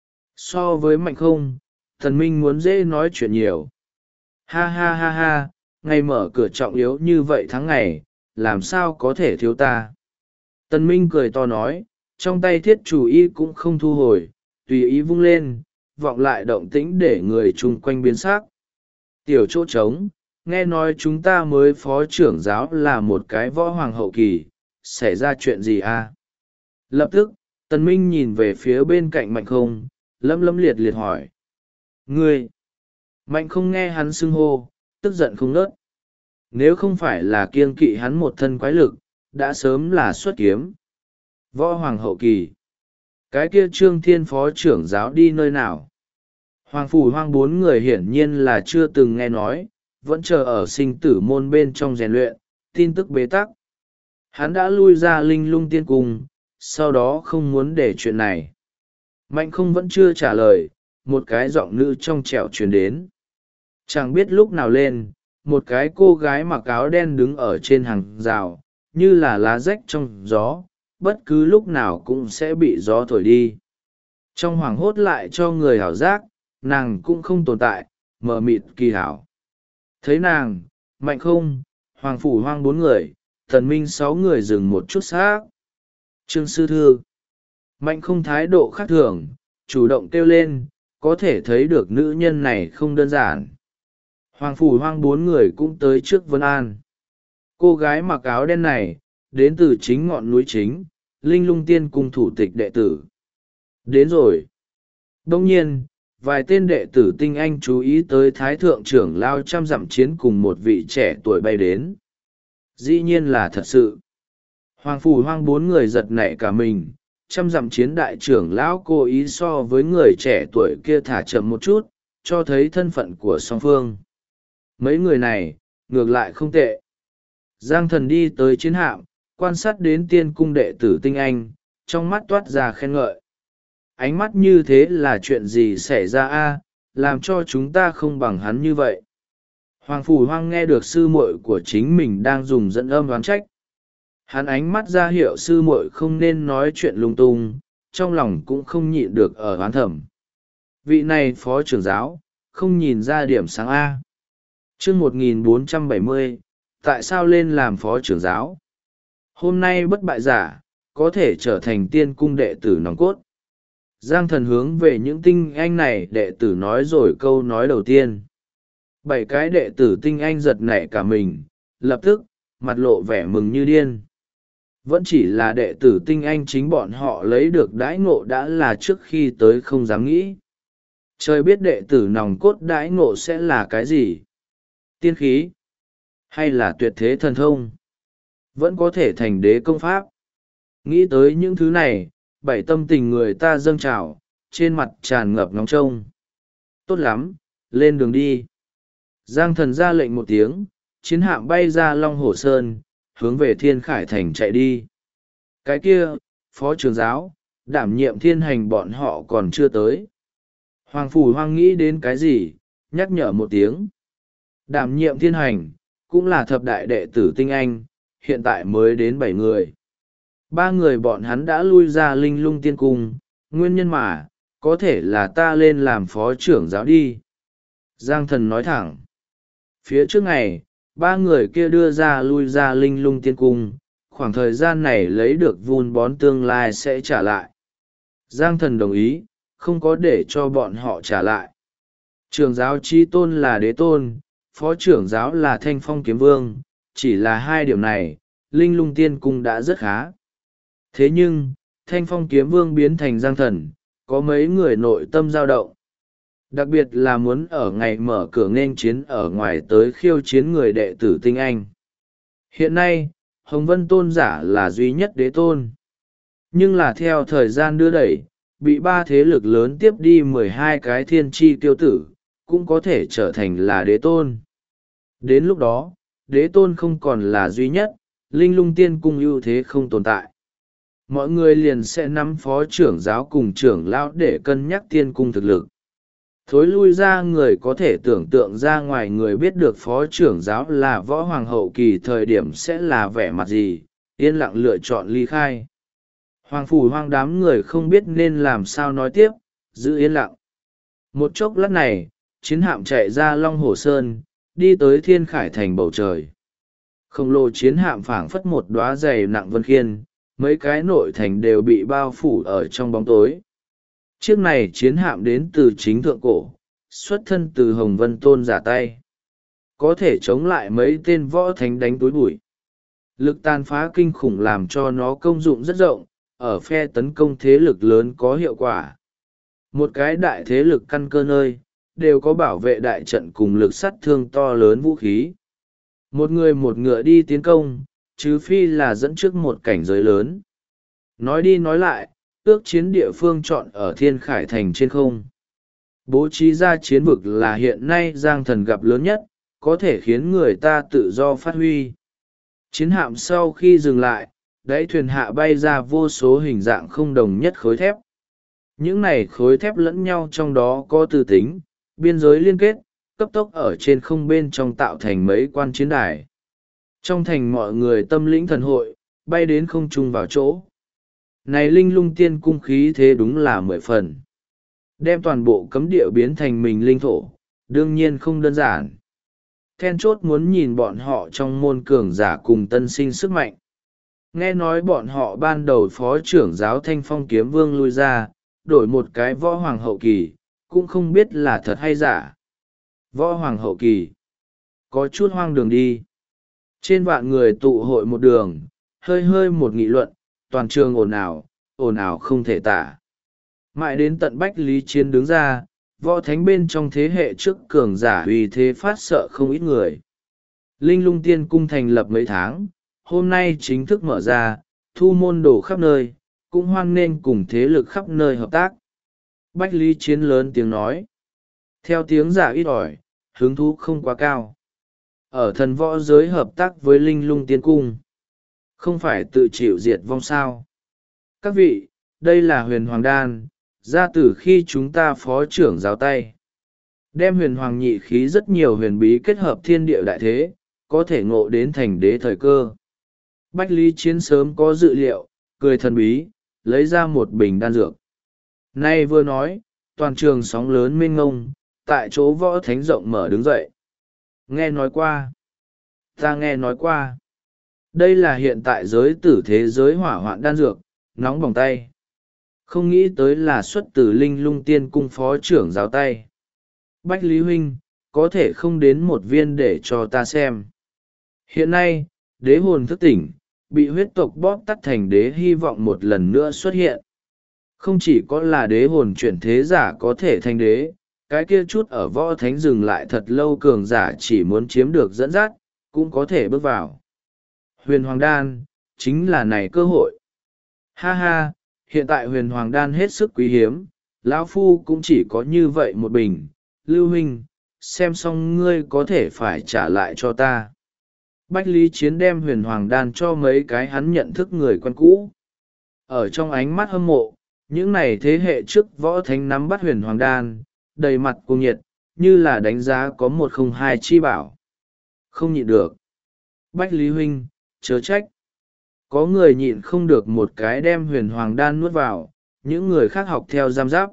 so với Mạnh Không, Tần Minh muốn dễ nói chuyện nhiều. Ha ha ha ha, ngày mở cửa trọng yếu như vậy tháng ngày, làm sao có thể thiếu ta. Tần Minh cười to nói, trong tay thiết chủ y cũng không thu hồi, tùy ý vung lên, vọng lại động tĩnh để người chung quanh biến sắc. Tiểu chỗ trống, nghe nói chúng ta mới phó trưởng giáo là một cái võ hoàng hậu kỳ, xảy ra chuyện gì à? Lập tức, Tần Minh nhìn về phía bên cạnh Mạnh Không, lấm liệt liệt hỏi. Ngươi! Mạnh Không nghe hắn xưng hô, tức giận không nớt. Nếu không phải là kiêng kỵ hắn một thân quái lực, đã sớm là xuất kiếm. Võ hoàng hậu kỳ. Cái kia Trương Thiên phó trưởng giáo đi nơi nào? Hoàng Phủ Hoang bốn người hiển nhiên là chưa từng nghe nói, vẫn chờ ở sinh tử môn bên trong rèn luyện, tin tức bế tắc. Hắn đã lui ra Linh Lung Tiên Cung, sau đó không muốn để chuyện này. Mạnh Không vẫn chưa trả lời, một cái giọng nữ trong trẻo truyền đến. Chẳng biết lúc nào lên, một cái cô gái mặc áo đen đứng ở trên hàng rào, như là lá rách trong gió, bất cứ lúc nào cũng sẽ bị gió thổi đi. Trong hoảng hốt lại cho người hảo giác, nàng cũng không tồn tại, mờ mịt kỳ hảo. Thấy nàng, Mạnh Không, Hoàng Phủ Hoang bốn người, Tần Minh sáu người dừng một chút xác. Trương sư thư. Mạnh Không thái độ khác thường, chủ động kêu lên, có thể thấy được nữ nhân này không đơn giản. Hoàng Phủ Hoang bốn người cũng tới trước Vân An. Cô gái mặc áo đen này, đến từ chính ngọn núi chính, Linh Lung Tiên Cung thủ tịch đệ tử. Đến rồi. Đông nhiên, vài tên đệ tử tinh anh chú ý tới Thái Thượng trưởng lao trăm dặm chiến cùng một vị trẻ tuổi bay đến. Dĩ nhiên là thật sự. Hoàng Phủ Hoang bốn người giật nảy cả mình, trăm dặm chiến đại trưởng lão cố ý so với người trẻ tuổi kia thả chậm một chút, cho thấy thân phận của song phương. Mấy người này, ngược lại không tệ. Giang Thần đi tới chiến hạm, quan sát đến tiên cung đệ tử tinh anh, trong mắt toát ra khen ngợi. Ánh mắt như thế là chuyện gì xảy ra a, làm cho chúng ta không bằng hắn như vậy. Hoàng Phủ Hoang nghe được sư muội của chính mình đang dùng dẫn âm oán trách. Hắn ánh mắt ra hiệu sư muội không nên nói chuyện lung tung, trong lòng cũng không nhịn được ở oán thẩm. Vị này phó trưởng giáo, không nhìn ra điểm sáng A. Chương 1470, tại sao lên làm phó trưởng giáo? Hôm nay bất bại giả, có thể trở thành tiên cung đệ tử nòng cốt. Giang Thần hướng về những tinh anh này đệ tử nói rồi câu nói đầu tiên. 7 cái đệ tử tinh anh giật nảy cả mình, lập tức, mặt lộ vẻ mừng như điên. Vẫn chỉ là đệ tử tinh anh chính bọn họ lấy được đãi ngộ đã là trước khi tới không dám nghĩ. Trời biết đệ tử nòng cốt đãi ngộ sẽ là cái gì? Tiên khí? Hay là tuyệt thế thần thông? Vẫn có thể thành đế công pháp? Nghĩ tới những thứ này, bảy tâm tình người ta dâng trào, trên mặt tràn ngập ngóng trông. Tốt lắm, lên đường đi. Giang Thần ra lệnh một tiếng, chiến hạm bay ra Long Hồ Sơn, hướng về Thiên Khải Thành chạy đi. Cái kia, phó trưởng giáo, đảm nhiệm thiên hành bọn họ còn chưa tới. Hoàng Phủ Hoang nghĩ đến cái gì, nhắc nhở một tiếng. Đảm nhiệm thiên hành, cũng là thập đại đệ tử tinh anh, hiện tại mới đến 7 người. 3 người bọn hắn đã lui ra Linh Lung Tiên Cung, nguyên nhân mà, có thể là ta lên làm phó trưởng giáo đi. Giang Thần nói thẳng. Phía trước ngày, 3 người kia đưa ra lui ra Linh Lung Tiên Cung, khoảng thời gian này lấy được vun bón tương lai sẽ trả lại. Giang Thần đồng ý, không có để cho bọn họ trả lại. Trưởng giáo chi tôn là đế tôn, phó trưởng giáo là Thanh Phong Kiếm Vương, chỉ là hai điểm này, Linh Lung Tiên Cung đã rất khá. Thế nhưng, Thanh Phong Kiếm Vương biến thành Giang Thần, có mấy người nội tâm dao động. Đặc biệt là muốn ở ngày mở cửa nghênh chiến ở ngoài tới khiêu chiến người đệ tử tinh anh. Hiện nay, Hồng Vân Tôn giả là duy nhất đế tôn. Nhưng là theo thời gian đưa đẩy, bị 3 thế lực lớn tiếp đi 12 cái thiên tri tiêu tử, cũng có thể trở thành là đế tôn. Đến lúc đó, đế tôn không còn là duy nhất, Linh Lung Tiên Cung ưu thế không tồn tại. Mọi người liền sẽ nắm phó trưởng giáo cùng trưởng lão để cân nhắc tiên cung thực lực. Thối lui ra người có thể tưởng tượng ra ngoài người biết được phó trưởng giáo là võ hoàng hậu kỳ thời điểm sẽ là vẻ mặt gì, yên lặng lựa chọn ly khai. Hoàng phủ hoang đám người không biết nên làm sao nói tiếp, giữ yên lặng. Một chốc lát này, chiến hạm chạy ra Long Hồ Sơn, đi tới Thiên Khải Thành bầu trời. Khổng lồ chiến hạm phảng phất một đóa dày nặng vân khiên, mấy cái nội thành đều bị bao phủ ở trong bóng tối. Chiếc này chiến hạm đến từ chính thượng cổ, xuất thân từ Hồng Vân Tôn giả tay. Có thể chống lại mấy tên võ thánh đánh túi bụi. Lực tàn phá kinh khủng làm cho nó công dụng rất rộng, ở phe tấn công thế lực lớn có hiệu quả. Một cái đại thế lực căn cơ nơi, đều có bảo vệ đại trận cùng lực sát thương to lớn vũ khí. Một người một ngựa đi tiến công, trừ phi là dẫn trước một cảnh giới lớn. Nói đi nói lại, ước chiến địa phương chọn ở Thiên Khải Thành trên không. Bố trí ra chiến vực là hiện nay Giang Thần gặp lớn nhất, có thể khiến người ta tự do phát huy. Chiến hạm sau khi dừng lại, đáy thuyền hạ bay ra vô số hình dạng không đồng nhất khối thép. Những này khối thép lẫn nhau trong đó có tư tính, biên giới liên kết, cấp tốc ở trên không bên trong tạo thành mấy quan chiến đài. Trong thành mọi người tâm lĩnh thần hội, bay đến không trung vào chỗ. Này linh lung tiên cung khí thế đúng là 10 phần. Đem toàn bộ cấm địa biến thành mình linh thổ, đương nhiên không đơn giản. Then chốt muốn nhìn bọn họ trong môn cường giả cùng tân sinh sức mạnh. Nghe nói bọn họ ban đầu phó trưởng giáo Thanh Phong Kiếm Vương lui ra, đổi một cái võ hoàng hậu kỳ, cũng không biết là thật hay giả. Võ hoàng hậu kỳ, có chút hoang đường đi. Trên vạn người tụ hội một đường, hơi hơi một nghị luận, toàn trường ồn ào không thể tả. Mãi đến tận Bách Lý Chiến đứng ra, võ thánh bên trong thế hệ trước cường giả uy thế phát sợ không ít người. Linh lung tiên cung thành lập mấy tháng, hôm nay chính thức mở ra, thu môn đồ khắp nơi, cũng hoan nghênh cùng thế lực khắp nơi hợp tác. Bách Lý Chiến lớn tiếng nói. Theo tiếng giả ít ỏi, hứng thú không quá cao. Ở thần võ giới hợp tác với linh lung tiên cung. Không phải tự chịu diệt vong sao. Các vị, đây là huyền hoàng đan, ra từ khi chúng ta phó trưởng giáo tay. Đem huyền hoàng nhị khí rất nhiều huyền bí kết hợp thiên địa đại thế, có thể ngộ đến thành đế thời cơ. Bách Lý Chiến sớm có dự liệu, cười thần bí, lấy ra một bình đan dược. Nay vừa nói, toàn trường sóng lớn mênh ngông, tại chỗ võ thánh rộng mở đứng dậy. Nghe nói qua. Ta nghe nói qua. Đây là hiện tại giới tử thế giới hỏa hoạn đan dược, nóng bỏng tay. Không nghĩ tới là xuất từ linh lung tiên cung phó trưởng giáo tay. Bách Lý Huynh, có thể không đến một viên để cho ta xem. Hiện nay, đế hồn thức tỉnh, bị huyết tộc bóp tắt thành đế hy vọng một lần nữa xuất hiện. Không chỉ có là đế hồn chuyển thế giả có thể thành đế, cái kia chút ở võ thánh dừng lại thật lâu cường giả chỉ muốn chiếm được dẫn dắt, cũng có thể bước vào. Huyền Hoàng Đan, chính là này cơ hội. Ha ha, hiện tại huyền Hoàng Đan hết sức quý hiếm, lão phu cũng chỉ có như vậy một bình. Lưu Huynh, xem xong ngươi có thể phải trả lại cho ta. Bách Lý Chiến đem huyền Hoàng Đan cho mấy cái hắn nhận thức người quen cũ. Ở trong ánh mắt hâm mộ, những này thế hệ trước võ thánh nắm bắt huyền Hoàng Đan, đầy mặt cuồng nhiệt, như là đánh giá có 102 chi bảo. Không nhịn được. Bách Lý Huynh, chớ trách. Có người nhịn không được một cái đem huyền Hoàng Đan nuốt vào, những người khác học theo giam giáp.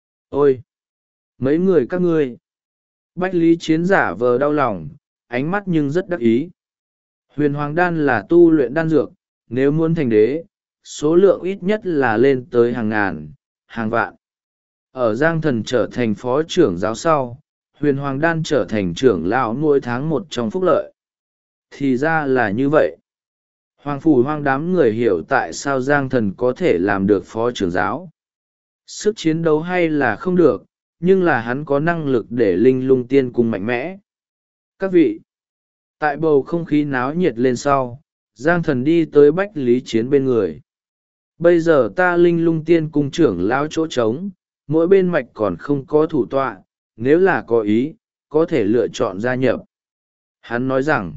Ôi! Mấy người các ngươi! Bách Lý Chiến giả vờ đau lòng, ánh mắt nhưng rất đắc ý. Huyền Hoàng Đan là tu luyện đan dược, nếu muốn thành đế, số lượng ít nhất là lên tới hàng ngàn, hàng vạn. Ở Giang Thần trở thành phó trưởng giáo sau, huyền Hoàng Đan trở thành trưởng lão nuôi tháng một trong phúc lợi. Thì ra là như vậy. Hoàng phủ hoang đám người hiểu tại sao Giang Thần có thể làm được phó trưởng giáo. Sức chiến đấu hay là không được, nhưng là hắn có năng lực để linh lung tiên cung mạnh mẽ. Các vị, tại bầu không khí náo nhiệt lên sau, Giang Thần đi tới Bách Lý Chiến bên người. Bây giờ ta linh lung tiên cung trưởng lão chỗ trống, mỗi bên mạch còn không có thủ tọa, nếu là có ý, có thể lựa chọn gia nhập. Hắn nói rằng,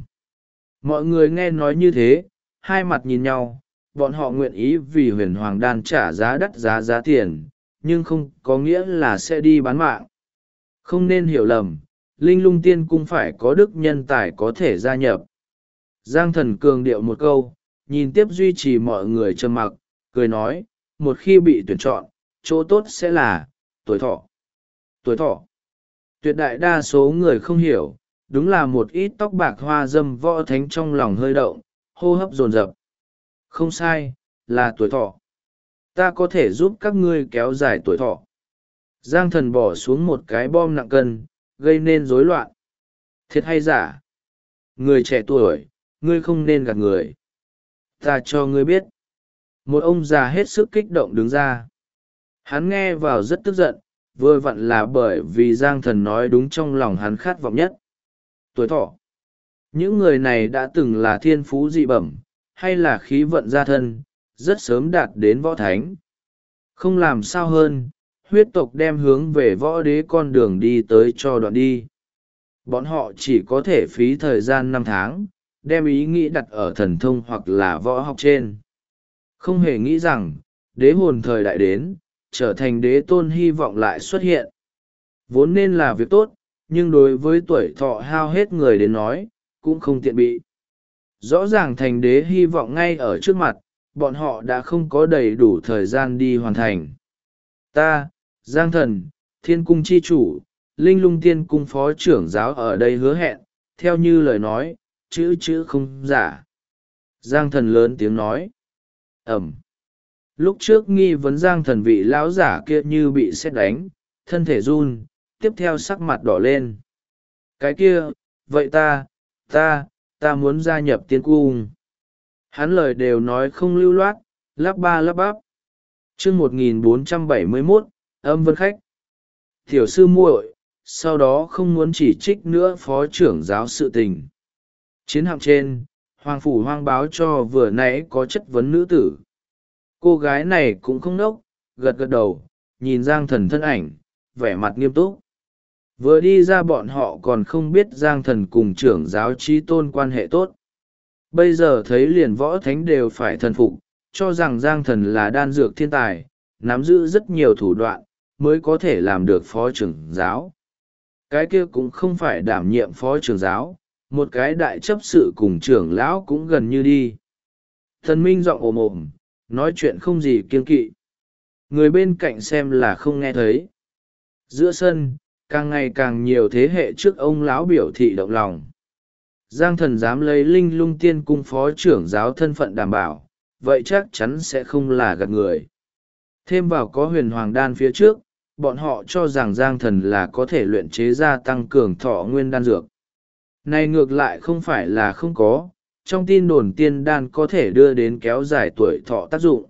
mọi người nghe nói như thế, hai mặt nhìn nhau, bọn họ nguyện ý vì huyền Hoàng Đan trả giá đắt giá tiền, nhưng không có nghĩa là sẽ đi bán mạng. Không nên hiểu lầm, linh lung tiên cung phải có đức nhân tài có thể gia nhập. Giang Thần cường điệu một câu, nhìn tiếp duy trì mọi người trầm mặc, cười nói, một khi bị tuyển chọn, chỗ tốt sẽ là tuổi thọ. Tuổi thọ. Tuyệt đại đa số người không hiểu, đúng là một ít tóc bạc hoa dâm võ thánh trong lòng hơi động, hô hấp dồn dập. Không sai, là tuổi thọ. Ta có thể giúp các ngươi kéo dài tuổi thọ. Giang Thần bỏ xuống một cái bom nặng cân, gây nên rối loạn. Thiệt hay giả? Người trẻ tuổi, ngươi không nên gạt người. Ta cho ngươi biết. Một ông già hết sức kích động đứng ra. Hắn nghe vào rất tức giận, vừa vặn là bởi vì Giang Thần nói đúng trong lòng hắn khát vọng nhất. Tuổi thọ. Những người này đã từng là thiên phú dị bẩm, hay là khí vận gia thân, rất sớm đạt đến võ thánh. Không làm sao hơn, huyết tộc đem hướng về võ đế con đường đi tới cho đoạn đi. Bọn họ chỉ có thể phí thời gian 5 tháng, đem ý nghĩ đặt ở thần thông hoặc là võ học trên. Không hề nghĩ rằng, đế hồn thời đại đến, trở thành đế tôn hy vọng lại xuất hiện. Vốn nên là việc tốt, nhưng đối với tuổi thọ hao hết người đến nói, cũng không tiện bị. Rõ ràng thành đế hy vọng ngay ở trước mặt, bọn họ đã không có đầy đủ thời gian đi hoàn thành. Ta, Giang Thần, Thiên Cung Chi Chủ, Linh Lung Tiên Cung Phó trưởng giáo ở đây hứa hẹn, theo như lời nói, chữ không giả. Giang Thần lớn tiếng nói. Ẩm. Lúc trước nghi vấn Giang Thần vị lão giả kia như bị sét đánh, thân thể run, tiếp theo sắc mặt đỏ lên. Cái kia, vậy ta muốn gia nhập Tiên Cung. Hắn lời đều nói không lưu loát, lắp ba lắp bắp. Chương 1471, âm vân khách. Tiểu sư muội, sau đó không muốn chỉ trích nữa phó trưởng giáo sự tình. Chiến hạm trên, Hoàng Phủ Hoang báo cho vừa nãy có chất vấn nữ tử. Cô gái này cũng không nốc, gật gật đầu, nhìn Giang Thần thân ảnh, vẻ mặt nghiêm túc. Vừa đi ra bọn họ còn không biết Giang Thần cùng trưởng giáo chí tôn quan hệ tốt. Bây giờ thấy liền võ thánh đều phải thần phục, cho rằng Giang Thần là đan dược thiên tài, nắm giữ rất nhiều thủ đoạn, mới có thể làm được phó trưởng giáo. Cái kia cũng không phải đảm nhiệm phó trưởng giáo, một cái đại chấp sự cùng trưởng lão cũng gần như đi. Thần Minh giọng ồm ồm, nói chuyện không gì kiêng kỵ. Người bên cạnh xem là không nghe thấy. Giữa sân, càng ngày càng nhiều thế hệ trước ông lão biểu thị động lòng. Giang Thần dám lấy Linh Lung Tiên Cung phó trưởng giáo thân phận đảm bảo, vậy chắc chắn sẽ không là gạt người. Thêm vào có huyền hoàng đan phía trước, bọn họ cho rằng Giang Thần là có thể luyện chế ra tăng cường thọ nguyên đan dược. Này ngược lại không phải là không có, trong tin đồn tiên đan có thể đưa đến kéo dài tuổi thọ tác dụng.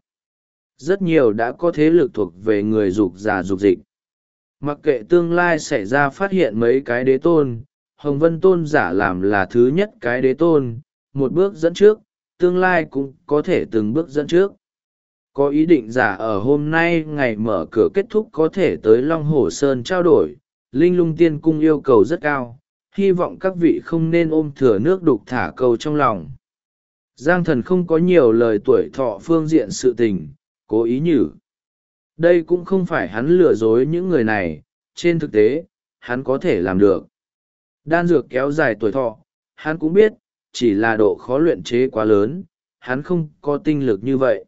Rất nhiều đã có thế lực thuộc về người dục già dục dịch. Mặc kệ tương lai xảy ra phát hiện mấy cái đế tôn, Hồng Vân Tôn giả làm là thứ nhất cái đế tôn, một bước dẫn trước, tương lai cũng có thể từng bước dẫn trước. Có ý định giả ở hôm nay ngày mở cửa kết thúc có thể tới Long Hổ Sơn trao đổi, Linh Lung Tiên Cung yêu cầu rất cao, hy vọng các vị không nên ôm thừa nước đục thả câu trong lòng. Giang Thần không có nhiều lời tuổi thọ phương diện sự tình, cố ý nhử. Đây cũng không phải hắn lừa dối những người này, trên thực tế, hắn có thể làm được. Đan dược kéo dài tuổi thọ, hắn cũng biết, chỉ là độ khó luyện chế quá lớn, hắn không có tinh lực như vậy.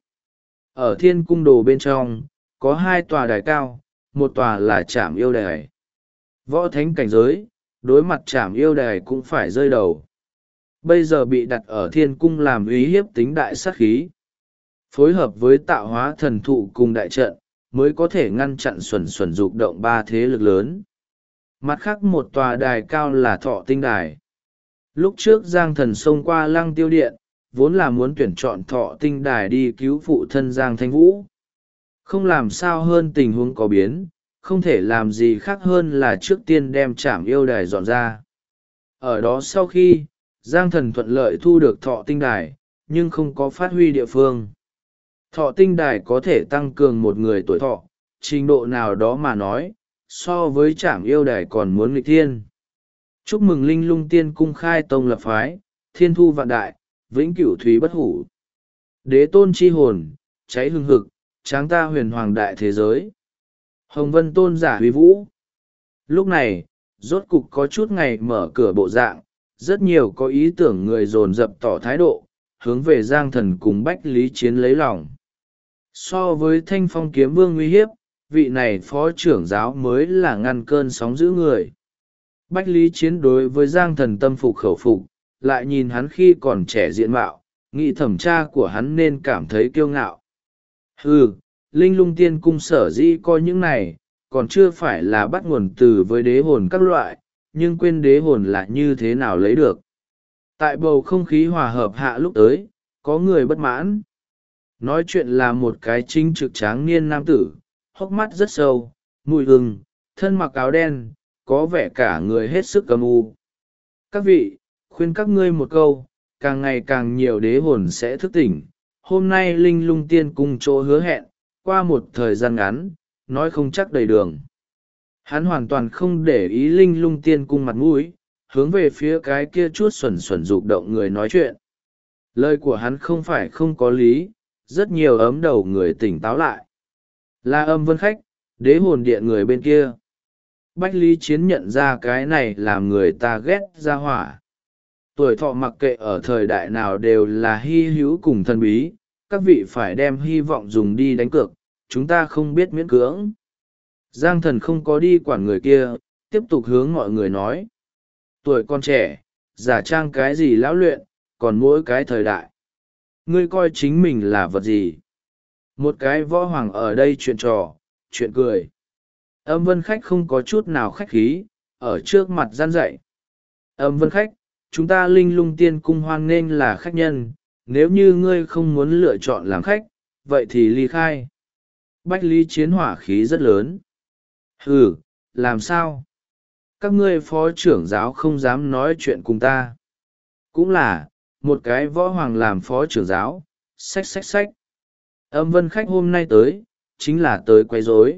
Ở Thiên Cung Đồ bên trong, có 2 tòa đài cao, một tòa là Trảm Yêu Đài. Võ thánh cảnh giới, đối mặt Trảm Yêu Đài cũng phải rơi đầu. Bây giờ bị đặt ở Thiên Cung làm uy hiếp tính đại sát khí. Phối hợp với tạo hóa thần thụ cùng đại trận, mới có thể ngăn chặn xuẩn dục động 3 thế lực lớn. Mặt khác một tòa đài cao là Thọ Tinh Đài. Lúc trước Giang Thần xông qua Lăng Tiêu Điện, vốn là muốn tuyển chọn Thọ Tinh Đài đi cứu phụ thân Giang Thanh Vũ. Không làm sao hơn tình huống có biến, không thể làm gì khác hơn là trước tiên đem Trảm Yêu Đài dọn ra. Ở đó sau khi, Giang Thần thuận lợi thu được Thọ Tinh Đài, nhưng không có phát huy địa phương. Thọ Tinh Đài có thể tăng cường một người tuổi thọ, trình độ nào đó mà nói, so với Trảm Yêu Đài còn muốn nghịch thiên. Chúc mừng Linh Lung Tiên Cung khai tông lập phái, thiên thu vạn đại, vĩnh cửu thúy bất hủ. Đế tôn chi hồn, cháy hương hực, tráng ta huyền hoàng đại thế giới. Hồng Vân Tôn giả huy vũ. Lúc này, rốt cục có chút ngày mở cửa bộ dạng, rất nhiều có ý tưởng người dồn dập tỏ thái độ, hướng về Giang Thần cùng Bách Lý Chiến lấy lòng. So với Thanh Phong Kiếm Vương uy hiếp, vị này phó trưởng giáo mới là ngăn cơn sóng giữ người. Bách Lý Chiến đối với Giang Thần tâm phục khẩu phục, lại nhìn hắn khi còn trẻ diện mạo, nghĩ thẩm tra của hắn nên cảm thấy kiêu ngạo. Linh Lung Tiên Cung sở dĩ coi những này, còn chưa phải là bắt nguồn từ với đế hồn các loại, nhưng quên đế hồn là như thế nào lấy được. Tại bầu không khí hòa hợp hạ lúc tới, có người bất mãn. Nói chuyện là một cái chính trực tráng niên nam tử, hốc mắt rất sâu, mùi hừng, thân mặc áo đen, có vẻ cả người hết sức âm u. Các vị, khuyên các ngươi một câu, càng ngày càng nhiều đế hồn sẽ thức tỉnh. Hôm nay Linh Lung Tiên Cung chỗ hứa hẹn, qua một thời gian ngắn, nói không chắc đầy đường. Hắn hoàn toàn không để ý Linh Lung Tiên Cung mặt mũi, hướng về phía cái kia chút xuẩn xuẩn rụng động người nói chuyện. Lời của hắn không phải không có lý, rất nhiều ấm đầu người tỉnh táo lại. Là Âm Vân Khách, đế hồn điện người bên kia. Bách Lý Chiến nhận ra cái này làm người ta ghét ra hỏa. Tuổi thọ mặc kệ ở thời đại nào đều là hy hữu cùng thần bí, các vị phải đem hy vọng dùng đi đánh cược, chúng ta không biết miễn cưỡng. Giang Thần không có đi quản người kia, tiếp tục hướng mọi người nói. Tuổi con trẻ, giả trang cái gì lão luyện, còn mỗi cái thời đại. Ngươi coi chính mình là vật gì? Một cái võ hoàng ở đây chuyện trò, chuyện cười. Âm Vân Khách không có chút nào khách khí, ở trước mặt gian dạy. Âm Vân Khách, chúng ta Linh Lung Tiên Cung hoan nghênh là khách nhân, nếu như ngươi không muốn lựa chọn làm khách, vậy thì ly khai. Bách Lý Chiến hỏa khí rất lớn. Làm sao? Các ngươi phó trưởng giáo không dám nói chuyện cùng ta. Cũng là, một cái võ hoàng làm phó trưởng giáo, xách. Âm Vân Khách hôm nay tới, chính là tới quấy rối.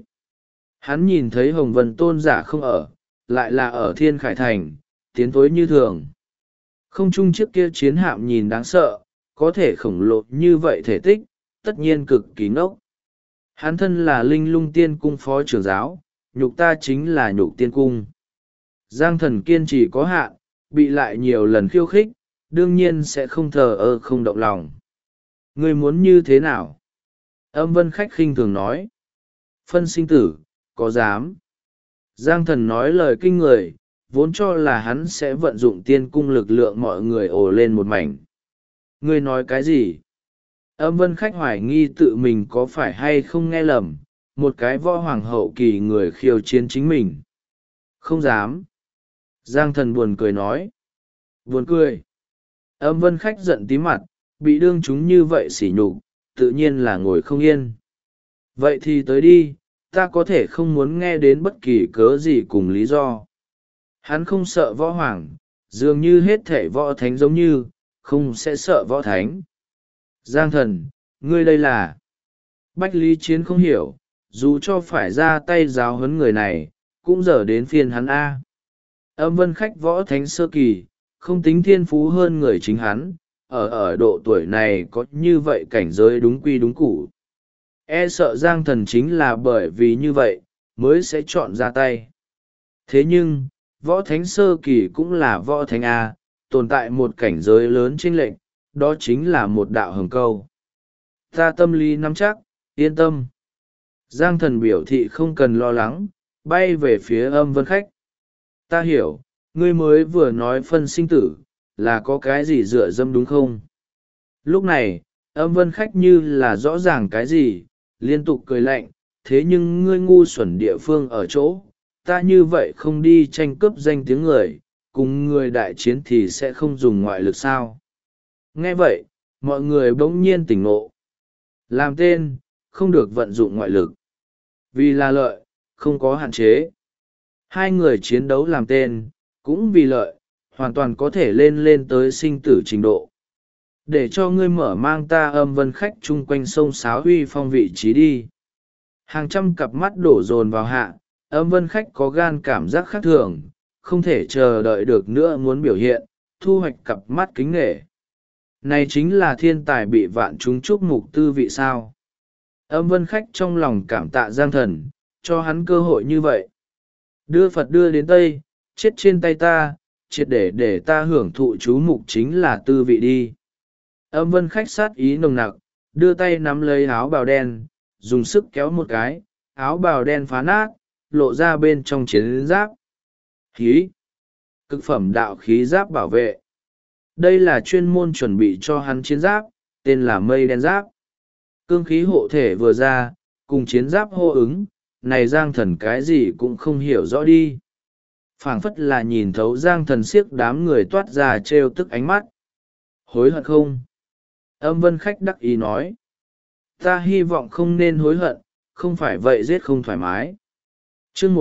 Hắn nhìn thấy Hồng Vân Tôn giả không ở, lại là ở Thiên Khải Thành, tiến tối như thường. Không chung chiếc kia chiến hạm nhìn đáng sợ, có thể khổng lồ như vậy thể tích, tất nhiên cực kỳ ngốc. Hắn thân là Linh Lung Tiên Cung phó trưởng giáo, nhục ta chính là nhục tiên cung. Giang Thần kiên trì có hạn, bị lại nhiều lần khiêu khích, đương nhiên sẽ không thờ ơ không động lòng. Ngươi muốn như thế nào? Âm Vân Khách khinh thường nói. Phân sinh tử, có dám? Giang Thần nói lời kinh người, vốn cho là hắn sẽ vận dụng tiên cung lực lượng mọi người ồ lên một mảnh. Ngươi nói cái gì? Âm Vân Khách hoài nghi tự mình có phải hay không nghe lầm, một cái võ hoàng hậu kỳ người khiêu chiến chính mình. Không dám. Giang Thần buồn cười nói. Buồn cười. Âm Vân Khách giận tí mặt, bị đương chúng như vậy sỉ nhục, tự nhiên là ngồi không yên. Vậy thì tới đi, ta có thể không muốn nghe đến bất kỳ cớ gì cùng lý do. Hắn không sợ võ hoàng, dường như hết thể võ thánh giống như, không sẽ sợ võ thánh. Giang Thần, ngươi đây là... Bách Lý Chiến không hiểu, dù cho phải ra tay giáo huấn người này, cũng giờ đến phiên hắn A. Âm Vân Khách võ thánh sơ kỳ, không tính thiên phú hơn người chính hắn, ở độ tuổi này có như vậy cảnh giới đúng quy đúng củ. E sợ Giang Thần chính là bởi vì như vậy, mới sẽ chọn ra tay. Thế nhưng, võ thánh sơ kỳ cũng là võ thánh A, tồn tại một cảnh giới lớn chênh lệch, đó chính là một đạo hồng câu. Ta tâm lý nắm chắc, yên tâm. Giang Thần biểu thị không cần lo lắng, bay về phía Âm Vân Khách. Ta hiểu, ngươi mới vừa nói phân sinh tử, là có cái gì dựa dâm đúng không? Lúc này, Âm Vân Khách như là rõ ràng cái gì, liên tục cười lạnh, thế nhưng ngươi ngu xuẩn địa phương ở chỗ, ta như vậy không đi tranh cướp danh tiếng người, cùng người đại chiến thì sẽ không dùng ngoại lực sao? Nghe vậy, mọi người bỗng nhiên tỉnh ngộ. Làm tên, không được vận dụng ngoại lực. Vì là lợi, không có hạn chế. Hai người chiến đấu làm tên, cũng vì lợi, hoàn toàn có thể lên tới sinh tử trình độ. Để cho ngươi mở mang ta Âm Vân Khách chung quanh sông Sáo Huy Phong vị trí đi. Hàng trăm cặp mắt đổ dồn vào hạ, Âm Vân Khách có gan cảm giác khác thường, không thể chờ đợi được nữa muốn biểu hiện, thu hoạch cặp mắt kính nghệ. Này chính là thiên tài bị vạn chúng chúc mục tư vị sao. Âm Vân Khách trong lòng cảm tạ Giang Thần, cho hắn cơ hội như vậy. Đưa Phật đưa đến Tây, chết trên tay ta, triệt để ta hưởng thụ chú mục chính là tư vị đi. Âm vân khách sát ý nồng nặc, đưa tay nắm lấy áo bào đen, dùng sức kéo một cái, áo bào đen phá nát, lộ ra bên trong chiến giáp. Khí! Cực phẩm đạo khí giáp bảo vệ. Đây là chuyên môn chuẩn bị cho hắn chiến giáp, tên là mây đen giáp. Cương khí hộ thể vừa ra, cùng chiến giáp hô ứng, này Giang Thần cái gì cũng không hiểu rõ đi. Phảng phất là nhìn thấu Giang Thần siếc đám người toát ra trêu tức ánh mắt. Hối hận không? Âm vân khách đắc ý nói. Ta hy vọng không nên hối hận, không phải vậy giết không thoải mái. Chương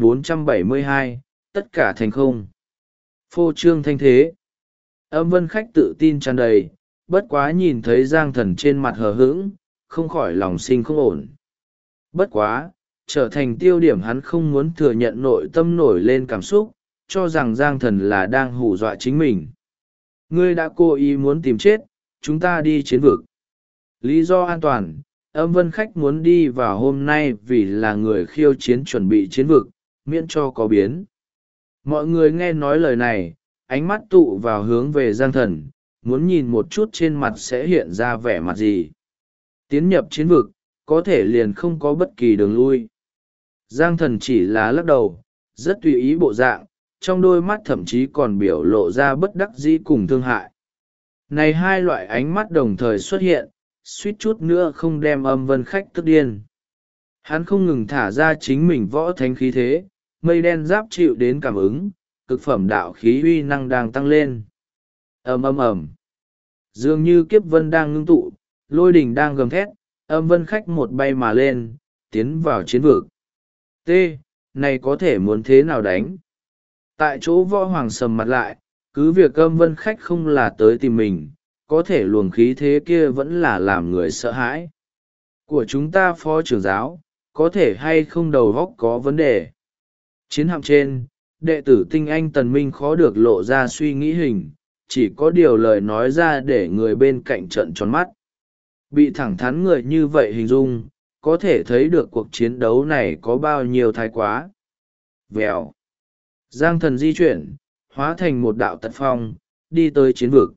1472, tất cả thành không. Phô trương thanh thế. Âm vân khách tự tin tràn đầy, bất quá nhìn thấy Giang Thần trên mặt hờ hững, không khỏi lòng sinh không ổn. Bất quá, trở thành tiêu điểm hắn không muốn thừa nhận nội tâm nổi lên cảm xúc, cho rằng Giang Thần là đang hù dọa chính mình. Ngươi đã cố ý muốn tìm chết, chúng ta đi chiến vực. Lý do an toàn, âm vân khách muốn đi vào hôm nay vì là người khiêu chiến chuẩn bị chiến vực, miễn cho có biến. Mọi người nghe nói lời này, ánh mắt tụ vào hướng về Giang Thần, muốn nhìn một chút trên mặt sẽ hiện ra vẻ mặt gì. Tiến nhập chiến vực, có thể liền không có bất kỳ đường lui. Giang Thần chỉ là lắc đầu, rất tùy ý bộ dạng, trong đôi mắt thậm chí còn biểu lộ ra bất đắc dĩ cùng thương hại. Này hai loại ánh mắt đồng thời xuất hiện, suýt chút nữa không đem âm vân khách tức điên. Hắn không ngừng thả ra chính mình võ thánh khí thế, mây đen giáp chịu đến cảm ứng, cực phẩm đạo khí uy năng đang tăng lên. Ầm ầm ầm. Dường như kiếp vân đang ngưng tụ, lôi đỉnh đang gầm thét, âm vân khách một bay mà lên, tiến vào chiến vực. T, này có thể muốn thế nào đánh? Tại chỗ võ hoàng sầm mặt lại, cứ việc âm vân khách không là tới tìm mình, có thể luồng khí thế kia vẫn là làm người sợ hãi. Của chúng ta phó trưởng giáo, có thể hay không đầu góc có vấn đề. Chiến hạm trên, đệ tử tinh anh Tần Minh khó được lộ ra suy nghĩ hình, chỉ có điều lời nói ra để người bên cạnh trợn tròn mắt. Bị thẳng thắn người như vậy hình dung, có thể thấy được cuộc chiến đấu này có bao nhiêu thái quá. Vèo. Giang Thần di chuyển, hóa thành một đạo tật phong, đi tới chiến vực.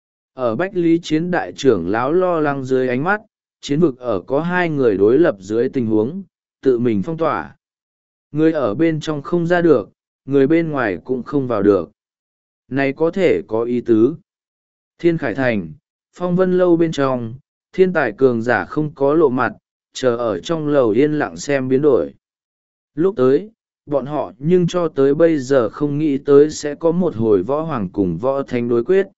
Ở Bách Lý Chiến đại trưởng lão lo lắng dưới ánh mắt, chiến vực ở có hai người đối lập dưới tình huống, tự mình phong tỏa. Người ở bên trong không ra được, người bên ngoài cũng không vào được. Này có thể có ý tứ. Thiên Khải Thành, Phong Vân Lâu bên trong, thiên tài cường giả không có lộ mặt, chờ ở trong lầu yên lặng xem biến đổi. Lúc tới, bọn họ nhưng cho tới bây giờ không nghĩ tới sẽ có một hồi võ hoàng cùng võ thánh đối quyết.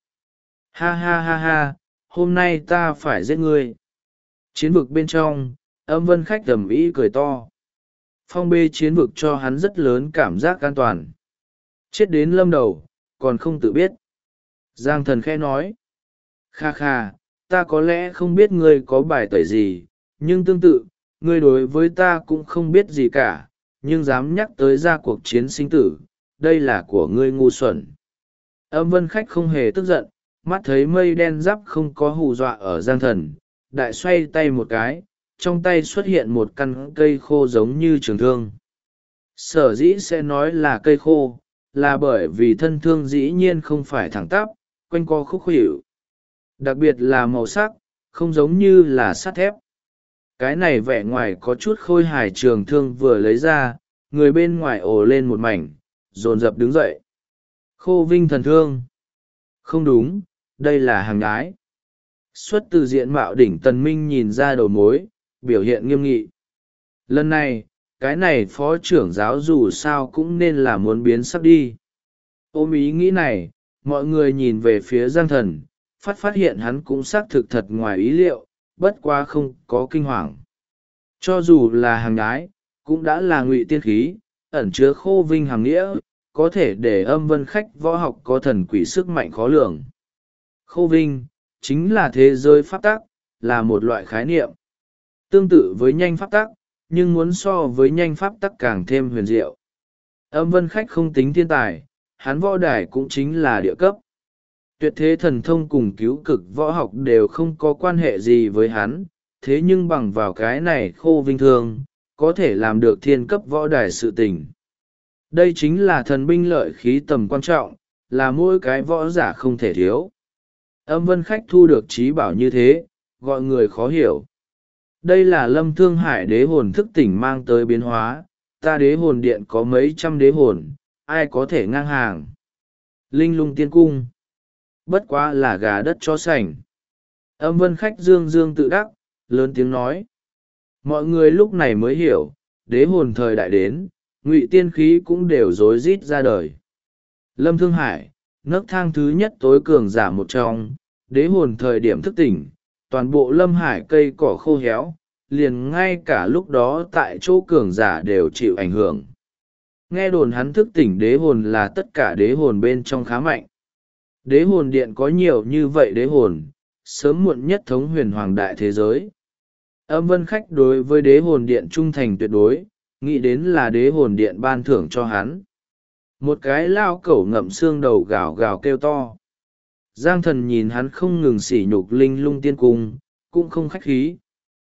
Ha ha ha ha, hôm nay ta phải giết ngươi. Chiến vực bên trong, âm vân khách ầm ĩ cười to. Phong bê chiến vực cho hắn rất lớn cảm giác an toàn. Chết đến lâm đầu, còn không tự biết. Giang Thần khẽ nói. Kha kha, ta có lẽ không biết ngươi có bài tẩy gì, nhưng tương tự, ngươi đối với ta cũng không biết gì cả, nhưng dám nhắc tới ra cuộc chiến sinh tử, đây là của ngươi ngu xuẩn. Âm vân khách không hề tức giận, mắt thấy mây đen giáp không có hù dọa ở Giang Thần, đại xoay tay một cái, trong tay xuất hiện một căn cây khô giống như trường thương. Sở dĩ sẽ nói là cây khô, là bởi vì thân thương dĩ nhiên không phải thẳng tắp, quanh co khúc khuỷu. Đặc biệt là màu sắc, không giống như là sắt thép. Cái này vẻ ngoài có chút khôi hài trường thương vừa lấy ra, người bên ngoài ồ lên một mảnh, dồn dập đứng dậy. Khô vinh thần thương. Không đúng, đây là hàng nhái. Xuất từ diện mạo đỉnh Tần Minh nhìn ra đầu mối, biểu hiện nghiêm nghị. Lần này, cái này phó trưởng giáo dù sao cũng nên là muốn biến sắc đi. Ôm ý nghĩ này, mọi người nhìn về phía Giang Thần, phát hiện hắn cũng xác thực thật ngoài ý liệu, bất quá không có kinh hoàng. Cho dù là hàng nhái, cũng đã là ngụy tiên khí, ẩn chứa khô vinh hàng nghĩa, có thể để âm vân khách võ học có thần quỷ sức mạnh khó lường. Khô vinh, chính là thế giới pháp tắc, là một loại khái niệm. Tương tự với nhanh pháp tắc, nhưng muốn so với nhanh pháp tắc càng thêm huyền diệu. Âm vân khách không tính thiên tài, hắn võ đài cũng chính là địa cấp. Tuyệt thế thần thông cùng cứu cực võ học đều không có quan hệ gì với hắn, thế nhưng bằng vào cái này khô vinh thương, có thể làm được thiên cấp võ đài sự tình. Đây chính là thần binh lợi khí tầm quan trọng, là mỗi cái võ giả không thể thiếu. Âm vân khách thu được trí bảo như thế, gọi người khó hiểu. Đây là Lâm Thương Hải đế hồn thức tỉnh mang tới biến hóa, ta đế hồn điện có mấy trăm đế hồn, ai có thể ngang hàng. Linh lung tiên cung. Bất quá là gà đất chó sành. Âm vân khách dương dương tự đắc, lớn tiếng nói. Mọi người lúc này mới hiểu, đế hồn thời đại đến, ngụy tiên khí cũng đều rối rít ra đời. Lâm Thương Hải, nấc thang thứ nhất tối cường giả một trong, đế hồn thời điểm thức tỉnh, toàn bộ Lâm Hải cây cỏ khô héo, liền ngay cả lúc đó tại chỗ cường giả đều chịu ảnh hưởng. Nghe đồn hắn thức tỉnh đế hồn là tất cả đế hồn bên trong khá mạnh. Đế hồn điện có nhiều như vậy đế hồn, sớm muộn nhất thống huyền hoàng đại thế giới. Âm vân khách đối với đế hồn điện trung thành tuyệt đối, nghĩ đến là đế hồn điện ban thưởng cho hắn. Một cái lao cẩu ngậm xương đầu gào gào kêu to. Giang thần nhìn hắn không ngừng sỉ nhục linh lung tiên cung, cũng không khách khí.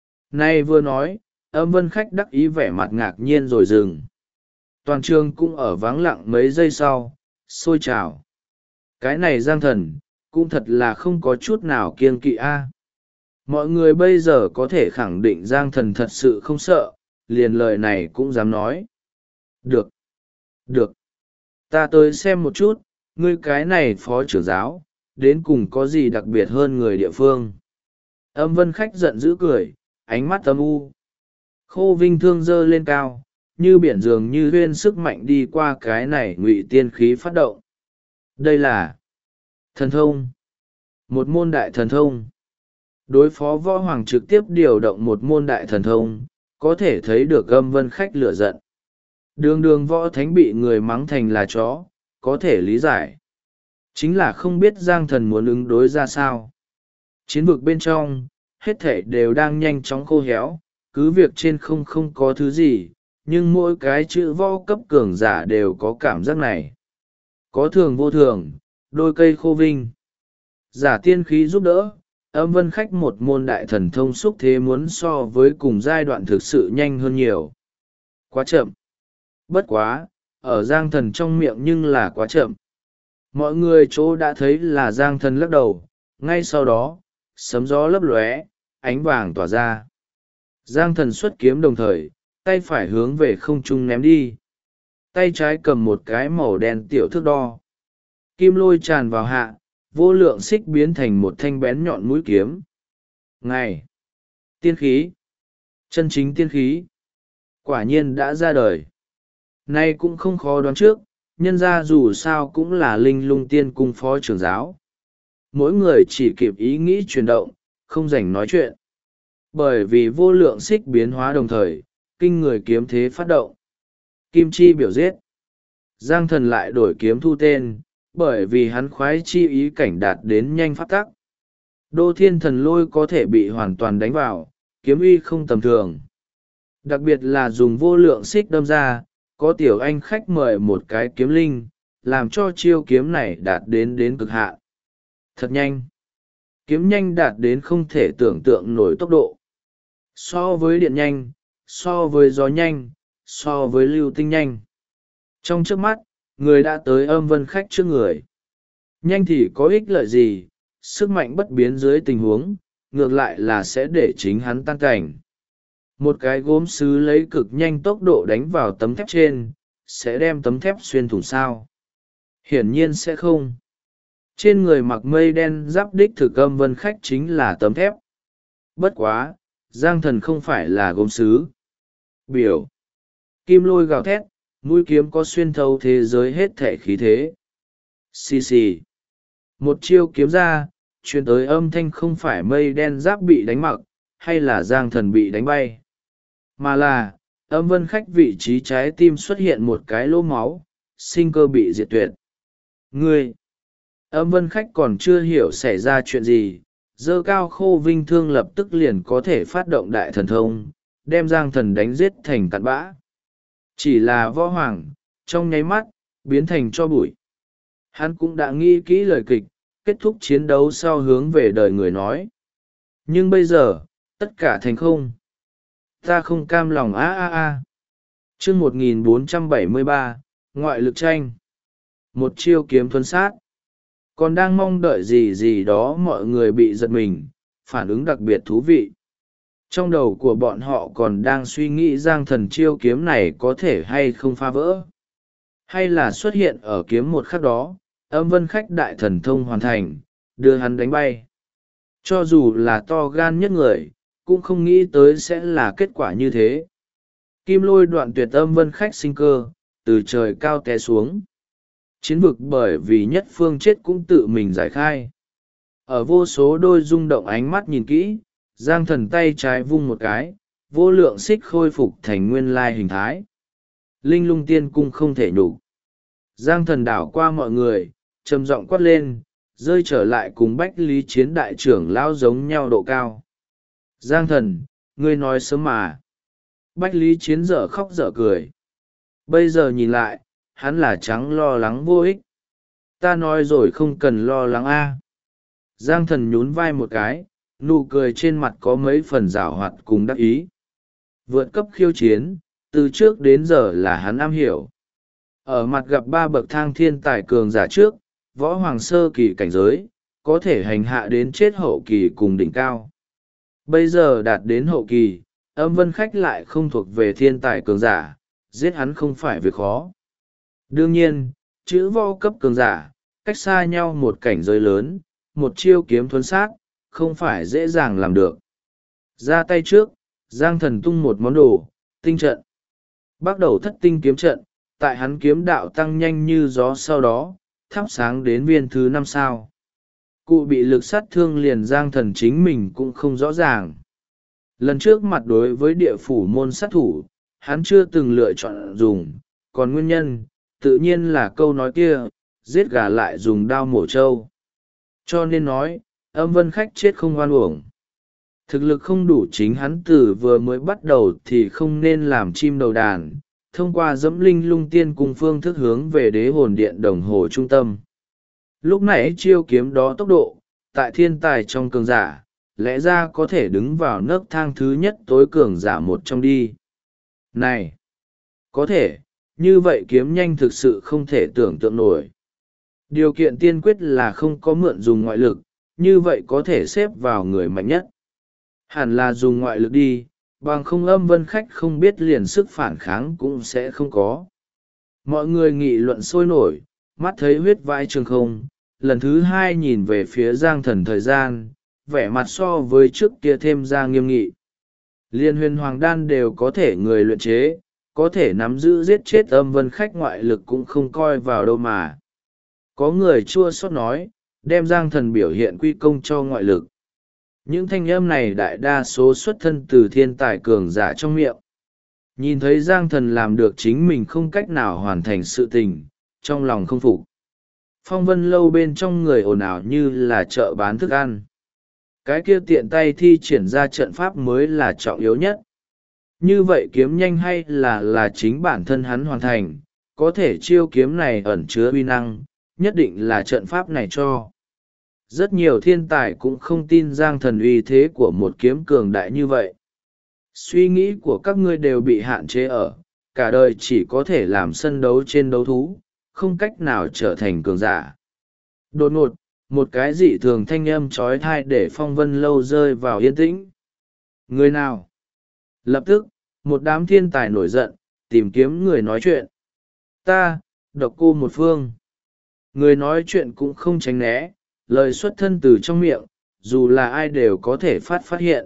Nay vừa nói, âm vân khách đắc ý vẻ mặt ngạc nhiên rồi dừng. Toàn trường cũng ở vắng lặng mấy giây sau, sôi trào. Cái này Giang thần, cũng thật là không có chút nào kiêng kỵ a. Mọi người bây giờ có thể khẳng định Giang thần thật sự không sợ, liền lời này cũng dám nói. Được. Được. Ta tới xem một chút, ngươi cái này phó trưởng giáo, đến cùng có gì đặc biệt hơn người địa phương. Âm vân khách giận dữ cười, ánh mắt âm u. Khô vinh thương dơ lên cao, như biển dường như huyên sức mạnh đi qua cái này ngụy tiên khí phát động. Đây là thần thông. Một môn đại thần thông. Đối phó võ hoàng trực tiếp điều động một môn đại thần thông, có thể thấy được âm vân khách lửa giận. Đường đường võ thánh bị người mắng thành là chó, có thể lý giải. Chính là không biết Giang thần muốn ứng đối ra sao. Chiến vực bên trong, hết thể đều đang nhanh chóng khô héo, cứ việc trên không có thứ gì, nhưng mỗi cái chữ võ cấp cường giả đều có cảm giác này. Có thường vô thường, đôi cây khô vinh. Giả tiên khí giúp đỡ, âm vân khách một môn đại thần thông xúc thế muốn so với cùng giai đoạn thực sự nhanh hơn nhiều. Quá chậm. Bất quá, ở Giang thần trong miệng nhưng là quá chậm. Mọi người chỗ đã thấy là Giang thần lắc đầu, ngay sau đó, sấm gió lấp lóe, ánh vàng tỏa ra. Giang thần xuất kiếm đồng thời, tay phải hướng về không trung ném đi. Tay trái cầm một cái màu đen tiểu thước đo. Kim lôi tràn vào hạ, vô lượng xích biến thành một thanh bén nhọn mũi kiếm. Ngày! Tiên khí! Chân chính tiên khí! Quả nhiên đã ra đời. Nay cũng không khó đoán trước, nhân ra dù sao cũng là linh lung tiên cung phó trưởng giáo. Mỗi người chỉ kịp ý nghĩ chuyển động, không rảnh nói chuyện. Bởi vì vô lượng xích biến hóa đồng thời, kinh người kiếm thế phát động. Kim chi biểu giết. Giang thần lại đổi kiếm thu tên, bởi vì hắn khoái chi ý cảnh đạt đến nhanh phát tắc. Đô thiên thần lôi có thể bị hoàn toàn đánh vào, kiếm uy không tầm thường. Đặc biệt là dùng vô lượng xích đâm ra, có tiểu anh khách mời một cái kiếm linh, làm cho chiêu kiếm này đạt đến cực hạn. Thật nhanh. Kiếm nhanh đạt đến không thể tưởng tượng nổi tốc độ. So với điện nhanh, so với gió nhanh, so với lưu tinh nhanh. Trong trước mắt, người đã tới âm vân khách trước người. Nhanh thì có ích lợi gì, sức mạnh bất biến dưới tình huống, ngược lại là sẽ để chính hắn tan cảnh. Một cái gốm sứ lấy cực nhanh tốc độ đánh vào tấm thép trên, sẽ đem tấm thép xuyên thủng sao? Hiển nhiên sẽ không. Trên người mặc mây đen giáp đích thực âm vân khách chính là tấm thép. Bất quá, Giang thần không phải là gốm sứ. Biểu. Kim lôi gào thét, mũi kiếm có xuyên thấu thế giới hết thể khí thế. Xì xì. Một chiêu kiếm ra, truyền tới âm thanh không phải mây đen giáp bị đánh mặc, hay là Giang thần bị đánh bay. Mà là, âm vân khách vị trí trái tim xuất hiện một cái lỗ máu, sinh cơ bị diệt tuyệt. Ngươi! Âm vân khách còn chưa hiểu xảy ra chuyện gì, dơ cao khô vinh thương lập tức liền có thể phát động đại thần thông, đem Giang thần đánh giết thành cặn bã. Chỉ là võ hoàng, trong nháy mắt, biến thành cho bụi. Hắn cũng đã nghĩ kỹ lời kịch, kết thúc chiến đấu sau hướng về đời người nói. Nhưng bây giờ, tất cả thành không. Ta không cam lòng a a a. Chương 1473, ngoại lực tranh, một chiêu kiếm thuấn sát. Còn đang mong đợi gì gì đó, mọi người bị giật mình, phản ứng đặc biệt thú vị. Trong đầu của bọn họ còn đang suy nghĩ Giang Thần chiêu kiếm này có thể hay không phá vỡ, hay là xuất hiện ở kiếm một khắc đó, âm vân khách đại thần thông hoàn thành, đưa hắn đánh bay. Cho dù là to gan nhất người, cũng không nghĩ tới sẽ là kết quả như thế. Kim lôi đoạn tuyệt âm vân khách sinh cơ, từ trời cao té xuống. Chiến vực bởi vì nhất phương chết cũng tự mình giải khai. Ở vô số đôi rung động ánh mắt nhìn kỹ, Giang Thần tay trái vung một cái, vô lượng xích khôi phục thành nguyên lai hình thái. Linh lung tiên cung không thể nhục. Giang Thần đảo qua mọi người, trầm giọng quát lên, rơi trở lại cùng Bách Lý Chiến đại trưởng lão giống nhau độ cao. Giang Thần, ngươi nói sớm mà. Bách Lý Chiến dở khóc dở cười. Bây giờ nhìn lại, hắn là trắng lo lắng vô ích. Ta nói rồi không cần lo lắng a. Giang Thần nhún vai một cái, nụ cười trên mặt có mấy phần giảo hoạt cùng đắc ý. Vượt cấp khiêu chiến, từ trước đến giờ là hắn am hiểu. Ở mặt gặp ba bậc thang thiên tài cường giả trước, võ hoàng sơ kỳ cảnh giới, có thể hành hạ đến chết hậu kỳ cùng đỉnh cao. Bây giờ đạt đến hậu kỳ, âm vân khách lại không thuộc về thiên tài cường giả, giết hắn không phải việc khó. Đương nhiên, chữ võ cấp cường giả, cách xa nhau một cảnh giới lớn, một chiêu kiếm thuấn sát, không phải dễ dàng làm được. Ra tay trước, Giang Thần tung một món đồ, tinh trận. Bắt đầu thất tinh kiếm trận, tại hắn kiếm đạo tăng nhanh như gió, sau đó, thắp sáng đến viên thứ 5 sao. Cụ bị lực sát thương liền Giang Thần chính mình cũng không rõ ràng. Lần trước mặt đối với địa phủ môn sát thủ, hắn chưa từng lựa chọn dùng, còn nguyên nhân, tự nhiên là câu nói kia, giết gà lại dùng đao mổ trâu. Cho nên nói, âm vân khách chết không oan uổng. Thực lực không đủ, chính hắn từ vừa mới bắt đầu thì không nên làm chim đầu đàn, thông qua dẫm linh lung tiên cùng phương thức hướng về đế hồn điện đồng hồ trung tâm. Lúc nãy chiêu kiếm đó tốc độ, tại thiên tài trong cường giả, lẽ ra có thể đứng vào nấc thang thứ nhất tối cường giả một trong đi. Này! Có thể, như vậy kiếm nhanh thực sự không thể tưởng tượng nổi. Điều kiện tiên quyết là không có mượn dùng ngoại lực, như vậy có thể xếp vào người mạnh nhất. Hẳn là dùng ngoại lực đi, bằng không âm vân khách không biết liền sức phản kháng cũng sẽ không có. Mọi người nghị luận sôi nổi, mắt thấy huyết vãi trường không, lần thứ hai nhìn về phía Giang Thần thời gian, vẻ mặt so với trước kia thêm ra nghiêm nghị. Liên huyền hoàng đan đều có thể người luyện chế, có thể nắm giữ giết chết âm vân khách, ngoại lực cũng không coi vào đâu mà. Có người chua xót nói, đem Giang Thần biểu hiện quy công cho ngoại lực. Những thanh âm này đại đa số xuất thân từ thiên tài cường giả trong miệng. Nhìn thấy Giang Thần làm được chính mình không cách nào hoàn thành sự tình, trong lòng không phục. Phong vân lâu bên trong người ồn ào như là chợ bán thức ăn. Cái kia tiện tay thi triển ra trận pháp mới là trọng yếu nhất. Như vậy kiếm nhanh hay là chính bản thân hắn hoàn thành, có thể chiêu kiếm này ẩn chứa uy năng, nhất định là trận pháp này cho. Rất nhiều thiên tài cũng không tin Giang Thần uy thế của một kiếm cường đại như vậy. Suy nghĩ của các ngươi đều bị hạn chế ở, cả đời chỉ có thể làm sân đấu trên đấu thú, không cách nào trở thành cường giả. Đột ngột, một cái dị thường thanh âm trói thai để phong vân lâu rơi vào yên tĩnh. Người nào? Lập tức, một đám thiên tài nổi giận, tìm kiếm người nói chuyện. Ta, độc cô một phương. Người nói chuyện cũng không tránh né, lời xuất thân từ trong miệng, dù là ai đều có thể phát hiện.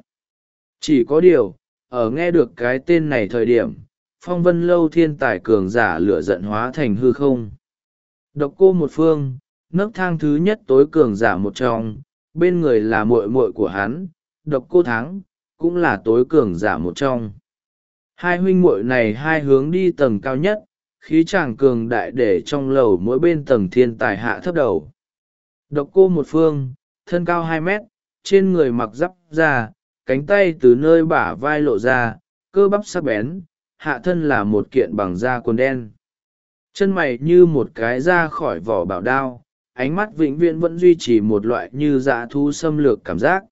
Chỉ có điều, ở nghe được cái tên này thời điểm, phong vân lâu thiên tài cường giả lửa giận hóa thành hư không. Độc cô một phương, nấc thang thứ nhất tối cường giả một trong, bên người là muội muội của hắn, độc cô thắng, cũng là tối cường giả một trong. Hai huynh muội này hai hướng đi tầng cao nhất, khí tràng cường đại để trong lầu mỗi bên tầng thiên tài hạ thấp đầu. Độc cô một phương, thân cao 2 mét, trên người mặc giáp da, cánh tay từ nơi bả vai lộ ra, cơ bắp sắc bén, hạ thân là một kiện bằng da quần đen. Chân mày như một cái ra khỏi vỏ bảo đao, ánh mắt vĩnh viễn vẫn duy trì một loại như dã thú xâm lược cảm giác.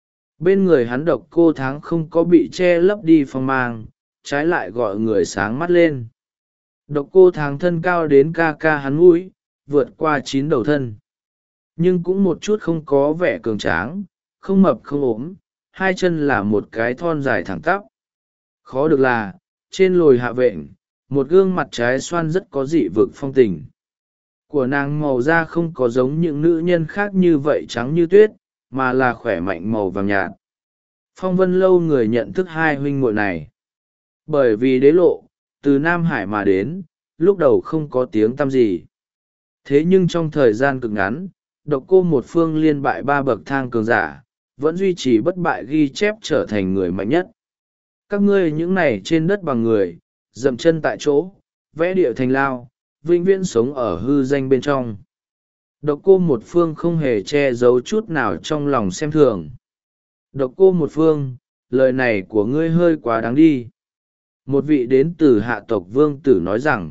Bên người hắn độc cô tháng không có bị che lấp đi phong mang, trái lại gọi người sáng mắt lên. Độc Cô Thắng thân cao đến ca ca hắn mũi, vượt qua 9 đầu thân. Nhưng cũng một chút không có vẻ cường tráng, không mập không ốm, hai chân là một cái thon dài thẳng tắp. Khó được là, trên lồi hạ vện, một gương mặt trái xoan rất có dị vực phong tình. Của nàng màu da không có giống những nữ nhân khác như vậy trắng như tuyết, mà là khỏe mạnh màu vàng nhạt. Phong Vân Lâu người nhận thức hai huynh muội này. Bởi vì Đế Lộ, từ Nam Hải mà đến, lúc đầu không có tiếng tăm gì. Thế nhưng trong thời gian cực ngắn, Độc Cô Một Phương liên bại 3 bậc thang cường giả, vẫn duy trì bất bại ghi chép trở thành người mạnh nhất. Các ngươi những này trên đất bằng người, dậm chân tại chỗ, vẽ địa thành lao, vĩnh viễn sống ở hư danh bên trong. Độc Cô Một Phương không hề che giấu chút nào trong lòng xem thường. Độc Cô Một Phương, lời này của ngươi hơi quá đáng đi. Một vị đến từ hạ tộc vương tử nói rằng,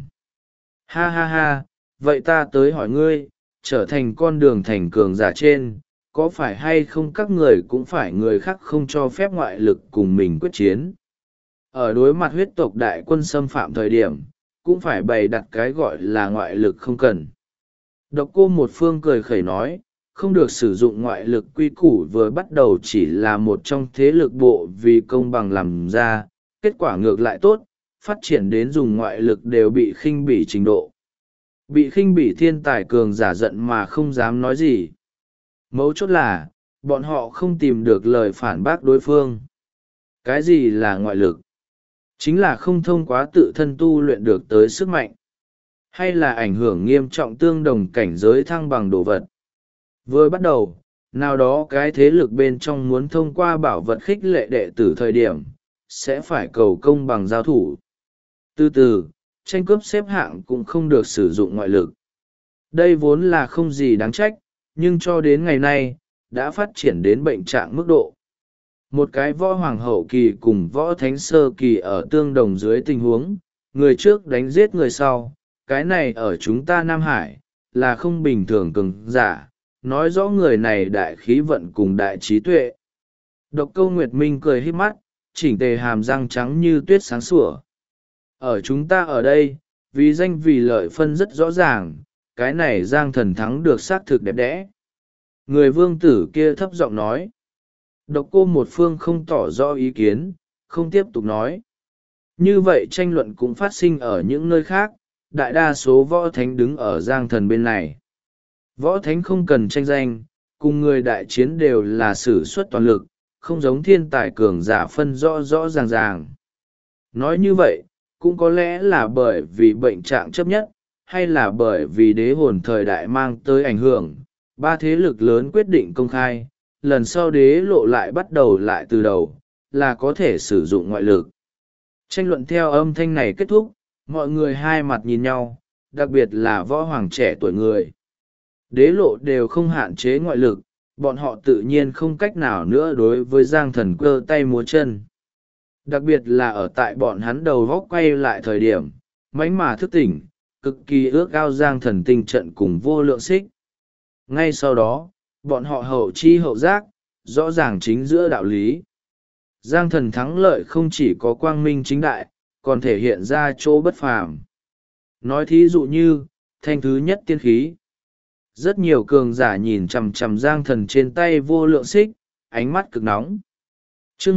ha ha ha, vậy ta tới hỏi ngươi, trở thành con đường thành cường giả trên, có phải hay không các người cũng phải người khác không cho phép ngoại lực cùng mình quyết chiến. Ở đối mặt huyết tộc đại quân xâm phạm thời điểm, cũng phải bày đặt cái gọi là ngoại lực không cần. Độc Cô Một Phương cười khẩy nói, không được sử dụng ngoại lực quy củ vừa bắt đầu chỉ là một trong thế lực bộ vì công bằng làm ra, kết quả ngược lại tốt, phát triển đến dùng ngoại lực đều bị khinh bỉ trình độ. Bị khinh bỉ thiên tài cường giả giận mà không dám nói gì. Mấu chốt là, bọn họ không tìm được lời phản bác đối phương. Cái gì là ngoại lực? Chính là không thông qua tự thân tu luyện được tới sức mạnh. Hay là ảnh hưởng nghiêm trọng tương đồng cảnh giới thăng bằng đồ vật. Vừa bắt đầu, nào đó cái thế lực bên trong muốn thông qua bảo vật khích lệ đệ tử thời điểm, sẽ phải cầu công bằng giao thủ. Từ từ, tranh cướp xếp hạng cũng không được sử dụng ngoại lực. Đây vốn là không gì đáng trách, nhưng cho đến ngày nay, đã phát triển đến bệnh trạng mức độ. Một cái võ hoàng hậu kỳ cùng võ thánh sơ kỳ ở tương đồng dưới tình huống, người trước đánh giết người sau, cái này ở chúng ta Nam Hải, là không bình thường cường giả, nói rõ người này đại khí vận cùng đại trí tuệ. Độc Câu Nguyệt Minh cười híp mắt, chỉnh tề hàm răng trắng như tuyết sáng sủa. Ở chúng ta ở đây, vì danh vì lợi phân rất rõ ràng, cái này Giang Thần thắng được xác thực đẹp đẽ. Người vương tử kia thấp giọng nói. Độc Cô Một Phương không tỏ rõ ý kiến, không tiếp tục nói. Như vậy tranh luận cũng phát sinh ở những nơi khác, đại đa số võ thánh đứng ở Giang Thần bên này. Võ thánh không cần tranh danh, cùng người đại chiến đều là sử xuất toàn lực, không giống thiên tài cường giả phân rõ rõ ràng ràng. Nói như vậy, cũng có lẽ là bởi vì bệnh trạng chấp nhất, hay là bởi vì đế hồn thời đại mang tới ảnh hưởng, ba thế lực lớn quyết định công khai, lần sau đế lộ lại bắt đầu lại từ đầu, là có thể sử dụng ngoại lực. Tranh luận theo âm thanh này kết thúc, mọi người hai mặt nhìn nhau, đặc biệt là võ hoàng trẻ tuổi người. Đế lộ đều không hạn chế ngoại lực, bọn họ tự nhiên không cách nào nữa đối với Giang Thần cơ tay múa chân. Đặc biệt là ở tại bọn hắn đầu góc quay lại thời điểm, mánh mà thức tỉnh, cực kỳ ước ao Giang Thần tinh trận cùng vô lượng xích. Ngay sau đó, bọn họ hậu chi hậu giác, rõ ràng chính giữa đạo lý. Giang Thần thắng lợi không chỉ có quang minh chính đại, còn thể hiện ra chỗ bất phàm. Nói thí dụ như, thanh thứ nhất tiên khí. Rất nhiều cường giả nhìn chằm chằm Giang Thần trên tay vô lượng xích, ánh mắt cực nóng. Chương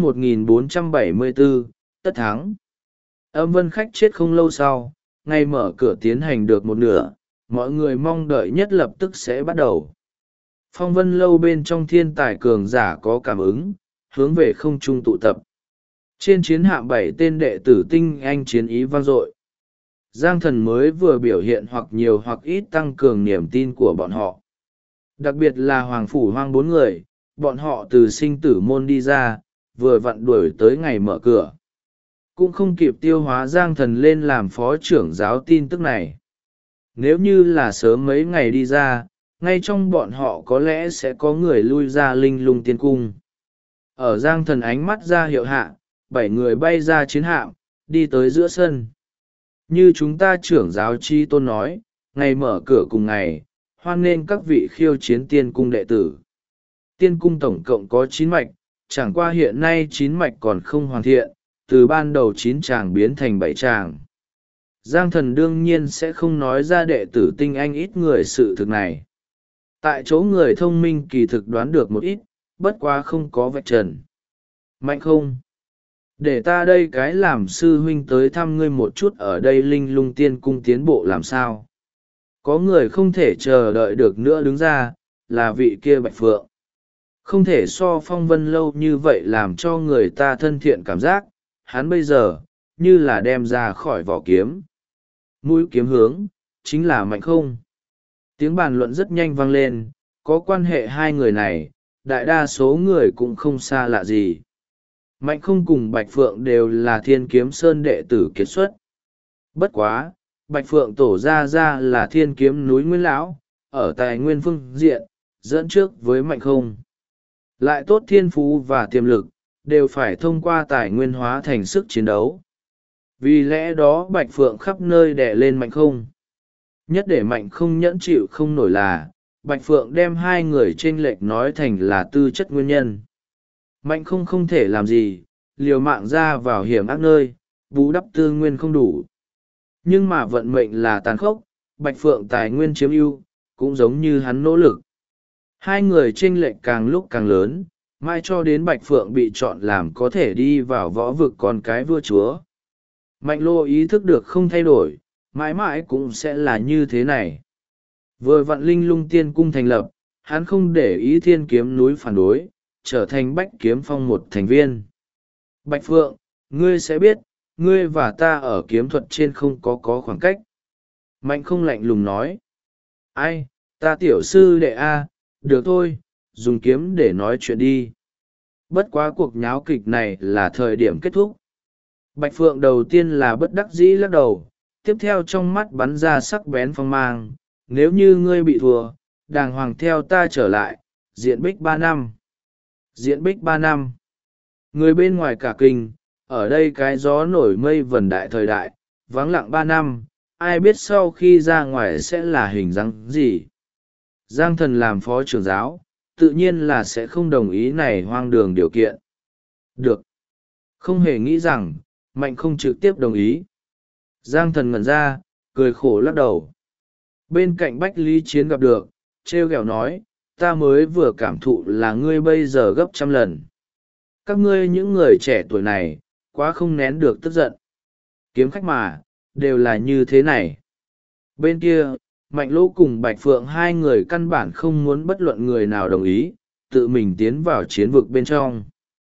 1474, tất thắng. Âm vân khách chết không lâu sau, ngay mở cửa tiến hành được một nửa, mọi người mong đợi nhất lập tức sẽ bắt đầu. Phong Vân Lâu bên trong thiên tài cường giả có cảm ứng, hướng về không trung tụ tập. Trên chiến hạm 7 tên đệ tử tinh anh chiến ý vang dội. Giang Thần mới vừa biểu hiện hoặc nhiều hoặc ít tăng cường niềm tin của bọn họ. Đặc biệt là Hoàng Phủ Hoang 4 người, bọn họ từ sinh tử môn đi ra, vừa vặn đuổi tới ngày mở cửa. Cũng không kịp tiêu hóa Giang Thần lên làm phó trưởng giáo tin tức này. Nếu như là sớm mấy ngày đi ra, ngay trong bọn họ có lẽ sẽ có người lui ra linh lung tiên cung. Ở Giang Thần ánh mắt ra hiệu hạ, 7 người bay ra chiến hạm, đi tới giữa sân. Như chúng ta trưởng giáo chi tôn nói, ngày mở cửa cùng ngày, hoan nghênh các vị khiêu chiến tiên cung đệ tử. Tiên cung tổng cộng có 9 mạch, chẳng qua hiện nay 9 mạch còn không hoàn thiện, từ ban đầu 9 tràng biến thành 7 tràng. Giang Thần đương nhiên sẽ không nói ra đệ tử tinh anh ít người sự thực này. Tại chỗ người thông minh kỳ thực đoán được một ít, bất quá không có vạch trần. Mạnh không? Để ta đây cái làm sư huynh tới thăm ngươi một chút ở đây Linh Lung Tiên Cung tiến bộ làm sao? Có người không thể chờ đợi được nữa đứng ra, là vị kia Bạch Phượng. Không thể so phong vân lâu như vậy làm cho người ta thân thiện cảm giác, hắn bây giờ, như là đem ra khỏi vỏ kiếm. Mũi kiếm hướng, chính là Mạnh không. Tiếng bàn luận rất nhanh vang lên, có quan hệ hai người này, đại đa số người cũng không xa lạ gì. Mạnh không cùng Bạch Phượng đều là Thiên Kiếm Sơn đệ tử kiệt xuất. Bất quá, Bạch Phượng tổ ra là Thiên Kiếm núi Nguyên Lão, ở tài nguyên phương diện, dẫn trước với Mạnh không. Lại tốt thiên phú và tiềm lực, đều phải thông qua tài nguyên hóa thành sức chiến đấu. Vì lẽ đó Bạch Phượng khắp nơi đè lên Mạnh không. Nhất để Mạnh không nhẫn chịu không nổi là, Bạch Phượng đem hai người chênh lệch nói thành là tư chất nguyên nhân. Mạnh không thể làm gì, liều mạng ra vào hiểm ác nơi, bù đắp tư nguyên không đủ. Nhưng mà vận mệnh là tàn khốc, Bạch Phượng tài nguyên chiếm ưu, cũng giống như hắn nỗ lực. Hai người chênh lệch càng lúc càng lớn, mai cho đến Bạch Phượng bị chọn làm có thể đi vào võ vực con cái vua chúa. Mạnh Lô ý thức được không thay đổi, mãi mãi cũng sẽ là như thế này. Vừa vạn Linh Lung Tiên Cung thành lập, hắn không để ý Thiên Kiếm núi phản đối, trở thành Bách Kiếm Phong một thành viên. Bạch Phượng, ngươi sẽ biết, ngươi và ta ở kiếm thuật trên không có khoảng cách. Mạnh không lạnh lùng nói. Ai, ta tiểu sư đệ A, được thôi, dùng kiếm để nói chuyện đi. Bất quá cuộc nháo kịch này là thời điểm kết thúc. Bạch Phượng đầu tiên là bất đắc dĩ lắc đầu, tiếp theo trong mắt bắn ra sắc bén phong mang. Nếu như ngươi bị thua, đàng hoàng theo ta trở lại, diện bích 3 năm. Diện bích 3 năm. Người bên ngoài cả kinh, ở đây cái gió nổi mây vần đại thời đại, vắng lặng 3 năm, ai biết sau khi ra ngoài sẽ là hình dáng gì. Giang Thần làm phó trưởng giáo, tự nhiên là sẽ không đồng ý này hoang đường điều kiện. Được. Không hề nghĩ rằng, Mạnh không trực tiếp đồng ý. Giang Thần ngẩn ra, cười khổ lắc đầu. Bên cạnh Bách Lý Chiến gặp được, trêu ghẹo nói, ta mới vừa cảm thụ là ngươi bây giờ gấp 100 lần. Các ngươi những người trẻ tuổi này, quá không nén được tức giận. Kiếm khách mà, đều là như thế này. Bên kia, Mạnh Lỗ cùng Bạch Phượng hai người căn bản không muốn bất luận người nào đồng ý, tự mình tiến vào chiến vực bên trong.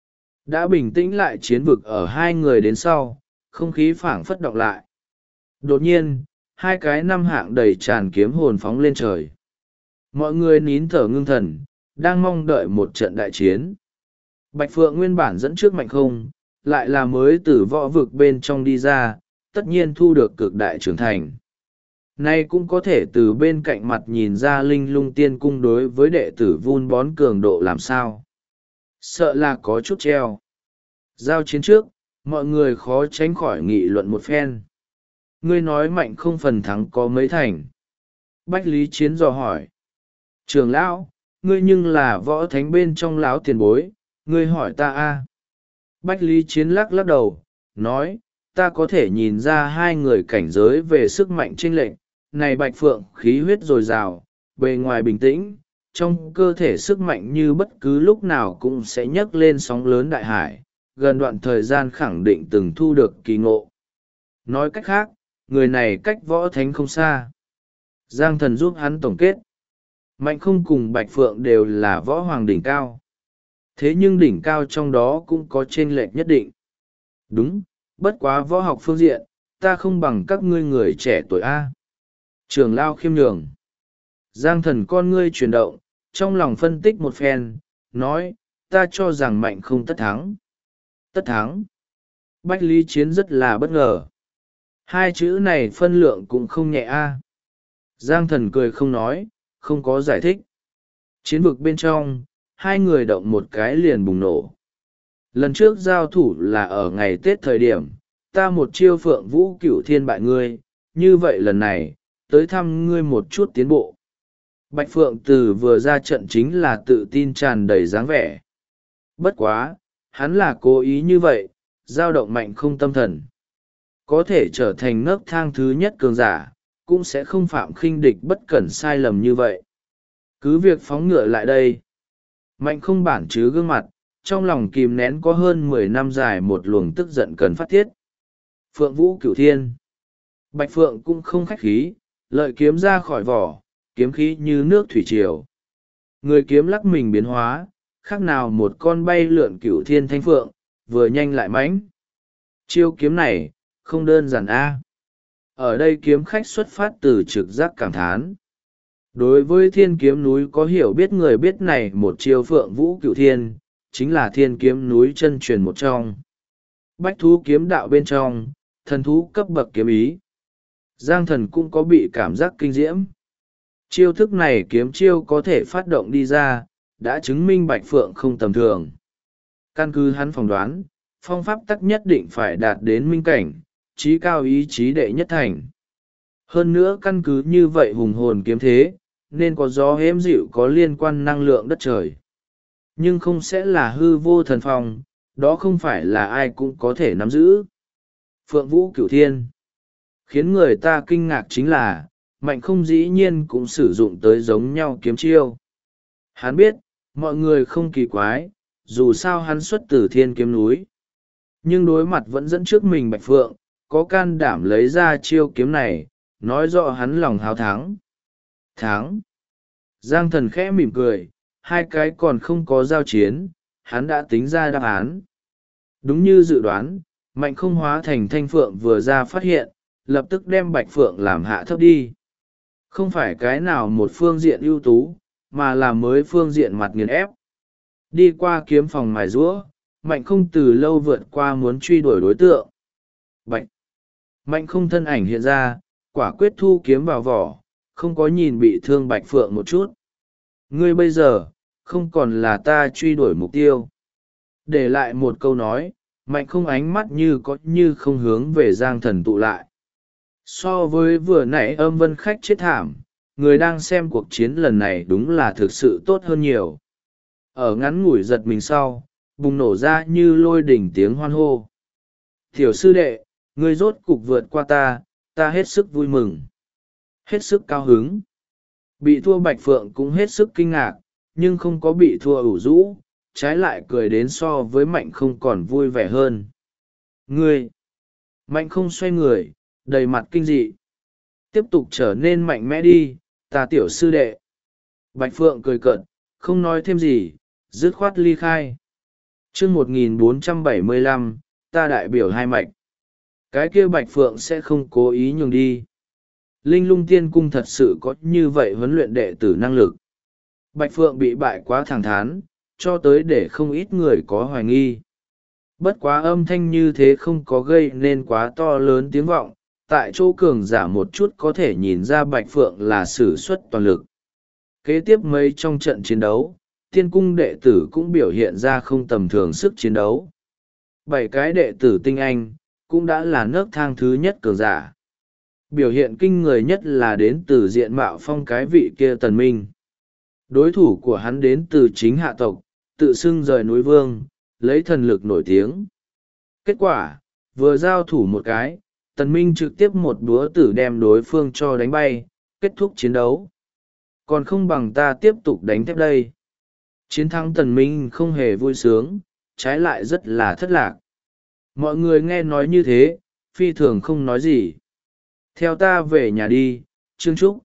Đã bình tĩnh lại chiến vực ở hai người đến sau, không khí phảng phất động lại. Đột nhiên, hai cái năm hạng đầy tràn kiếm hồn phóng lên trời. Mọi người nín thở ngưng thần, đang mong đợi một trận đại chiến. Bạch Phượng nguyên bản dẫn trước Mạnh không, lại là mới từ võ vực bên trong đi ra, tất nhiên thu được cực đại trưởng thành. Nay cũng có thể từ bên cạnh mặt nhìn ra Linh Lung Tiên Cung đối với đệ tử vun bón cường độ làm sao. Sợ là có chút treo. Giao chiến trước, mọi người khó tránh khỏi nghị luận một phen. Ngươi nói Mạnh không phần thắng có mấy thành? Bách Lý Chiến dò hỏi. Trường lão, ngươi nhưng là võ thánh bên trong lão tiền bối, ngươi hỏi ta a? Bách Lý Chiến lắc lắc đầu, nói, ta có thể nhìn ra hai người cảnh giới về sức mạnh chênh lệch. Này Bạch Phượng khí huyết dồi dào, bề ngoài bình tĩnh, trong cơ thể sức mạnh như bất cứ lúc nào cũng sẽ nhấc lên sóng lớn đại hải, gần đoạn thời gian khẳng định từng thu được kỳ ngộ. Nói cách khác, người này cách võ thánh không xa. Giang Thần giúp hắn tổng kết. Mạnh không cùng Bạch Phượng đều là võ hoàng đỉnh cao. Thế nhưng đỉnh cao trong đó cũng có chênh lệch nhất định. Đúng, bất quá võ học phương diện, ta không bằng các ngươi người trẻ tuổi A. Trường lao khiêm nhường. Giang Thần con ngươi chuyển động, trong lòng phân tích một phen, nói, ta cho rằng Mạnh không tất thắng. Tất thắng. Bách Lý Chiến rất là bất ngờ. Hai chữ này phân lượng cũng không nhẹ a. Giang Thần cười không nói, không có giải thích. Chiến vực bên trong, hai người động một cái liền bùng nổ. Lần trước giao thủ là ở ngày Tết thời điểm, ta một chiêu Phượng Vũ Cửu Thiên bại ngươi, như vậy lần này, tới thăm ngươi một chút tiến bộ. Bạch Phượng từ vừa ra trận chính là tự tin tràn đầy dáng vẻ. Bất quá, hắn là cố ý như vậy, dao động Mạnh không tâm thần. có thể trở thành nấc thang thứ nhất cường giả, cũng sẽ không phạm khinh địch bất cẩn sai lầm như vậy. Cứ việc phóng ngựa lại đây. Mạnh không bản chứ gương mặt, trong lòng kìm nén có hơn 10 năm dài một luồng tức giận cần phát tiết. Phượng Vũ Cửu Thiên. Bạch Phượng cũng không khách khí, lợi kiếm ra khỏi vỏ, kiếm khí như nước thủy triều. Người kiếm lắc mình biến hóa, khác nào một con bay lượn cửu thiên thanh phượng, vừa nhanh lại mãnh. Chiêu kiếm này, không đơn giản a. Ở đây kiếm khách xuất phát từ trực giác cảm thán. Đối với thiên kiếm núi có hiểu biết người biết này, một chiêu Phượng Vũ Cửu Thiên, chính là thiên kiếm núi chân truyền một trong. Bách thú kiếm đạo bên trong, thần thú cấp bậc kiếm ý. Giang Thần cũng có bị cảm giác kinh diễm. Chiêu thức này kiếm chiêu có thể phát động đi ra, đã chứng minh Bạch Phượng không tầm thường. Căn cứ hắn phỏng đoán, phong pháp tắc nhất định phải đạt đến minh cảnh, trí cao ý chí đệ nhất thành. Hơn nữa căn cứ như vậy hùng hồn kiếm thế, nên có gió êm dịu có liên quan năng lượng đất trời. Nhưng không sẽ là hư vô thần phong, đó không phải là ai cũng có thể nắm giữ. Phượng Vũ Cửu Thiên. Khiến người ta kinh ngạc chính là, Mạnh không dĩ nhiên cũng sử dụng tới giống nhau kiếm chiêu. Hắn biết, mọi người không kỳ quái, dù sao hắn xuất từ thiên kiếm núi. Nhưng đối mặt vẫn dẫn trước mình Bạch Phượng, có can đảm lấy ra chiêu kiếm này, nói rõ hắn lòng háo thắng. Thắng. Giang Thần khẽ mỉm cười, hai cái còn không có giao chiến, hắn đã tính ra đáp án. Đúng như dự đoán, Mạnh không hóa thành thanh phượng vừa ra phát hiện, lập tức đem Bạch Phượng làm hạ thấp đi. Không phải cái nào một phương diện ưu tú, mà là mới phương diện mặt nghiền ép. Đi qua kiếm phòng mài giũa, Mạnh không từ lâu vượt qua muốn truy đuổi đối tượng. Bạch. Mạnh không thân ảnh hiện ra, quả quyết thu kiếm vào vỏ, không có nhìn bị thương Bạch Phượng một chút. Ngươi bây giờ, không còn là ta truy đuổi mục tiêu. Để lại một câu nói, Mạnh không ánh mắt như có như không hướng về Giang Thần tụ lại. So với vừa nãy âm vân khách chết thảm, người đang xem cuộc chiến lần này đúng là thực sự tốt hơn nhiều. Ở ngắn ngủi giật mình sau, bùng nổ ra như lôi đỉnh tiếng hoan hô. Tiểu sư đệ, ngươi rốt cục vượt qua ta hết sức vui mừng. Hết sức cao hứng. Bị thua Bạch Phượng cũng hết sức kinh ngạc, nhưng không có bị thua ủ rũ, trái lại cười đến so với Mạnh không còn vui vẻ hơn. Ngươi! Mạnh không xoay người, đầy mặt kinh dị. Tiếp tục trở nên mạnh mẽ đi, ta tiểu sư đệ. Bạch Phượng cười cợt, không nói thêm gì, dứt khoát ly khai. chương 1475, ta đại biểu hai mạch. Cái kia Bạch Phượng sẽ không cố ý nhường đi. Linh Lung Tiên Cung thật sự có như vậy huấn luyện đệ tử năng lực. Bạch Phượng bị bại quá thẳng thắn, cho tới để không ít người có hoài nghi. Bất quá âm thanh như thế không có gây nên quá to lớn tiếng vọng, tại chỗ cường giả một chút có thể nhìn ra Bạch Phượng là sử xuất toàn lực. Kế tiếp mấy trong trận chiến đấu, Tiên Cung đệ tử cũng biểu hiện ra không tầm thường sức chiến đấu. 7 cái đệ tử tinh anh, cũng đã là nấc thang thứ nhất cường giả. Biểu hiện kinh người nhất là đến từ diện mạo phong cái vị kia Tần Minh. Đối thủ của hắn đến từ chính hạ tộc, tự xưng rời núi vương, lấy thần lực nổi tiếng. Kết quả, vừa giao thủ một cái, Tần Minh trực tiếp một búa tử đem đối phương cho đánh bay, kết thúc chiến đấu. Còn không bằng ta tiếp tục đánh tiếp đây. Chiến thắng Tần Minh không hề vui sướng, trái lại rất là thất lạc. Mọi người nghe nói như thế, phi thường không nói gì. Theo ta về nhà đi, Trương Trúc.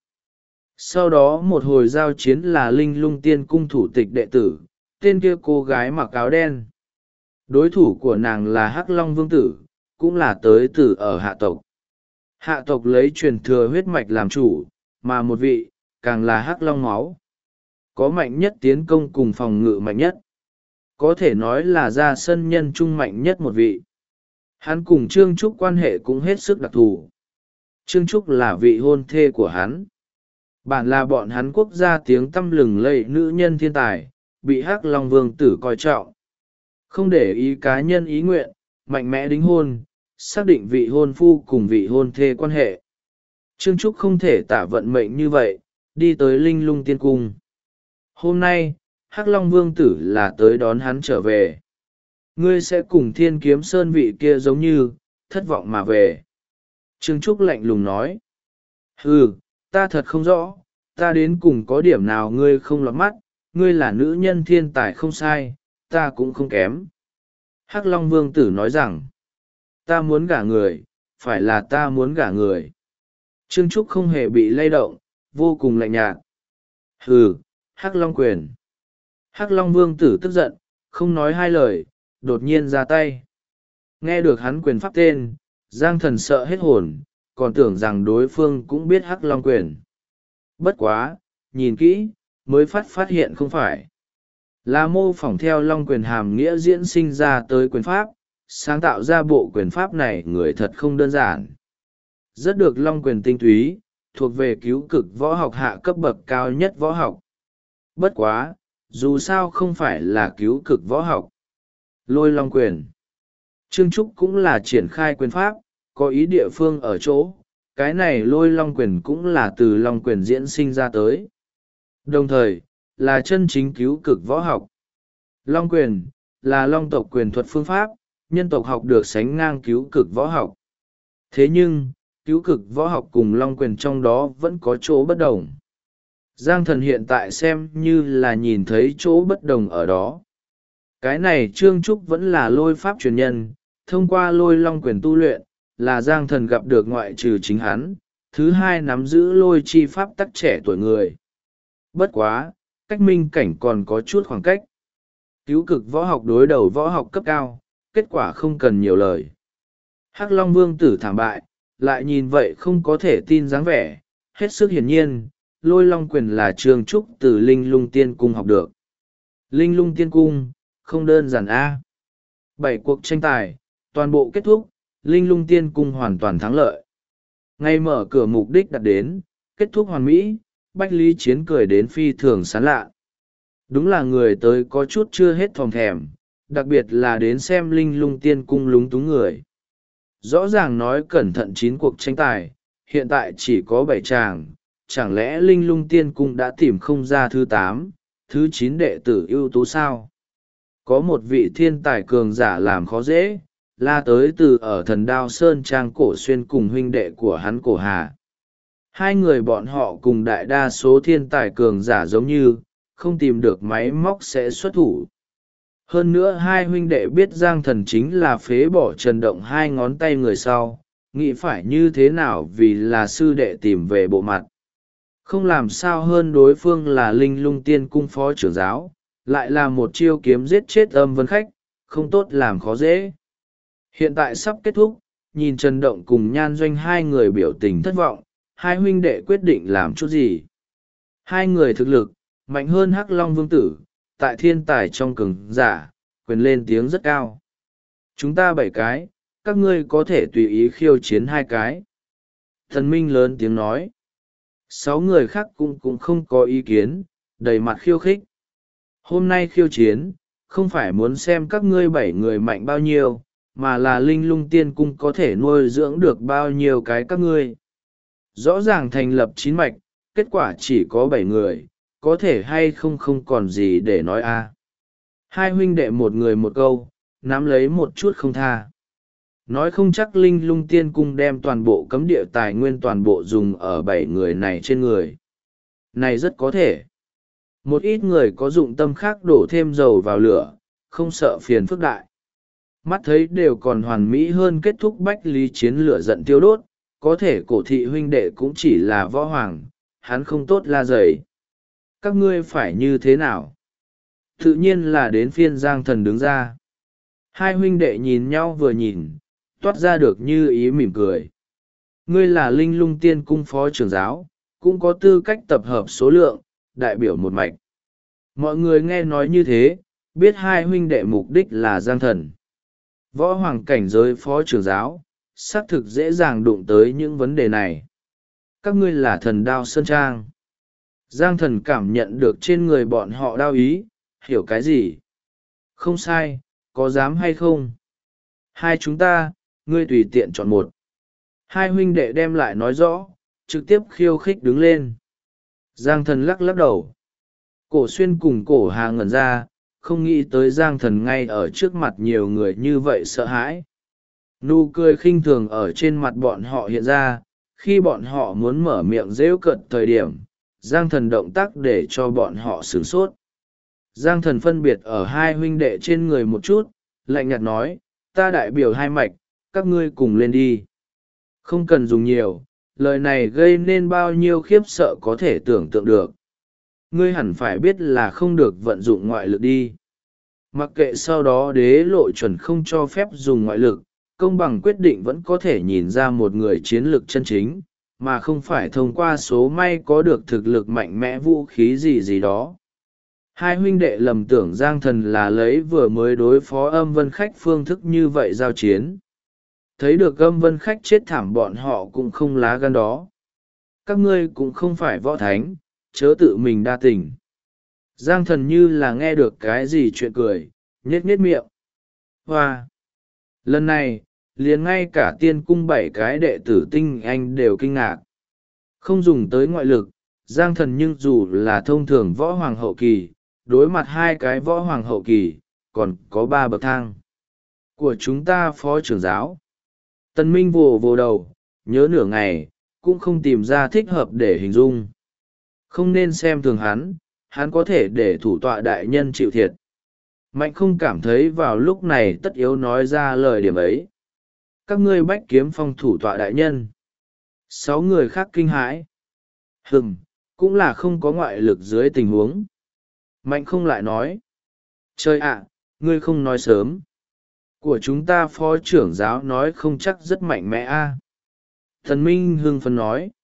Sau đó một hồi giao chiến là Linh Lung Tiên Cung thủ tịch đệ tử, tên kia cô gái mặc áo đen. Đối thủ của nàng là Hắc Long Vương Tử, cũng là tới từ ở hạ tộc. Hạ tộc lấy truyền thừa huyết mạch làm chủ, mà một vị, càng là Hắc Long máu. Có mạnh nhất tiến công cùng phòng ngự mạnh nhất. Có thể nói là ra sân nhân trung mạnh nhất một vị. Hắn cùng Trương Trúc quan hệ cũng hết sức đặc thù. Trương Trúc là vị hôn thê của hắn. Bản là bọn hắn quốc gia tiếng tăm lừng lẫy nữ nhân thiên tài, bị Hắc Long Vương Tử coi trọng. Không để ý cá nhân ý nguyện, mạnh mẽ đính hôn, xác định vị hôn phu cùng vị hôn thê quan hệ. Trương Trúc không thể tả vận mệnh như vậy, đi tới Linh Lung Tiên Cung. Hôm nay, Hắc Long Vương Tử là tới đón hắn trở về. Ngươi sẽ cùng Thiên Kiếm Sơn vị kia giống như, thất vọng mà về. Trương Trúc lạnh lùng nói. Ta thật không rõ, ta đến cùng có điểm nào ngươi không lọt mắt, ngươi là nữ nhân thiên tài không sai, ta cũng không kém. Hắc Long Vương tử nói rằng, ta muốn gả người, phải là ta muốn gả người. Trương Trúc không hề bị lay động, vô cùng lạnh nhạt. Hắc Long quyền. Hắc Long Vương tử tức giận, không nói hai lời, đột nhiên ra tay. Nghe được hắn quyền pháp tên, Giang Thần sợ hết hồn, còn tưởng rằng đối phương cũng biết Hắc Long quyền. Bất quá, nhìn kỹ, mới phát hiện không phải. Là mô phỏng theo Long quyền hàm nghĩa diễn sinh ra tới quyền pháp, sáng tạo ra bộ quyền pháp này người thật không đơn giản. Rất được Long quyền tinh túy, thuộc về cứu cực võ học hạ cấp bậc cao nhất võ học. Bất quá, dù sao không phải là cứu cực võ học. Lôi Long quyền. Trương Trúc cũng là triển khai quyền pháp, có ý địa phương ở chỗ, cái này Lôi Long quyền cũng là từ Long quyền diễn sinh ra tới. Đồng thời, là chân chính cứu cực võ học. Long quyền, là Long tộc quyền thuật phương pháp, nhân tộc học được sánh ngang cứu cực võ học. Thế nhưng, cứu cực võ học cùng Long quyền trong đó vẫn có chỗ bất đồng. Giang Thần hiện tại xem như là nhìn thấy chỗ bất đồng ở đó. Cái này Trương Trúc vẫn là lôi pháp truyền nhân, thông qua lôi Long quyền tu luyện, là Giang Thần gặp được ngoại trừ chính hắn, thứ hai nắm giữ lôi chi pháp tắc trẻ tuổi người. Bất quá, cách minh cảnh còn có chút khoảng cách. Cứu cực võ học đối đầu võ học cấp cao, kết quả không cần nhiều lời. Hắc Long Vương tử thảm bại, lại nhìn vậy không có thể tin dáng vẻ, hết sức hiển nhiên, lôi Long quyền là Trương Trúc từ Linh Lung Tiên Cung học được. Linh Lung Tiên Cung, không đơn giản a. 7 cuộc tranh tài, toàn bộ kết thúc, Linh Lung Tiên Cung hoàn toàn thắng lợi. Ngay mở cửa mục đích đặt đến, kết thúc hoàn mỹ, Bách Lý Chiến cười đến phi thường sán lạ. Đúng là người tới có chút chưa hết thòm thèm, đặc biệt là đến xem Linh Lung Tiên Cung lúng túng người. Rõ ràng nói cẩn thận 9 cuộc tranh tài, hiện tại chỉ có 7 tràng, chẳng lẽ Linh Lung Tiên Cung đã tìm không ra thứ 8, thứ 9 đệ tử ưu tú sao? Có một vị thiên tài cường giả làm khó dễ, la tới từ ở Thần Đao Sơn Trang Cổ Xuyên cùng huynh đệ của hắn Cổ Hà. Hai người bọn họ cùng đại đa số thiên tài cường giả giống như, không tìm được máy móc sẽ xuất thủ. Hơn nữa hai huynh đệ biết Giang Thần chính là phế bỏ Trần Động hai ngón tay người sau, nghĩ phải như thế nào vì là sư đệ tìm về bộ mặt. Không làm sao hơn đối phương là Linh Lung Tiên Cung phó trưởng giáo, lại là một chiêu kiếm giết chết Âm Vân Khách, không tốt làm khó dễ. Hiện tại sắp kết thúc, nhìn Trần Động cùng Nhan Doanh hai người biểu tình thất vọng, hai huynh đệ quyết định làm chút gì. Hai người thực lực, mạnh hơn Hắc Long Vương tử, tại thiên tài trong cường giả, quyền lên tiếng rất cao. Chúng ta 7 cái, các ngươi có thể tùy ý khiêu chiến 2 cái. Thần Minh lớn tiếng nói. 6 người khác cũng không có ý kiến, đầy mặt khiêu khích. Hôm nay khiêu chiến, không phải muốn xem các ngươi 7 người mạnh bao nhiêu, mà là Linh Lung Tiên Cung có thể nuôi dưỡng được bao nhiêu cái các ngươi. Rõ ràng thành lập 9 mạch, kết quả chỉ có 7 người, có thể hay không còn gì để nói a. Hai huynh đệ một người một câu, nắm lấy một chút không tha. Nói không chắc Linh Lung Tiên Cung đem toàn bộ cấm địa tài nguyên toàn bộ dùng ở 7 người này trên người. Này rất có thể. Một ít người có dụng tâm khác đổ thêm dầu vào lửa, không sợ phiền phức đại. Mắt thấy đều còn hoàn mỹ hơn kết thúc Bách Lý Chiến lửa giận tiêu đốt, có thể cổ thị huynh đệ cũng chỉ là võ hoàng, hắn không tốt la dày. Các ngươi phải như thế nào? Tự nhiên là đến phiên Giang Thần đứng ra. Hai huynh đệ nhìn nhau vừa nhìn, toát ra được như ý mỉm cười. Ngươi là Linh Lung Tiên Cung phó trưởng giáo, cũng có tư cách tập hợp số lượng, đại biểu một mạch. Mọi người nghe nói như thế, biết hai huynh đệ mục đích là Giang Thần. Võ hoàng cảnh giới phó trưởng giáo, xác thực dễ dàng đụng tới những vấn đề này. Các ngươi là Thần Đao Sơn Trang. Giang Thần cảm nhận được trên người bọn họ đao ý, hiểu cái gì? Không sai, có dám hay không? Hai chúng ta, ngươi tùy tiện chọn một. Hai huynh đệ đem lại nói rõ, trực tiếp khiêu khích đứng lên. Giang Thần lắc lắc đầu. Cổ Xuyên cùng Cổ Hà ngẩn ra, không nghĩ tới Giang Thần ngay ở trước mặt nhiều người như vậy sợ hãi. Nụ cười khinh thường ở trên mặt bọn họ hiện ra khi bọn họ muốn mở miệng rêu cợt thời điểm Giang Thần động tác để cho bọn họ sửng sốt. Giang Thần phân biệt ở hai huynh đệ trên người một chút, lạnh nhạt nói, ta đại biểu hai mạch, các ngươi cùng lên đi. Không cần dùng nhiều, lời này gây nên bao nhiêu khiếp sợ có thể tưởng tượng được. Ngươi hẳn phải biết là không được vận dụng ngoại lực đi. Mặc kệ sau đó đế lộ chuẩn không cho phép dùng ngoại lực, công bằng quyết định vẫn có thể nhìn ra một người chiến lược chân chính, mà không phải thông qua số may có được thực lực mạnh mẽ vũ khí gì gì đó. Hai huynh đệ lầm tưởng Giang Thần là lấy vừa mới đối phó âm vân khách phương thức như vậy giao chiến. Thấy được âm vân khách chết thảm bọn họ cũng không lá gan đó. Các ngươi cũng không phải võ thánh, chớ tự mình đa tình. Giang Thần như là nghe được cái gì chuyện cười, nhếch nhếch miệng. Hoa! Lần này, liền ngay cả tiên cung 7 cái đệ tử tinh anh đều kinh ngạc. Không dùng tới ngoại lực, Giang Thần nhưng dù là thông thường võ hoàng hậu kỳ, đối mặt 2 cái võ hoàng hậu kỳ, còn có 3 bậc thang. Của chúng ta phó trưởng giáo. Tân Minh vồ vồ đầu, nhớ nửa ngày, cũng không tìm ra thích hợp để hình dung. Không nên xem thường hắn có thể để thủ tọa đại nhân chịu thiệt. Mạnh không cảm thấy vào lúc này tất yếu nói ra lời điểm ấy. Các ngươi bách kiếm phong thủ tọa đại nhân. 6 người khác kinh hãi. Cũng là không có ngoại lực dưới tình huống. Mạnh không lại nói. Trời ạ, ngươi không nói sớm. Của chúng ta phó trưởng giáo nói không chắc rất mạnh mẽ a. Thần Minh hưng phấn nói.